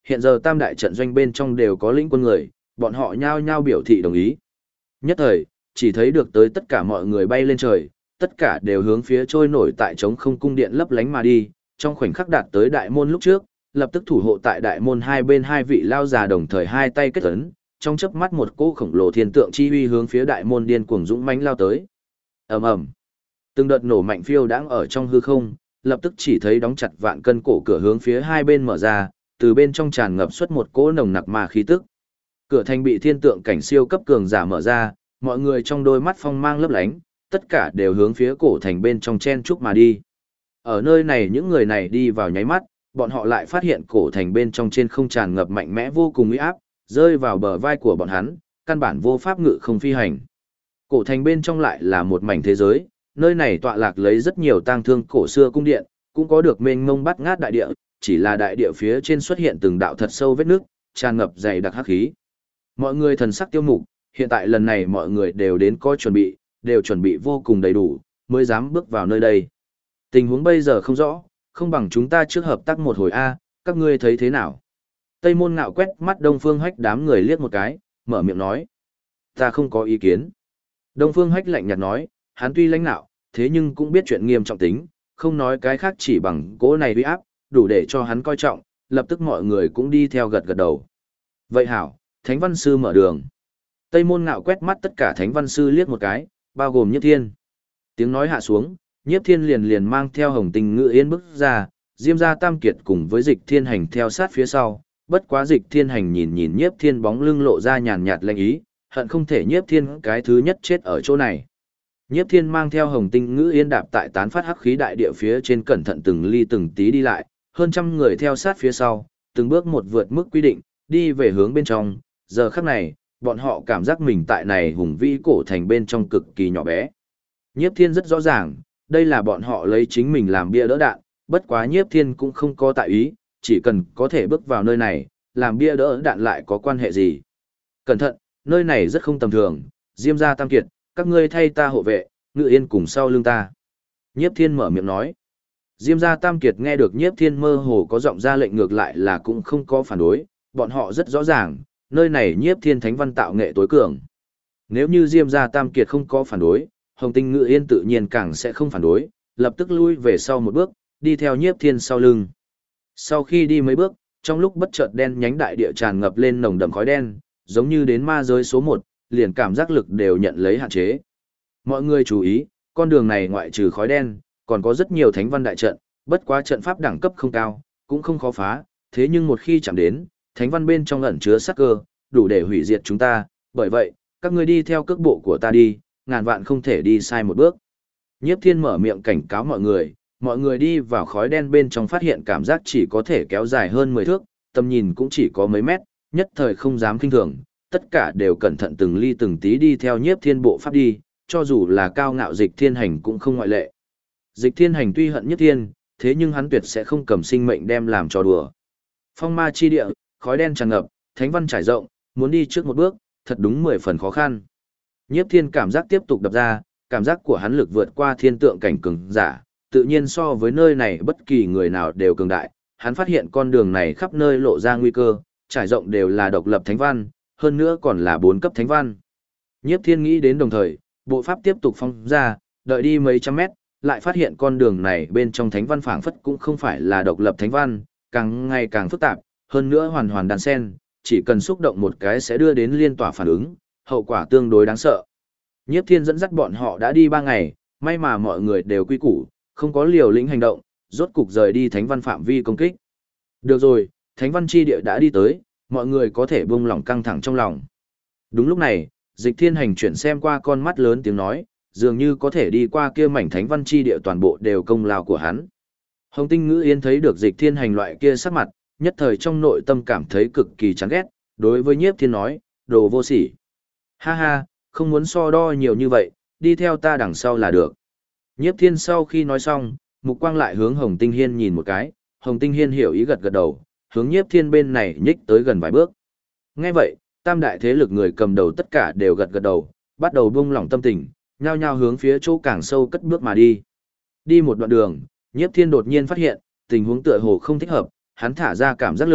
hiện giờ tam đại trận doanh bên trong đều có lĩnh quân người, bọn họ nhao nhao biểu thị đồng ý. Nhất thời, chỉ thấy được tới tất cả mọi người bay lên trời, tất cả đều hướng phía trôi nổi tại trống không cung điện lấp lánh mà đi, trong khoảnh khắc đạt tới đại môn lúc trước, lập tức thủ hộ tại đại môn hai bên hai vị lao già đồng thời hai tay kết ấn, trong chớp mắt một cỗ khổng lồ thiên tượng chi uy hướng phía đại môn điên cuồng dũng mãnh lao tới. Ầm ầm. Từng đợt nổ mạnh phiêu đãng ở trong hư không, lập tức chỉ thấy đóng chặt vạn cân cổ cửa hướng phía hai bên mở ra, từ bên trong tràn ngập xuất một cỗ nồng nặc ma khí tức. Cửa thành bị thiên tượng cảnh siêu cấp cường giả mở ra, mọi người trong đôi mắt phong mang lấp lánh, tất cả đều hướng phía cổ thành bên trong chen chúc mà đi. Ở nơi này những người này đi vào nháy mắt, bọn họ lại phát hiện cổ thành bên trong trên không tràn ngập mạnh mẽ vô cùng uy áp, rơi vào bờ vai của bọn hắn, căn bản vô pháp ngự không phi hành. Cổ thành bên trong lại là một mảnh thế giới, nơi này tọa lạc lấy rất nhiều tang thương cổ xưa cung điện, cũng có được mênh mông bát ngát đại địa, chỉ là đại địa phía trên xuất hiện từng đạo thật sâu vết nước, tràn ngập dày đặc hắc khí. Mọi người thần sắc tiêu mục, hiện tại lần này mọi người đều đến có chuẩn bị, đều chuẩn bị vô cùng đầy đủ, mới dám bước vào nơi đây. Tình huống bây giờ không rõ, không bằng chúng ta trước hợp tác một hồi A, các ngươi thấy thế nào? Tây Môn Ngạo quét mắt Đông Phương Hách đám người liếc một cái, mở miệng nói. Ta không có ý kiến. Đông Phương Hách lạnh nhạt nói, hắn tuy lãnh nạo, thế nhưng cũng biết chuyện nghiêm trọng tính, không nói cái khác chỉ bằng cỗ này uy áp, đủ để cho hắn coi trọng, lập tức mọi người cũng đi theo gật gật đầu. Vậy hảo, Thánh Văn Sư mở đường. Tây Môn Ngạo quét mắt tất cả Thánh Văn Sư liếc một cái, bao gồm Nhiếp Thiên. Tiếng nói hạ xuống, Nhiếp Thiên liền mang theo Hồng Tình Ngự Yên bước ra, Diêm Gia Tam Kiệt cùng với Dịch Thiên Hành theo sát phía sau. Bất quá Dịch Thiên Hành nhìn nhìn Nhiếp Thiên bóng lưng lộ ra nhàn nhạt lạnh ý, hận không thể Nhiếp Thiên cái thứ nhất chết ở chỗ này. Nhiếp Thiên mang theo Hồng Tinh Ngữ Yên đạp tại tán phát hắc khí đại địa phía trên, cẩn thận từng ly từng tí đi lại, hơn trăm người theo sát phía sau, từng bước một vượt mức quy định, đi về hướng bên trong. Giờ khắc này, bọn họ cảm giác mình tại này hùng vĩ cổ thành bên trong cực kỳ nhỏ bé. Nhiếp Thiên rất rõ ràng, đây là bọn họ lấy chính mình làm bia đỡ đạn, bất quá Nhiếp Thiên cũng không có tại ý, chỉ cần có thể bước vào nơi này, làm bia đỡ đạn lại có quan hệ gì. Cẩn thận, nơi này rất không tầm thường, Diêm Gia Tam Kiệt, các ngươi thay ta hộ vệ, Ngự Yên cùng sau lưng ta. Nhiếp Thiên mở miệng nói. Diêm Gia Tam Kiệt nghe được Nhiếp Thiên mơ hồ có giọng ra lệnh ngược lại là cũng không có phản đối, bọn họ rất rõ ràng, nơi này Nhiếp Thiên thánh văn tạo nghệ tối cường. Nếu như Diêm Gia Tam Kiệt không có phản đối, Hồng Tinh Ngự Yên tự nhiên càng sẽ không phản đối, lập tức lui về sau một bước, đi theo Nhiếp Thiên sau lưng. Sau khi đi mấy bước, trong lúc bất chợt đen nhánh đại địa tràn ngập lên nồng đậm khói đen, giống như đến ma giới số 1, liền cảm giác lực đều nhận lấy hạn chế. Mọi người chú ý, con đường này ngoại trừ khói đen, còn có rất nhiều thánh văn đại trận, bất quá trận pháp đẳng cấp không cao, cũng không khó phá, thế nhưng một khi chạm đến, thánh văn bên trong ẩn chứa sát cơ, đủ để hủy diệt chúng ta, bởi vậy, các ngươi đi theo cước bộ của ta đi, ngàn vạn không thể đi sai một bước. Nhiếp Thiên mở miệng cảnh cáo mọi người đi vào khói đen bên trong phát hiện cảm giác chỉ có thể kéo dài hơn 10 thước, tầm nhìn cũng chỉ có mấy mét, nhất thời không dám kinh thường, tất cả đều cẩn thận từng ly từng tí đi theo Nhiếp Thiên bộ pháp đi, cho dù là cao ngạo Dịch Thiên Hành cũng không ngoại lệ. Dịch Thiên Hành tuy hận Nhiếp Thiên, thế nhưng hắn tuyệt sẽ không cầm sinh mệnh đem làm trò đùa. Phong ma chi địa, khói đen tràn ngập, thánh văn trải rộng, muốn đi trước một bước, thật đúng 10 phần khó khăn. Nhiếp Thiên cảm giác tiếp tục đập ra, cảm giác của hắn lực vượt qua thiên tượng cảnh cường giả, tự nhiên so với nơi này bất kỳ người nào đều cường đại. Hắn phát hiện con đường này khắp nơi lộ ra nguy cơ, trải rộng đều là độc lập thánh văn, hơn nữa còn là 4 cấp thánh văn. Nhiếp Thiên nghĩ đến đồng thời, bộ pháp tiếp tục phong ra, đợi đi mấy trăm mét, lại phát hiện con đường này bên trong thánh văn phảng phất cũng không phải là độc lập thánh văn, càng ngày càng phức tạp, hơn nữa hoàn hoàn đan xen, chỉ cần xúc động một cái sẽ đưa đến liên tỏa phản ứng, hậu quả tương đối đáng sợ. Nhiếp Thiên dẫn dắt bọn họ đã đi 3 ngày, may mà mọi người đều quy củ, không có liều lĩnh hành động, rốt cục rời đi thánh văn phạm vi công kích. Được rồi, thánh văn chi địa đã đi tới, mọi người có thể buông lỏng căng thẳng trong lòng. Đúng lúc này, Dịch Thiên Hành chuyển xem qua con mắt lớn tiếng nói, dường như có thể đi qua kia mảnh thánh văn chi địa toàn bộ đều công lao của hắn. Hồng Tinh Ngữ Yên thấy được Dịch Thiên Hành loại kia sắc mặt, nhất thời trong nội tâm cảm thấy cực kỳ chán ghét, đối với Nhiếp Thiên nói, đồ vô sỉ. Ha ha, không muốn so đo nhiều như vậy, đi theo ta đằng sau là được. Nhiếp Thiên sau khi nói xong, mục quang lại hướng Hồng Tinh Hiên nhìn một cái, Hồng Tinh Hiên hiểu ý gật gật đầu, hướng Nhiếp Thiên bên này nhích tới gần vài bước. Nghe vậy, tam đại thế lực người cầm đầu tất cả đều gật gật đầu, bắt đầu buông lỏng tâm tình, nhao nhao hướng phía chỗ càng sâu cất bước mà đi. Đi một đoạn đường, Nhiếp Thiên đột nhiên phát hiện, tình huống tựa hồ không thích hợp, hắn thả ra cảm giác lực,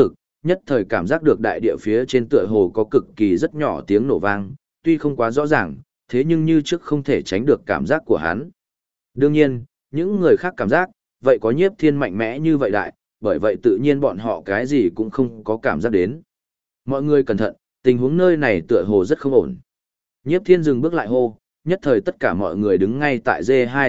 nhất thời cảm giác được đại địa phía trên tựa hồ có cực kỳ rất nhỏ tiếng nổ vang, tuy không quá rõ ràng, thế nhưng như trước không thể tránh được cảm giác của hắn. Đương nhiên, những người khác cảm giác, vậy có Nhiếp Thiên mạnh mẽ như vậy đại, bởi vậy tự nhiên bọn họ cái gì cũng không có cảm giác đến. Mọi người cẩn thận, tình huống nơi này tựa hồ rất không ổn. Nhiếp Thiên dừng bước lại hô, nhất thời tất cả mọi người đứng ngay tại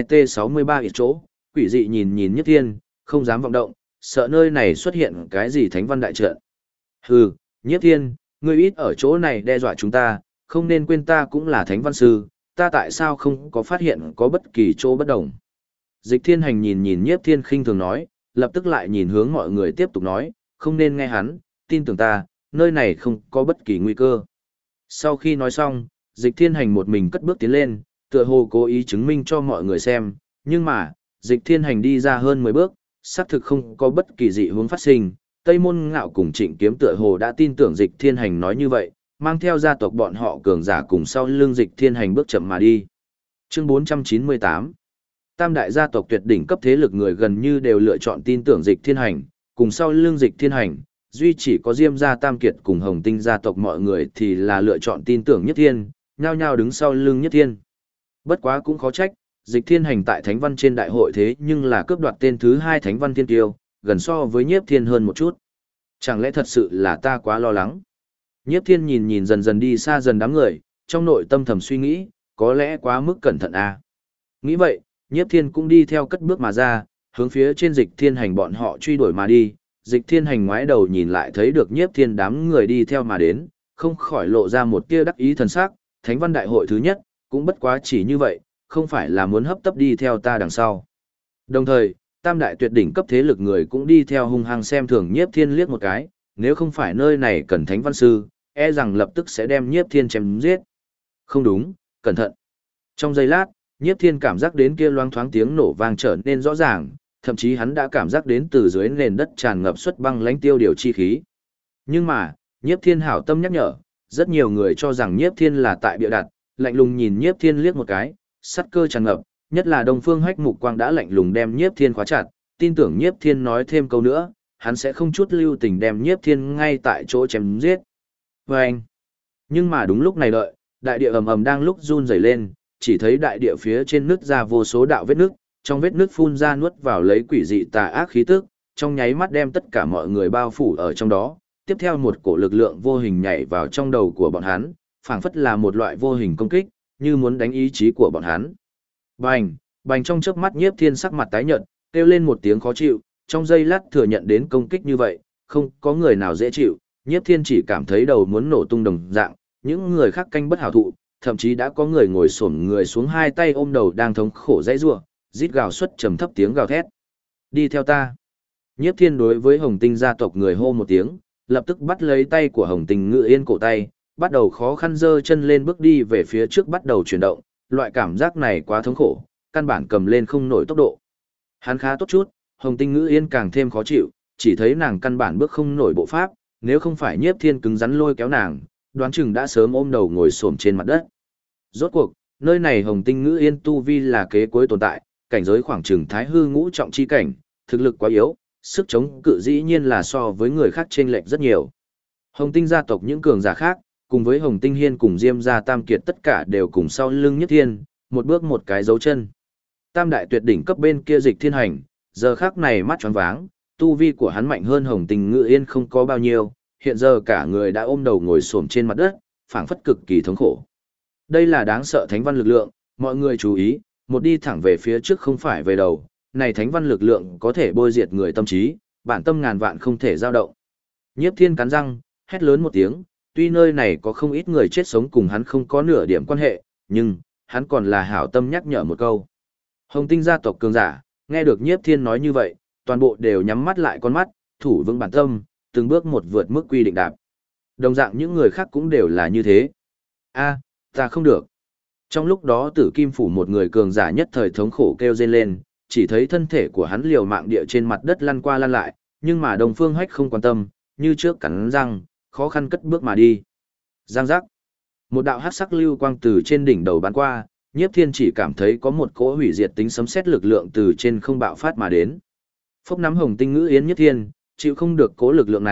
D2T63 ít chỗ, quỷ dị nhìn nhìn Nhiếp Thiên, không dám vọng động, sợ nơi này xuất hiện cái gì thánh văn đại trận. Hừ, Nhiếp Thiên, ngươi ít ở chỗ này đe dọa chúng ta, không nên quên ta cũng là thánh văn sư, ta tại sao không có phát hiện có bất kỳ chỗ bất đồng. Dịch Thiên Hành nhìn nhìn Nhiếp Thiên khinh thường nói, lập tức lại nhìn hướng mọi người tiếp tục nói, không nên nghe hắn, tin tưởng ta, nơi này không có bất kỳ nguy cơ. Sau khi nói xong, Dịch Thiên Hành một mình cất bước tiến lên, tựa hồ cố ý chứng minh cho mọi người xem, nhưng mà, Dịch Thiên Hành đi ra hơn 10 bước, xác thực không có bất kỳ dị hướng phát sinh. Tây Môn Ngạo cùng Trịnh Kiếm tựa hồ đã tin tưởng Dịch Thiên Hành nói như vậy, mang theo gia tộc bọn họ cường giả cùng sau lưng Dịch Thiên Hành bước chậm mà đi. Chương 498. Tam đại gia tộc tuyệt đỉnh cấp thế lực người gần như đều lựa chọn tin tưởng Dịch Thiên Hành, cùng sau lưng Dịch Thiên Hành, duy chỉ có Diêm gia Tam Kiệt cùng Hồng Tinh gia tộc mọi người thì là lựa chọn tin tưởng Nhất Thiên, nhao nhao đứng sau lưng Nhất Thiên. Bất quá cũng khó trách, Dịch Thiên Hành tại Thánh Văn trên đại hội thế nhưng là cướp đoạt tên thứ 2 Thánh Văn Thiên Tiêu, gần so với Nhiếp Thiên hơn một chút. Chẳng lẽ thật sự là ta quá lo lắng? Nhiếp Thiên nhìn nhìn dần dần đi xa dần đám người, trong nội tâm thầm suy nghĩ, có lẽ quá mức cẩn thận à. Nghĩ vậy, Nhiếp Thiên cũng đi theo cất bước mà ra, hướng phía trên Dịch Thiên Hành bọn họ truy đuổi mà đi. Dịch Thiên Hành ngoái đầu nhìn lại thấy được Nhiếp Thiên đám người đi theo mà đến, không khỏi lộ ra một tia đắc ý thần sắc, Thánh Văn đại hội thứ nhất, cũng bất quá chỉ như vậy, không phải là muốn hấp tấp đi theo ta đằng sau. Đồng thời, tam đại tuyệt đỉnh cấp thế lực người cũng đi theo hung hăng xem thường Nhiếp Thiên liếc một cái, nếu không phải nơi này cần thánh văn sư, e rằng lập tức sẽ đem Nhiếp Thiên chém giết. Không đúng, cẩn thận. Trong giây lát, Nhiếp Thiên cảm giác đến kia loáng thoáng tiếng nổ vang trở nên rõ ràng, thậm chí hắn đã cảm giác đến từ dưới nền đất tràn ngập xuất băng lãnh tiêu điều chi khí. Nhưng mà, Nhiếp Thiên hảo tâm nhắc nhở, rất nhiều người cho rằng Nhiếp Thiên là tại bịa đặt, lạnh lùng nhìn Nhiếp Thiên liếc một cái, sắt cơ tràn ngập, nhất là Đông Phương Hách mục quang đã lạnh lùng đem Nhiếp Thiên khóa chặt, tin tưởng Nhiếp Thiên nói thêm câu nữa, hắn sẽ không chút lưu tình đem Nhiếp Thiên ngay tại chỗ chém giết. Vâng! Nhưng mà đúng lúc này đợi, đại địa ầm ầm đang lúc run rẩy lên, chỉ thấy đại địa phía trên nứt ra vô số đạo vết nứt, trong vết nứt phun ra nuốt vào lấy quỷ dị tà ác khí tức, trong nháy mắt đem tất cả mọi người bao phủ ở trong đó. Tiếp theo một cổ lực lượng vô hình nhảy vào trong đầu của bọn hắn, phảng phất là một loại vô hình công kích, như muốn đánh ý chí của bọn hắn. Bành, bành trong chớp mắt Nhiếp Thiên sắc mặt tái nhợt, kêu lên một tiếng khó chịu, trong giây lát thừa nhận đến công kích như vậy, không có người nào dễ chịu, Nhiếp Thiên chỉ cảm thấy đầu muốn nổ tung đồng dạng, những người khác canh bất hảo thụ, thậm chí đã có người ngồi xổm người xuống hai tay ôm đầu đang thống khổ dãy rủa, rít gào xuất trầm thấp tiếng gào thét. Đi theo ta. Nhiếp Thiên đối với Hồng Tinh gia tộc người hô một tiếng, lập tức bắt lấy tay của Hồng Tinh Ngự Yên cổ tay, bắt đầu khó khăn giơ chân lên bước đi về phía trước bắt đầu chuyển động, loại cảm giác này quá thống khổ, căn bản cầm lên không nổi tốc độ. Hắn khá tốt chút, Hồng Tinh Ngữ Yên càng thêm khó chịu, chỉ thấy nàng căn bản bước không nổi bộ pháp, nếu không phải Nhiếp Thiên cứng rắn lôi kéo nàng, đoán chừng đã sớm ôm đầu ngồi xổm trên mặt đất. Rốt cuộc, nơi này Hồng Tinh Ngữ Yên tu vi là kế cuối tồn tại, cảnh giới khoảng chừng Thái Hư ngũ trọng chi cảnh, thực lực quá yếu, sức chống cự dĩ nhiên là so với người khác chênh lệch rất nhiều. Hồng Tinh gia tộc những cường giả khác, cùng với Hồng Tinh Hiên cùng Diêm gia Tam Kiệt tất cả đều cùng sau lưng Nhiếp Thiên, một bước một cái dấu chân. Tam đại tuyệt đỉnh cấp bên kia Dịch Thiên Hành, giờ khắc này mắt tròn váng, tu vi của hắn mạnh hơn Hồng Tinh Ngự Yên không có bao nhiêu, hiện giờ cả người đã ôm đầu ngồi xổm trên mặt đất, phảng phất cực kỳ thống khổ. Đây là đáng sợ thánh văn lực lượng, mọi người chú ý, một đi thẳng về phía trước không phải về đầu, này thánh văn lực lượng có thể bôi diệt người tâm trí, bản tâm ngàn vạn không thể dao động. Nhiếp Thiên cắn răng, hét lớn một tiếng, tuy nơi này có không ít người chết sống cùng hắn không có nửa điểm quan hệ, nhưng hắn còn là hảo tâm nhắc nhở một câu. Hồng Tinh gia tộc cường giả, nghe được Nhiếp Thiên nói như vậy, toàn bộ đều nhắm mắt lại con mắt, thủ vững bản tâm, từng bước một vượt mức quy định đạp. Đồng dạng những người khác cũng đều là như thế. A, ta không được. Trong lúc đó Tử Kim phủ một người cường giả nhất thời thống khổ kêu rên lên, chỉ thấy thân thể của hắn liều mạng địa trên mặt đất lăn qua lăn lại, nhưng mà Đông Phương Hách không quan tâm, như trước cắn răng, khó khăn cất bước mà đi. Giang giác. Một đạo hắc sắc lưu quang từ trên đỉnh đầu bắn qua, Nhiếp Thiên chỉ cảm thấy có một cỗ hủy diệt tính sấm sét lực lượng từ trên không bạo phát mà đến. Phốc nắm Hồng Tinh Ngữ Yến Nhiếp Thiên, chịu không được cỗ lực lượng này,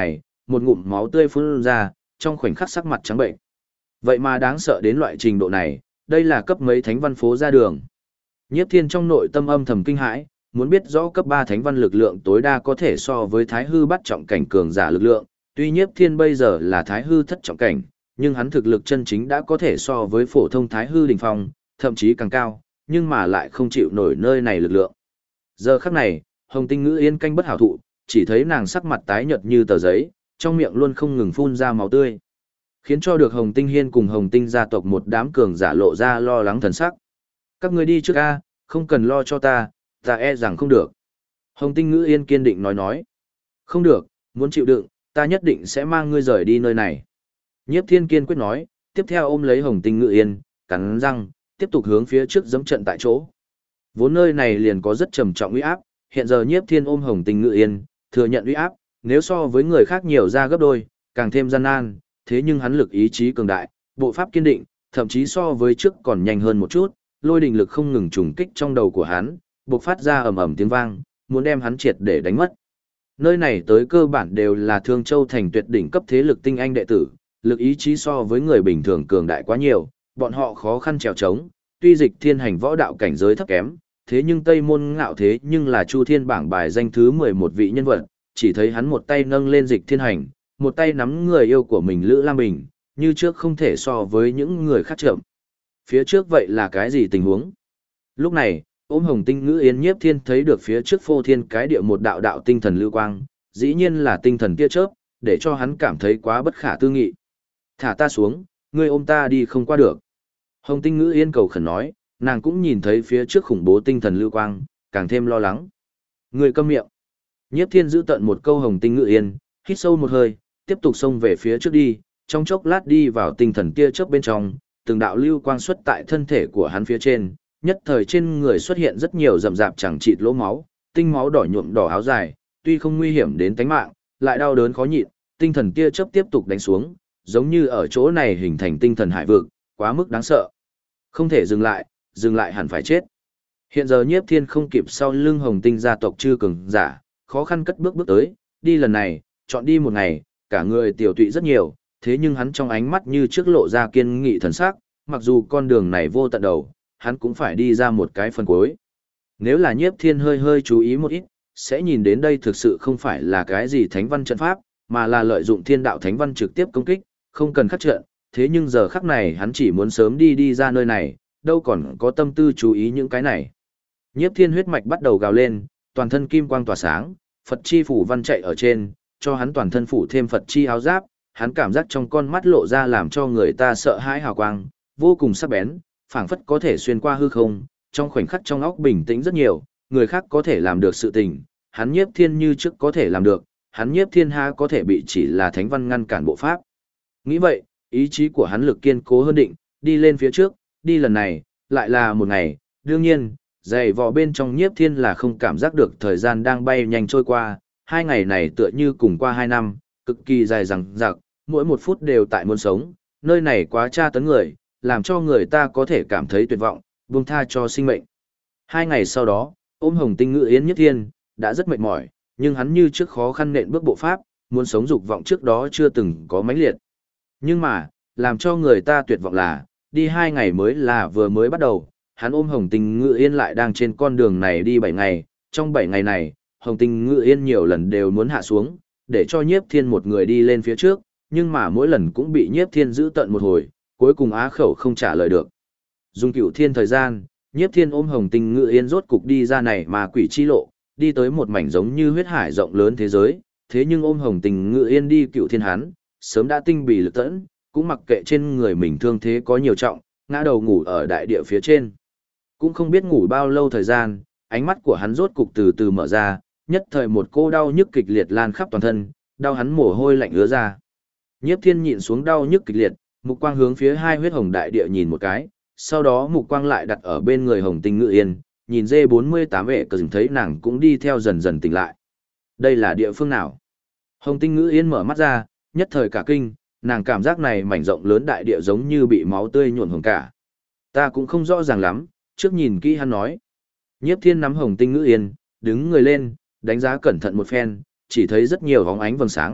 một ngụm máu tươi phun ra, trong khoảnh khắc sắc mặt trắng bệnh. Vậy mà đáng sợ đến loại trình độ này, đây là cấp mấy thánh văn phố ra đường. Nhiếp Thiên trong nội tâm âm thầm kinh hãi, muốn biết rõ cấp 3 thánh văn lực lượng tối đa có thể so với Thái hư bắt trọng cảnh cường giả lực lượng, tuy Nhiếp Thiên bây giờ là Thái hư thất trọng cảnh, nhưng hắn thực lực chân chính đã có thể so với phổ thông Thái hư đỉnh phong, thậm chí càng cao, nhưng mà lại không chịu nổi nơi này lực lượng. Giờ khắc này, Hồng Tinh Ngữ Yên canh bất hảo thụ, chỉ thấy nàng sắc mặt tái nhợt như tờ giấy, trong miệng luôn không ngừng phun ra máu tươi, khiến cho được Hồng Tinh Hiên cùng Hồng Tinh gia tộc một đám cường giả lộ ra lo lắng thần sắc. Các ngươi đi trước a, không cần lo cho ta e rằng không được. Hồng Tinh Ngữ Yên kiên định nói. Không được, muốn chịu đựng, ta nhất định sẽ mang ngươi rời đi nơi này. Nhiếp Thiên kiên quyết nói, tiếp theo ôm lấy Hồng Tinh Ngữ Yên, cắn răng, tiếp tục hướng phía trước giẫm trận tại chỗ. Vốn nơi này liền có rất trầm trọng uy áp, hiện giờ Nhiếp Thiên ôm Hồng Tinh Ngữ Yên, thừa nhận uy áp, nếu so với người khác nhiều ra gấp đôi, càng thêm gian nan, thế nhưng hắn lực ý chí cường đại, bộ pháp kiên định, thậm chí so với trước còn nhanh hơn một chút, lôi đình lực không ngừng trùng kích trong đầu của hắn, bộc phát ra ầm ầm tiếng vang, muốn đem hắn triệt để đánh mất. Nơi này tới cơ bản đều là Thương Châu thành tuyệt đỉnh cấp thế lực tinh anh đệ tử, lực ý chí so với người bình thường cường đại quá nhiều, bọn họ khó khăn trèo trống, tuy Dịch Thiên hành võ đạo cảnh giới thấp kém, thế nhưng Tây Môn Ngạo thế nhưng là Chu Thiên bảng bài danh thứ 11 vị nhân vật, chỉ thấy hắn một tay nâng lên Dịch Thiên hành, một tay nắm người yêu của mình Lữ Lam Bình, như trước không thể so với những người khác chậm. Phía trước vậy là cái gì tình huống? Lúc này, ôm Hồng Tinh Ngữ Yên Nhiếp Thiên thấy được phía trước phô thiên cái địa một đạo đạo tinh thần lưu quang, dĩ nhiên là tinh thần tia chớp, để cho hắn cảm thấy quá bất khả tư nghị. Thả ta xuống, ngươi ôm ta đi không qua được. Hồng Tinh Ngữ Yên cầu khẩn nói, nàng cũng nhìn thấy phía trước khủng bố tinh thần lưu quang, càng thêm lo lắng. Ngươi câm miệng. Nhiếp Thiên giữ tận một câu Hồng Tinh Ngữ Yên, hít sâu một hơi, tiếp tục xông về phía trước đi, trong chốc lát đi vào tinh thần tia chớp bên trong, từng đạo lưu quang xuất tại thân thể của hắn phía trên, nhất thời trên người xuất hiện rất nhiều rậm rạp chẳng chịt lỗ máu, tinh máu đỏ nhuộm đỏ áo dài, tuy không nguy hiểm đến tính mạng, lại đau đớn khó nhịn, tinh thần tia chớp tiếp tục đánh xuống, giống như ở chỗ này hình thành tinh thần hải vực, quá mức đáng sợ. Không thể dừng lại hẳn phải chết. Hiện giờ Nhiếp Thiên không kịp sau lưng Hồng Tinh gia tộc chư cường giả, khó khăn cất bước tới, đi lần này, chọn đi một ngày, cả người tiểu tụy rất nhiều, thế nhưng hắn trong ánh mắt như trước lộ ra kiên nghị thần sắc, mặc dù con đường này vô tận đầu, hắn cũng phải đi ra một cái phần cuối. Nếu là Nhiếp Thiên hơi chú ý một ít, sẽ nhìn đến đây thực sự không phải là cái gì thánh văn trận pháp, mà là lợi dụng thiên đạo thánh văn trực tiếp công kích, không cần khắc trận, thế nhưng giờ khắc này hắn chỉ muốn sớm đi ra nơi này, đâu còn có tâm tư chú ý những cái này. Nhiếp Thiên huyết mạch bắt đầu gào lên, toàn thân kim quang tỏa sáng, Phật chi phủ văn chạy ở trên, cho hắn toàn thân phủ thêm Phật chi áo giáp, hắn cảm giác trong con mắt lộ ra làm cho người ta sợ hãi hào quang, vô cùng sắc bén, phảng phất có thể xuyên qua hư không, trong khoảnh khắc trong óc bình tĩnh rất nhiều, người khác có thể làm được sự tình, hắn Nhiếp Thiên như trước có thể làm được, hắn Nhiếp Thiên ha có thể bị chỉ là thánh văn ngăn cản bộ pháp. Nghĩ vậy, ý chí của hắn lực kiên cố hơn định, đi lên phía trước, đi lần này, lại là một ngày, đương nhiên, dày vò bên trong Nhiếp Thiên là không cảm giác được thời gian đang bay nhanh trôi qua, 2 ngày này tựa như cùng qua 2 năm, cực kỳ dài dằng dặc, mỗi một phút đều tại muốn sống, nơi này quá tra tấn người, làm cho người ta có thể cảm thấy tuyệt vọng, buông tha cho sinh mệnh. 2 ngày sau đó, ôm Hồng Tinh Ngữ Yên Nhiếp Thiên, đã rất mệt mỏi, nhưng hắn như trước khó khăn nện bước bộ pháp, muốn sống dục vọng trước đó chưa từng có mãnh liệt. Nhưng mà, làm cho người ta tuyệt vọng là, đi 2 ngày mới là vừa mới bắt đầu, hắn ôm Hồng Tinh Ngữ Yên lại đang trên con đường này đi 7 ngày, trong 7 ngày này, Hồng Tinh Ngữ Yên nhiều lần đều muốn hạ xuống, để cho Nhiếp Thiên một người đi lên phía trước, nhưng mà mỗi lần cũng bị Nhiếp Thiên giữ tận một hồi, cuối cùng á khẩu không trả lời được. Dùng cửu thiên thời gian, Nhiếp Thiên ôm Hồng Tinh Ngữ Yên rốt cục đi ra này mà quỷ chi lộ, đi tới một mảnh giống như huyết hải rộng lớn thế giới, thế nhưng ôm Hồng Tinh Ngữ Yên đi cửu thiên hắn, sớm đã tinh bì lực tẫn, cũng mặc kệ trên người mình thương thế có nhiều trọng, ngã đầu ngủ ở đại địa phía trên. Cũng không biết ngủ bao lâu thời gian, ánh mắt của hắn rốt cục từ từ mở ra, nhất thời một cô đau nhức kịch liệt lan khắp toàn thân, đau hắn mồ hôi lạnh ứa ra. Nhiếp Thiên nhịn xuống đau nhức kịch liệt, mục quang hướng phía hai huyết hồng đại địa nhìn một cái, sau đó mục quang lại đặt ở bên người Hồng Tinh Ngữ Yên, nhìn D48 vệ cờ dừng thấy nàng cũng đi theo dần dần tỉnh lại. Đây là địa phương nào? Hồng Tinh Ngữ Yên mở mắt ra, nhất thời cả kinh, nàng cảm giác này mảnh rộng lớn đại địa giống như bị máu tươi nhuộm hồng cả. Ta cũng không rõ ràng lắm, trước nhìn kỹ hắn nói. Nhiếp Thiên nắm Hồng Tinh Ngữ Yên, đứng người lên, đánh giá cẩn thận một phen, chỉ thấy rất nhiều bóng ánh vầng sáng,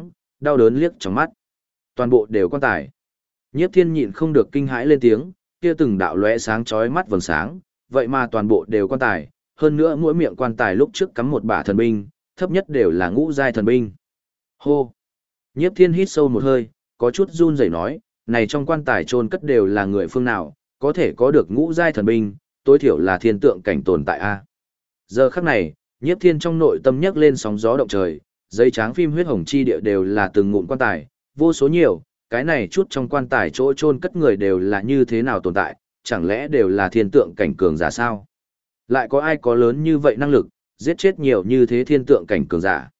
đau đớn liếc trong mắt. Toàn bộ đều quan tài. Nhiếp Thiên nhịn không được kinh hãi lên tiếng, kia từng đạo lóe sáng chói mắt vầng sáng, vậy mà toàn bộ đều quan tài, hơn nữa mỗi miệng quan tài lúc trước cắm một bả thần binh, thấp nhất đều là ngũ giai thần binh. Hô. Nhiếp Thiên hít sâu một hơi, có chút run rẩy nói, này trong quan tài chôn cất đều là người phương nào, có thể có được ngũ giai thần binh, tối thiểu là thiên tượng cảnh tồn tại a. Giờ khắc này, Nhiếp Thiên trong nội tâm nhấc lên sóng gió động trời, giấy tráng phim huyết hồng chi địa đều là từng ngụm quan tài, vô số nhiều, cái này chút trong quan tài chỗ chôn cất người đều là như thế nào tồn tại, chẳng lẽ đều là thiên tượng cảnh cường giả sao? Lại có ai có lớn như vậy năng lực, giết chết nhiều như thế thiên tượng cảnh cường giả?